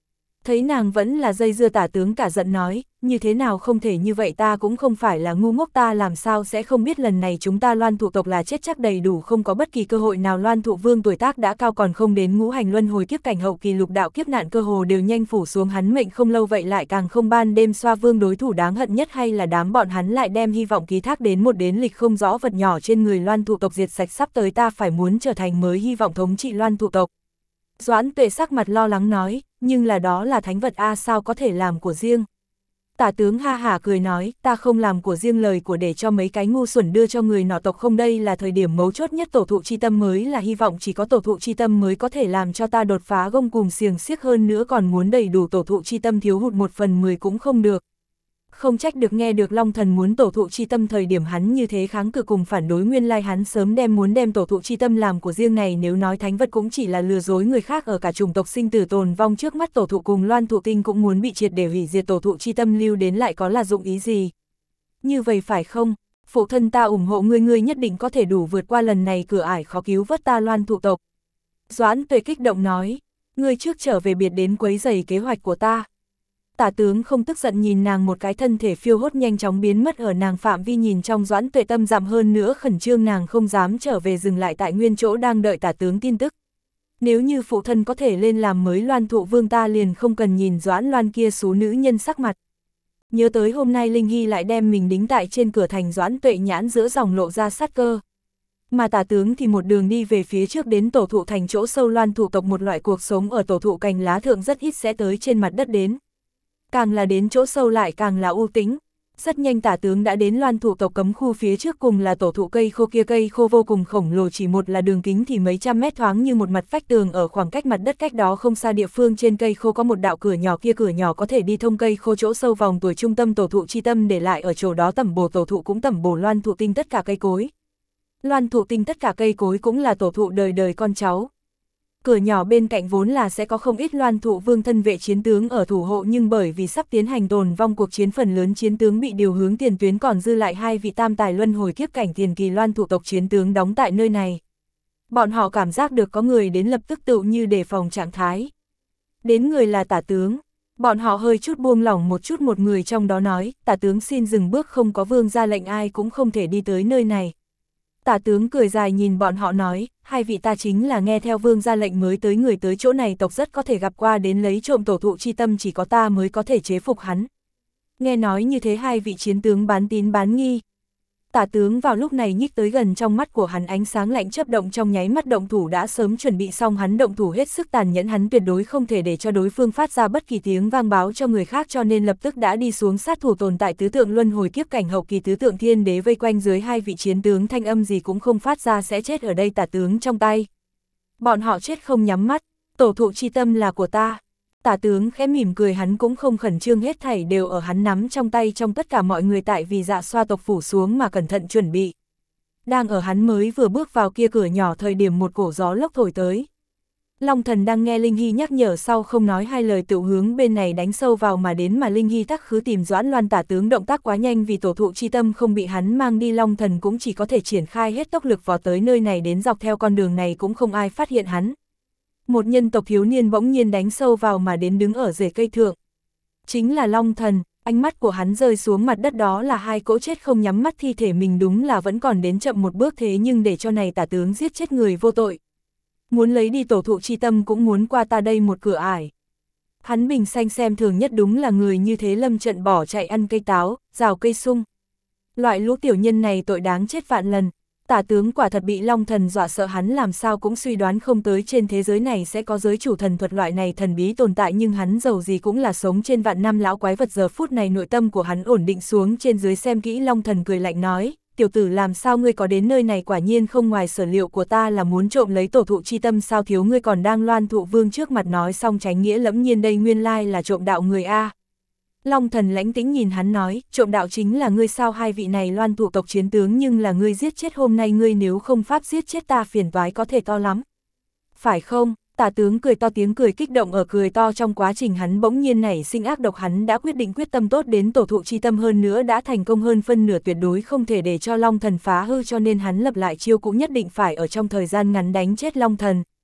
Thấy nàng vẫn là dây dưa tả tướng cả giận nói, như thế nào không thể như vậy, ta cũng không phải là ngu ngốc, ta làm sao sẽ không biết lần này chúng ta Loan thụ tộc là chết chắc đầy đủ, không có bất kỳ cơ hội nào. Loan thụ vương tuổi tác đã cao, còn không đến ngũ hành luân hồi kiếp cảnh hậu kỳ, lục đạo kiếp nạn cơ hồ đều nhanh phủ xuống hắn mệnh không lâu, vậy lại càng không ban đêm xoa vương đối thủ đáng hận nhất, hay là đám bọn hắn lại đem hy vọng ký thác đến một đến lịch không rõ vật nhỏ trên người Loan thụ tộc diệt sạch, sắp tới ta phải muốn trở thành mới hy vọng thống trị Loan thụ tộc. Doãn Tuệ sắc mặt lo lắng nói, nhưng là đó là thánh vật a, sao có thể làm của riêng. Tả tướng ha hả cười nói, ta không làm của riêng, lời của để cho mấy cái ngu xuẩn đưa cho người nọ tộc không, đây là thời điểm mấu chốt nhất, tổ thụ chi tâm mới là hy vọng, chỉ có tổ thụ chi tâm mới có thể làm cho ta đột phá gông cùm xiềng xiếc, hơn nữa còn muốn đầy đủ tổ thụ chi tâm thiếu hụt một phần mười cũng không được. Không trách được, nghe được Long Thần muốn tổ thụ chi tâm thời điểm hắn như thế kháng cự cùng phản đối, nguyên lai hắn sớm đem muốn đem tổ thụ chi tâm làm của riêng này, nếu nói thánh vật cũng chỉ là lừa dối người khác, ở cả chủng tộc sinh tử tồn vong trước mắt tổ thụ cùng Loan thụ tinh cũng muốn bị triệt để hủy diệt, tổ thụ chi tâm lưu đến lại có là dụng ý gì. Như vậy phải không, phụ thân ta ủng hộ ngươi, ngươi nhất định có thể đủ vượt qua lần này cửa ải khó cứu vớt ta Loan thụ tộc. Doãn Tuệ kích động nói, ngươi trước trở về biệt đến quấy rầy kế hoạch của ta. Tả tướng không tức giận nhìn nàng một cái, thân thể phiêu hốt nhanh chóng biến mất ở nàng phạm vi nhìn trong. Doãn Tuệ tâm giảm hơn nữa khẩn trương, nàng không dám trở về, dừng lại tại nguyên chỗ đang đợi tả tướng tin tức. Nếu như phụ thân có thể lên làm mới Loan thụ vương, ta liền không cần nhìn Doãn Loan kia xú nữ nhân sắc mặt. Nhớ tới hôm nay Linh Hy lại đem mình đính tại trên cửa thành, Doãn Tuệ nhãn giữa dòng lộ ra sát cơ. Mà tả tướng thì một đường đi về phía trước đến tổ thụ thành chỗ sâu. Loan thụ tộc một loại cuộc sống ở tổ thụ cành lá thượng rất ít sẽ tới trên mặt đất đến. Càng là đến chỗ sâu lại càng là u tĩnh. Rất nhanh tả tướng đã đến Loan thụ tộc cấm khu, phía trước cùng là tổ thụ cây khô, kia cây khô vô cùng khổng lồ, chỉ một là đường kính thì mấy trăm mét, thoáng như một mặt vách tường. Ở khoảng cách mặt đất cách đó không xa địa phương trên cây khô có một đạo cửa nhỏ, kia cửa nhỏ có thể đi thông cây khô chỗ sâu vòng tuổi trung tâm tổ thụ chi tâm, để lại ở chỗ đó tẩm bổ tổ thụ, cũng tẩm bổ Loan thụ tinh tất cả cây cối. Loan thụ tinh tất cả cây cối cũng là tổ thụ đời đời con cháu. Cửa nhỏ bên cạnh vốn là sẽ có không ít Loan thụ vương thân vệ chiến tướng ở thủ hộ, nhưng bởi vì sắp tiến hành tồn vong cuộc chiến, phần lớn chiến tướng bị điều hướng tiền tuyến, còn dư lại hai vị tam tài luân hồi kiếp cảnh tiền kỳ Loan thụ tộc chiến tướng đóng tại nơi này. Bọn họ cảm giác được có người đến lập tức tự như đề phòng trạng thái. Đến người là tả tướng. Bọn họ hơi chút buông lỏng một chút, một người trong đó nói, tả tướng xin dừng bước, không có vương ra lệnh ai cũng không thể đi tới nơi này. Tả tướng cười dài nhìn bọn họ nói, hai vị ta chính là nghe theo vương ra lệnh mới tới người, tới chỗ này tộc rất có thể gặp qua đến lấy trộm tổ thụ chi tâm, chỉ có ta mới có thể chế phục hắn. Nghe nói như thế hai vị chiến tướng bán tín bán nghi. Tả tướng vào lúc này nhích tới gần, trong mắt của hắn ánh sáng lạnh chớp động, trong nháy mắt động thủ đã sớm chuẩn bị xong, hắn động thủ hết sức tàn nhẫn, hắn tuyệt đối không thể để cho đối phương phát ra bất kỳ tiếng vang báo cho người khác, cho nên lập tức đã đi xuống sát thủ. Tồn tại tứ tượng luân hồi kiếp cảnh hậu kỳ tứ tượng thiên đế vây quanh dưới hai vị chiến tướng, thanh âm gì cũng không phát ra, sẽ chết ở đây tả tướng trong tay. Bọn họ chết không nhắm mắt, tổ thụ chi tâm là của ta. Tả tướng khẽ mỉm cười, hắn cũng không khẩn trương, hết thảy đều ở hắn nắm trong tay, trong tất cả mọi người tại vì Dạ Xoa tộc phủ xuống mà cẩn thận chuẩn bị. Đang ở hắn mới vừa bước vào kia cửa nhỏ thời điểm, một cổ gió lốc thổi tới. Long Thần đang nghe Linh Hy nhắc nhở sau không nói hai lời tự hướng bên này đánh sâu vào mà đến, mà Linh Hy tắc khứ tìm Doãn Loan. Tả tướng động tác quá nhanh, vì tổ thụ chi tâm không bị hắn mang đi, Long Thần cũng chỉ có thể triển khai hết tốc lực vào tới nơi này, đến dọc theo con đường này cũng không ai phát hiện hắn. Một nhân tộc thiếu niên bỗng nhiên đánh sâu vào mà đến, đứng ở rễ cây thượng. Chính là Long Thần, ánh mắt của hắn rơi xuống mặt đất, đó là hai cỗ chết không nhắm mắt thi thể, mình đúng là vẫn còn đến chậm một bước, thế nhưng để cho này tả tướng giết chết người vô tội. Muốn lấy đi tổ thụ chi tâm cũng muốn qua ta đây một cửa ải. Hắn bình xanh xem thường nhất đúng là người như thế, lâm trận bỏ chạy ăn cây táo, rào cây sung. Loại lũ tiểu nhân này tội đáng chết vạn lần. Tả tướng quả thật bị Long Thần dọa sợ, hắn làm sao cũng suy đoán không tới trên thế giới này sẽ có giới chủ thần thuật loại này thần bí tồn tại, nhưng hắn dầu gì cũng là sống trên vạn năm lão quái vật, giờ phút này nội tâm của hắn ổn định xuống, trên dưới xem kỹ. Long Thần cười lạnh nói, tiểu tử làm sao ngươi có đến nơi này, quả nhiên không ngoài sở liệu của ta, là muốn trộm lấy tổ thụ chi tâm sao, thiếu ngươi còn đang Loan thụ vương trước mặt nói xong tránh nghĩa lẫm nhiên, đây nguyên lai là trộm đạo người a. Long Thần lãnh tĩnh nhìn hắn nói, trộm đạo chính là ngươi sao, hai vị này Loan thụ tộc chiến tướng nhưng là ngươi giết chết, hôm nay ngươi nếu không pháp giết chết ta, phiền toái có thể to lắm. Phải không? Tả tướng cười to, tiếng cười kích động, ở cười to trong quá trình hắn bỗng nhiên nảy sinh ác độc, hắn đã quyết định quyết tâm tốt đến tổ thụ chi tâm, hơn nữa đã thành công hơn phân nửa, tuyệt đối không thể để cho Long Thần phá hư, cho nên hắn lập lại chiêu cũ, nhất định phải ở trong thời gian ngắn đánh chết Long Thần.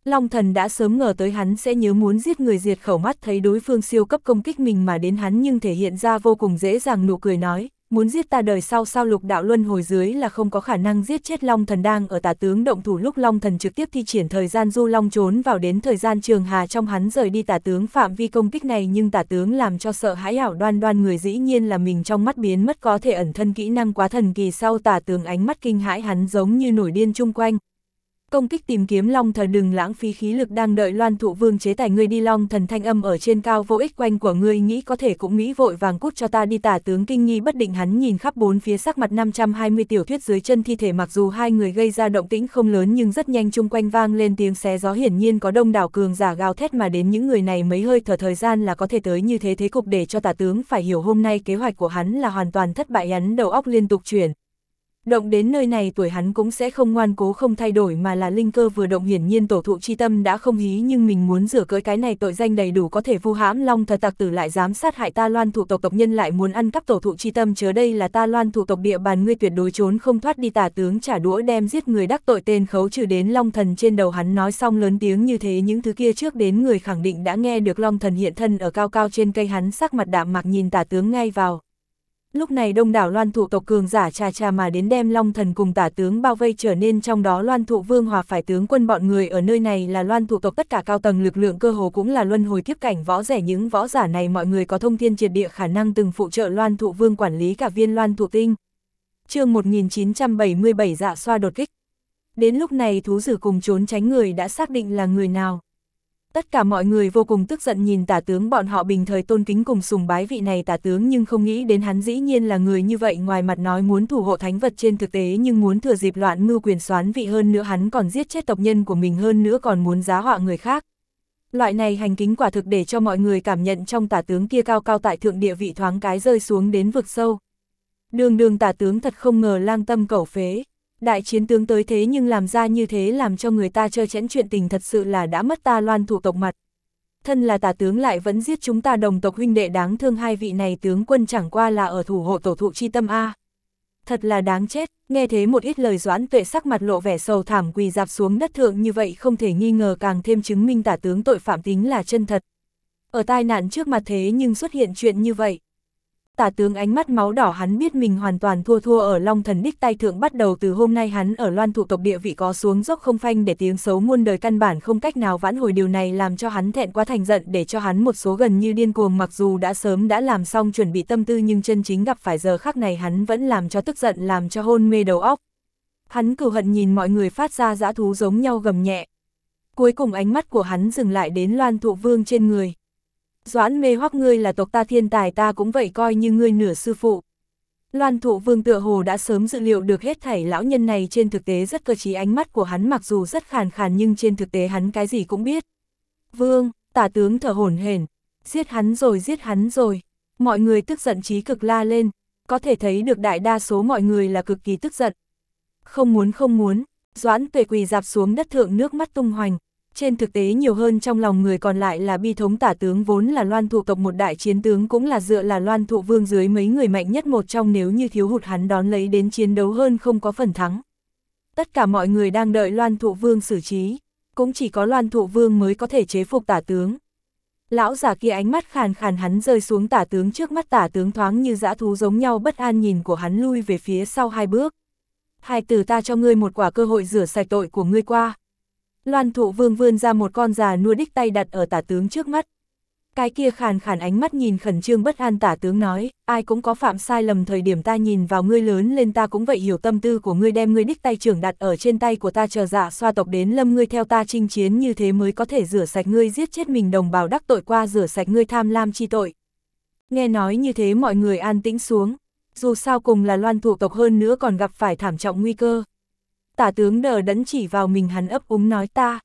Long Thần đã sớm ngờ tới hắn sẽ nhớ muốn giết người diệt khẩu, mắt thấy đối phương siêu cấp công kích mình mà đến hắn nhưng thể hiện ra vô cùng dễ dàng nụ cười nói, muốn giết ta đời sau sao lục đạo luân hồi dưới là không có khả năng giết chết. Long Thần đang ở tả tướng động thủ lúc Long Thần trực tiếp thi triển thời gian du long trốn vào đến thời gian trường hà trong, hắn rời đi tả tướng phạm vi công kích này nhưng tả tướng làm cho sợ hãi ảo đoan đoan người dĩ nhiên là mình trong mắt biến mất có thể ẩn thân kỹ năng quá thần kỳ. Sau tả tướng ánh mắt kinh hãi hắn giống như nổi điên chung quanh. Công kích tìm kiếm Long Thần, đừng lãng phí khí lực đang đợi Loan Thụ Vương chế tài ngươi đi. Long Thần thanh âm ở trên cao, vô ích quanh của ngươi nghĩ có thể cũng nghĩ, vội vàng cút cho ta đi. Tả tướng kinh nghi bất định hắn nhìn khắp bốn phía, sắc mặt năm trăm hai mươi tiểu thuyết dưới chân thi thể. Mặc dù hai người gây ra động tĩnh không lớn nhưng rất nhanh chung quanh vang lên tiếng xé gió, hiển nhiên có đông đảo cường giả gào thét mà đến. Những người này mấy hơi thở thời gian là có thể tới như thế thế cục để cho tả tướng phải hiểu hôm nay kế hoạch của hắn là hoàn toàn thất bại. Hắn đầu óc liên tục chuyển động, đến nơi này tuổi hắn cũng sẽ không ngoan cố không thay đổi mà là linh cơ vừa động. Hiển nhiên tổ thụ chi tâm đã không hí nhưng mình muốn rửa cưỡi cái này tội danh đầy đủ có thể vu hãm Long Thật tặc tử lại dám sát hại ta Loan Thụ tộc tộc nhân, lại muốn ăn cắp tổ thụ chi tâm, chớ đây là ta Loan Thụ tộc địa bàn, ngươi tuyệt đối trốn không thoát đi. Tả tướng trả đũa đem giết người đắc tội tên khấu trừ đến Long Thần trên đầu hắn. Nói xong lớn tiếng như thế những thứ kia trước đến người khẳng định đã nghe được. Long Thần hiện thân ở cao cao trên cây, hắn sắc mặt đạm mạc nhìn tả tướng ngay vào. Lúc này đông đảo Loan Thụ tộc cường giả trà trà mà đến đem Long Thần cùng tả tướng bao vây, trở nên trong đó Loan Thụ Vương hòa phải tướng quân bọn người ở nơi này là Loan Thụ tộc tất cả cao tầng lực lượng, cơ hồ cũng là luân hồi kiếp cảnh võ rẻ. Những võ giả này mọi người có thông thiên triệt địa khả năng từng phụ trợ Loan Thụ Vương quản lý cả viên Loan Thụ tinh. Chương một nghìn chín trăm bảy mươi bảy dạ xoa đột kích. Đến lúc này thú dữ cùng trốn tránh người đã xác định là người nào. Tất cả mọi người vô cùng tức giận nhìn tả tướng, bọn họ bình thời tôn kính cùng sùng bái vị này tả tướng nhưng không nghĩ đến hắn dĩ nhiên là người như vậy. Ngoài mặt nói muốn thủ hộ thánh vật, trên thực tế nhưng muốn thừa dịp loạn mưu quyền soán vị, hơn nữa hắn còn giết chết tộc nhân của mình, hơn nữa còn muốn giá họa người khác. Loại này hành kính quả thực để cho mọi người cảm nhận trong tả tướng kia cao cao tại thượng địa vị thoáng cái rơi xuống đến vực sâu. Đường đường tả tướng thật không ngờ lang tâm cẩu phế. Đại chiến tướng tới thế nhưng làm ra như thế làm cho người ta trơ chẽn, chuyện tình thật sự là đã mất ta Loan Thụ tộc mặt. Thân là tả tướng lại vẫn giết chúng ta đồng tộc huynh đệ, đáng thương. Hai vị này tướng quân chẳng qua là ở thủ hộ tổ thụ chi tâm a. Thật là đáng chết. Nghe thế một ít lời, Doãn Tuệ sắc mặt lộ vẻ sầu thảm quỳ dạp xuống đất thượng, như vậy không thể nghi ngờ càng thêm chứng minh tả tướng tội phạm tính là chân thật. Ở tai nạn trước mặt thế nhưng xuất hiện chuyện như vậy. Tả tướng ánh mắt máu đỏ, hắn biết mình hoàn toàn thua thua ở Long Thần đích tay thượng. Bắt đầu từ hôm nay hắn ở Loan Thụ tộc địa vị có xuống dốc không phanh, để tiếng xấu muôn đời căn bản không cách nào vãn hồi. Điều này làm cho hắn thẹn quá thành giận, để cho hắn một số gần như điên cuồng. Mặc dù đã sớm đã làm xong chuẩn bị tâm tư nhưng chân chính gặp phải giờ khắc này hắn vẫn làm cho tức giận, làm cho hôn mê đầu óc. Hắn cừu hận nhìn mọi người phát ra dã thú giống nhau gầm nhẹ. Cuối cùng ánh mắt của hắn dừng lại đến Loan Thụ Vương trên người. Doãn Mê Hoắc, ngươi là tộc ta thiên tài, ta cũng vậy coi như ngươi nửa sư phụ. Loan Thụ Vương tựa hồ đã sớm dự liệu được hết thảy lão nhân này trên thực tế rất cơ trí, ánh mắt của hắn mặc dù rất khàn khàn nhưng trên thực tế hắn cái gì cũng biết. Vương, tả tướng thở hổn hển, giết hắn rồi, giết hắn rồi. Mọi người tức giận chí cực la lên, có thể thấy được đại đa số mọi người là cực kỳ tức giận. Không muốn không muốn, Doãn Tuệ quỳ dạp xuống đất thượng, nước mắt tung hoành. Trên thực tế nhiều hơn trong lòng người còn lại là bi thống. Tả tướng vốn là Loan Thụ tộc một đại chiến tướng, cũng là dựa là Loan Thụ Vương dưới mấy người mạnh nhất một trong, nếu như thiếu hụt hắn đón lấy đến chiến đấu hơn không có phần thắng. Tất cả mọi người đang đợi Loan Thụ Vương xử trí, cũng chỉ có Loan Thụ Vương mới có thể chế phục tả tướng. Lão giả kia ánh mắt khàn khàn, hắn rơi xuống tả tướng trước mắt, tả tướng thoáng như dã thú giống nhau bất an nhìn của hắn lui về phía sau hai bước. Hai từ, ta cho ngươi một quả cơ hội rửa sạch tội của ngươi qua. Loan Thụ Vương vươn ra một con già nua đích tay đặt ở tả tướng trước mắt. Cái kia khàn khàn ánh mắt nhìn khẩn trương bất an, tả tướng nói, ai cũng có phạm sai lầm thời điểm, ta nhìn vào ngươi lớn lên ta cũng vậy hiểu tâm tư của ngươi, đem ngươi đích tay trưởng đặt ở trên tay của ta, chờ dạ xoa tộc đến lâm ngươi theo ta chinh chiến, như thế mới có thể rửa sạch ngươi giết chết mình đồng bào đắc tội qua, rửa sạch ngươi tham lam chi tội. Nghe nói như thế mọi người an tĩnh xuống, dù sao cùng là Loan Thụ tộc, hơn nữa còn gặp phải thảm trọng nguy cơ. Tả tướng đờ đẫn chỉ vào mình, hắn ấp úng nói, ta,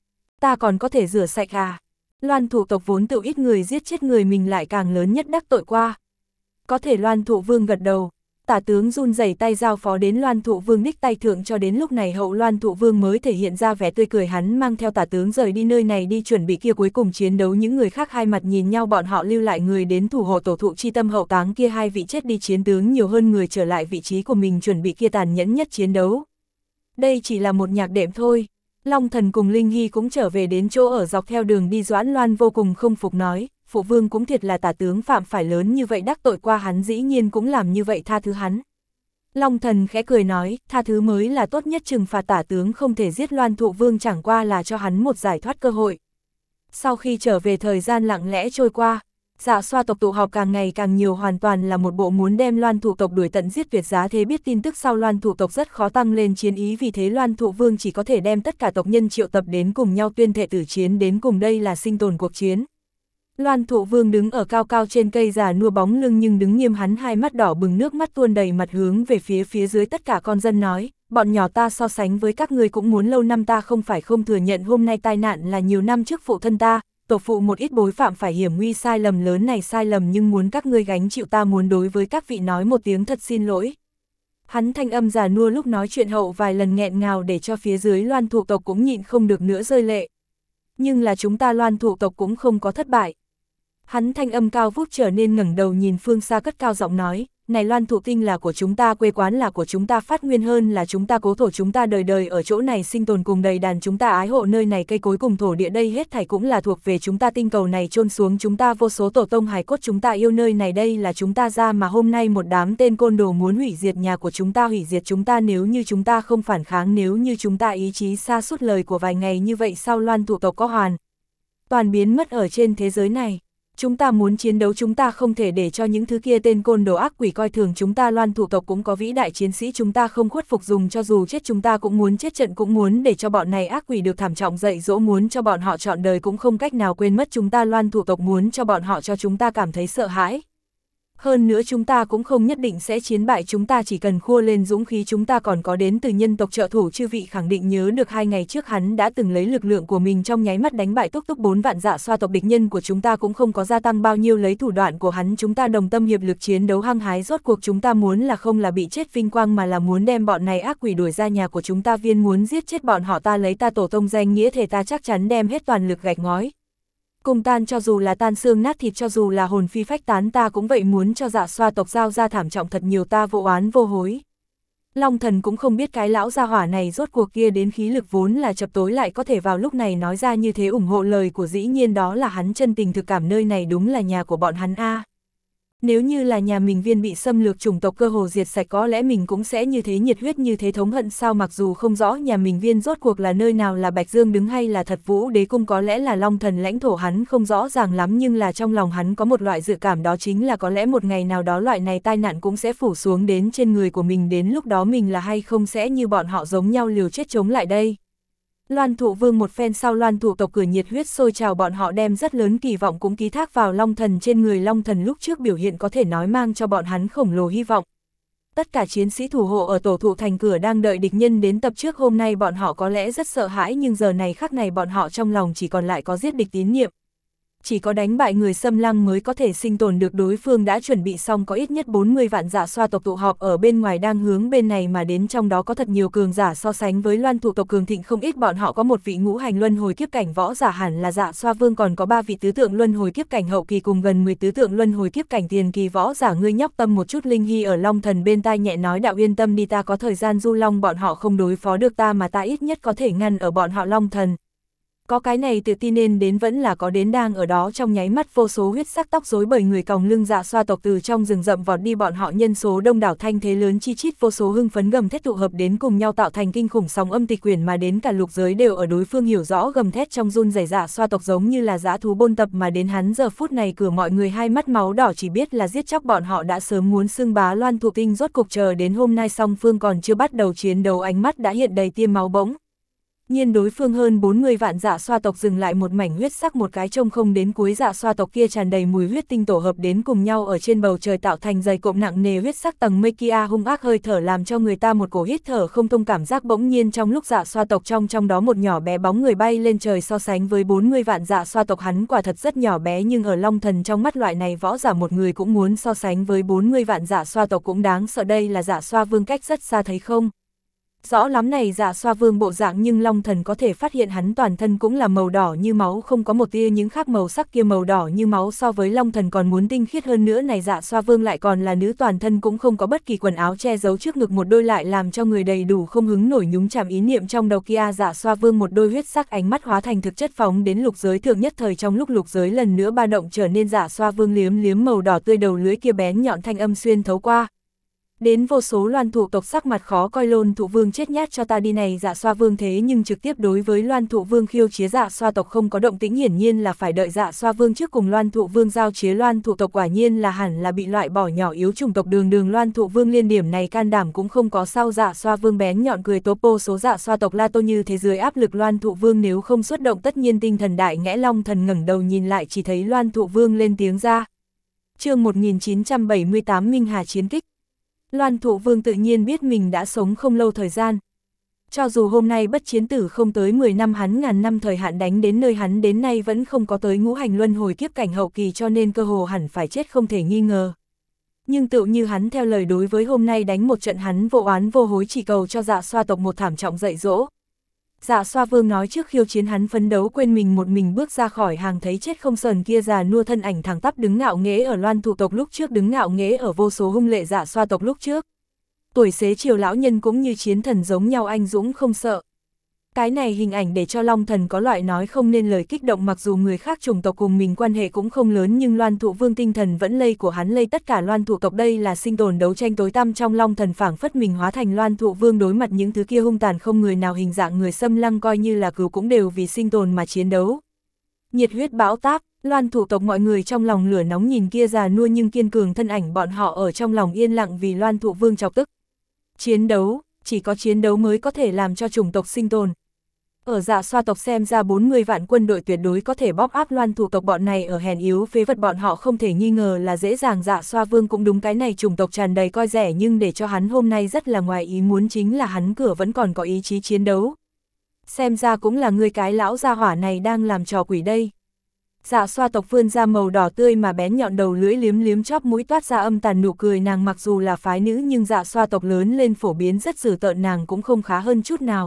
ta còn có thể rửa sạch à? Loan Thụ tộc vốn tự ít người, giết chết người mình lại càng lớn nhất đắc tội qua. Có thể. Loan Thụ Vương gật đầu. Tả tướng run rẩy tay giao phó đến Loan Thụ Vương đích tay thượng, cho đến lúc này hậu Loan Thụ Vương mới thể hiện ra vẻ tươi cười, hắn mang theo tả tướng rời đi nơi này đi chuẩn bị kia cuối cùng chiến đấu. Những người khác hai mặt nhìn nhau, bọn họ lưu lại người đến thủ hộ tổ thụ chi tâm, hậu táng kia hai vị chết đi chiến tướng nhiều hơn người trở lại vị trí của mình chuẩn bị kia tàn nhẫn nhất chiến đấu. Đây chỉ là một nhạc đệm thôi. Long Thần cùng Linh Hy cũng trở về đến chỗ ở dọc theo đường đi. Doãn Loan vô cùng không phục nói, phụ vương cũng thiệt là tả tướng phạm phải lớn như vậy, đắc tội qua hắn dĩ nhiên cũng làm như vậy, tha thứ hắn. Long Thần khẽ cười nói, tha thứ mới là tốt nhất, trừng phạt tả tướng không thể giết Loan Thụ Vương chẳng qua là cho hắn một giải thoát cơ hội. Sau khi trở về, thời gian lặng lẽ trôi qua, Dạ Xoa tộc tụ họp càng ngày càng nhiều, hoàn toàn là một bộ muốn đem Loan Thụ tộc đuổi tận giết tuyệt. Giá thế biết tin tức sau, Loan Thụ tộc rất khó tăng lên chiến ý, vì thế Loan Thụ Vương chỉ có thể đem tất cả tộc nhân triệu tập đến cùng nhau tuyên thệ tử chiến đến cùng, đây là sinh tồn cuộc chiến. Loan Thụ Vương đứng ở cao cao trên cây già nua bóng lưng nhưng đứng nghiêm, hắn hai mắt đỏ bừng, nước mắt tuôn đầy mặt hướng về phía phía dưới tất cả con dân nói, bọn nhỏ ta so sánh với các ngươi cũng muốn lâu năm, ta không phải không thừa nhận hôm nay tai nạn là nhiều năm trước phụ thân ta, tổ phụ một ít bối phạm phải hiểm nguy, sai lầm lớn này sai lầm nhưng muốn các ngươi gánh chịu, ta muốn đối với các vị nói một tiếng thật xin lỗi. Hắn thanh âm già nua lúc nói chuyện hậu vài lần nghẹn ngào để cho phía dưới Loan Thụ tộc cũng nhịn không được nữa rơi lệ. Nhưng là chúng ta Loan Thụ tộc cũng không có thất bại. Hắn thanh âm cao vút trở nên ngẩng đầu nhìn phương xa, cất cao giọng nói, này Loan Thụ tinh là của chúng ta, quê quán là của chúng ta, phát nguyên hơn là chúng ta, cố thổ chúng ta đời đời ở chỗ này sinh tồn cùng đầy đàn, chúng ta ái hộ nơi này, cây cối cùng thổ địa đây hết thảy cũng là thuộc về chúng ta, tinh cầu này chôn xuống chúng ta vô số tổ tông hài cốt, chúng ta yêu nơi này, đây là chúng ta ra, mà hôm nay một đám tên côn đồ muốn hủy diệt nhà của chúng ta, hủy diệt chúng ta, nếu như chúng ta không phản kháng, nếu như chúng ta ý chí xa suốt lời của vài ngày như vậy sau, Loan Thụ tộc có hoàn toàn biến mất ở trên thế giới này. Chúng ta muốn chiến đấu, chúng ta không thể để cho những thứ kia tên côn đồ ác quỷ coi thường chúng ta. Loan Thụ tộc cũng có vĩ đại chiến sĩ, chúng ta không khuất phục, dùng cho dù chết chúng ta cũng muốn chết trận, cũng muốn để cho bọn này ác quỷ được thảm trọng dạy dỗ, muốn cho bọn họ trọn đời cũng không cách nào quên mất chúng ta. Loan Thụ tộc muốn cho bọn họ cho chúng ta cảm thấy sợ hãi. Hơn nữa chúng ta cũng không nhất định sẽ chiến bại, chúng ta chỉ cần khua lên dũng khí, chúng ta còn có đến từ nhân tộc trợ thủ. Chư vị khẳng định nhớ được hai ngày trước hắn đã từng lấy lực lượng của mình trong nháy mắt đánh bại túc túc bốn vạn Dạ Xoa tộc, địch nhân của chúng ta cũng không có gia tăng bao nhiêu, lấy thủ đoạn của hắn chúng ta đồng tâm hiệp lực chiến đấu hăng hái, rốt cuộc chúng ta muốn là không là bị chết vinh quang mà là muốn đem bọn này ác quỷ đuổi ra nhà của chúng ta, viên muốn giết chết bọn họ, ta lấy ta tổ tông danh nghĩa thể, ta chắc chắn đem hết toàn lực gạch ngói cùng tan, cho dù là tan xương nát thịt, cho dù là hồn phi phách tán, ta cũng vậy muốn cho Dạ Xoa tộc giao ra thảm trọng thật nhiều, ta vô oán vô hối. Long Thần cũng không biết cái lão gia hỏa này rốt cuộc kia đến khí lực vốn là chập tối lại có thể vào lúc này nói ra như thế ủng hộ lời của, dĩ nhiên đó là hắn chân tình thực cảm, nơi này đúng là nhà của bọn hắn a. Nếu như là nhà mình viên bị xâm lược chủng tộc cơ hồ diệt sạch, có lẽ mình cũng sẽ như thế nhiệt huyết, như thế thống hận sao. Mặc dù không rõ nhà mình viên rốt cuộc là nơi nào, là Bạch Dương đứng hay là Thật Vũ Đế Cung, có lẽ là Long Thần lãnh thổ, hắn không rõ ràng lắm, nhưng là trong lòng hắn có một loại dự cảm, đó chính là có lẽ một ngày nào đó loại này tai nạn cũng sẽ phủ xuống đến trên người của mình, đến lúc đó mình là hay không sẽ như bọn họ giống nhau liều chết chống lại đây. Loan Thụ Vương một phen sau, Loan Thụ tộc cười nhiệt huyết sôi trào, bọn họ đem rất lớn kỳ vọng cũng ký thác vào Long Thần trên người. Long Thần lúc trước biểu hiện có thể nói mang cho bọn hắn khổng lồ hy vọng. Tất cả chiến sĩ thủ hộ ở tổ thụ thành cửa đang đợi địch nhân đến tập trước, hôm nay bọn họ có lẽ rất sợ hãi, nhưng giờ này khắc này bọn họ trong lòng chỉ còn lại có giết địch tín niệm. Chỉ có đánh bại người xâm lăng mới có thể sinh tồn được. Đối phương đã chuẩn bị xong, có ít nhất bốn mươi vạn Dạ Xoa tộc tụ họp ở bên ngoài đang hướng bên này mà đến, trong đó có thật nhiều cường giả, so sánh với Loan Thụ tộc cường thịnh không ít, bọn họ có một vị ngũ hành luân hồi kiếp cảnh võ giả hẳn là Dạ Xoa Vương, còn có ba vị tứ tượng luân hồi kiếp cảnh hậu kỳ cùng gần mười tứ tượng luân hồi kiếp cảnh tiền kỳ võ giả. Ngươi nhóc tâm một chút. Linh Hy ở Long Thần bên tai nhẹ nói, đạo yên tâm đi, ta có thời gian du long, bọn họ không đối phó được ta mà ta ít nhất có thể ngăn ở bọn họ. Long Thần có cái này tự tin nên đến vẫn là có đến, đang ở đó trong nháy mắt vô số huyết sắc tóc rối bời người còng lưng Dạ Xoa tộc từ trong rừng rậm vọt đi, bọn họ nhân số đông đảo, thanh thế lớn chi chít, vô số hưng phấn gầm thét tụ hợp đến cùng nhau tạo thành kinh khủng sóng âm tịch quyển mà đến, cả lục giới đều ở đối phương hiểu rõ gầm thét trong run rẩy. Dạ Xoa tộc giống như là dã thú bôn tập mà đến, hắn giờ phút này cửa mọi người hai mắt máu đỏ, chỉ biết là giết chóc, bọn họ đã sớm muốn xưng bá Loan Thụ tinh, rốt cục chờ đến hôm nay song phương còn chưa bắt đầu chiến đấu, ánh mắt đã hiện đầy tia máu bỗng nhiên đối phương hơn bốn mươi vạn Dạ Xoa tộc dừng lại, một mảnh huyết sắc, một cái trông không đến cuối. Dạ Xoa tộc kia tràn đầy mùi huyết tinh tổ hợp đến cùng nhau ở trên bầu trời, tạo thành dày cộm nặng nề huyết sắc tầng mây kia, hung ác hơi thở làm cho người ta một cổ hít thở không thông cảm giác. Bỗng nhiên trong lúc Dạ Xoa tộc trong trong đó một nhỏ bé bóng người bay lên trời, so sánh với bốn mươi vạn Dạ Xoa tộc hắn quả thật rất nhỏ bé, nhưng ở Long Thần trong mắt loại này võ giả một người cũng muốn so sánh với bốn mươi vạn Dạ Xoa tộc cũng đáng sợ. Đây là Dạ Xoa Vương cách rất xa thấy không? Rõ lắm này Dạ Xoa Vương bộ dạng, nhưng Long Thần có thể phát hiện hắn toàn thân cũng là màu đỏ như máu, không có một tia những khác màu sắc kia. Màu đỏ như máu so với Long Thần còn muốn tinh khiết hơn nữa. Này Dạ Xoa Vương lại còn là nữ, toàn thân cũng không có bất kỳ quần áo che giấu, trước ngực một đôi lại làm cho người đầy đủ không hứng nổi nhúng chạm ý niệm trong đầu kia. Dạ Xoa Vương một đôi huyết sắc ánh mắt hóa thành thực chất phóng đến lục giới thượng, nhất thời trong lúc lục giới lần nữa ba động trở nên. Dạ Xoa Vương liếm liếm màu đỏ tươi, đầu lưỡi kia bén nhọn thanh âm xuyên thấu qua đến vô số Loan Thụ tộc sắc mặt khó coi. Lôn Thụ Vương chết nhát cho ta đi. Này Dạ Xoa Vương thế nhưng trực tiếp đối với Loan Thụ Vương khiêu chiến. Dạ Xoa tộc không có động tĩnh, hiển nhiên là phải đợi Dạ Xoa Vương trước cùng Loan Thụ Vương giao chiến. Loan Thụ tộc quả nhiên là hẳn là bị loại bỏ nhỏ yếu chủng tộc, đường đường Loan Thụ Vương liên điểm này can đảm cũng không có. Sau Dạ Xoa Vương bén nhọn cười tố pô số Dạ Xoa tộc la tô như thế, dưới áp lực Loan Thụ Vương nếu không xuất động tất nhiên tinh thần đại ngẽ. Long Thần ngẩng đầu nhìn lại, chỉ thấy Loan Thụ Vương lên tiếng ra. Chương một nghìn chín trăm bảy mươi tám Minh Hà chiến kích. Loan Thụ Vương tự nhiên biết mình đã sống không lâu thời gian. Cho dù hôm nay bất chiến tử không tới mười năm, hắn ngàn năm thời hạn đánh đến nơi, hắn đến nay vẫn không có tới ngũ hành luân hồi kiếp cảnh hậu kỳ, cho nên cơ hồ hẳn phải chết không thể nghi ngờ. Nhưng tựu như hắn theo lời, đối với hôm nay đánh một trận hắn vô oán vô hối, chỉ cầu cho Dạ Xoa tộc một thảm trọng dạy dỗ. Dạ Xoa Vương nói trước khiêu chiến hắn phấn đấu quên mình, một mình bước ra khỏi hàng, thấy chết không sờn kia già nua thân ảnh thẳng tắp đứng ngạo nghễ ở Loan Thụ tộc lúc trước, đứng ngạo nghễ ở vô số hung lệ Dạ Xoa tộc lúc trước. Tuổi xế chiều lão nhân cũng như chiến thần giống nhau anh dũng không sợ. Cái này hình ảnh để cho Long Thần có loại nói không nên lời kích động, mặc dù người khác chủng tộc cùng mình quan hệ cũng không lớn, nhưng Loan Thụ Vương tinh thần vẫn lây của hắn lây tất cả Loan Thụ tộc, đây là sinh tồn đấu tranh tối tăm trong Long Thần, phảng phất mình hóa thành Loan Thụ Vương, đối mặt những thứ kia hung tàn không người nào hình dạng người xâm lăng, coi như là cừu cũng đều vì sinh tồn mà chiến đấu. Nhiệt huyết bão táp, Loan Thụ tộc mọi người trong lòng lửa nóng nhìn kia già nua nhưng kiên cường thân ảnh, bọn họ ở trong lòng yên lặng vì Loan Thụ Vương chọc tức. Chiến đấu, chỉ có chiến đấu mới có thể làm cho chủng tộc sinh tồn. Ở Dạ Xoa tộc xem ra bốn mươi vạn quân đội tuyệt đối có thể bóp áp Loan Thụ tộc, bọn này ở hèn yếu phế vật, bọn họ không thể nghi ngờ là dễ dàng. Dạ Xoa Vương cũng đúng, cái này chủng tộc tràn đầy coi rẻ, nhưng để cho hắn hôm nay rất là ngoài ý muốn chính là hắn cửa vẫn còn có ý chí chiến đấu. Xem ra cũng là người cái lão gia hỏa này đang làm trò quỷ đây. Dạ Xoa tộc vươn ra màu đỏ tươi mà bén nhọn đầu lưỡi, liếm liếm chóp mũi, toát ra âm tàn nụ cười. Nàng mặc dù là phái nữ nhưng Dạ Xoa tộc lớn lên phổ biến rất dữ tợn, nàng cũng không khá hơn chút nào.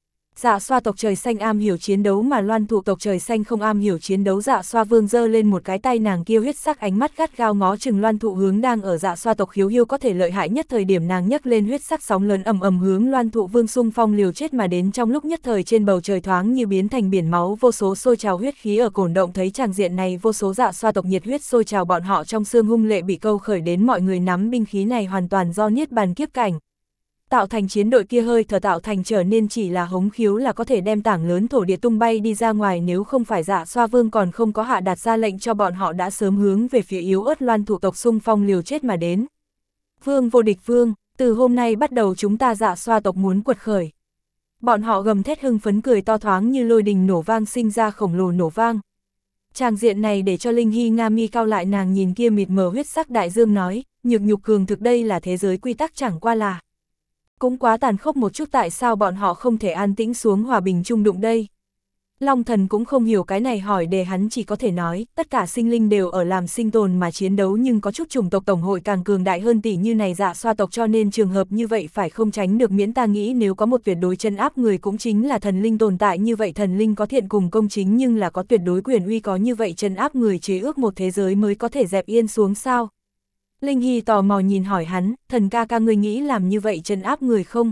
Dạ Xoa tộc trời xanh am hiểu chiến đấu mà Loan Thụ tộc trời xanh không am hiểu chiến đấu. Dạ Xoa Vương giơ lên một cái tay, nàng kia huyết sắc ánh mắt gắt gao ngó chừng Loan Thụ hướng đang ở Dạ Xoa tộc khiếu hiêu có thể lợi hại nhất thời điểm, nàng nhấc lên huyết sắc sóng lớn ầm ầm hướng Loan Thụ Vương xung phong liều chết mà đến. Trong lúc nhất thời trên bầu trời thoáng như biến thành biển máu, vô số sôi trào huyết khí ở cổn động. Thấy tràng diện này, vô số Dạ Xoa tộc nhiệt huyết sôi trào, bọn họ trong xương hung lệ bị câu khởi đến, mọi người nắm binh khí này hoàn toàn do niết bàn kiếp cảnh tạo thành chiến đội kia hơi thở tạo thành, trở nên chỉ là hống khiếu là có thể đem tảng lớn thổ địa tung bay đi ra ngoài. Nếu không phải Dạ Xoa Vương còn không có hạ đạt ra lệnh cho bọn họ, đã sớm hướng về phía yếu ớt Loan Thụ tộc xung phong liều chết mà đến. Vương vô địch vương, từ hôm nay bắt đầu chúng ta Dạ Xoa tộc muốn quật khởi. Bọn họ gầm thét hưng phấn, cười to thoáng như lôi đình nổ vang, sinh ra khổng lồ nổ vang. Tràng diện này để cho Linh Hy Nga mi cao lại, nàng nhìn kia mịt mờ huyết sắc đại dương nói, nhược nhục cường thực, đây là thế giới quy tắc, chẳng qua là cũng quá tàn khốc một chút, tại sao bọn họ không thể an tĩnh xuống hòa bình chung đụng đây? Long Thần cũng không hiểu cái này hỏi đề, hắn chỉ có thể nói, tất cả sinh linh đều ở làm sinh tồn mà chiến đấu, nhưng có chút chủng tộc tổng hội càng cường đại hơn tỷ như này Dạ Xoa tộc, cho nên trường hợp như vậy phải không tránh được miễn. Ta nghĩ nếu có một tuyệt đối chân áp người cũng chính là thần linh tồn tại, như vậy thần linh có thiện cùng công chính nhưng là có tuyệt đối quyền uy, có như vậy chân áp người chế ước một thế giới mới có thể dẹp yên xuống sao? Linh Hy tò mò nhìn hỏi hắn, thần ca ca ngươi nghĩ làm như vậy trấn áp người không?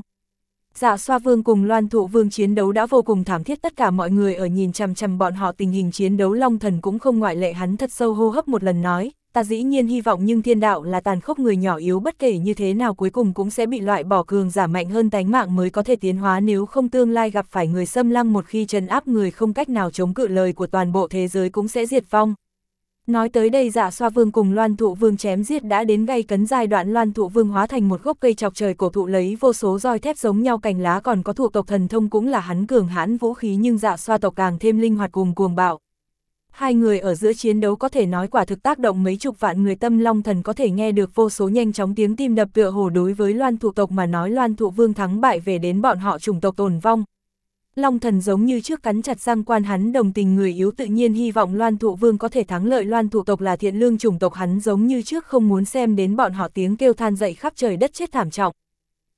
Dạ Xoa Vương cùng Loan Thụ Vương chiến đấu đã vô cùng thảm thiết, tất cả mọi người ở nhìn chằm chằm bọn họ tình hình chiến đấu, Long Thần cũng không ngoại lệ, hắn thật sâu hô hấp một lần nói, ta dĩ nhiên hy vọng nhưng thiên đạo là tàn khốc, người nhỏ yếu bất kể như thế nào cuối cùng cũng sẽ bị loại bỏ, cường giả mạnh hơn tánh mạng mới có thể tiến hóa, nếu không tương lai gặp phải người xâm lăng, một khi trấn áp người không cách nào chống cự, lời của toàn bộ thế giới cũng sẽ diệt vong. Nói tới đây Dạ Xoa Vương cùng Loan Thụ Vương chém giết đã đến gay cấn giai đoạn, Loan Thụ Vương hóa thành một gốc cây chọc trời cổ thụ, lấy vô số roi thép giống nhau cành lá, còn có thụ tộc thần thông cũng là hắn cường hãn vũ khí, nhưng Dạ Xoa tộc càng thêm linh hoạt cùng cuồng bạo. Hai người ở giữa chiến đấu có thể nói quả thực tác động mấy chục vạn người tâm. Long Thần có thể nghe được vô số nhanh chóng tiếng tim đập, tựa hồ đối với Loan Thụ tộc mà nói Loan Thụ Vương thắng bại về đến bọn họ chủng tộc tồn vong. Long Thần giống như trước cắn chặt răng quan, hắn đồng tình người yếu, tự nhiên hy vọng Loan Thụ Vương có thể thắng lợi. Loan Thụ tộc là thiện lương chủng tộc, hắn giống như trước không muốn xem đến bọn họ tiếng kêu than dậy khắp trời đất chết thảm trọng.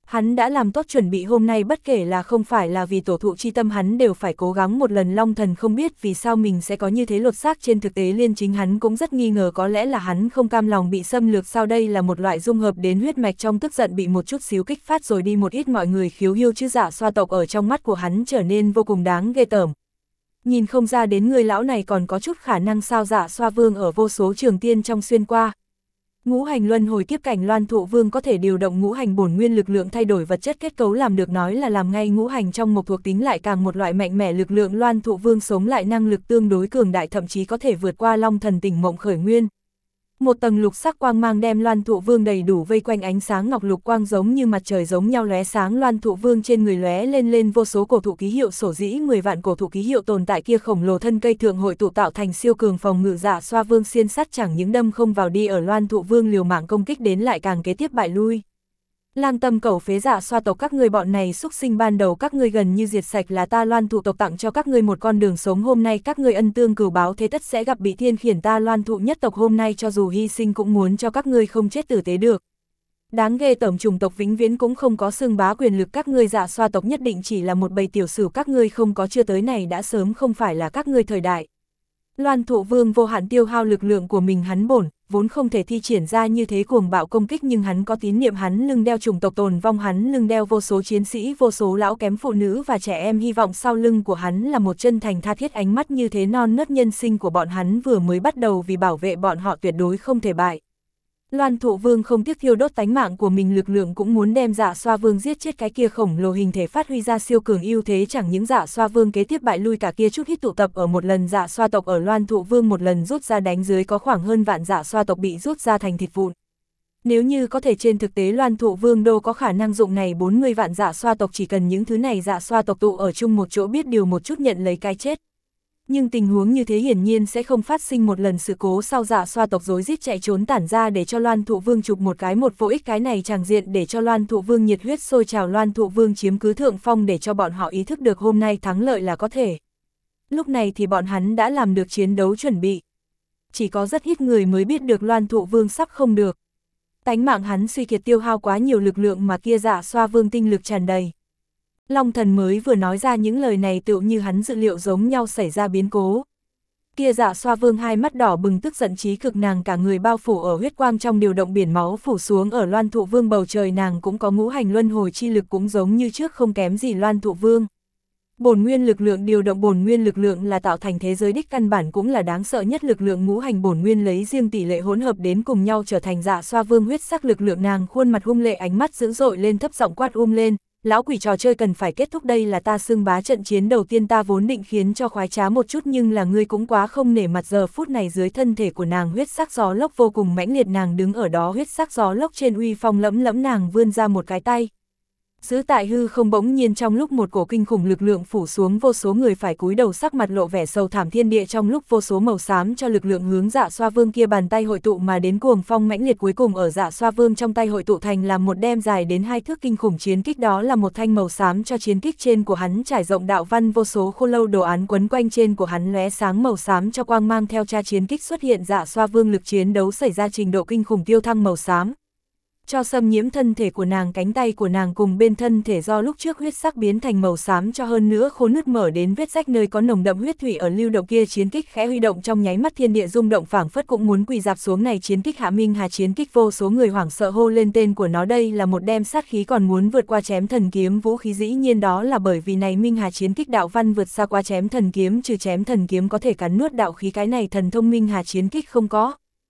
Hắn đã làm tốt chuẩn bị hôm nay, bất kể là không phải là vì tổ thụ chi tâm, hắn đều phải cố gắng một lần. Long Thần không biết vì sao mình sẽ có như thế lột xác, trên thực tế liên chính hắn cũng rất nghi ngờ, có lẽ là hắn không cam lòng bị xâm lược sao, đây là một loại dung hợp đến huyết mạch, trong tức giận bị một chút xíu kích phát rồi đi một ít, mọi người khiếu hiêu chứ Dạ Xoa tộc ở trong mắt của hắn trở nên vô cùng đáng ghê tởm. Nhìn không ra đến người lão này còn có chút khả năng sao? Dạ Xoa Vương ở vô số trường tiên trong xuyên qua. Ngũ hành luân hồi kiếp cảnh, Loan Thụ Vương có thể điều động ngũ hành bổn nguyên lực lượng thay đổi vật chất kết cấu, làm được nói là làm ngay. Ngũ hành trong một thuộc tính lại càng một loại mạnh mẽ lực lượng, Loan Thụ Vương sống lại năng lực tương đối cường đại, thậm chí có thể vượt qua Long Thần tỉnh mộng khởi nguyên. Một tầng lục sắc quang mang đem Loan Thụ Vương đầy đủ vây quanh, ánh sáng ngọc lục quang giống như mặt trời giống nhau lóe sáng. Loan Thụ Vương trên người lóe lên lên vô số cổ thụ ký hiệu, sổ dĩ mười vạn cổ thụ ký hiệu tồn tại kia khổng lồ thân cây thượng hội tụ tạo thành siêu cường phòng ngự. Dạ Xoa Vương xiên sắt chẳng những đâm không vào, đi ở Loan Thụ Vương liều mạng công kích đến lại càng kế tiếp bại lui. Lang tâm cẩu phế, Dạ Xoa tộc các ngươi bọn này xúc sinh, ban đầu các ngươi gần như diệt sạch là ta Loan Thụ tộc tặng cho các ngươi một con đường sống, hôm nay các ngươi ân tương cửu báo, thế tất sẽ gặp bị thiên khiển, ta Loan Thụ nhất tộc hôm nay cho dù hy sinh cũng muốn cho các ngươi không chết tử tế được. Đáng ghê tởm, chủng tộc vĩnh viễn cũng không có xưng bá quyền lực, các ngươi Dạ Xoa tộc nhất định chỉ là một bầy tiểu sửu, các ngươi không có chưa tới này đã sớm không phải là các ngươi thời đại. Loan Thụ Vương vô hạn tiêu hao lực lượng của mình, hắn bổn vốn không thể thi triển ra như thế cuồng bạo công kích, nhưng hắn có tín niệm, hắn lưng đeo chủng tộc tồn vong, hắn lưng đeo vô số chiến sĩ, vô số lão kém phụ nữ và trẻ em hy vọng, sau lưng của hắn là một chân thành tha thiết ánh mắt như thế non nớt, nhân sinh của bọn hắn vừa mới bắt đầu, vì bảo vệ bọn họ tuyệt đối không thể bại. Loan Thụ Vương không tiếc thiêu đốt tánh mạng của mình lực lượng cũng muốn đem Dạ Xoa Vương giết chết, cái kia khổng lồ hình thể phát huy ra siêu cường ưu thế, chẳng những Dạ Xoa Vương kế tiếp bại lui, cả kia chút hít tụ tập ở một lần Dạ Xoa tộc ở Loan Thụ Vương một lần rút ra đánh dưới có khoảng hơn vạn Dạ Xoa tộc bị rút ra thành thịt vụn. Nếu như có thể, trên thực tế Loan Thụ Vương đâu có khả năng dụng này bốn mươi vạn Dạ Xoa tộc, chỉ cần những thứ này Dạ Xoa tộc tụ ở chung một chỗ biết điều một chút nhận lấy cái chết. Nhưng tình huống như thế hiển nhiên sẽ không phát sinh một lần sự cố sau, Dạ Xoa tộc rối rít chạy trốn tản ra để cho Loan Thụ Vương chụp một cái một vô ích, cái này tràng diện để cho Loan Thụ Vương nhiệt huyết sôi trào, Loan Thụ Vương chiếm cứ thượng phong để cho bọn họ ý thức được hôm nay thắng lợi là có thể. Lúc này thì bọn hắn đã làm được chiến đấu chuẩn bị. Chỉ có rất ít người mới biết được Loan Thụ Vương sắp không được. Tánh mạng hắn suy kiệt, tiêu hao quá nhiều lực lượng mà kia Dạ Xoa Vương tinh lực tràn đầy. Long Thần mới vừa nói ra những lời này tựu như hắn dự liệu giống nhau xảy ra biến cố. Kia Dạ Xoa Vương hai mắt đỏ bừng tức giận chí cực, nàng cả người bao phủ ở huyết quang trong, điều động biển máu phủ xuống ở Loan Thụ Vương bầu trời, nàng cũng có ngũ hành luân hồi chi lực, cũng giống như trước không kém gì Loan Thụ Vương. Bổn nguyên lực lượng, điều động bổn nguyên lực lượng là tạo thành thế giới đích căn bản, cũng là đáng sợ nhất lực lượng, ngũ hành bổn nguyên lấy riêng tỷ lệ hỗn hợp đến cùng nhau trở thành Dạ Xoa Vương huyết sắc lực lượng. Nàng khuôn mặt hung lệ, ánh mắt dữ dội lên, thấp giọng quát um lên. Lão quỷ, trò chơi cần phải kết thúc, đây là ta xưng bá trận chiến đầu tiên, ta vốn định khiến cho khoái trá một chút nhưng là ngươi cũng quá không nể mặt. Giờ phút này dưới thân thể của nàng huyết sắc gió lốc vô cùng mãnh liệt, nàng đứng ở đó huyết sắc gió lốc trên uy phong lẫm lẫm, nàng vươn ra một cái tay. Giữ tại hư không, bỗng nhiên trong lúc một cổ kinh khủng lực lượng phủ xuống, vô số người phải cúi đầu sắc mặt lộ vẻ sầu thảm, thiên địa trong lúc vô số màu xám cho lực lượng hướng Dạ Xoa Vương kia bàn tay hội tụ mà đến, cuồng phong mãnh liệt cuối cùng ở Dạ Xoa Vương trong tay hội tụ thành là một đem dài đến hai thước kinh khủng chiến kích, đó là một thanh màu xám cho chiến kích, trên của hắn trải rộng đạo văn, vô số khô lâu đồ án quấn quanh trên của hắn lóe sáng màu xám cho quang mang, theo cha chiến kích xuất hiện Dạ Xoa Vương lực chiến đấu xảy ra trình độ kinh khủng, tiêu thăng màu xám cho xâm nhiễm thân thể của nàng, cánh tay của nàng cùng bên thân thể do lúc trước huyết sắc biến thành màu xám cho, hơn nữa khô nứt mở đến vết rách nơi có nồng đậm huyết thủy ở lưu động, kia chiến kích khẽ huy động trong nháy mắt thiên địa rung động, phảng phất cũng muốn quỳ dạp xuống. Này chiến kích hạ Minh Hà chiến kích, vô số người hoảng sợ hô lên tên của nó, đây là một đem sát khí còn muốn vượt qua chém thần kiếm vũ khí, dĩ nhiên đó là bởi vì này Minh Hà chiến kích đạo văn vượt xa qua chém thần kiếm, trừ chém thần kiếm có thể cắn nuốt đạo khí, cái này thần thông Minh Hà chiến kích không có.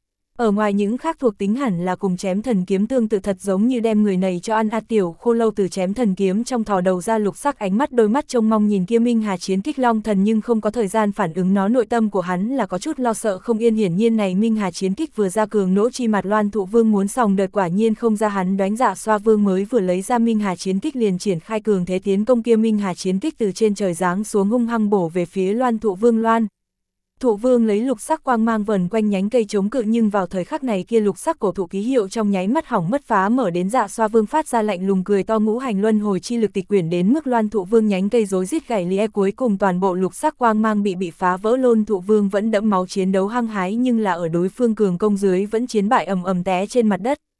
Ở ngoài những khác thuộc tính hẳn là cùng chém thần kiếm tương tự, thật giống như đem người này cho ăn. A tiểu khô lâu từ chém thần kiếm trong thò đầu ra, lục sắc ánh mắt, đôi mắt trông mong nhìn kia Minh Hà chiến kích. Long Thần nhưng không có thời gian phản ứng nó, nội tâm của hắn là có chút lo sợ không yên, hiển nhiên này Minh Hà chiến kích vừa ra cường nỗ chi mặt, Loan Thụ Vương muốn sòng đợt quả nhiên không ra, hắn đoán Dạ Xoa Vương mới vừa lấy ra Minh Hà chiến kích liền triển khai cường thế tiến công, kia Minh Hà chiến kích từ trên trời giáng xuống hung hăng bổ về phía Loan Thụ Vương. Loan Thụ Vương lấy lục sắc quang mang vần quanh nhánh cây chống cự, nhưng vào thời khắc này kia lục sắc cổ thụ ký hiệu trong nháy mắt hỏng mất phá mở đến, Dạ Xoa Vương phát ra lạnh lùng cười to, ngũ hành luân hồi chi lực tịch quyển đến mức Loan Thụ Vương nhánh cây rối rít gãy lìa, cuối cùng toàn bộ lục sắc quang mang bị bị phá vỡ. Loan Thụ Vương vẫn đẫm máu chiến đấu hăng hái, nhưng là ở đối phương cường công dưới vẫn chiến bại, ầm ầm té trên mặt đất.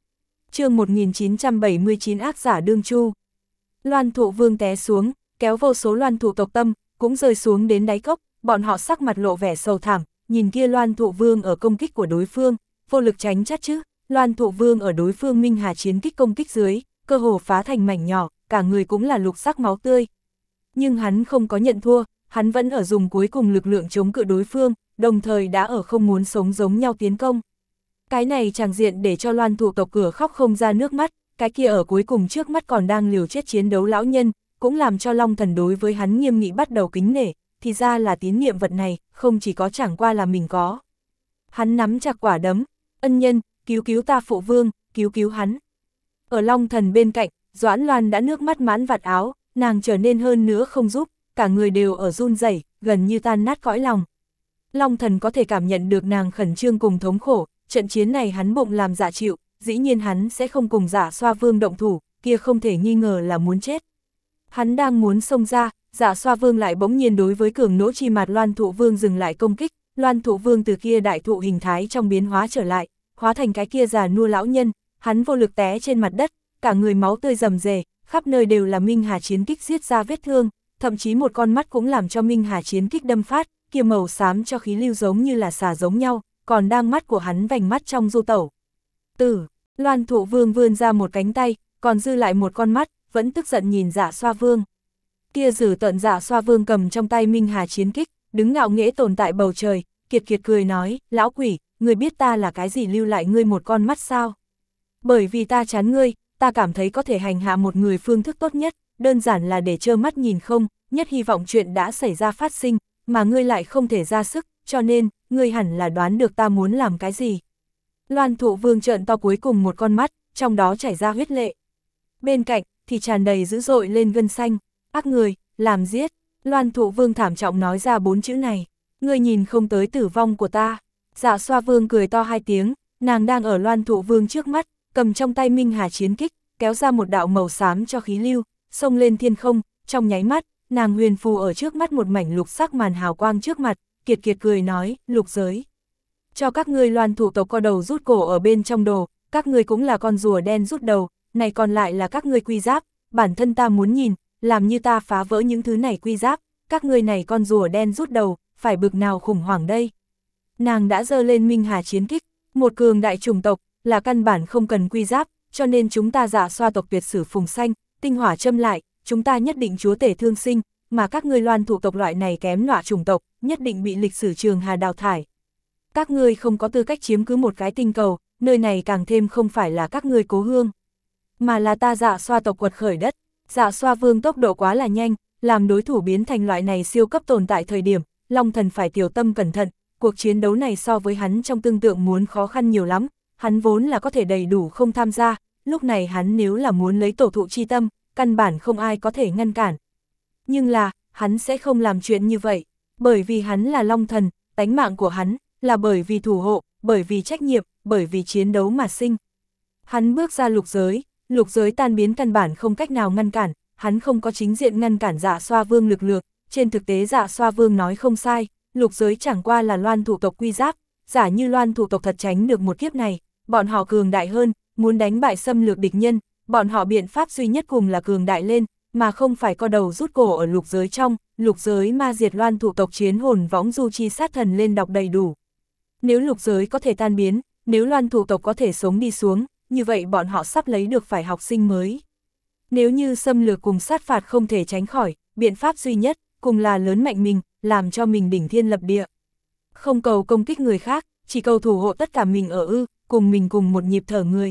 Chương một nghìn chín trăm bảy mươi chín ác giả đương chu. Loan Thụ Vương té xuống, kéo vô số loan thụ tộc tâm, cũng rơi xuống đến đáy cốc, bọn họ sắc mặt lộ vẻ sầu thảm, nhìn kia Loan Thụ Vương ở công kích của đối phương, vô lực tránh chắc chứ, Loan Thụ Vương ở đối phương Minh Hà chiến kích công kích dưới, cơ hồ phá thành mảnh nhỏ, cả người cũng là lục sắc máu tươi. Nhưng hắn không có nhận thua, hắn vẫn ở dùng cuối cùng lực lượng chống cự đối phương, đồng thời đã ở không muốn sống giống nhau tiến công. Cái này tràng diện để cho Loan Thụ tộc cửa khóc không ra nước mắt, cái kia ở cuối cùng trước mắt còn đang liều chết chiến đấu lão nhân, cũng làm cho Long Thần đối với hắn nghiêm nghị bắt đầu kính nể, thì ra là tín niệm vật này, không chỉ có chẳng qua là mình có. Hắn nắm chặt quả đấm, ân nhân, cứu cứu ta phụ vương, cứu cứu hắn. Ở Long Thần bên cạnh, Doãn Loan đã nước mắt mãn vạt áo, nàng trở nên hơn nữa không giúp, cả người đều ở run rẩy, gần như tan nát cõi lòng. Long Thần có thể cảm nhận được nàng khẩn trương cùng thống khổ, trận chiến này hắn bụng làm dạ chịu, dĩ nhiên hắn sẽ không cùng Dạ Xoa Vương động thủ, kia không thể nghi ngờ là muốn chết. Hắn đang muốn xông ra, Dạ Xoa Vương lại bỗng nhiên đối với cường nỗ chi mặt Loan Thụ Vương dừng lại công kích, Loan Thụ Vương từ kia đại thụ hình thái trong biến hóa trở lại, hóa thành cái kia già nua lão nhân, hắn vô lực té trên mặt đất, cả người máu tươi rầm rề, khắp nơi đều là Minh Hà chiến kích giết ra vết thương, thậm chí một con mắt cũng làm cho Minh Hà chiến kích đâm phát, kia màu xám cho khí lưu giống như là xà giống nhau, còn đang mắt của hắn vành mắt trong du tẩu. Tử, Loan Thụ Vương vươn ra một cánh tay, còn dư lại một con mắt, vẫn tức giận nhìn Dạ Xoa Vương. Kia dữ tợn Dạ Xoa Vương cầm trong tay Minh Hà chiến kích, đứng ngạo nghễ tồn tại bầu trời, kiệt kiệt cười nói, lão quỷ, ngươi biết ta là cái gì lưu lại ngươi một con mắt sao? Bởi vì ta chán ngươi, ta cảm thấy có thể hành hạ một người phương thức tốt nhất, đơn giản là để trơ mắt nhìn không, nhất hy vọng chuyện đã xảy ra phát sinh, mà ngươi lại không thể ra sức, cho nên, ngươi hẳn là đoán được ta muốn làm cái gì. Loan Thụ Vương trợn to cuối cùng một con mắt, trong đó chảy ra huyết lệ. Bên cạnh, thì tràn đầy dữ dội lên gân xanh, ác người, làm giết. Loan Thụ Vương thảm trọng nói ra bốn chữ này, ngươi nhìn không tới tử vong của ta. Dạ Xoa Vương cười to hai tiếng, nàng đang ở Loan Thụ Vương trước mắt, cầm trong tay Minh Hà chiến kích, kéo ra một đạo màu xám cho khí lưu, xông lên thiên không, trong nháy mắt, nàng huyền phù ở trước mắt một mảnh lục sắc màn hào quang trước mặt, kiệt kiệt cười nói, lục giới. Cho các ngươi Loan Thụ tộc có đầu rút cổ ở bên trong đồ, các ngươi cũng là con rùa đen rút đầu, này còn lại là các ngươi quy giáp, bản thân ta muốn nhìn, làm như ta phá vỡ những thứ này quy giáp, các ngươi này con rùa đen rút đầu, phải bực nào khủng hoảng đây. Nàng đã giơ lên Minh Hà chiến kích, một cường đại chủng tộc, là căn bản không cần quy giáp, cho nên chúng ta Dạ Xoa tộc tuyệt sử phùng xanh, tinh hỏa châm lại, chúng ta nhất định chúa tể thương sinh, mà các ngươi Loan Thụ tộc loại này kém nọa chủng tộc, nhất định bị lịch sử trường hà đào thải. Các ngươi không có tư cách chiếm cứ một cái tinh cầu, nơi này càng thêm không phải là các ngươi cố hương, mà là ta Dạ Xoa tộc quật khởi đất. Dạ Xoa Vương tốc độ quá là nhanh, làm đối thủ biến thành loại này siêu cấp tồn tại thời điểm, Long Thần phải tiểu tâm cẩn thận, cuộc chiến đấu này so với hắn trong tương tượng muốn khó khăn nhiều lắm, hắn vốn là có thể đầy đủ không tham gia, lúc này hắn nếu là muốn lấy tổ thụ chi tâm, căn bản không ai có thể ngăn cản. Nhưng là, hắn sẽ không làm chuyện như vậy, bởi vì hắn là Long Thần, tánh mạng của hắn, là bởi vì thủ hộ, bởi vì trách nhiệm, bởi vì chiến đấu mà sinh. Hắn bước ra lục giới, lục giới tan biến căn bản không cách nào ngăn cản, hắn không có chính diện ngăn cản Dạ Xoa Vương lực lượng, trên thực tế Dạ Xoa Vương nói không sai, lục giới chẳng qua là Loan Thụ tộc quy giáp, giả như Loan Thụ tộc thật tránh được một kiếp này, bọn họ cường đại hơn, muốn đánh bại xâm lược địch nhân, bọn họ biện pháp duy nhất cùng là cường đại lên, mà không phải co đầu rút cổ ở lục giới trong, lục giới ma diệt Loan Thụ tộc chiến hồn võng du chi sát thần lên đọc đầy đủ. Nếu lục giới có thể tan biến, nếu Loan Thụ tộc có thể sống đi xuống, như vậy bọn họ sắp lấy được phải học sinh mới. Nếu như xâm lược cùng sát phạt không thể tránh khỏi, biện pháp duy nhất, cùng là lớn mạnh mình, làm cho mình đỉnh thiên lập địa. Không cầu công kích người khác, chỉ cầu thủ hộ tất cả mình ở ư, cùng mình cùng một nhịp thở người.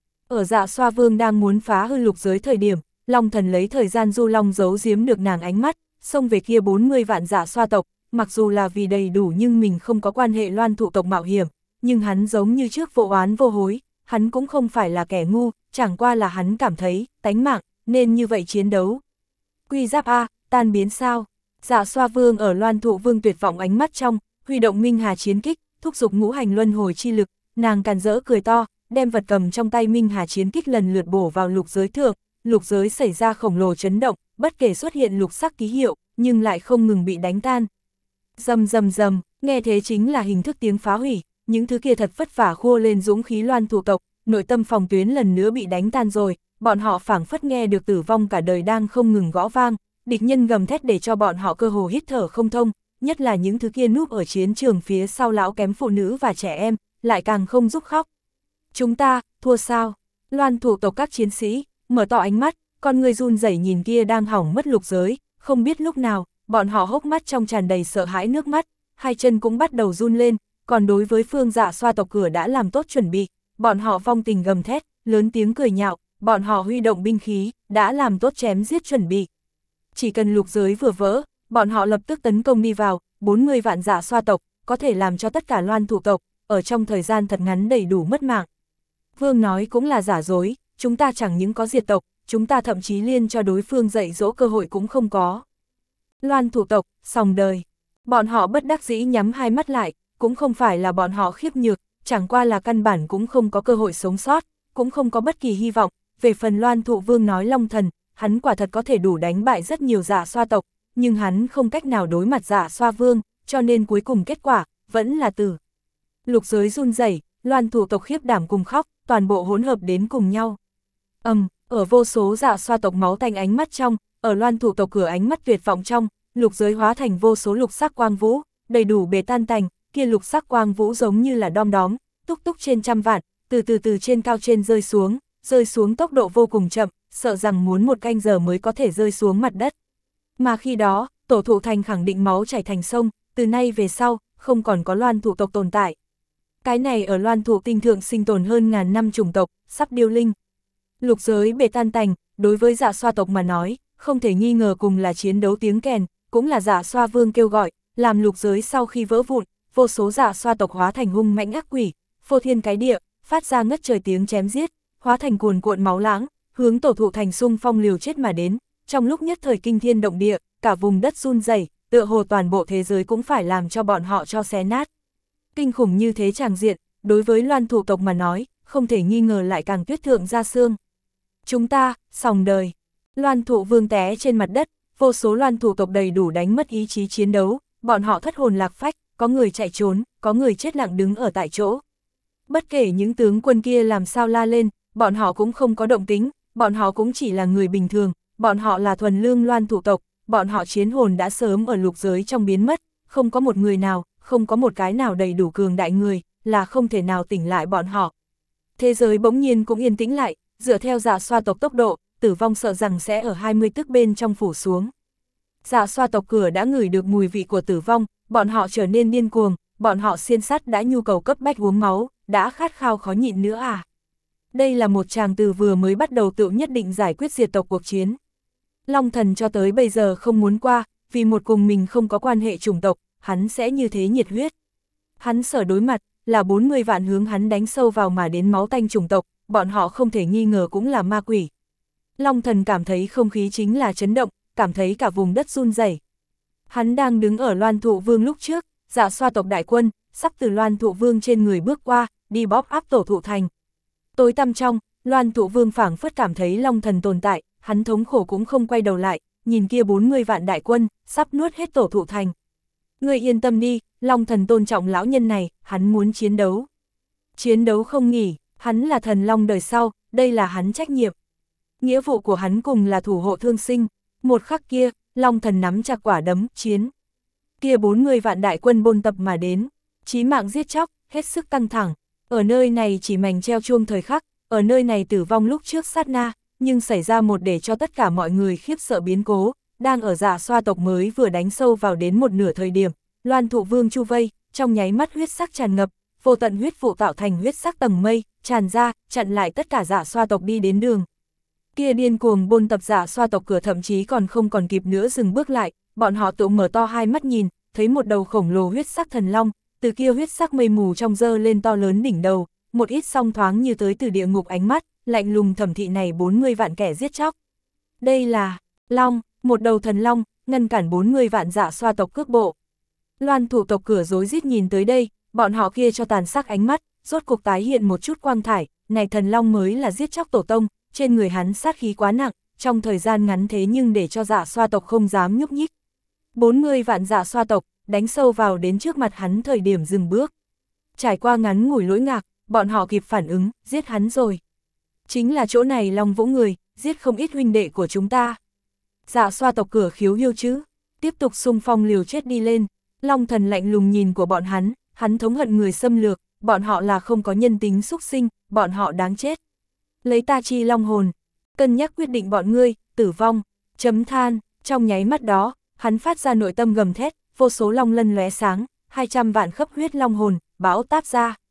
Ở Dạ Xoa Vương đang muốn phá hư lục giới thời điểm, Long Thần lấy thời gian du long giấu giếm được nàng ánh mắt, xông về kia bốn mươi vạn Dạ Xoa tộc, mặc dù là vì đầy đủ nhưng mình không có quan hệ Loan Thụ tộc mạo hiểm, nhưng hắn giống như trước vô oán vô hối, hắn cũng không phải là kẻ ngu, chẳng qua là hắn cảm thấy, tánh mạng, nên như vậy chiến đấu. Quy giáp A, tan biến sao? Dạ Xoa Vương ở Loan Thụ Vương tuyệt vọng ánh mắt trong, huy động Minh Hà chiến kích, thúc giục ngũ hành luân hồi chi lực, nàng càn rỡ cười to, đem vật cầm trong tay Minh Hà chiến kích lần lượt bổ vào lục giới thượng, lục giới xảy ra khổng lồ chấn động, bất kể xuất hiện lục sắc ký hiệu, nhưng lại không ngừng bị đánh tan. Rầm rầm rầm, nghe thế chính là hình thức tiếng phá hủy, những thứ kia thật vất vả khua lên dũng khí Loan Thụ tộc, nội tâm phòng tuyến lần nữa bị đánh tan rồi, bọn họ phảng phất nghe được tử vong cả đời đang không ngừng gõ vang, địch nhân gầm thét để cho bọn họ cơ hồ hít thở không thông, nhất là những thứ kia núp ở chiến trường phía sau lão kém phụ nữ và trẻ em, lại càng không giúp khóc. Chúng ta, thua sao? Loan thủ tộc các chiến sĩ, mở to ánh mắt, con người run rẩy nhìn kia đang hỏng mất lục giới, không biết lúc nào, bọn họ hốc mắt trong tràn đầy sợ hãi nước mắt, hai chân cũng bắt đầu run lên, còn đối với Phương Dạ Xoa tộc cửa đã làm tốt chuẩn bị, bọn họ vong tình gầm thét, lớn tiếng cười nhạo, bọn họ huy động binh khí, đã làm tốt chém giết chuẩn bị. Chỉ cần lục giới vừa vỡ, bọn họ lập tức tấn công đi vào, bốn mươi vạn Dạ Xoa tộc, có thể làm cho tất cả Loan thủ tộc, ở trong thời gian thật ngắn đầy đủ mất mạng. Vương nói cũng là giả dối, chúng ta chẳng những có diệt tộc, chúng ta thậm chí liên cho đối phương dạy dỗ cơ hội cũng không có. Loan thủ tộc, sòng đời. Bọn họ bất đắc dĩ nhắm hai mắt lại, cũng không phải là bọn họ khiếp nhược, chẳng qua là căn bản cũng không có cơ hội sống sót, cũng không có bất kỳ hy vọng. Về phần Loan Thụ Vương nói Long Thần, hắn quả thật có thể đủ đánh bại rất nhiều Dạ Xoa tộc, nhưng hắn không cách nào đối mặt Dạ Xoa Vương, cho nên cuối cùng kết quả, vẫn là tử. Lục giới run rẩy, Loan thủ tộc khiếp đảm cùng khóc, toàn bộ hỗn hợp đến cùng nhau. Ầm, um, ở vô số Dạ Xoa tộc máu tanh ánh mắt trong, ở Loan thủ tộc cửa ánh mắt tuyệt vọng trong, lục giới hóa thành vô số lục sắc quang vũ, đầy đủ bề tan tành, kia lục sắc quang vũ giống như là đom đóm, túc túc trên trăm vạn, từ từ từ trên cao trên rơi xuống, rơi xuống tốc độ vô cùng chậm, sợ rằng muốn một canh giờ mới có thể rơi xuống mặt đất. Mà khi đó, tổ thụ thành khẳng định máu chảy thành sông, từ nay về sau, không còn có Loan thủ tộc tồn tại. Cái này ở Loan thủ tinh thượng sinh tồn hơn ngàn năm chủng tộc, sắp điêu linh. Lục giới bề tan tành, đối với Dạ Xoa tộc mà nói, không thể nghi ngờ cùng là chiến đấu tiếng kèn, cũng là Dạ Xoa Vương kêu gọi, làm lục giới sau khi vỡ vụn, vô số Dạ Xoa tộc hóa thành hung mãnh ác quỷ, phô thiên cái địa, phát ra ngất trời tiếng chém giết, hóa thành cuồn cuộn máu lãng, hướng tổ thụ thành xung phong liều chết mà đến, trong lúc nhất thời kinh thiên động địa, cả vùng đất run rẩy, tựa hồ toàn bộ thế giới cũng phải làm cho bọn họ cho xé nát. Kinh khủng như thế tràng diện, đối với Loan thủ tộc mà nói, không thể nghi ngờ lại càng tuyết thượng ra xương. Chúng ta, sòng đời. Loan Thụ Vương té trên mặt đất, vô số Loan thủ tộc đầy đủ đánh mất ý chí chiến đấu, bọn họ thất hồn lạc phách, có người chạy trốn, có người chết lặng đứng ở tại chỗ. Bất kể những tướng quân kia làm sao la lên, bọn họ cũng không có động tính, bọn họ cũng chỉ là người bình thường, bọn họ là thuần lương Loan thủ tộc, bọn họ chiến hồn đã sớm ở lục giới trong biến mất, không có một người nào, không có một cái nào đầy đủ cường đại người, là không thể nào tỉnh lại bọn họ. Thế giới bỗng nhiên cũng yên tĩnh lại, dựa theo Dạ Xoa tộc tốc độ, tử vong sợ rằng sẽ ở hai mươi tức bên trong phủ xuống. Dạ Xoa tộc cửa đã ngửi được mùi vị của tử vong, bọn họ trở nên điên cuồng, bọn họ xiên sắt đã nhu cầu cấp bách uống máu, đã khát khao khó nhịn nữa à. Đây là một tràng từ vừa mới bắt đầu tự nhất định giải quyết diệt tộc cuộc chiến. Long Thần cho tới bây giờ không muốn qua, vì một cùng mình không có quan hệ chủng tộc, hắn sẽ như thế nhiệt huyết. Hắn sở đối mặt, là bốn mươi vạn hướng hắn đánh sâu vào mà đến máu tanh chủng tộc, bọn họ không thể nghi ngờ cũng là ma quỷ. Long Thần cảm thấy không khí chính là chấn động, cảm thấy cả vùng đất run rẩy. Hắn đang đứng ở Loan Thụ Vương lúc trước, Dạ Xoa tộc đại quân, sắp từ Loan Thụ Vương trên người bước qua, đi bóp áp tổ thụ thành. Tối tăm trong, Loan Thụ Vương phảng phất cảm thấy Long Thần tồn tại, hắn thống khổ cũng không quay đầu lại, nhìn kia bốn mươi vạn đại quân, sắp nuốt hết tổ thụ thành. Ngươi yên tâm đi, Long Thần tôn trọng lão nhân này, hắn muốn chiến đấu. Chiến đấu không nghỉ, hắn là thần long đời sau, đây là hắn trách nhiệm. Nghĩa vụ của hắn cùng là thủ hộ thương sinh, một khắc kia, Long Thần nắm chặt quả đấm, chiến. Kia bốn mươi vạn đại quân bôn tập mà đến, chí mạng giết chóc, hết sức căng thẳng. Ở nơi này chỉ mảnh treo chuông thời khắc, ở nơi này tử vong lúc trước sát na, nhưng xảy ra một để cho tất cả mọi người khiếp sợ biến cố, đang ở Dạ Xoa tộc mới vừa đánh sâu vào đến một nửa thời điểm, Loan Thụ Vương chu vây, trong nháy mắt huyết sắc tràn ngập, vô tận huyết vụ tạo thành huyết sắc tầng mây, tràn ra, chặn lại tất cả Dạ Xoa tộc đi đến đường. Kia điên cuồng bôn tập Dạ Xoa tộc cửa thậm chí còn không còn kịp nữa dừng bước lại, bọn họ tự mở to hai mắt nhìn, thấy một đầu khổng lồ huyết sắc thần long, từ kia huyết sắc mây mù trong dơ lên to lớn đỉnh đầu, một ít song thoáng như tới từ địa ngục ánh mắt, lạnh lùng thẩm thị này bốn mươi vạn kẻ giết chóc. Đây là long, một đầu thần long, ngăn cản bốn mươi vạn Dạ Xoa tộc cước bộ. Loan thủ tộc cửa rối rít nhìn tới đây, bọn họ kia cho tàn sắc ánh mắt, rốt cuộc tái hiện một chút quang thải, này thần long mới là giết chóc tổ tông, trên người hắn sát khí quá nặng, trong thời gian ngắn thế nhưng để cho Dạ Xoa tộc không dám nhúc nhích. bốn mươi vạn Dạ Xoa tộc, đánh sâu vào đến trước mặt hắn thời điểm dừng bước. Trải qua ngắn ngủi lỗi ngạc, bọn họ kịp phản ứng, giết hắn rồi. Chính là chỗ này Long Vũ người, giết không ít huynh đệ của chúng ta. Dạ xoa tộc cửa khiếu hiêu chứ, tiếp tục xung phong liều chết đi lên. Long thần lạnh lùng nhìn của bọn hắn, hắn thống hận người xâm lược, bọn họ là không có nhân tính xúc sinh, bọn họ đáng chết. Lấy ta chi long hồn, cân nhắc quyết định bọn ngươi, tử vong, chấm than, trong nháy mắt đó, hắn phát ra nội tâm gầm thét, vô số long lân lóe sáng, hai trăm vạn khắp huyết long hồn, bão táp ra.